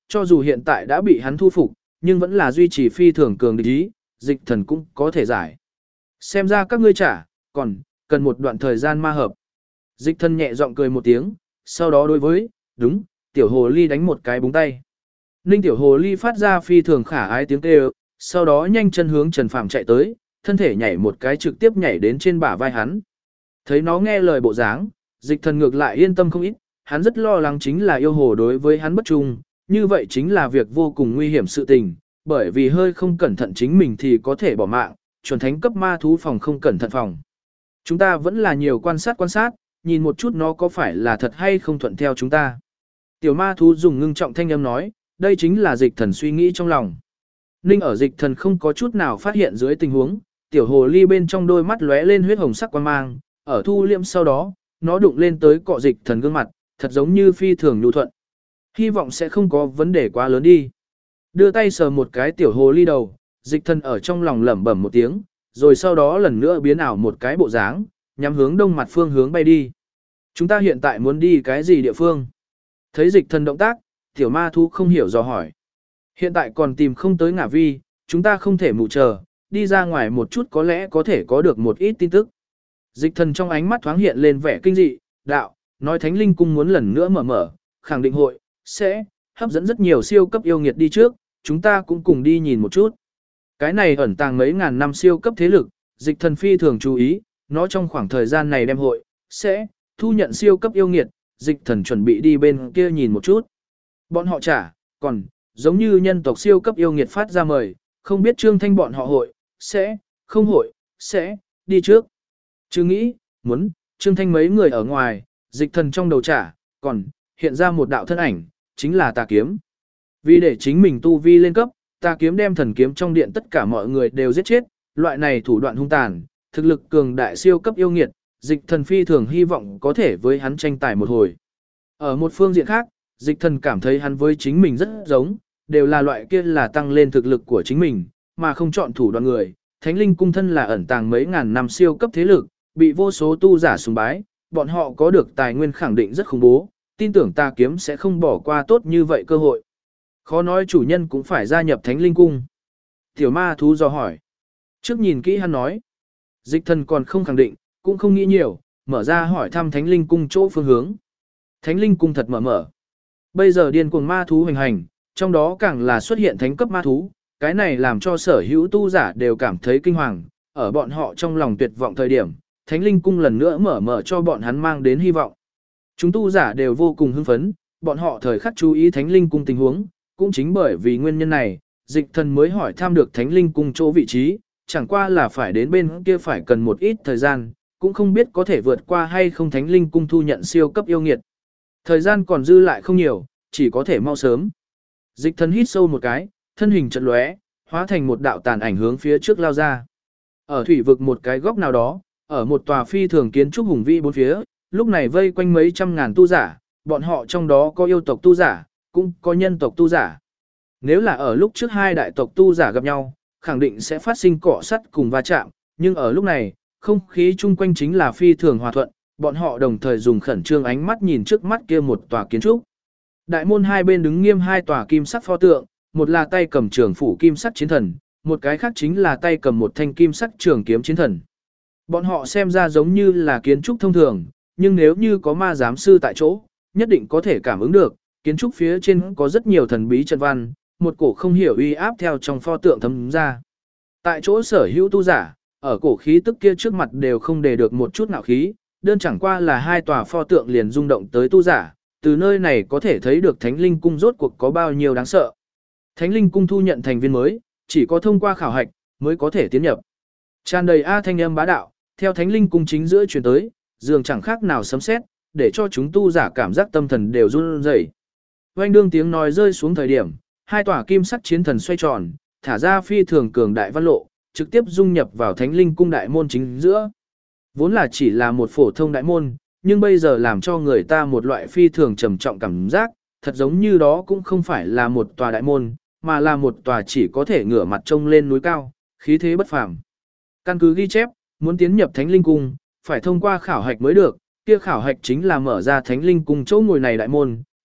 cho dù hiện tại đã bị hắn thu phục, nhưng vẫn là duy trì phi thường cường địch ý, Dịch Thần cũng có thể giải. Xem ra các ngươi trả, còn cần một đoạn thời gian ma hợp. Dịch Thần nhẹ giọng cười một tiếng, sau đó đối với, đúng, tiểu hồ ly đánh một cái búng tay. Ninh tiểu hồ ly phát ra phi thường khả ái tiếng kêu, sau đó nhanh chân hướng Trần Phàm chạy tới, thân thể nhảy một cái trực tiếp nhảy đến trên bả vai hắn. Thấy nó nghe lời bộ dáng, Dịch Thần ngược lại yên tâm không ít, hắn rất lo lắng chính là yêu hồ đối với hắn bất trung, như vậy chính là việc vô cùng nguy hiểm sự tình, bởi vì hơi không cẩn thận chính mình thì có thể bỏ mạng, chuẩn thánh cấp ma thú phòng không cẩn thận phòng. Chúng ta vẫn là nhiều quan sát, nhìn một chút nó có phải là thật hay không thuận theo chúng ta. Tiểu ma thú dùng ngưng trọng thanh âm nói, đây chính là Dịch Thần suy nghĩ trong lòng. Ninh ở Dịch Thần không có chút nào phát hiện dưới tình huống, tiểu hồ ly bên trong đôi mắt lóe lên huyết hồng sắc quang mang, ở thu liệm sau đó, nó đụng lên tới cọ Dịch Thần gương mặt, thật giống như phi thường nhu thuận. Hy vọng sẽ không có vấn đề quá lớn đi. Đưa tay sờ một cái tiểu hồ ly đầu, Dịch Thần ở trong lòng lẩm bẩm một tiếng, rồi sau đó lần nữa biến ảo một cái bộ dáng, nhắm hướng đông mặt phương hướng bay đi. Chúng ta hiện tại muốn đi cái gì địa phương? Thấy Dịch Thần động tác, tiểu ma thú không hiểu dò hỏi. Hiện tại còn tìm không tới ngả vi, chúng ta không thể mù chờ, đi ra ngoài một chút có lẽ có thể có được một ít tin tức. Dịch Thần trong ánh mắt thoáng hiện lên vẻ kinh dị, đạo, nói Thánh Linh Cung muốn lần nữa mở, khẳng định hội, sẽ hấp dẫn rất nhiều siêu cấp yêu nghiệt đi trước, chúng ta cũng cùng đi nhìn một chút. Cái này ẩn tàng mấy ngàn năm siêu cấp thế lực, Dịch Thần phi thường chú ý, nó trong khoảng thời gian này đem hội, sẽ thu nhận siêu cấp yêu nghiệt, Dịch Thần chuẩn bị đi bên kia nhìn một chút. Bọn họ trả, còn giống như nhân tộc siêu cấp yêu nghiệt phát ra mời, không biết Trương Thanh bọn họ hội, sẽ, không hội, sẽ đi trước. Chứ nghĩ, muốn, Trương Thanh mấy người ở ngoài, Dịch Thần trong đầu trả, còn hiện ra một đạo thân ảnh, chính là Tà Kiếm. Vì để chính mình tu vi lên cấp, Tà Kiếm đem thần kiếm trong điện tất cả mọi người đều giết chết, loại này thủ đoạn hung tàn, thực lực cường đại siêu cấp yêu nghiệt, Dịch Thần phi thường hy vọng có thể với hắn tranh tài một hồi. Ở một phương diện khác, Dịch Thần cảm thấy hắn với chính mình rất giống, đều là loại kia là tăng lên thực lực của chính mình, mà không chọn thủ đoạn người. Thánh Linh Cung thân là ẩn tàng mấy ngàn năm siêu cấp thế lực, bị vô số tu giả sùng bái, bọn họ có được tài nguyên khẳng định rất khủng bố, tin tưởng Tà Kiếm sẽ không bỏ qua tốt như vậy cơ hội. Khó nói chủ nhân cũng phải gia nhập Thánh Linh Cung. Tiểu ma thú dò hỏi. Trước nhìn kỹ hắn nói. Dịch Thần còn không khẳng định, cũng không nghĩ nhiều, mở ra hỏi thăm Thánh Linh Cung chỗ phương hướng. Thánh Linh Cung thật mở. Bây giờ điên cuồng ma thú hoành hành, trong đó càng là xuất hiện thánh cấp ma thú, cái này làm cho sở hữu tu giả đều cảm thấy kinh hoàng, ở bọn họ trong lòng tuyệt vọng thời điểm, Thánh Linh Cung lần nữa mở cho bọn hắn mang đến hy vọng. Chúng tu giả đều vô cùng hưng phấn, bọn họ thời khắc chú ý Thánh Linh Cung tình huống, cũng chính bởi vì nguyên nhân này, Dịch Thần mới hỏi thăm được Thánh Linh Cung chỗ vị trí, chẳng qua là phải đến bên kia phải cần một ít thời gian, cũng không biết có thể vượt qua hay không Thánh Linh Cung thu nhận siêu cấp yêu nghiệt. Thời gian còn dư lại không nhiều, chỉ có thể mau sớm. Dịch Thần hít sâu một cái, thân hình chợt lóe, hóa thành một đạo tàn ảnh hướng phía trước lao ra. Ở thủy vực một cái góc nào đó, ở một tòa phi thường kiến trúc hùng vĩ bốn phía, lúc này vây quanh mấy trăm ngàn tu giả, bọn họ trong đó có yêu tộc tu giả, cũng có nhân tộc tu giả. Nếu là ở lúc trước hai đại tộc tu giả gặp nhau, khẳng định sẽ phát sinh cọ sắt cùng va chạm, nhưng ở lúc này, không khí chung quanh chính là phi thường hòa thuận, bọn họ đồng thời dùng khẩn trương ánh mắt nhìn trước mắt kia một tòa kiến trúc. Đại môn hai bên đứng nghiêm hai tòa kim sắc pho tượng, một là tay cầm trường phủ kim sắc chiến thần, một cái khác chính là tay cầm một thanh kim sắc trường kiếm chiến thần. Bọn họ xem ra giống như là kiến trúc thông thường, nhưng nếu như có ma giám sư tại chỗ, nhất định có thể cảm ứng được, kiến trúc phía trên có rất nhiều thần bí trận văn, một cổ không hiểu uy áp theo trong pho tượng thấm ra. Tại chỗ sở hữu tu giả, ở cổ khí tức kia trước mặt đều không để được một chút nào khí, đơn chẳng qua là hai tòa pho tượng liền rung động tới tu giả, từ nơi này có thể thấy được Thánh Linh Cung rốt cuộc có bao nhiêu đáng sợ. Thánh Linh Cung thu nhận thành viên mới, chỉ có thông qua khảo hạch mới có thể tiến nhập. Tràn đầy thanh âm bá đạo, theo Thánh Linh Cung chính giữa truyền tới, dường chẳng khác nào sấm sét, để cho chúng tu giả cảm giác tâm thần đều run rẩy. Oanh đương tiếng nói rơi xuống thời điểm, hai tòa kim sắc chiến thần xoay tròn, thả ra phi thường cường đại văn lộ, trực tiếp dung nhập vào Thánh Linh Cung đại môn chính giữa. Vốn là chỉ là một phổ thông đại môn, nhưng bây giờ làm cho người ta một loại phi thường trầm trọng cảm giác, thật giống như đó cũng không phải là một tòa đại môn, mà là một tòa chỉ có thể ngửa mặt trông lên núi cao, khí thế bất phàm. Căn cứ ghi chép, muốn tiến nhập Thánh Linh Cung, phải thông qua khảo hạch mới được, kia khảo hạch chính là mở ra Thánh Linh Cung chỗ ngồi này đại môn,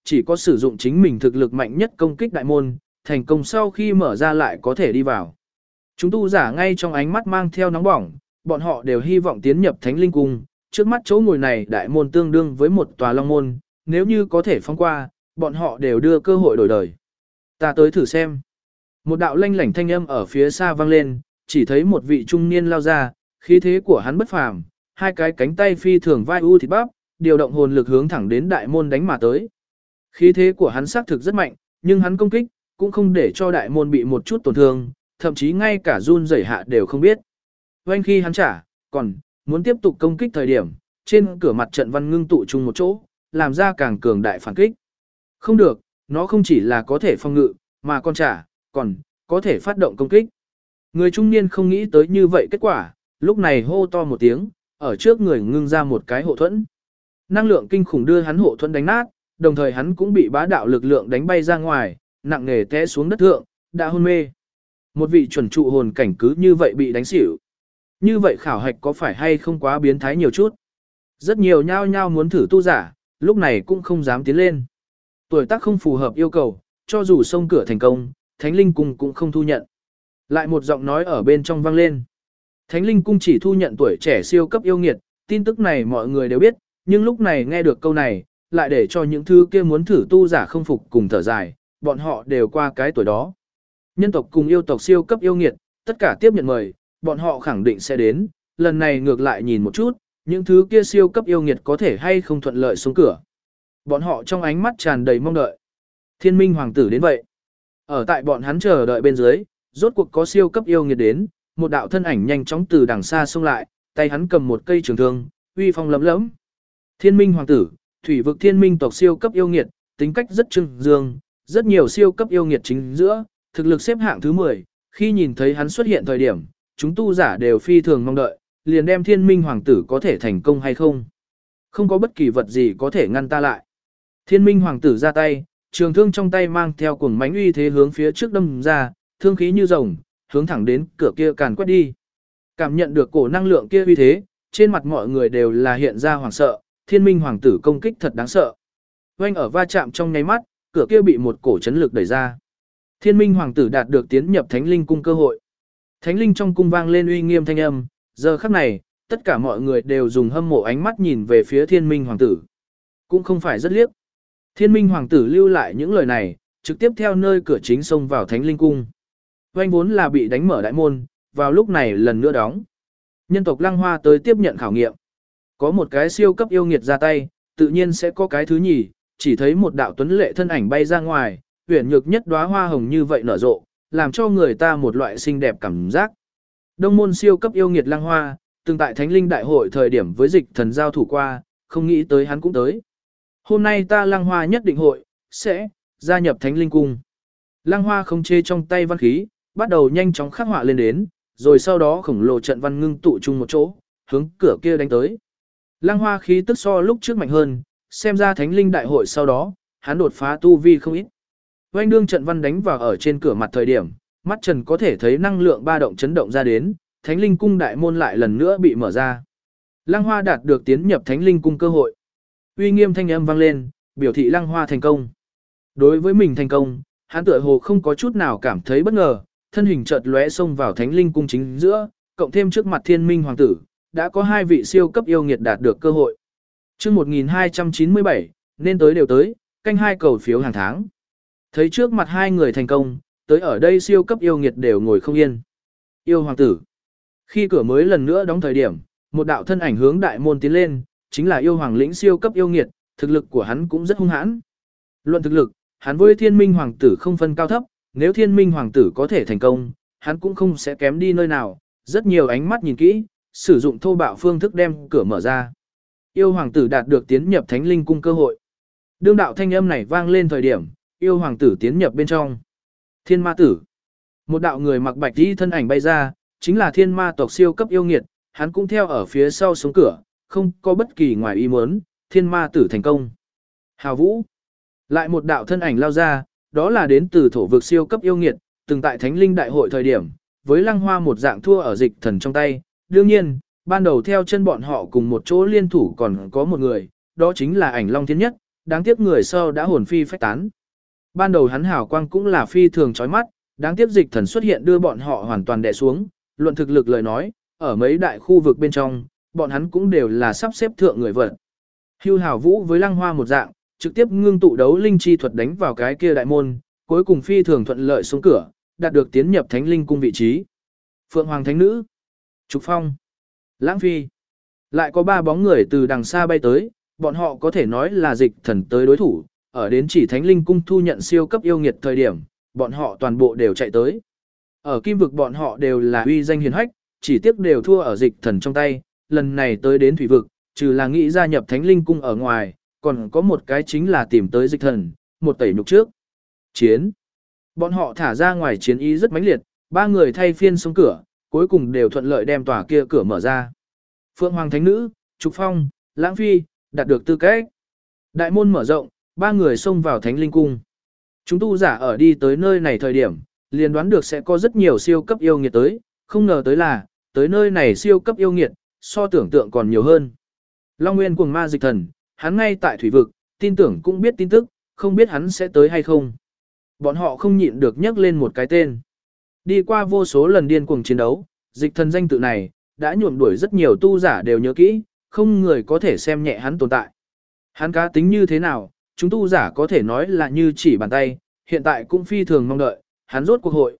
chỉ có sử dụng chính mình thực lực mạnh nhất công kích đại môn, thành công sau khi mở ra lại có thể đi vào. Chúng tu giả ngay trong ánh mắt mang theo nóng bỏng, bọn họ đều hy vọng tiến nhập Thánh Linh Cung, trước mắt chỗ ngồi này đại môn tương đương với một tòa long môn, nếu như có thể phong qua, bọn họ đều đưa cơ hội đổi đời. Ta tới thử xem. Một đạo lanh lảnh thanh âm ở phía xa vang lên, chỉ thấy một vị trung niên lao ra, khí thế của hắn bất phàm, hai cái cánh tay phi thường vai u thịt bắp, điều động hồn lực hướng thẳng đến đại môn đánh mà tới. Khí thế của hắn xác thực rất mạnh, nhưng hắn công kích cũng không để cho đại môn bị một chút tổn thương, thậm chí ngay cả run rẩy hạ đều không biết. Oanh khi hắn trả, còn muốn tiếp tục công kích thời điểm, trên cửa mặt trận văn ngưng tụ chung một chỗ, làm ra càng cường đại phản kích. Không được, nó không chỉ là có thể phòng ngự, mà còn có thể phát động công kích. Người trung niên không nghĩ tới như vậy kết quả, lúc này hô to một tiếng, ở trước người ngưng ra một cái hộ thuẫn. Năng lượng kinh khủng đưa hắn hộ thuẫn đánh nát, đồng thời hắn cũng bị bá đạo lực lượng đánh bay ra ngoài, nặng nề té xuống đất thượng, đã hôn mê. Một vị chuẩn trụ hồn cảnh cứ như vậy bị đánh xỉu. Như vậy khảo hạch có phải hay không quá biến thái nhiều chút? Rất nhiều nhao nhao muốn thử tu giả, lúc này cũng không dám tiến lên. Tuổi tác không phù hợp yêu cầu, cho dù xông cửa thành công, Thánh Linh Cung cũng không thu nhận. Lại một giọng nói ở bên trong vang lên. Thánh Linh Cung chỉ thu nhận tuổi trẻ siêu cấp yêu nghiệt, tin tức này mọi người đều biết, nhưng lúc này nghe được câu này, lại để cho những thứ kia muốn thử tu giả không phục cùng thở dài, bọn họ đều qua cái tuổi đó. Nhân tộc cùng yêu tộc siêu cấp yêu nghiệt, tất cả tiếp nhận mời, bọn họ khẳng định sẽ đến, lần này ngược lại nhìn một chút, những thứ kia siêu cấp yêu nghiệt có thể hay không thuận lợi xuống cửa. Bọn họ trong ánh mắt tràn đầy mong đợi. Thiên Minh Hoàng tử đến vậy. Ở tại bọn hắn chờ đợi bên dưới, rốt cuộc có siêu cấp yêu nghiệt đến, một đạo thân ảnh nhanh chóng từ đằng xa xông lại, tay hắn cầm một cây trường thương, uy phong lấm lẫm. Thiên Minh Hoàng tử, thủy vực thiên minh tộc siêu cấp yêu nghiệt, tính cách rất trưng dương, rất nhiều siêu cấp yêu nghiệt chính giữa, thực lực xếp hạng thứ 10, khi nhìn thấy hắn xuất hiện thời điểm, chúng tu giả đều phi thường mong đợi, liền đem Thiên Minh Hoàng tử có thể thành công hay không. Không có bất kỳ vật gì có thể ngăn ta lại. Thiên Minh Hoàng tử ra tay, trường thương trong tay mang theo cuồng mãnh uy thế hướng phía trước đâm ra, thương khí như rồng, hướng thẳng đến cửa kia càn quét đi. Cảm nhận được cổ năng lượng kia uy thế, trên mặt mọi người đều là hiện ra hoảng sợ, Thiên Minh Hoàng tử công kích thật đáng sợ. Oanh ở va chạm trong nháy mắt, cửa kia bị một cổ chấn lực đẩy ra. Thiên Minh Hoàng tử đạt được tiến nhập Thánh Linh cung cơ hội. Thánh Linh trong cung vang lên uy nghiêm thanh âm, giờ khắc này, tất cả mọi người đều dùng hâm mộ ánh mắt nhìn về phía Thiên Minh Hoàng tử. Cũng không phải rất liếc. Thiên Minh Hoàng tử lưu lại những lời này, trực tiếp theo nơi cửa chính xông vào Thánh Linh cung. Oanh vốn là bị đánh mở đại môn, vào lúc này lần nữa đóng. Nhân tộc Lăng Hoa tới tiếp nhận khảo nghiệm. Có một cái siêu cấp yêu nghiệt ra tay, tự nhiên sẽ có cái thứ nhì, chỉ thấy một đạo tuấn lệ thân ảnh bay ra ngoài, uyển nhược nhất đóa hoa hồng như vậy nở rộ, làm cho người ta một loại xinh đẹp cảm giác. Đông môn siêu cấp yêu nghiệt Lăng Hoa, từng tại Thánh Linh đại hội thời điểm với Dịch Thần giao thủ qua, không nghĩ tới hắn cũng tới. Hôm nay ta Lăng Hoa nhất định hội sẽ gia nhập Thánh Linh cung. Lăng Hoa không chê trong tay văn khí, bắt đầu nhanh chóng khắc họa lên đến, rồi sau đó khổng lồ trận văn ngưng tụ chung một chỗ, hướng cửa kia đánh tới. Lăng Hoa khí tức so lúc trước mạnh hơn, xem ra Thánh Linh đại hội sau đó, hắn đột phá tu vi không ít. Oanh đương trận văn đánh vào ở trên cửa mặt thời điểm, mắt Trần có thể thấy năng lượng ba động chấn động ra đến, Thánh Linh cung đại môn lại lần nữa bị mở ra. Lăng Hoa đạt được tiến nhập Thánh Linh cung cơ hội. Uy nghiêm thanh âm vang lên, biểu thị Lăng Hoa thành công. Đối với mình thành công, hắn tựa hồ không có chút nào cảm thấy bất ngờ, thân hình chợt lóe xông vào Thánh Linh cung chính giữa, cộng thêm trước mặt Thiên Minh Hoàng tử, đã có hai vị siêu cấp yêu nghiệt đạt được cơ hội. Chương 1297, nên tới đều tới, canh hai cầu phiếu hàng tháng. Thấy trước mặt hai người thành công, tới ở đây siêu cấp yêu nghiệt đều ngồi không yên. Yêu hoàng tử. Khi cửa mới lần nữa đóng thời điểm, một đạo thân ảnh hướng đại môn tiến lên, chính là yêu hoàng lĩnh siêu cấp yêu nghiệt, thực lực của hắn cũng rất hung hãn. Luận thực lực, hắn với Thiên Minh Hoàng tử không phân cao thấp, nếu Thiên Minh Hoàng tử có thể thành công, hắn cũng không sẽ kém đi nơi nào, rất nhiều ánh mắt nhìn kỹ, sử dụng thô bạo phương thức đem cửa mở ra. Yêu hoàng tử đạt được tiến nhập Thánh Linh cung cơ hội. Đương đạo thanh âm này vang lên thời điểm, yêu hoàng tử tiến nhập bên trong. Thiên ma tử. Một đạo người mặc bạch y thân ảnh bay ra, chính là thiên ma tộc siêu cấp yêu nghiệt, hắn cũng theo ở phía sau sống cửa, không có bất kỳ ngoài ý muốn, thiên ma tử thành công. Hào Vũ. Lại một đạo thân ảnh lao ra, đó là đến từ thổ vực siêu cấp yêu nghiệt, từng tại Thánh Linh đại hội thời điểm, với Lăng Hoa một dạng thua ở Dịch Thần trong tay. Đương nhiên, ban đầu theo chân bọn họ cùng một chỗ liên thủ còn có một người, đó chính là Ảnh Long Thiên Nhất, đáng tiếc người sau đã hồn phi phách tán. Ban đầu hắn hào quang cũng là phi thường chói mắt, đáng tiếc dịch thần xuất hiện đưa bọn họ hoàn toàn đè xuống, luận thực lực lời nói, ở mấy đại khu vực bên trong, bọn hắn cũng đều là sắp xếp thượng người vật. Hưu Hào Vũ với Lăng Hoa một dạng, trực tiếp ngưng tụ đấu linh chi thuật đánh vào cái kia đại môn, cuối cùng phi thường thuận lợi xuống cửa, đạt được tiến nhập Thánh Linh cung vị trí. Phượng Hoàng Thánh Nữ, Trục Phong, Lãng Phi, lại có 3 bóng người từ đằng xa bay tới, bọn họ có thể nói là dịch thần tới đối thủ, ở đến chỉ Thánh Linh cung thu nhận siêu cấp yêu nghiệt thời điểm, bọn họ toàn bộ đều chạy tới. Ở Kim vực bọn họ đều là uy danh hiền hách, chỉ tiếc đều thua ở dịch thần trong tay, lần này tới đến thủy vực, trừ là nghĩ gia nhập Thánh Linh cung ở ngoài, còn có một cái chính là tìm tới dịch thần, một tẩy nhục trước. Chiến. Bọn họ thả ra ngoài chiến ý rất mãnh liệt, 3 người thay phiên xông cửa, cuối cùng đều thuận lợi đem tòa kia cửa mở ra. Phượng Hoàng Thánh Nữ, Trục Phong, Lãng Phi, đạt được tư cách. Đại môn mở rộng, 3 người xông vào Thánh Linh cung. Chúng tu giả ở đi tới nơi này thời điểm, liền đoán được sẽ có rất nhiều siêu cấp yêu nghiệt tới, không ngờ tới nơi này siêu cấp yêu nghiệt, so tưởng tượng còn nhiều hơn. Long Nguyên Cuồng Ma Dịch Thần, hắn ngay tại thủy vực, tin tưởng cũng biết tin tức, không biết hắn sẽ tới hay không. Bọn họ không nhịn được nhắc lên một cái tên. Đi qua vô số lần điên cuồng chiến đấu, Dịch Thần danh tự này, đã nhuộm đuổi rất nhiều tu giả đều nhớ kỹ, không người có thể xem nhẹ hắn tồn tại. Hắn cá tính như thế nào, chúng tu giả có thể nói là như chỉ bàn tay, hiện tại cũng phi thường mong đợi, hắn rốt cuộc hội,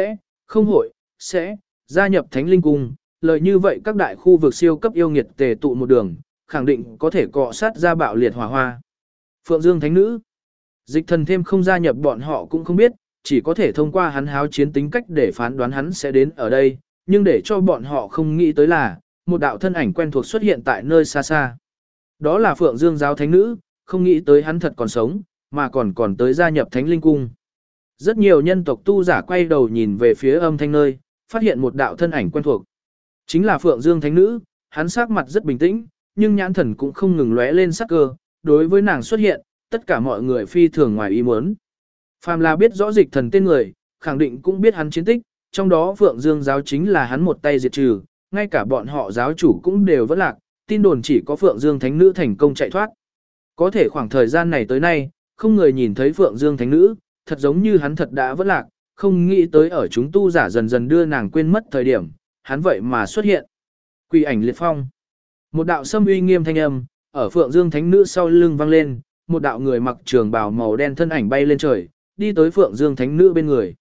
sẽ, gia nhập Thánh Linh cung, lời như vậy các đại khu vực siêu cấp yêu nghiệt tề tụ một đường, khẳng định có thể cọ sát ra bạo liệt hỏa hoa. Phượng Dương Thánh Nữ, Dịch Thần thêm không gia nhập bọn họ cũng không biết, chỉ có thể thông qua hắn háo chiến tính cách để phán đoán hắn sẽ đến ở đây, nhưng để cho bọn họ không nghĩ tới là, một đạo thân ảnh quen thuộc xuất hiện tại nơi xa xa. Đó là Phượng Dương Giáo Thánh Nữ, không nghĩ tới hắn thật còn sống, mà còn tới gia nhập Thánh Linh cung. Rất nhiều nhân tộc tu giả quay đầu nhìn về phía âm thanh nơi, phát hiện một đạo thân ảnh quen thuộc. Chính là Phượng Dương Thánh Nữ, hắn sắc mặt rất bình tĩnh, nhưng nhãn thần cũng không ngừng lóe lên sắc cơ, đối với nàng xuất hiện, tất cả mọi người phi thường ngoài ý muốn. Phàm là biết rõ Dịch Thần tên người, khẳng định cũng biết hắn chiến tích, trong đó Phượng Dương Giáo chính là hắn một tay diệt trừ, ngay cả bọn họ giáo chủ cũng đều vẫn lạc, tin đồn chỉ có Phượng Dương Thánh Nữ thành công chạy thoát. Có thể khoảng thời gian này tới nay, không người nhìn thấy Phượng Dương Thánh Nữ, thật giống như hắn thật đã vẫn lạc, không nghĩ tới ở chúng tu giả dần dần đưa nàng quên mất thời điểm, hắn vậy mà xuất hiện. Quỷ ảnh liệt phong. Một đạo sâm uy nghiêm thanh âm, ở Phượng Dương Thánh Nữ sau lưng vang lên, một đạo người mặc trường bào màu đen thân ảnh bay lên trời, đi tới Phượng Dương Thánh Nữ bên người.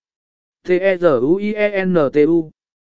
T-E-Z-U-I-E-N-T-U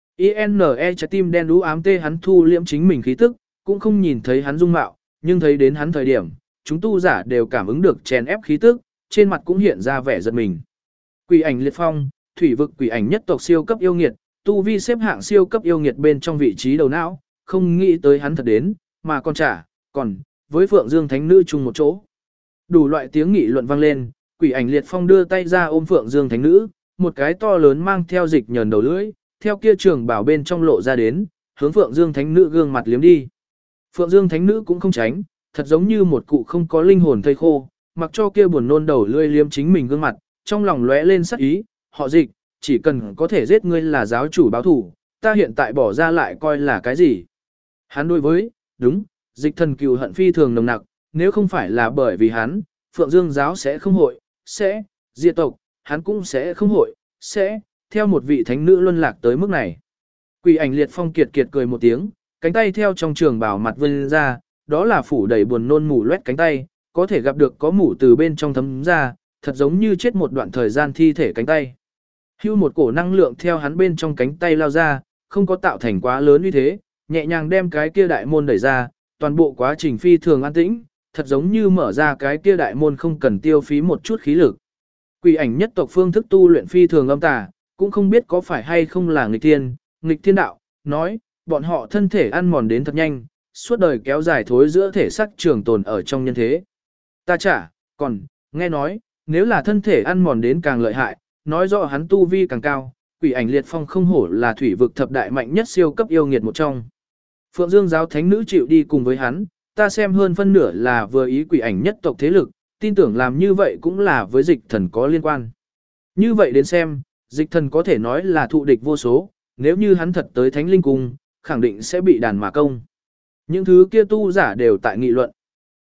I-N-E trái tim đen đú ám tê hắn thu liễm chính mình khí tức, cũng không nhìn thấy hắn dung mạo, nhưng thấy đến hắn thời điểm, chúng tu giả đều cảm ứng được chèn ép khí tức, trên mặt cũng hiện ra vẻ giật mình. Quỷ ảnh liệt phong, thủy vực quỷ ảnh nhất tộc siêu cấp yêu nghiệt, tu vi xếp hạng siêu cấp yêu nghiệt bên trong vị trí đầu não, không nghĩ tới hắn thật đến, mà còn với Phượng Dương Thánh Nữ chung một chỗ. Đủ loại tiếng nghị luận vang lên, quỷ ảnh liệt phong đưa tay ra ôm Phượng Dương Thánh Nữ, một cái to lớn mang theo dịch nhờn đầu lưỡi, theo kia trường bảo bên trong lộ ra đến, hướng Phượng Dương Thánh Nữ gương mặt liếm đi. Phượng Dương Thánh Nữ cũng không tránh, thật giống như một cụ không có linh hồn thây khô, mặc cho kia buồn nôn đầu lưỡi liếm chính mình gương mặt, trong lòng lóe lên sắc ý, họ Dịch, chỉ cần có thể giết ngươi là giáo chủ báo thủ, ta hiện tại bỏ ra lại coi là cái gì. Hắn đối với, đúng, Dịch Thần cừu hận phi thường nồng nặc, nếu không phải là bởi vì hắn, Phượng Dương giáo sẽ không hội, sẽ, diệt tộc, hắn cũng sẽ không hội, sẽ, theo một vị thánh nữ luân lạc tới mức này. Quỷ ảnh liệt phong kiệt kiệt cười một tiếng, cánh tay theo trong trường bảo mặt vươn ra, đó là phủ đầy buồn nôn mủ loét cánh tay, có thể gặp được có mủ từ bên trong thấm ra, thật giống như chết một đoạn thời gian thi thể cánh tay. Hưu một cổ năng lượng theo hắn bên trong cánh tay lao ra, không có tạo thành quá lớn như thế, nhẹ nhàng đem cái kia đại môn đẩy ra, toàn bộ quá trình phi thường an tĩnh, thật giống như mở ra cái kia đại môn không cần tiêu phí một chút khí lực. Quỷ ảnh nhất tộc phương thức tu luyện phi thường âm tà, cũng không biết có phải hay không là nghịch thiên đạo, nói, bọn họ thân thể ăn mòn đến thật nhanh, suốt đời kéo dài thối giữa thể xác trường tồn ở trong nhân thế. Ta còn, nghe nói, nếu là thân thể ăn mòn đến càng lợi hại, nói rõ hắn tu vi càng cao, quỷ ảnh liệt phong không hổ là thủy vực thập đại mạnh nhất siêu cấp yêu nghiệt một trong. Phượng Dương giáo thánh nữ chịu đi cùng với hắn, ta xem hơn phân nửa là vừa ý quỷ ảnh nhất tộc thế lực, tin tưởng làm như vậy cũng là với Dịch Thần có liên quan. Như vậy đến xem, Dịch Thần có thể nói là thụ địch vô số, nếu như hắn thật tới Thánh Linh cung, khẳng định sẽ bị đàn mà công. Những thứ kia tu giả đều tại nghị luận.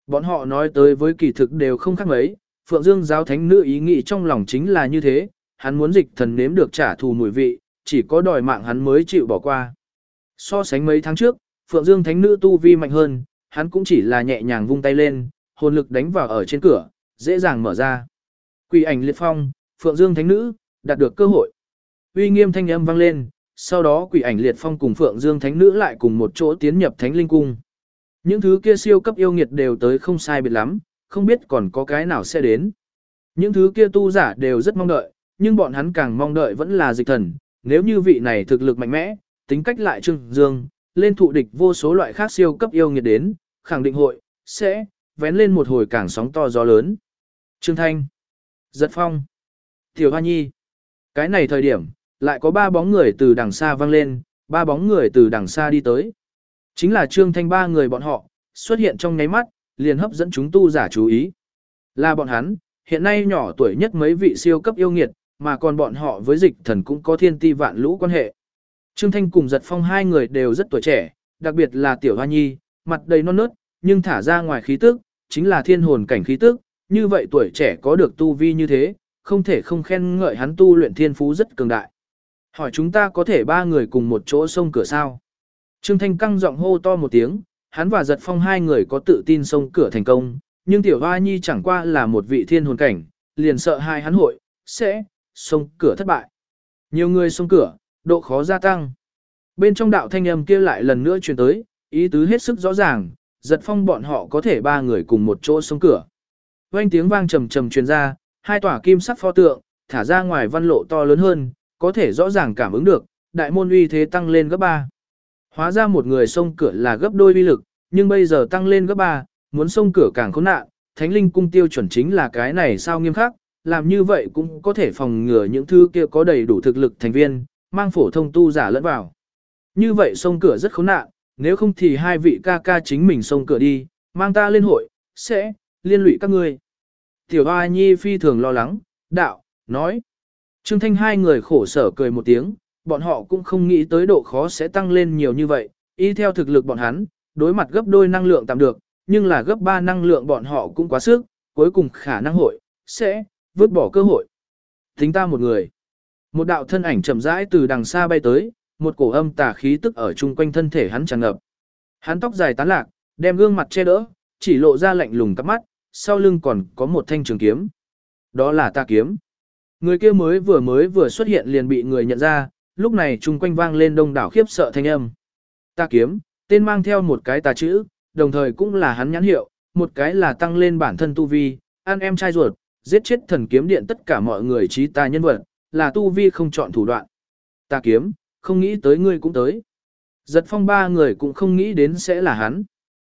Bọn họ nói tới với kỳ thực đều không khác mấy, Phượng Dương giáo thánh nữ ý nghĩ trong lòng chính là như thế, hắn muốn dịch thần nếm được trả thù mùi vị, chỉ có đòi mạng hắn mới chịu bỏ qua. So sánh mấy tháng trước, Phượng Dương thánh nữ tu vi mạnh hơn, hắn cũng chỉ là nhẹ nhàng vung tay lên, hồn lực đánh vào ở trên cửa, dễ dàng mở ra. Quỷ ảnh liệt phong, Phượng Dương thánh nữ, đạt được cơ hội. Uy nghiêm thanh âm vang lên, sau đó quỷ ảnh liệt phong cùng Phượng Dương thánh nữ lại cùng một chỗ tiến nhập thánh linh cung. Những thứ kia siêu cấp yêu nghiệt đều tới không sai biệt lắm, không biết còn có cái nào sẽ đến. Những thứ kia tu giả đều rất mong đợi, nhưng bọn hắn càng mong đợi vẫn là dịch thần, nếu như vị này thực lực mạnh mẽ, tính cách lại trưng dương, lên thụ địch vô số loại khác siêu cấp yêu nghiệt đến, khẳng định hội, sẽ, vén lên một hồi càng sóng to gió lớn. Trương Thanh, Giật Phong, Tiểu Hoa Nhi. Cái này thời điểm, lại có 3 bóng người từ đằng xa vang lên, 3 bóng người từ đằng xa đi tới. Chính là Trương Thanh 3 người bọn họ, xuất hiện trong nháy mắt, liền hấp dẫn chúng tu giả chú ý. Là bọn hắn, hiện nay nhỏ tuổi nhất mấy vị siêu cấp yêu nghiệt, mà còn bọn họ với dịch thần cũng có thiên ti vạn lũ quan hệ. Trương Thanh cùng Giật Phong 2 người đều rất tuổi trẻ, đặc biệt là Tiểu Hoa Nhi, mặt đầy non nớt, nhưng thả ra ngoài khí tức, chính là thiên hồn cảnh khí tức, như vậy tuổi trẻ có được tu vi như thế, không thể không khen ngợi hắn tu luyện thiên phú rất cường đại. Hỏi chúng ta có thể 3 người cùng một chỗ xông cửa sao? Trương Thanh căng giọng hô to một tiếng, hắn và Giật Phong 2 người có tự tin xông cửa thành công, nhưng Tiểu Hoa Nhi chẳng qua là một vị thiên hồn cảnh, liền sợ hai hắn hội, sẽ, xông cửa thất bại. Nhiều người xông cửa, độ khó gia tăng. Bên trong đạo thanh âm kia lại lần nữa truyền tới, ý tứ hết sức rõ ràng, Giật Phong bọn họ có thể 3 người cùng một chỗ xông cửa. Vang tiếng vang trầm trầm truyền ra, 2 tòa kim sắc pho tượng, thả ra ngoài văn lộ to lớn hơn, có thể rõ ràng cảm ứng được, đại môn uy thế tăng lên gấp 3. Hóa ra một người xông cửa là gấp đôi uy lực, nhưng bây giờ tăng lên gấp 3, muốn xông cửa càng khốn nạn, Thánh Linh cung tiêu chuẩn chính là cái này sao nghiêm khắc, làm như vậy cũng có thể phòng ngừa những thứ kia có đầy đủ thực lực thành viên, mang phổ thông tu giả lẫn vào. Như vậy xông cửa rất khốn nạn, nếu không thì 2 vị ca ca chính mình xông cửa đi, mang ta lên hội, sẽ liên lụy các ngươi. Tiểu Hoa Nhi phi thường lo lắng, đạo, nói. Trương Thanh 2 người khổ sở cười một tiếng, bọn họ cũng không nghĩ tới độ khó sẽ tăng lên nhiều như vậy, y theo thực lực bọn hắn, đối mặt gấp đôi năng lượng tạm được, nhưng là gấp 3 năng lượng bọn họ cũng quá sức, cuối cùng khả năng hội, sẽ, vứt bỏ cơ hội. Tính ta một người. Một đạo thân ảnh chậm rãi từ đằng xa bay tới, một cổ âm tà khí tức ở chung quanh thân thể hắn tràn ngập. Hắn tóc dài tán lạc, đem gương mặt che đỡ, chỉ lộ ra lạnh lùng cắp mắt, sau lưng còn có một thanh trường kiếm. Đó là Ta Kiếm. Người kia mới vừa xuất hiện liền bị người nhận ra, lúc này chung quanh vang lên đông đảo khiếp sợ thanh âm. Ta Kiếm, tên mang theo một cái tà chữ, đồng thời cũng là hắn nhãn hiệu, một cái là tăng lên bản thân tu vi, ăn em trai ruột, giết chết thần kiếm điện tất cả mọi người trí ta nhân vật, là tu vi không chọn thủ đoạn. Ta Kiếm, không nghĩ tới ngươi cũng tới. Giật Phong 3 người cũng không nghĩ đến sẽ là hắn.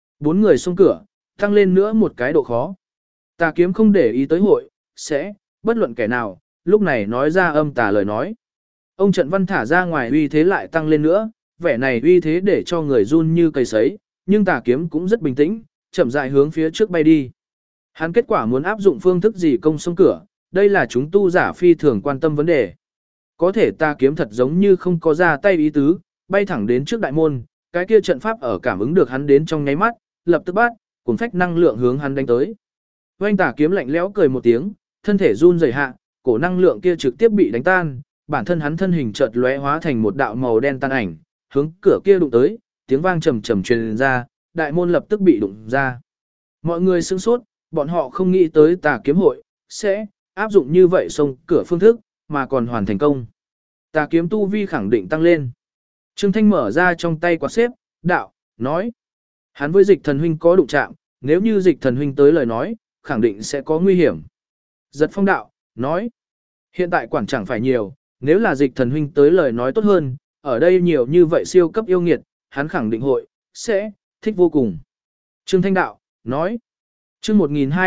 4 người xông cửa, tăng lên nữa một cái độ khó. Ta Kiếm không để ý tới hội, sẽ, bất luận kẻ nào, lúc này nói ra âm tà lời nói. Ông Trận Văn thả ra ngoài uy thế lại tăng lên nữa, vẻ này uy thế để cho người run như cây sấy, nhưng Tà Kiếm cũng rất bình tĩnh, chậm rãi hướng phía trước bay đi. Hắn kết quả muốn áp dụng phương thức gì công xông cửa, đây là chúng tu giả phi thường quan tâm vấn đề. Có thể Tà Kiếm thật giống như không có ra tay ý tứ, bay thẳng đến trước đại môn, cái kia trận pháp ở cảm ứng được hắn đến trong nháy mắt, lập tức bắt, cuốn phách năng lượng hướng hắn đánh tới. Oanh Tà Kiếm lạnh lẽo cười một tiếng, thân thể run rẩy hạ, cổ năng lượng kia trực tiếp bị đánh tan, bản thân hắn thân hình chợt lóe hóa thành một đạo màu đen tan ảnh, hướng cửa kia đụng tới, tiếng vang trầm trầm truyền ra, đại môn lập tức bị đụng ra. Mọi người sửng sốt, bọn họ không nghĩ tới Tà Kiếm hội sẽ áp dụng như vậy xông cửa phương thức, mà còn hoàn thành công. Tà Kiếm tu vi khẳng định tăng lên. Trương Thanh mở ra trong tay quạt xếp, đạo, nói. Hắn với Dịch Thần huynh có đụng chạm, nếu như Dịch Thần huynh tới lời nói, khẳng định sẽ có nguy hiểm. Giật Phong đạo, nói. Hiện tại quản chẳng phải nhiều, nếu là Dịch Thần huynh tới lời nói tốt hơn, ở đây nhiều như vậy siêu cấp yêu nghiệt, hắn khẳng định hội sẽ thích vô cùng. Trương Thanh đạo, nói. Chương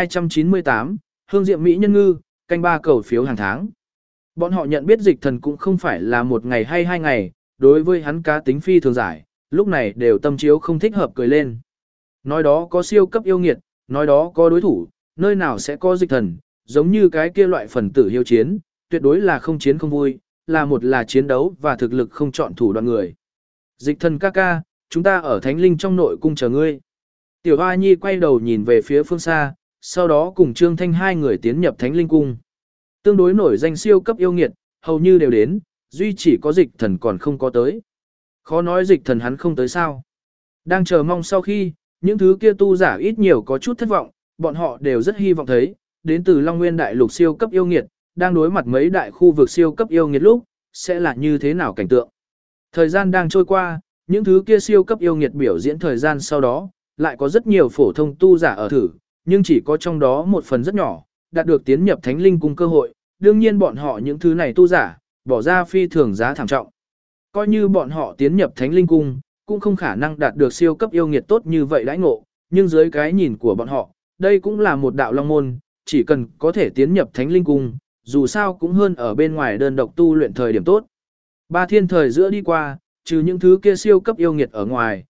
1298, Hương Diệm Mỹ Nhân Ngư, canh 3 cầu phiếu hàng tháng. Bọn họ nhận biết Dịch Thần cũng không phải là một ngày hay 2 ngày, đối với hắn cá tính phi thường giải, lúc này đều tâm chiếu không thích hợp cười lên. Nói đó có siêu cấp yêu nghiệt, nói đó có đối thủ, nơi nào sẽ có Dịch Thần, giống như cái kia loại phần tử hiếu chiến, tuyệt đối là không chiến không vui, là chiến đấu và thực lực không chọn thủ đoạn người. Dịch Thần ca ca, chúng ta ở Thánh Linh trong nội cung chờ ngươi. Tiểu Hoa Nhi quay đầu nhìn về phía phương xa, sau đó cùng Trương Thanh hai người tiến nhập Thánh Linh Cung. Tương đối nổi danh siêu cấp yêu nghiệt, hầu như đều đến, duy chỉ có Dịch Thần còn không có tới. Khó nói Dịch Thần hắn không tới sao. Đang chờ mong sau khi, những thứ kia tu giả ít nhiều có chút thất vọng, bọn họ đều rất hy vọng thấy, đến từ Long Nguyên Đại Lục siêu cấp yêu nghiệt, đang đối mặt mấy đại khu vực siêu cấp yêu nghiệt lúc, sẽ là như thế nào cảnh tượng. Thời gian đang trôi qua, những thứ kia siêu cấp yêu nghiệt biểu diễn thời gian sau đó, lại có rất nhiều phổ thông tu giả ở thử, nhưng chỉ có trong đó một phần rất nhỏ, đạt được tiến nhập Thánh Linh Cung cơ hội, đương nhiên bọn họ những thứ này tu giả, bỏ ra phi thường giá thảm trọng. Coi như bọn họ tiến nhập Thánh Linh Cung, cũng không khả năng đạt được siêu cấp yêu nghiệt tốt như vậy đãi ngộ, nhưng dưới cái nhìn của bọn họ, đây cũng là một đạo long môn, chỉ cần có thể tiến nhập Thánh Linh Cung, dù sao cũng hơn ở bên ngoài đơn độc tu luyện thời điểm tốt. Ba thiên thời giữa đi qua, trừ những thứ kia siêu cấp yêu nghiệt ở ngoài,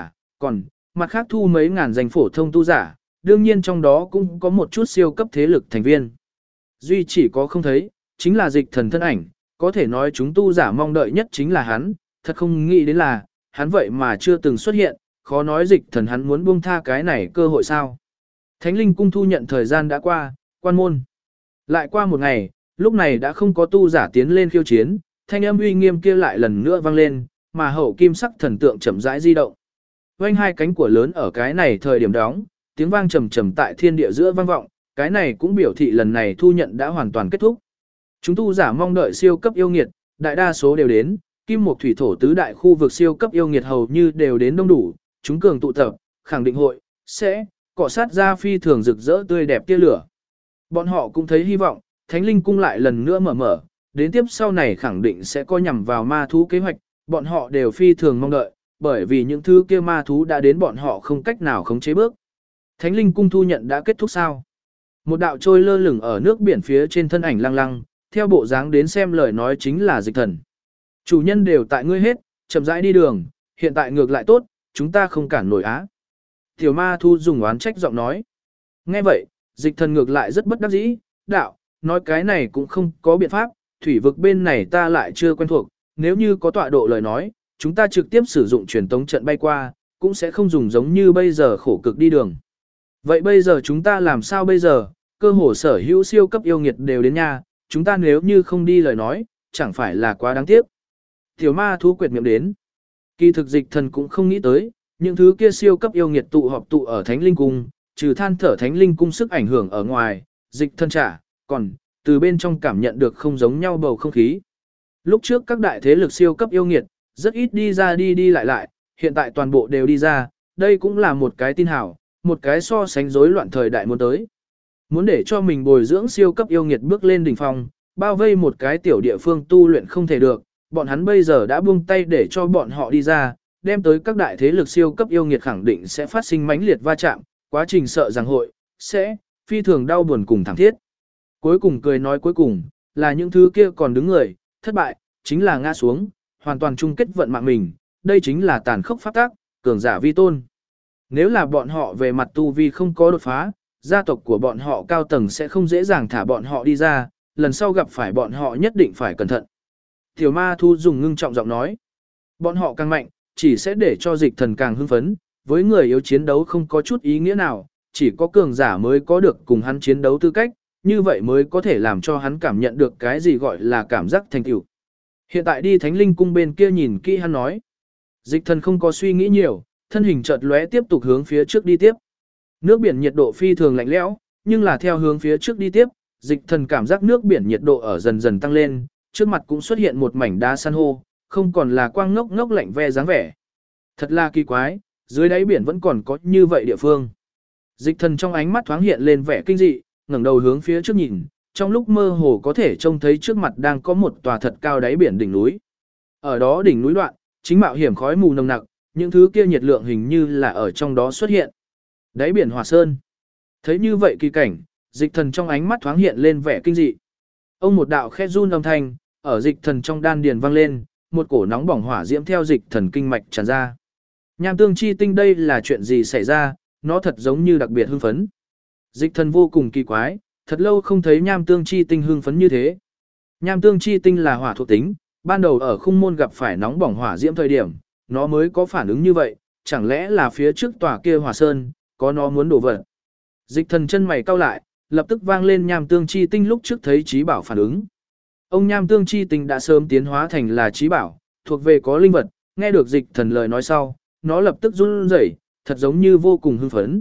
còn mặt khác thu mấy ngàn danh phổ thông tu giả, đương nhiên trong đó cũng có một chút siêu cấp thế lực thành viên. Duy chỉ có không thấy, chính là Dịch Thần thân ảnh, có thể nói chúng tu giả mong đợi nhất chính là hắn, thật không nghĩ đến là, hắn vậy mà chưa từng xuất hiện, khó nói Dịch Thần hắn muốn buông tha cái này cơ hội sao. Thánh Linh Cung thu nhận thời gian đã qua, quan môn. Lại qua một ngày, lúc này đã không có tu giả tiến lên khiêu chiến, thanh âm uy nghiêm kia lại lần nữa vang lên, mà hậu kim sắc thần tượng chậm rãi di động. Vành hai cánh của lớn ở cái này thời điểm đóng, tiếng vang trầm trầm tại thiên địa giữa vang vọng, cái này cũng biểu thị lần này thu nhận đã hoàn toàn kết thúc. Chúng tu giả mong đợi siêu cấp yêu nghiệt, đại đa số đều đến, kim mộc thủy thổ tứ đại khu vực siêu cấp yêu nghiệt hầu như đều đến đông đủ, chúng cường tụ tập, khẳng định hội sẽ cọ sát ra phi thường rực rỡ tươi đẹp tia lửa. Bọn họ cũng thấy hy vọng, Thánh Linh Cung lại lần nữa mở, đến tiếp sau này khẳng định sẽ có nhằm vào ma thú kế hoạch, bọn họ đều phi thường mong đợi, bởi vì những thứ kia ma thú đã đến bọn họ không cách nào khống chế bước. Thánh Linh Cung thu nhận đã kết thúc sao? Một đạo trôi lơ lửng ở nước biển phía trên thân ảnh lăng lăng, theo bộ dáng đến xem lời nói chính là Dịch Thần. Chủ nhân đều tại ngươi hết, chậm rãi đi đường, hiện tại ngược lại tốt, chúng ta không cản nổi á. Tiểu ma thu dùng oán trách giọng nói. Nghe vậy, Dịch Thần ngược lại rất bất đắc dĩ, đạo, nói cái này cũng không có biện pháp, thủy vực bên này ta lại chưa quen thuộc, nếu như có tọa độ lời nói, chúng ta trực tiếp sử dụng truyền tống trận bay qua, cũng sẽ không dùng giống như bây giờ khổ cực đi đường. Vậy bây giờ chúng ta làm sao bây giờ, cơ hồ sở hữu siêu cấp yêu nghiệt đều đến nha, chúng ta nếu như không đi lời nói, chẳng phải là quá đáng tiếc. Tiểu ma thú quyệt miệng đến. Kỳ thực Dịch Thần cũng không nghĩ tới, những thứ kia siêu cấp yêu nghiệt tụ họp tụ ở Thánh Linh Cung, trừ than thở Thánh Linh Cung sức ảnh hưởng ở ngoài, Dịch Thần còn từ bên trong cảm nhận được không giống nhau bầu không khí. Lúc trước các đại thế lực siêu cấp yêu nghiệt, rất ít đi ra đi lại, hiện tại toàn bộ đều đi ra, đây cũng là một cái tin hảo, một cái so sánh rối loạn thời đại muốn tới. Muốn để cho mình bồi dưỡng siêu cấp yêu nghiệt bước lên đỉnh phong, bao vây một cái tiểu địa phương tu luyện không thể được, bọn hắn bây giờ đã buông tay để cho bọn họ đi ra, đem tới các đại thế lực siêu cấp yêu nghiệt khẳng định sẽ phát sinh mãnh liệt va chạm, quá trình sợ rằng hội sẽ phi thường đau buồn cùng thảm thiết. Cuối cùng cười nói cuối cùng, là những thứ kia còn đứng người, thất bại, chính là ngã xuống, hoàn toàn chung kết vận mạng mình, đây chính là tàn khốc pháp tác, cường giả vi tôn. Nếu là bọn họ về mặt tu vi không có đột phá, gia tộc của bọn họ cao tầng sẽ không dễ dàng thả bọn họ đi ra, lần sau gặp phải bọn họ nhất định phải cẩn thận. Tiểu ma thu dùng ngưng trọng giọng nói, bọn họ càng mạnh, chỉ sẽ để cho Dịch Thần càng hưng phấn, với người yếu chiến đấu không có chút ý nghĩa nào, chỉ có cường giả mới có được cùng hắn chiến đấu tư cách, như vậy mới có thể làm cho hắn cảm nhận được cái gì gọi là cảm giác thành tựu. Hiện tại đi Thánh Linh Cung bên kia nhìn kỹ hắn nói. Dịch Thần không có suy nghĩ nhiều, thân hình chợt lóe tiếp tục hướng phía trước đi tiếp. Nước biển nhiệt độ phi thường lạnh lẽo, nhưng là theo hướng phía trước đi tiếp, Dịch Thần cảm giác nước biển nhiệt độ ở dần dần tăng lên, trước mặt cũng xuất hiện một mảnh đá san hô, không còn là quang ngốc ngốc lạnh ve dáng vẻ. Thật là kỳ quái, dưới đáy biển vẫn còn có như vậy địa phương. Dịch Thần trong ánh mắt thoáng hiện lên vẻ kinh dị, ngẩng đầu hướng phía trước nhìn, trong lúc mơ hồ có thể trông thấy trước mặt đang có một tòa thật cao đáy biển đỉnh núi. Ở đó đỉnh núi đoạn, chính mạo hiểm khói mù nồng nặc, những thứ kia nhiệt lượng hình như là ở trong đó xuất hiện. Đáy biển Hỏa Sơn. Thấy như vậy kỳ cảnh, Dịch Thần trong ánh mắt thoáng hiện lên vẻ kinh dị. Ông một đạo khẽ run âm thanh, ở Dịch Thần trong đan điền vang lên, một cổ nóng bỏng hỏa diễm theo Dịch Thần kinh mạch tràn ra. Nham tương chi tinh đây là chuyện gì xảy ra, nó thật giống như đặc biệt hưng phấn. Dịch Thần vô cùng kỳ quái, thật lâu không thấy nham tương chi tinh hưng phấn như thế. Nham tương chi tinh là hỏa thuộc tính, ban đầu ở khung môn gặp phải nóng bỏng hỏa diễm thời điểm, nó mới có phản ứng như vậy, chẳng lẽ là phía trước tòa kia Hỏa Sơn, có nó muốn đổ vật. Dịch thần chân mày cau lại, lập tức vang lên nham tương chi tinh lúc trước thấy trí bảo phản ứng. Ông nham tương chi tinh đã sớm tiến hóa thành là trí bảo, thuộc về có linh vật, nghe được dịch thần lời nói sau, nó lập tức run rẩy, thật giống như vô cùng hưng phấn.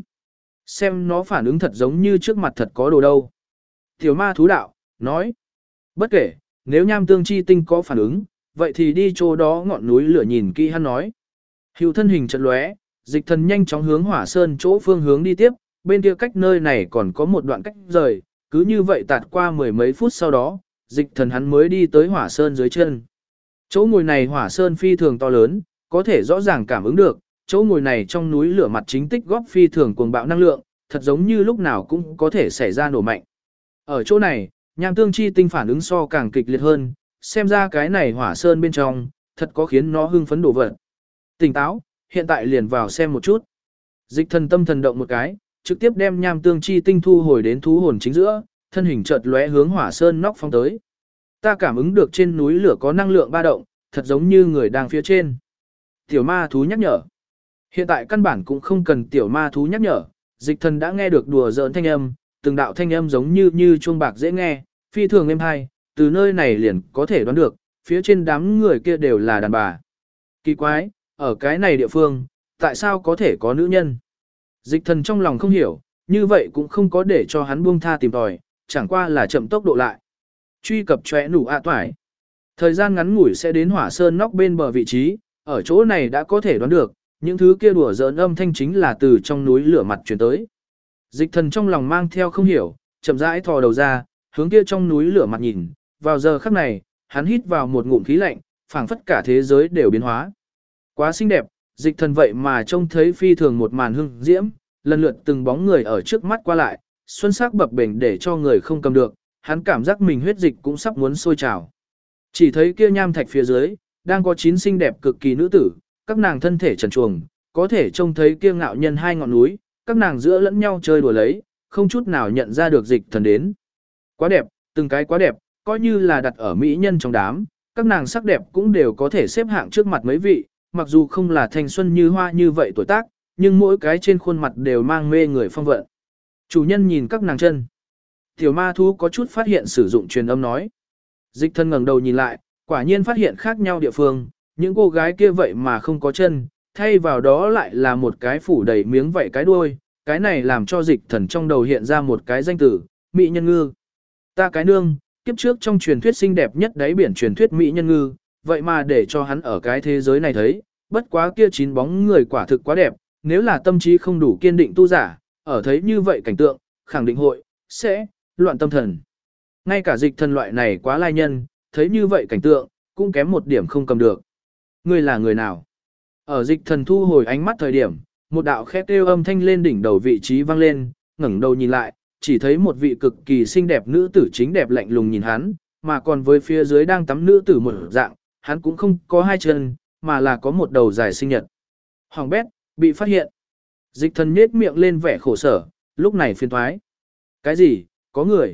Xem nó phản ứng thật giống như trước mặt thật có đồ đâu. Tiểu ma thú đạo, nói. Bất kể, nếu nham tương chi tinh có phản ứng, vậy thì đi chỗ đó ngọn núi lửa nhìn kỹ hắn nói. Hữu thân hình chợt lóe, dịch thần nhanh chóng hướng hỏa sơn chỗ phương hướng đi tiếp, bên kia cách nơi này còn có một đoạn cách rời, cứ như vậy tạt qua mười mấy phút sau đó, dịch thần hắn mới đi tới hỏa sơn dưới chân. Chỗ ngồi này hỏa sơn phi thường to lớn, có thể rõ ràng cảm ứng được, chỗ ngồi này trong núi lửa mặt chính tích góp phi thường cuồng bạo năng lượng, thật giống như lúc nào cũng có thể xảy ra nổ mạnh. Ở chỗ này, nham tương chi tinh phản ứng so càng kịch liệt hơn, xem ra cái này hỏa sơn bên trong, thật có khiến nó hưng phấn đổ vật. Tỉnh táo, hiện tại liền vào xem một chút. Dịch thần tâm thần động một cái, trực tiếp đem nham tương chi tinh thu hồi đến thú hồn chính giữa, thân hình chợt lóe hướng hỏa sơn nóc phong tới. Ta cảm ứng được trên núi lửa có năng lượng ba động, thật giống như người đang phía trên. Tiểu ma thú nhắc nhở. Hiện tại căn bản cũng không cần tiểu ma thú nhắc nhở, dịch thần đã nghe được đùa giỡn thanh âm, từng đạo thanh âm giống như chuông bạc dễ nghe, phi thường êm hay, từ nơi này liền có thể đoán được, phía trên đám người kia đều là đàn bà. Kỳ quái, ở cái này địa phương, tại sao có thể có nữ nhân? Dịch thần trong lòng không hiểu, như vậy cũng không có để cho hắn buông tha tìm tòi, chẳng qua là chậm tốc độ lại. Truy cập chóe nủ toải. Thời gian ngắn ngủi sẽ đến hỏa sơn nóc bên bờ vị trí, ở chỗ này đã có thể đoán được, những thứ kia đùa giỡn âm thanh chính là từ trong núi lửa mặt truyền tới. Dịch thần trong lòng mang theo không hiểu, chậm rãi thò đầu ra, hướng kia trong núi lửa mặt nhìn, vào giờ khắc này, hắn hít vào một ngụm khí lạnh, phảng phất cả thế giới đều biến hóa. Quá xinh đẹp, dịch thần vậy mà trông thấy phi thường một màn hương diễm, lần lượt từng bóng người ở trước mắt qua lại, xuân sắc bập bềnh để cho người không cầm được, hắn cảm giác mình huyết dịch cũng sắp muốn sôi trào. Chỉ thấy kia nham thạch phía dưới, đang có 9 xinh đẹp cực kỳ nữ tử, các nàng thân thể trần truồng, có thể trông thấy kia ngạo nhân hai ngọn núi, các nàng giữa lẫn nhau chơi đùa lấy, không chút nào nhận ra được dịch thần đến. Quá đẹp, từng cái quá đẹp, coi như là đặt ở mỹ nhân trong đám, các nàng sắc đẹp cũng đều có thể xếp hạng trước mặt mấy vị, mặc dù không là thanh xuân như hoa như vậy tuổi tác, nhưng mỗi cái trên khuôn mặt đều mang mê người phong vận. Chủ nhân nhìn các nàng chân. Tiểu ma thú có chút phát hiện sử dụng truyền âm nói. Dịch thần ngẩng đầu nhìn lại, quả nhiên phát hiện khác nhau địa phương, những cô gái kia vậy mà không có chân, thay vào đó lại là một cái phủ đầy miếng vảy cái đuôi, cái này làm cho dịch thần trong đầu hiện ra một cái danh từ, mỹ nhân ngư. Ta cái nương, kiếp trước trong truyền thuyết xinh đẹp nhất đáy biển truyền thuyết mỹ nhân ngư, vậy mà để cho hắn ở cái thế giới này thấy, bất quá kia 9 bóng người quả thực quá đẹp, nếu là tâm trí không đủ kiên định tu giả, ở thấy như vậy cảnh tượng, khẳng định hội, sẽ, loạn tâm thần. Ngay cả dịch thần loại này quá lai nhân, thấy như vậy cảnh tượng, cũng kém một điểm không cầm được. Ngươi là người nào? Ở dịch thần thu hồi ánh mắt thời điểm, một đạo khét kêu âm thanh lên đỉnh đầu vị trí vang lên, ngẩng đầu nhìn lại, chỉ thấy một vị cực kỳ xinh đẹp nữ tử chính đẹp lạnh lùng nhìn hắn, mà còn với phía dưới đang tắm nữ tử một dạng, hắn cũng không có hai chân, mà là có một đầu dài sinh nhật. Hoàng bét, bị phát hiện. Dịch thần nhếch miệng lên vẻ khổ sở, lúc này phiền thoái. Cái gì, có người.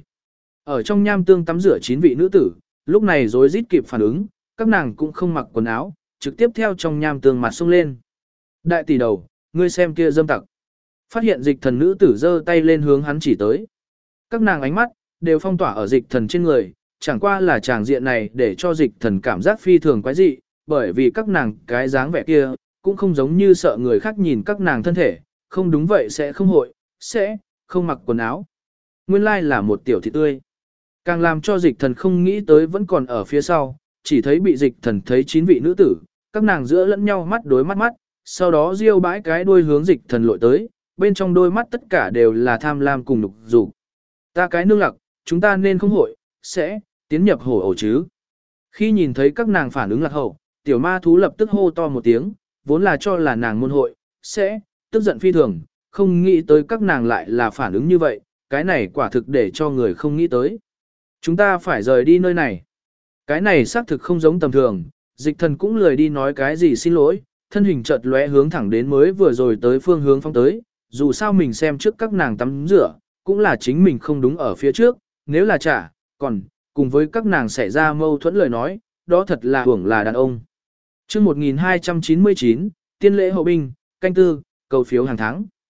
Ở trong nham tương tắm rửa 9 vị nữ tử, lúc này rối rít kịp phản ứng, các nàng cũng không mặc quần áo, trực tiếp theo trong nham tương mặt sông lên. Đại tỷ đầu, ngươi xem kia dâm tặc. Phát hiện dịch thần nữ tử giơ tay lên hướng hắn chỉ tới. Các nàng ánh mắt, đều phong tỏa ở dịch thần trên người, chẳng qua là tràng diện này để cho dịch thần cảm giác phi thường quái dị, bởi vì các nàng cái dáng vẻ kia, cũng không giống như sợ người khác nhìn các nàng thân thể, không đúng vậy sẽ không hội, sẽ, không mặc quần áo. Nguyên lai là một tiểu thị tươi. Càng làm cho dịch thần không nghĩ tới vẫn còn ở phía sau, chỉ thấy bị dịch thần thấy 9 vị nữ tử, các nàng giữa lẫn nhau mắt đối mắt mắt, sau đó riêu bãi cái đuôi hướng dịch thần lội tới, bên trong đôi mắt tất cả đều là tham lam cùng nục dục. Ta cái nương lặc, chúng ta nên không hội, sẽ, tiến nhập hổ ổ chứ. Khi nhìn thấy các nàng phản ứng lạc hậu, tiểu ma thú lập tức hô to một tiếng, vốn là cho là nàng môn hội, sẽ, tức giận phi thường, không nghĩ tới các nàng lại là phản ứng như vậy, cái này quả thực để cho người không nghĩ tới. Chúng ta phải rời đi nơi này. Cái này xác thực không giống tầm thường, dịch thần cũng lười đi nói cái gì xin lỗi, thân hình chợt lóe hướng thẳng đến mới vừa rồi tới phương hướng phóng tới, dù sao mình xem trước các nàng tắm rửa, cũng là chính mình không đúng ở phía trước, nếu là trả, còn, cùng với các nàng xảy ra mâu thuẫn lời nói, đó thật là hưởng là đàn ông. Chương 1299, tiên lễ hậu binh, canh tư, cầu phiếu hàng tháng.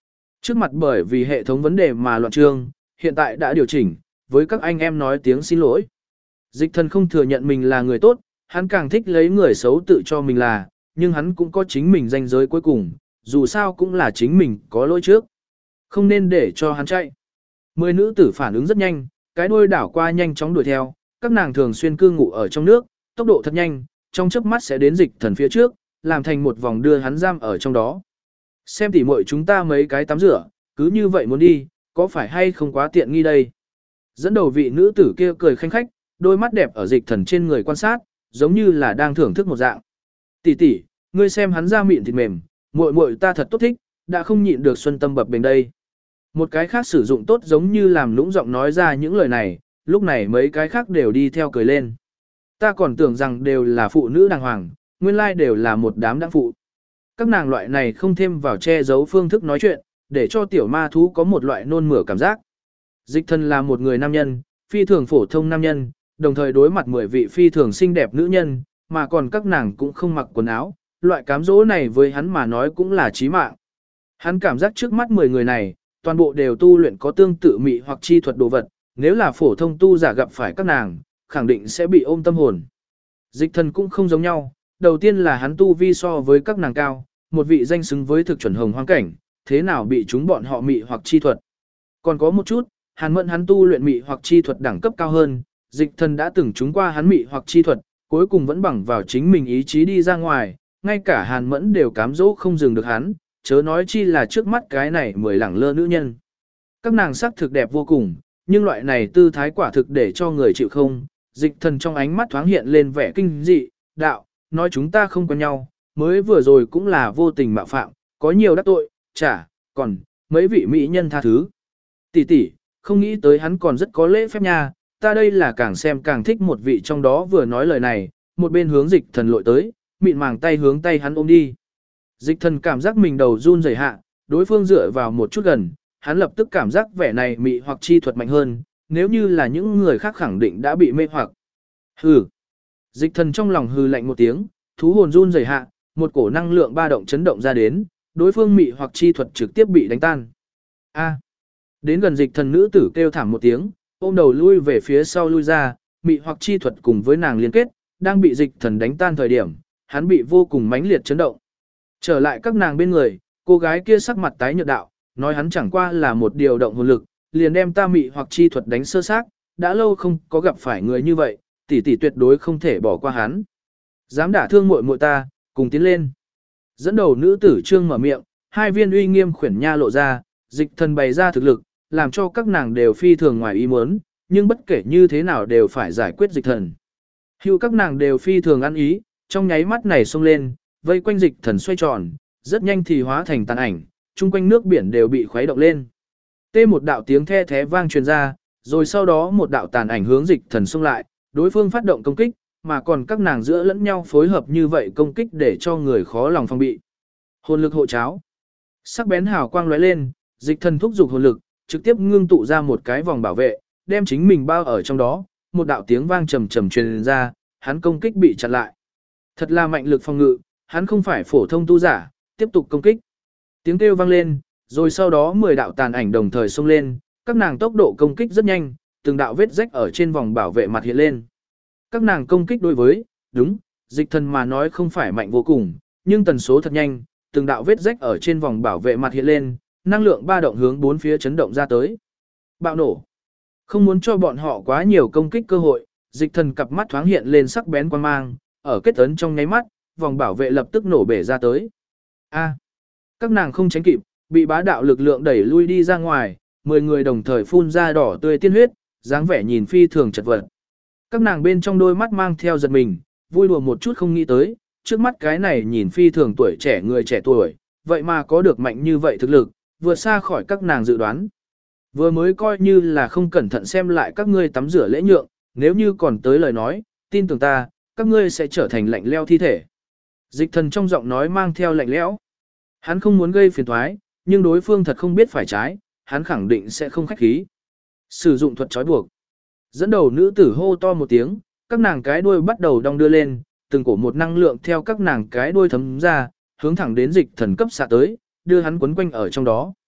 Trước mặt bởi vì hệ thống vấn đề mà loạn trương, hiện tại đã điều chỉnh, với các anh em nói tiếng xin lỗi. Dịch thần không thừa nhận mình là người tốt, hắn càng thích lấy người xấu tự cho mình là, nhưng hắn cũng có chính mình ranh giới cuối cùng, dù sao cũng là chính mình có lỗi trước. Không nên để cho hắn chạy. 10 nữ tử phản ứng rất nhanh, cái đuôi đảo qua nhanh chóng đuổi theo, các nàng thường xuyên cư ngụ ở trong nước, tốc độ thật nhanh, trong chớp mắt sẽ đến dịch thần phía trước, làm thành một vòng đưa hắn giam ở trong đó. Xem tỉ muội chúng ta mấy cái tắm rửa, cứ như vậy muốn đi, có phải hay không quá tiện nghi đây? Dẫn đầu vị nữ tử kia cười khanh khách, đôi mắt đẹp ở dịch thần trên người quan sát, giống như là đang thưởng thức một dạng. Tỷ tỷ, ngươi xem hắn da mịn thịt mềm, muội muội ta thật tốt thích, đã không nhịn được xuân tâm bập bềnh đây. Một cái khác sử dụng tốt giống như làm lũng giọng nói ra những lời này, lúc này mấy cái khác đều đi theo cười lên. Ta còn tưởng rằng đều là phụ nữ đàng hoàng, nguyên lai đều là một đám đăng phụ. Các nàng loại này không thêm vào che giấu phương thức nói chuyện, để cho tiểu ma thú có một loại nôn mửa cảm giác. Dịch thần là một người nam nhân, phi thường phổ thông nam nhân, đồng thời đối mặt 10 vị phi thường xinh đẹp nữ nhân, mà còn các nàng cũng không mặc quần áo, loại cám dỗ này với hắn mà nói cũng là chí mạng. Hắn cảm giác trước mắt 10 người này, toàn bộ đều tu luyện có tương tự mị hoặc chi thuật đồ vật, nếu là phổ thông tu giả gặp phải các nàng, khẳng định sẽ bị ôm tâm hồn. Dịch thần cũng không giống nhau, đầu tiên là hắn tu vi so với các nàng cao, một vị danh xứng với thực chuẩn hồng hoang cảnh, thế nào bị chúng bọn họ mị hoặc chi thuật. Còn có một chút, Hàn Mẫn hắn tu luyện mị hoặc chi thuật đẳng cấp cao hơn, dịch thần đã từng trúng qua hắn mị hoặc chi thuật, cuối cùng vẫn bằng vào chính mình ý chí đi ra ngoài, ngay cả Hàn Mẫn đều cám dỗ không dừng được hắn, chớ nói chi là trước mắt cái này 10 lẳng lơ nữ nhân. Các nàng sắc thực đẹp vô cùng, nhưng loại này tư thái quả thực để cho người chịu không, dịch thần trong ánh mắt thoáng hiện lên vẻ kinh dị, đạo, nói chúng ta không quen nhau, mới vừa rồi cũng là vô tình mạo phạm, có nhiều đắc tội, chả, còn, mấy vị mỹ nhân tha thứ. Tỷ tỷ, không nghĩ tới hắn còn rất có lễ phép nha, ta đây là càng xem càng thích một vị trong đó vừa nói lời này, một bên hướng dịch thần lội tới, mịn màng tay hướng tay hắn ôm đi. Dịch thần cảm giác mình đầu run rẩy hạ, đối phương dựa vào một chút gần, hắn lập tức cảm giác vẻ này mị hoặc chi thuật mạnh hơn, nếu như là những người khác khẳng định đã bị mê hoặc. Hừ. Dịch thần trong lòng hừ lạnh một tiếng, thú hồn run rẩy hạ, một cổ năng lượng ba động chấn động ra đến, đối phương mị hoặc chi thuật trực tiếp bị đánh tan. A. Đến gần dịch thần nữ tử kêu thảm một tiếng, ôm đầu lui về phía sau lui ra, mị hoặc chi thuật cùng với nàng liên kết, đang bị dịch thần đánh tan thời điểm, hắn bị vô cùng mãnh liệt chấn động. Trở lại các nàng bên người, cô gái kia sắc mặt tái nhợt đạo, nói hắn chẳng qua là một điều động hồn lực, liền đem ta mị hoặc chi thuật đánh sơ xác, đã lâu không có gặp phải người như vậy, tỷ tỷ tuyệt đối không thể bỏ qua hắn. Dám đả thương muội muội ta, cùng tiến lên. Dẫn đầu nữ tử trương mở miệng, hai viên uy nghiêm khuyển nha lộ ra, dịch thần bày ra thực lực, làm cho các nàng đều phi thường ngoài ý muốn, nhưng bất kể như thế nào đều phải giải quyết dịch thần. Hưu các nàng đều phi thường ăn ý, trong nháy mắt này xông lên, vây quanh dịch thần xoay tròn, rất nhanh thì hóa thành tàn ảnh, chung quanh nước biển đều bị khuấy động lên. Tê một đạo tiếng the thé vang truyền ra, rồi sau đó một đạo tàn ảnh hướng dịch thần xông lại, đối phương phát động công kích, mà còn các nàng giữa lẫn nhau phối hợp như vậy công kích để cho người khó lòng phòng bị. Hồn lực hộ cháo. Sắc bén hào quang lóe lên, dịch thần thúc giục hồn lực, trực tiếp ngưng tụ ra một cái vòng bảo vệ, đem chính mình bao ở trong đó, một đạo tiếng vang trầm trầm truyền ra, hắn công kích bị chặn lại. Thật là mạnh lực phòng ngự, hắn không phải phổ thông tu giả, tiếp tục công kích. Tiếng kêu vang lên, rồi sau đó 10 đạo tàn ảnh đồng thời xông lên, các nàng tốc độ công kích rất nhanh, từng đạo vết rách ở trên vòng bảo vệ mặt hiện lên. Các nàng công kích đối với, đúng, dịch thần mà nói không phải mạnh vô cùng, nhưng tần số thật nhanh, từng đạo vết rách ở trên vòng bảo vệ mặt hiện lên, năng lượng ba động hướng bốn phía chấn động ra tới. Bạo nổ. Không muốn cho bọn họ quá nhiều công kích cơ hội, dịch thần cặp mắt thoáng hiện lên sắc bén quan mang, ở kết ấn trong nháy mắt, vòng bảo vệ lập tức nổ bể ra tới. A. Các nàng không tránh kịp, bị bá đạo lực lượng đẩy lui đi ra ngoài, 10 người đồng thời phun ra đỏ tươi tiên huyết, dáng vẻ nhìn phi thường chật vật. Các nàng bên trong đôi mắt mang theo giật mình, vui đùa một chút không nghĩ tới, trước mắt cái này nhìn phi thường tuổi trẻ người trẻ tuổi, vậy mà có được mạnh như vậy thực lực, vượt xa khỏi các nàng dự đoán. Vừa mới coi như là không cẩn thận xem lại các ngươi tắm rửa lễ nhượng, nếu như còn tới lời nói, tin tưởng ta, các ngươi sẽ trở thành lạnh leo thi thể. Dịch thần trong giọng nói mang theo lạnh lẽo. Hắn không muốn gây phiền toái, nhưng đối phương thật không biết phải trái, hắn khẳng định sẽ không khách khí. Sử dụng thuật trói buộc. Dẫn đầu nữ tử hô to một tiếng, các nàng cái đuôi bắt đầu đong đưa lên, từng cổ một năng lượng theo các nàng cái đuôi thấm ra, hướng thẳng đến dịch thần cấp xạ tới, đưa hắn quấn quanh ở trong đó.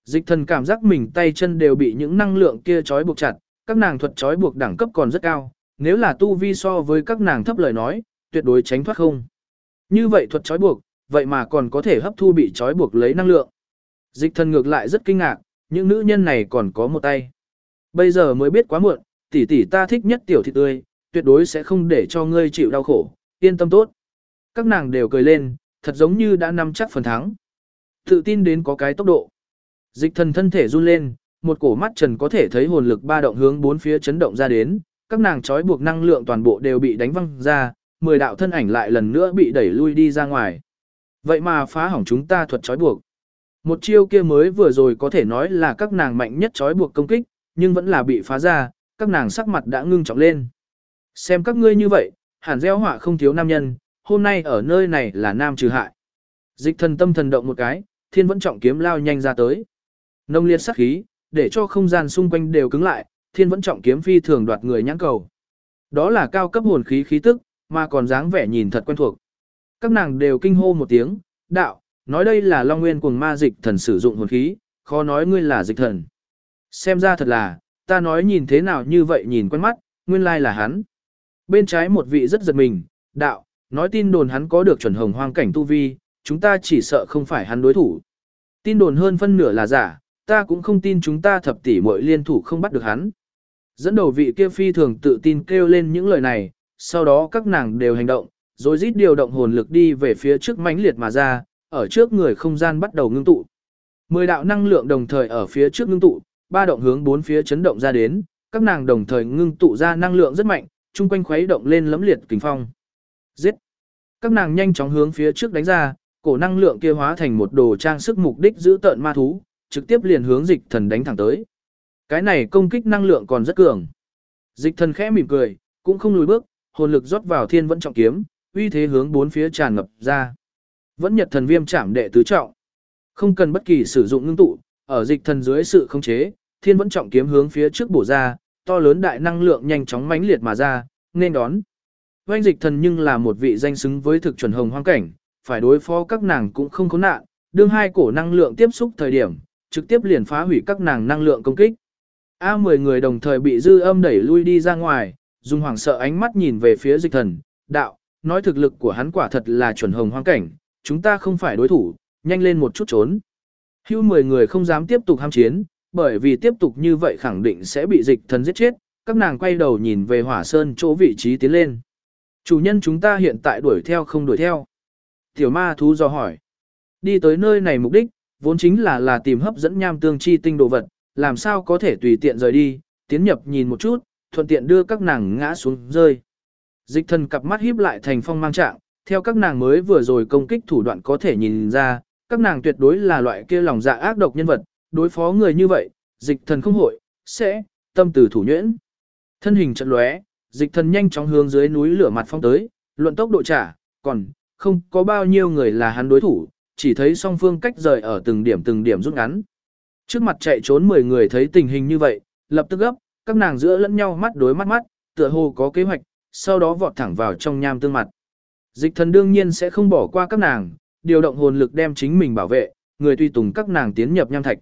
Dịch thần cảm giác mình tay chân đều bị những năng lượng kia trói buộc chặt, các nàng thuật trói buộc đẳng cấp còn rất cao, nếu là tu vi so với các nàng thấp lời nói, tuyệt đối tránh thoát không. Như vậy thuật trói buộc, vậy mà còn có thể hấp thu bị trói buộc lấy năng lượng. Dịch thần ngược lại rất kinh ngạc, những nữ nhân này còn có một tay. Bây giờ mới biết quá muộn, tỷ tỷ ta thích nhất tiểu thịt tươi, tuyệt đối sẽ không để cho ngươi chịu đau khổ, yên tâm tốt. Các nàng đều cười lên, thật giống như đã nắm chắc phần thắng. Tự tin đến có cái tốc độ. Dịch thần thân thể run lên, một cổ mắt trần có thể thấy hồn lực ba động hướng bốn phía chấn động ra đến, các nàng trói buộc năng lượng toàn bộ đều bị đánh văng ra, 10 đạo thân ảnh lại lần nữa bị đẩy lui đi ra ngoài. Vậy mà phá hỏng chúng ta thuật trói buộc. Một chiêu kia mới vừa rồi có thể nói là các nàng mạnh nhất trói buộc công kích, nhưng vẫn là bị phá ra, các nàng sắc mặt đã ngưng trọng lên. Xem các ngươi như vậy, hẳn gieo họa không thiếu nam nhân, hôm nay ở nơi này là nam trừ hại. Dịch thần tâm thần động một cái, thiên vẫn trọng kiếm lao nhanh ra tới. Nông liệt sát khí, để cho không gian xung quanh đều cứng lại, thiên vẫn trọng kiếm phi thường đoạt người nhãn cầu. Đó là cao cấp hồn khí khí tức, mà còn dáng vẻ nhìn thật quen thuộc. Các nàng đều kinh hô một tiếng, đạo, nói đây là Long Nguyên Cuồng Ma Dịch Thần sử dụng hồn khí, khó nói ngươi là dịch thần. Xem ra thật là, ta nói nhìn thế nào như vậy nhìn quen mắt, nguyên lai là hắn. Bên trái một vị rất giật mình, đạo, nói tin đồn hắn có được chuẩn hồng hoang cảnh tu vi, chúng ta chỉ sợ không phải hắn đối thủ. Tin đồn hơn phân nửa là giả, ta cũng không tin chúng ta thập tỷ muội liên thủ không bắt được hắn. Dẫn đầu vị kia phi thường tự tin kêu lên những lời này, sau đó các nàng đều hành động, rồi rít điều động hồn lực đi về phía trước mãnh liệt mà ra, ở trước người không gian bắt đầu ngưng tụ. 10 đạo năng lượng đồng thời ở phía trước ngưng tụ, ba động hướng bốn phía chấn động ra đến, các nàng đồng thời ngưng tụ ra năng lượng rất mạnh, chung quanh khuấy động lên lấm liệt kình phong. Giết! Các nàng nhanh chóng hướng phía trước đánh ra, cổ năng lượng kia hóa thành một đồ trang sức mục đích giữ tợn ma thú, trực tiếp liền hướng dịch thần đánh thẳng tới. Cái này công kích năng lượng còn rất cường. Dịch thần khẽ mỉm cười, cũng không lùi bước, hồn lực rót vào thiên vẫn trọng kiếm, uy thế hướng bốn phía tràn ngập ra. Vẫn nhật thần viêm chạm đệ tứ trọng. Không cần bất kỳ sử dụng ngưng tụ, ở dịch thần dưới sự khống chế, thiên vẫn trọng kiếm hướng phía trước bổ ra, to lớn đại năng lượng nhanh chóng mãnh liệt mà ra, nên đón. Oanh dịch thần nhưng là một vị danh xứng với thực chuẩn hồng hoang cảnh, phải đối phó các nàng cũng không có nạn, đương hai cổ năng lượng tiếp xúc thời điểm, trực tiếp liền phá hủy các nàng năng lượng công kích. A10 người đồng thời bị dư âm đẩy lui đi ra ngoài, dùng hoảng sợ ánh mắt nhìn về phía dịch thần, đạo, nói thực lực của hắn quả thật là chuẩn hồng hoang cảnh, chúng ta không phải đối thủ, nhanh lên một chút trốn. Hưu 10 người không dám tiếp tục ham chiến, bởi vì tiếp tục như vậy khẳng định sẽ bị dịch thần giết chết, các nàng quay đầu nhìn về hỏa sơn chỗ vị trí tiến lên. Chủ nhân chúng ta hiện tại đuổi theo không đuổi theo. Tiểu ma thú do hỏi. Đi tới nơi này mục đích, vốn chính là tìm hấp dẫn nham tương chi tinh đồ vật, làm sao có thể tùy tiện rời đi, tiến nhập nhìn một chút, thuận tiện đưa các nàng ngã xuống rơi. Dịch thần cặp mắt híp lại thành phong mang trạng, theo các nàng mới vừa rồi công kích thủ đoạn có thể nhìn ra, các nàng tuyệt đối là loại kia lòng dạ ác độc nhân vật, đối phó người như vậy, dịch thần không hội, sẽ, tâm từ thủ nhuyễn. Thân hình chợt lóe, dịch thần nhanh chóng hướng dưới núi lửa mặt phong tới, luận tốc độ trả, còn không có bao nhiêu người là hắn đối thủ, chỉ thấy song phương cách rời ở từng điểm rút ngắn. Trước mặt chạy trốn 10 người thấy tình hình như vậy, lập tức gấp, các nàng giữa lẫn nhau mắt đối mắt, tựa hồ có kế hoạch, sau đó vọt thẳng vào trong nham tương mặt. Dịch thần đương nhiên sẽ không bỏ qua các nàng, điều động hồn lực đem chính mình bảo vệ, người tùy tùng các nàng tiến nhập nham thạch.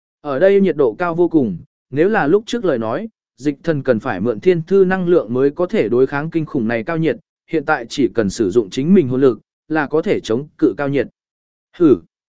Ở đây nhiệt độ cao vô cùng, nếu là lúc trước lời nói, dịch thần cần phải mượn thiên thư năng lượng mới có thể đối kháng kinh khủng này cao nhiệt, hiện tại chỉ cần sử dụng chính mình hồn lực, là có thể chống cự cao nhiệt. Hử!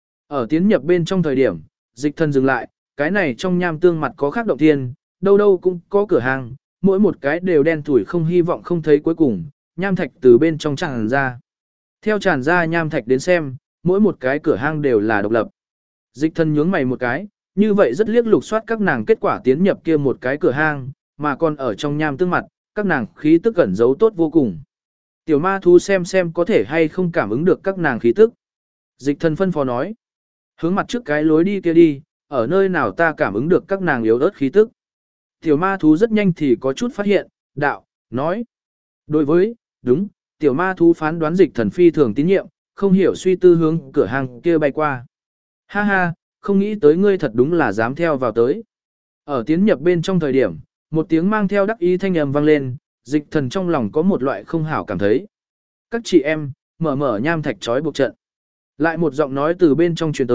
Ở tiến nhập bên trong thời điểm, dịch thần dừng lại, cái này trong nham tương mặt có khác động thiên, đâu đâu cũng có cửa hàng, mỗi một cái đều đen thủi không hy vọng không thấy cuối cùng, nham thạch từ bên trong tràn ra. Theo tràn ra nham thạch đến xem, mỗi một cái cửa hang đều là độc lập. Dịch thần nhướng mày một cái, như vậy rất liếc lục soát các nàng kết quả tiến nhập kia một cái cửa hang, mà còn ở trong nham tương mặt, các nàng khí tức ẩn giấu tốt vô cùng. Tiểu ma thú xem có thể hay không cảm ứng được các nàng khí tức. Dịch thần phân phó nói, hướng mặt trước cái lối đi kia đi, ở nơi nào ta cảm ứng được các nàng yếu ớt khí tức. Tiểu ma thú rất nhanh thì có chút phát hiện, đạo, nói. Đối với, đúng, tiểu ma thú phán đoán dịch thần phi thường tín nhiệm, không hiểu suy tư hướng cửa hàng kia bay qua. Ha ha, không nghĩ tới ngươi thật đúng là dám theo vào tới. Ở tiến nhập bên trong thời điểm, một tiếng mang theo đắc ý thanh âm vang lên, dịch thần trong lòng có một loại không hảo cảm thấy. Các chị em, mở nham thạch trói buộc trận. Lại một giọng nói từ bên trong truyền tới,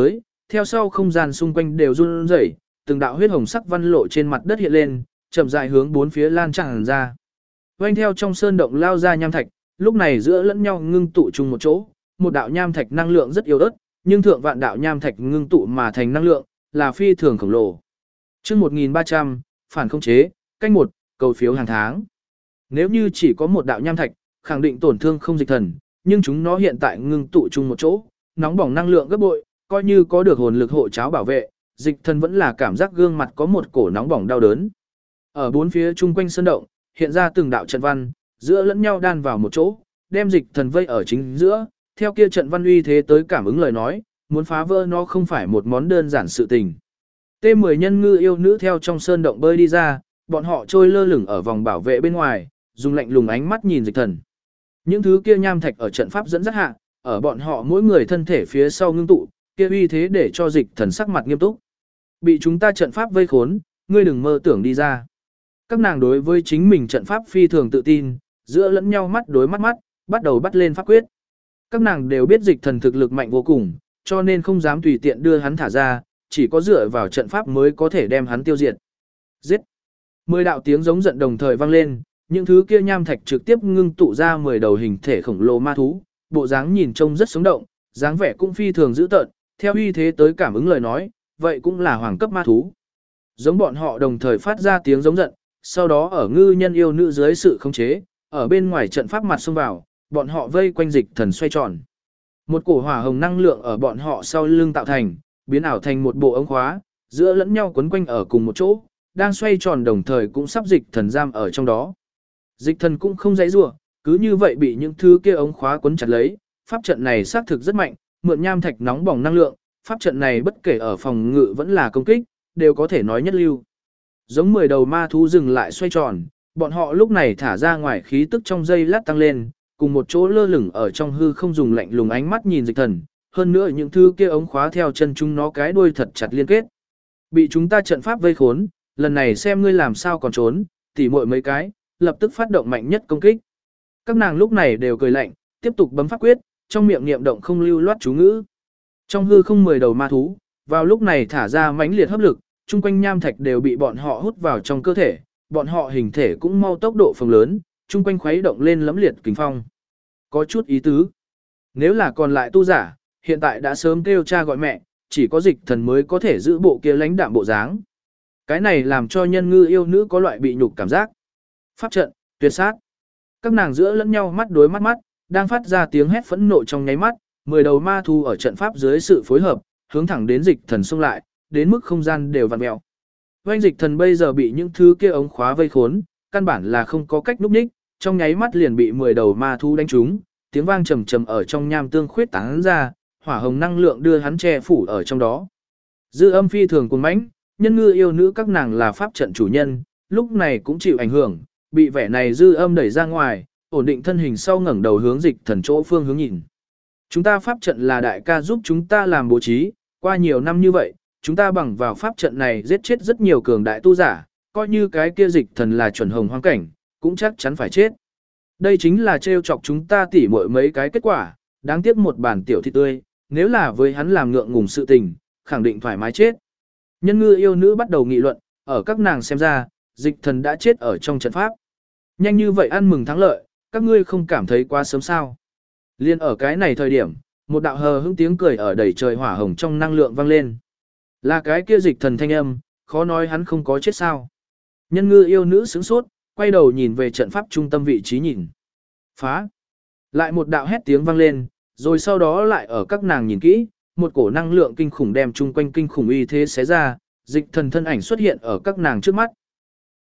theo sau không gian xung quanh đều run rẩy, từng đạo huyết hồng sắc văn lộ trên mặt đất hiện lên, chậm rãi hướng bốn phía lan tràn ra. Vành theo trong sơn động lao ra nham thạch, lúc này giữa lẫn nhau ngưng tụ chung một chỗ, một đạo nham thạch năng lượng rất yếu ớt, nhưng thượng vạn đạo nham thạch ngưng tụ mà thành năng lượng, là phi thường khổng lồ. Chương 1300, phản khống chế, canh 1, cầu phiếu hàng tháng. Nếu như chỉ có một đạo nham thạch, khẳng định tổn thương không dịch thần, nhưng chúng nó hiện tại ngưng tụ chung một chỗ, nóng bỏng năng lượng gấp bội, coi như có được hồn lực hộ cháo bảo vệ, dịch thần vẫn là cảm giác gương mặt có một cổ nóng bỏng đau đớn. Ở bốn phía chung quanh sơn động, hiện ra từng đạo trận văn, giữa lẫn nhau đan vào một chỗ, đem dịch thần vây ở chính giữa, theo kia trận văn uy thế tới cảm ứng lời nói, muốn phá vỡ nó không phải một món đơn giản sự tình. T10 nhân ngư yêu nữ theo trong sơn động bơi đi ra, bọn họ trôi lơ lửng ở vòng bảo vệ bên ngoài, dùng lạnh lùng ánh mắt nhìn dịch thần. Những thứ kia nham thạch ở trận pháp dẫn dắt hạ, ở bọn họ mỗi người thân thể phía sau ngưng tụ, kia uy thế để cho dịch thần sắc mặt nghiêm túc. Bị chúng ta trận pháp vây khốn, ngươi đừng mơ tưởng đi ra. Các nàng đối với chính mình trận pháp phi thường tự tin, giữa lẫn nhau mắt đối mắt, bắt đầu bắt lên pháp quyết. Các nàng đều biết dịch thần thực lực mạnh vô cùng, cho nên không dám tùy tiện đưa hắn thả ra, chỉ có dựa vào trận pháp mới có thể đem hắn tiêu diệt. Giết! 10 đạo tiếng giống giận đồng thời vang lên, những thứ kia nham thạch trực tiếp ngưng tụ ra 10 đầu hình thể khổng lồ ma thú, bộ dáng nhìn trông rất sống động, dáng vẻ cũng phi thường dữ tợn, theo uy thế tới cảm ứng lời nói, vậy cũng là hoàng cấp ma thú. Giống bọn họ đồng thời phát ra tiếng giống giận, sau đó ở ngư nhân yêu nữ dưới sự khống chế, ở bên ngoài trận pháp mặt xông vào, bọn họ vây quanh dịch thần xoay tròn. Một cổ hỏa hồng năng lượng ở bọn họ sau lưng tạo thành, biến ảo thành một bộ ống khóa, giữa lẫn nhau quấn quanh ở cùng một chỗ, đang xoay tròn đồng thời cũng sắp dịch thần giam ở trong đó. Dịch thần cũng không dãy rủa, cứ như vậy bị những thứ kia ống khóa quấn chặt lấy, pháp trận này xác thực rất mạnh, mượn nham thạch nóng bỏng năng lượng, pháp trận này bất kể ở phòng ngự vẫn là công kích, đều có thể nói nhất lưu. Giống 10 đầu ma thú dừng lại xoay tròn, bọn họ lúc này thả ra ngoài khí tức trong giây lát tăng lên, cùng một chỗ lơ lửng ở trong hư không dùng lạnh lùng ánh mắt nhìn dịch thần, hơn nữa những thứ kia ống khóa theo chân chúng nó cái đuôi thật chặt liên kết. Bị chúng ta trận pháp vây khốn, lần này xem ngươi làm sao còn trốn, tỉ muội mấy cái, lập tức phát động mạnh nhất công kích. Các nàng lúc này đều cười lạnh, tiếp tục bấm pháp quyết, trong miệng niệm động không lưu loát chú ngữ. Trong hư không 10 đầu ma thú, vào lúc này thả ra mãnh liệt hấp lực, chung quanh nham thạch đều bị bọn họ hút vào trong cơ thể, bọn họ hình thể cũng mau tốc độ phồng lớn, chung quanh khuấy động lên lẫm liệt kình phong. Có chút ý tứ. Nếu là còn lại tu giả, hiện tại đã sớm kêu cha gọi mẹ, chỉ có dịch thần mới có thể giữ bộ kia lãnh đạm bộ dáng. Cái này làm cho nhân ngư yêu nữ có loại bị nhục cảm giác. Pháp trận, tuyệt sát. Các nàng giữa lẫn nhau mắt đối mắt, đang phát ra tiếng hét phẫn nộ trong nháy mắt, 10 đầu ma thu ở trận pháp dưới sự phối hợp, hướng thẳng đến dịch thần xông lại, đến mức không gian đều vặn mèo. Oanh dịch thần bây giờ bị những thứ kia ống khóa vây khốn, căn bản là không có cách núp ních, trong nháy mắt liền bị 10 đầu ma thu đánh trúng, tiếng vang trầm trầm ở trong nham tương khuyết tán ra, hỏa hồng năng lượng đưa hắn che phủ ở trong đó. Dư âm phi thường cuồng mãnh, nhân ngư yêu nữ các nàng là pháp trận chủ nhân, lúc này cũng chịu ảnh hưởng, bị vẻ này dư âm đẩy ra ngoài, ổn định thân hình sau ngẩng đầu hướng dịch thần chỗ phương hướng nhìn. Chúng ta pháp trận là đại ca giúp chúng ta làm bố trí, qua nhiều năm như vậy, chúng ta bằng vào pháp trận này giết chết rất nhiều cường đại tu giả, coi như cái kia dịch thần là chuẩn hồng hoang cảnh, cũng chắc chắn phải chết. Đây chính là trêu chọc chúng ta tỉ muội mấy cái kết quả, đáng tiếc một bản tiểu thịt tươi, nếu là với hắn làm ngượng ngùng sự tình, khẳng định thoải mái chết. Nhân ngư yêu nữ bắt đầu nghị luận, ở các nàng xem ra, dịch thần đã chết ở trong trận pháp. Nhanh như vậy ăn mừng thắng lợi, các ngươi không cảm thấy quá sớm sao. Liên ở cái này thời điểm, một đạo hờ hững tiếng cười ở đầy trời hỏa hồng trong năng lượng vang lên. Là cái kia dịch thần thanh âm, khó nói hắn không có chết sao. Nhân ngư yêu nữ sững sốt, quay đầu nhìn về trận pháp trung tâm vị trí nhìn. Phá! Lại một đạo hét tiếng vang lên, rồi sau đó lại ở các nàng nhìn kỹ, một cổ năng lượng kinh khủng đem chung quanh kinh khủng uy thế xé ra, dịch thần thân ảnh xuất hiện ở các nàng trước mắt.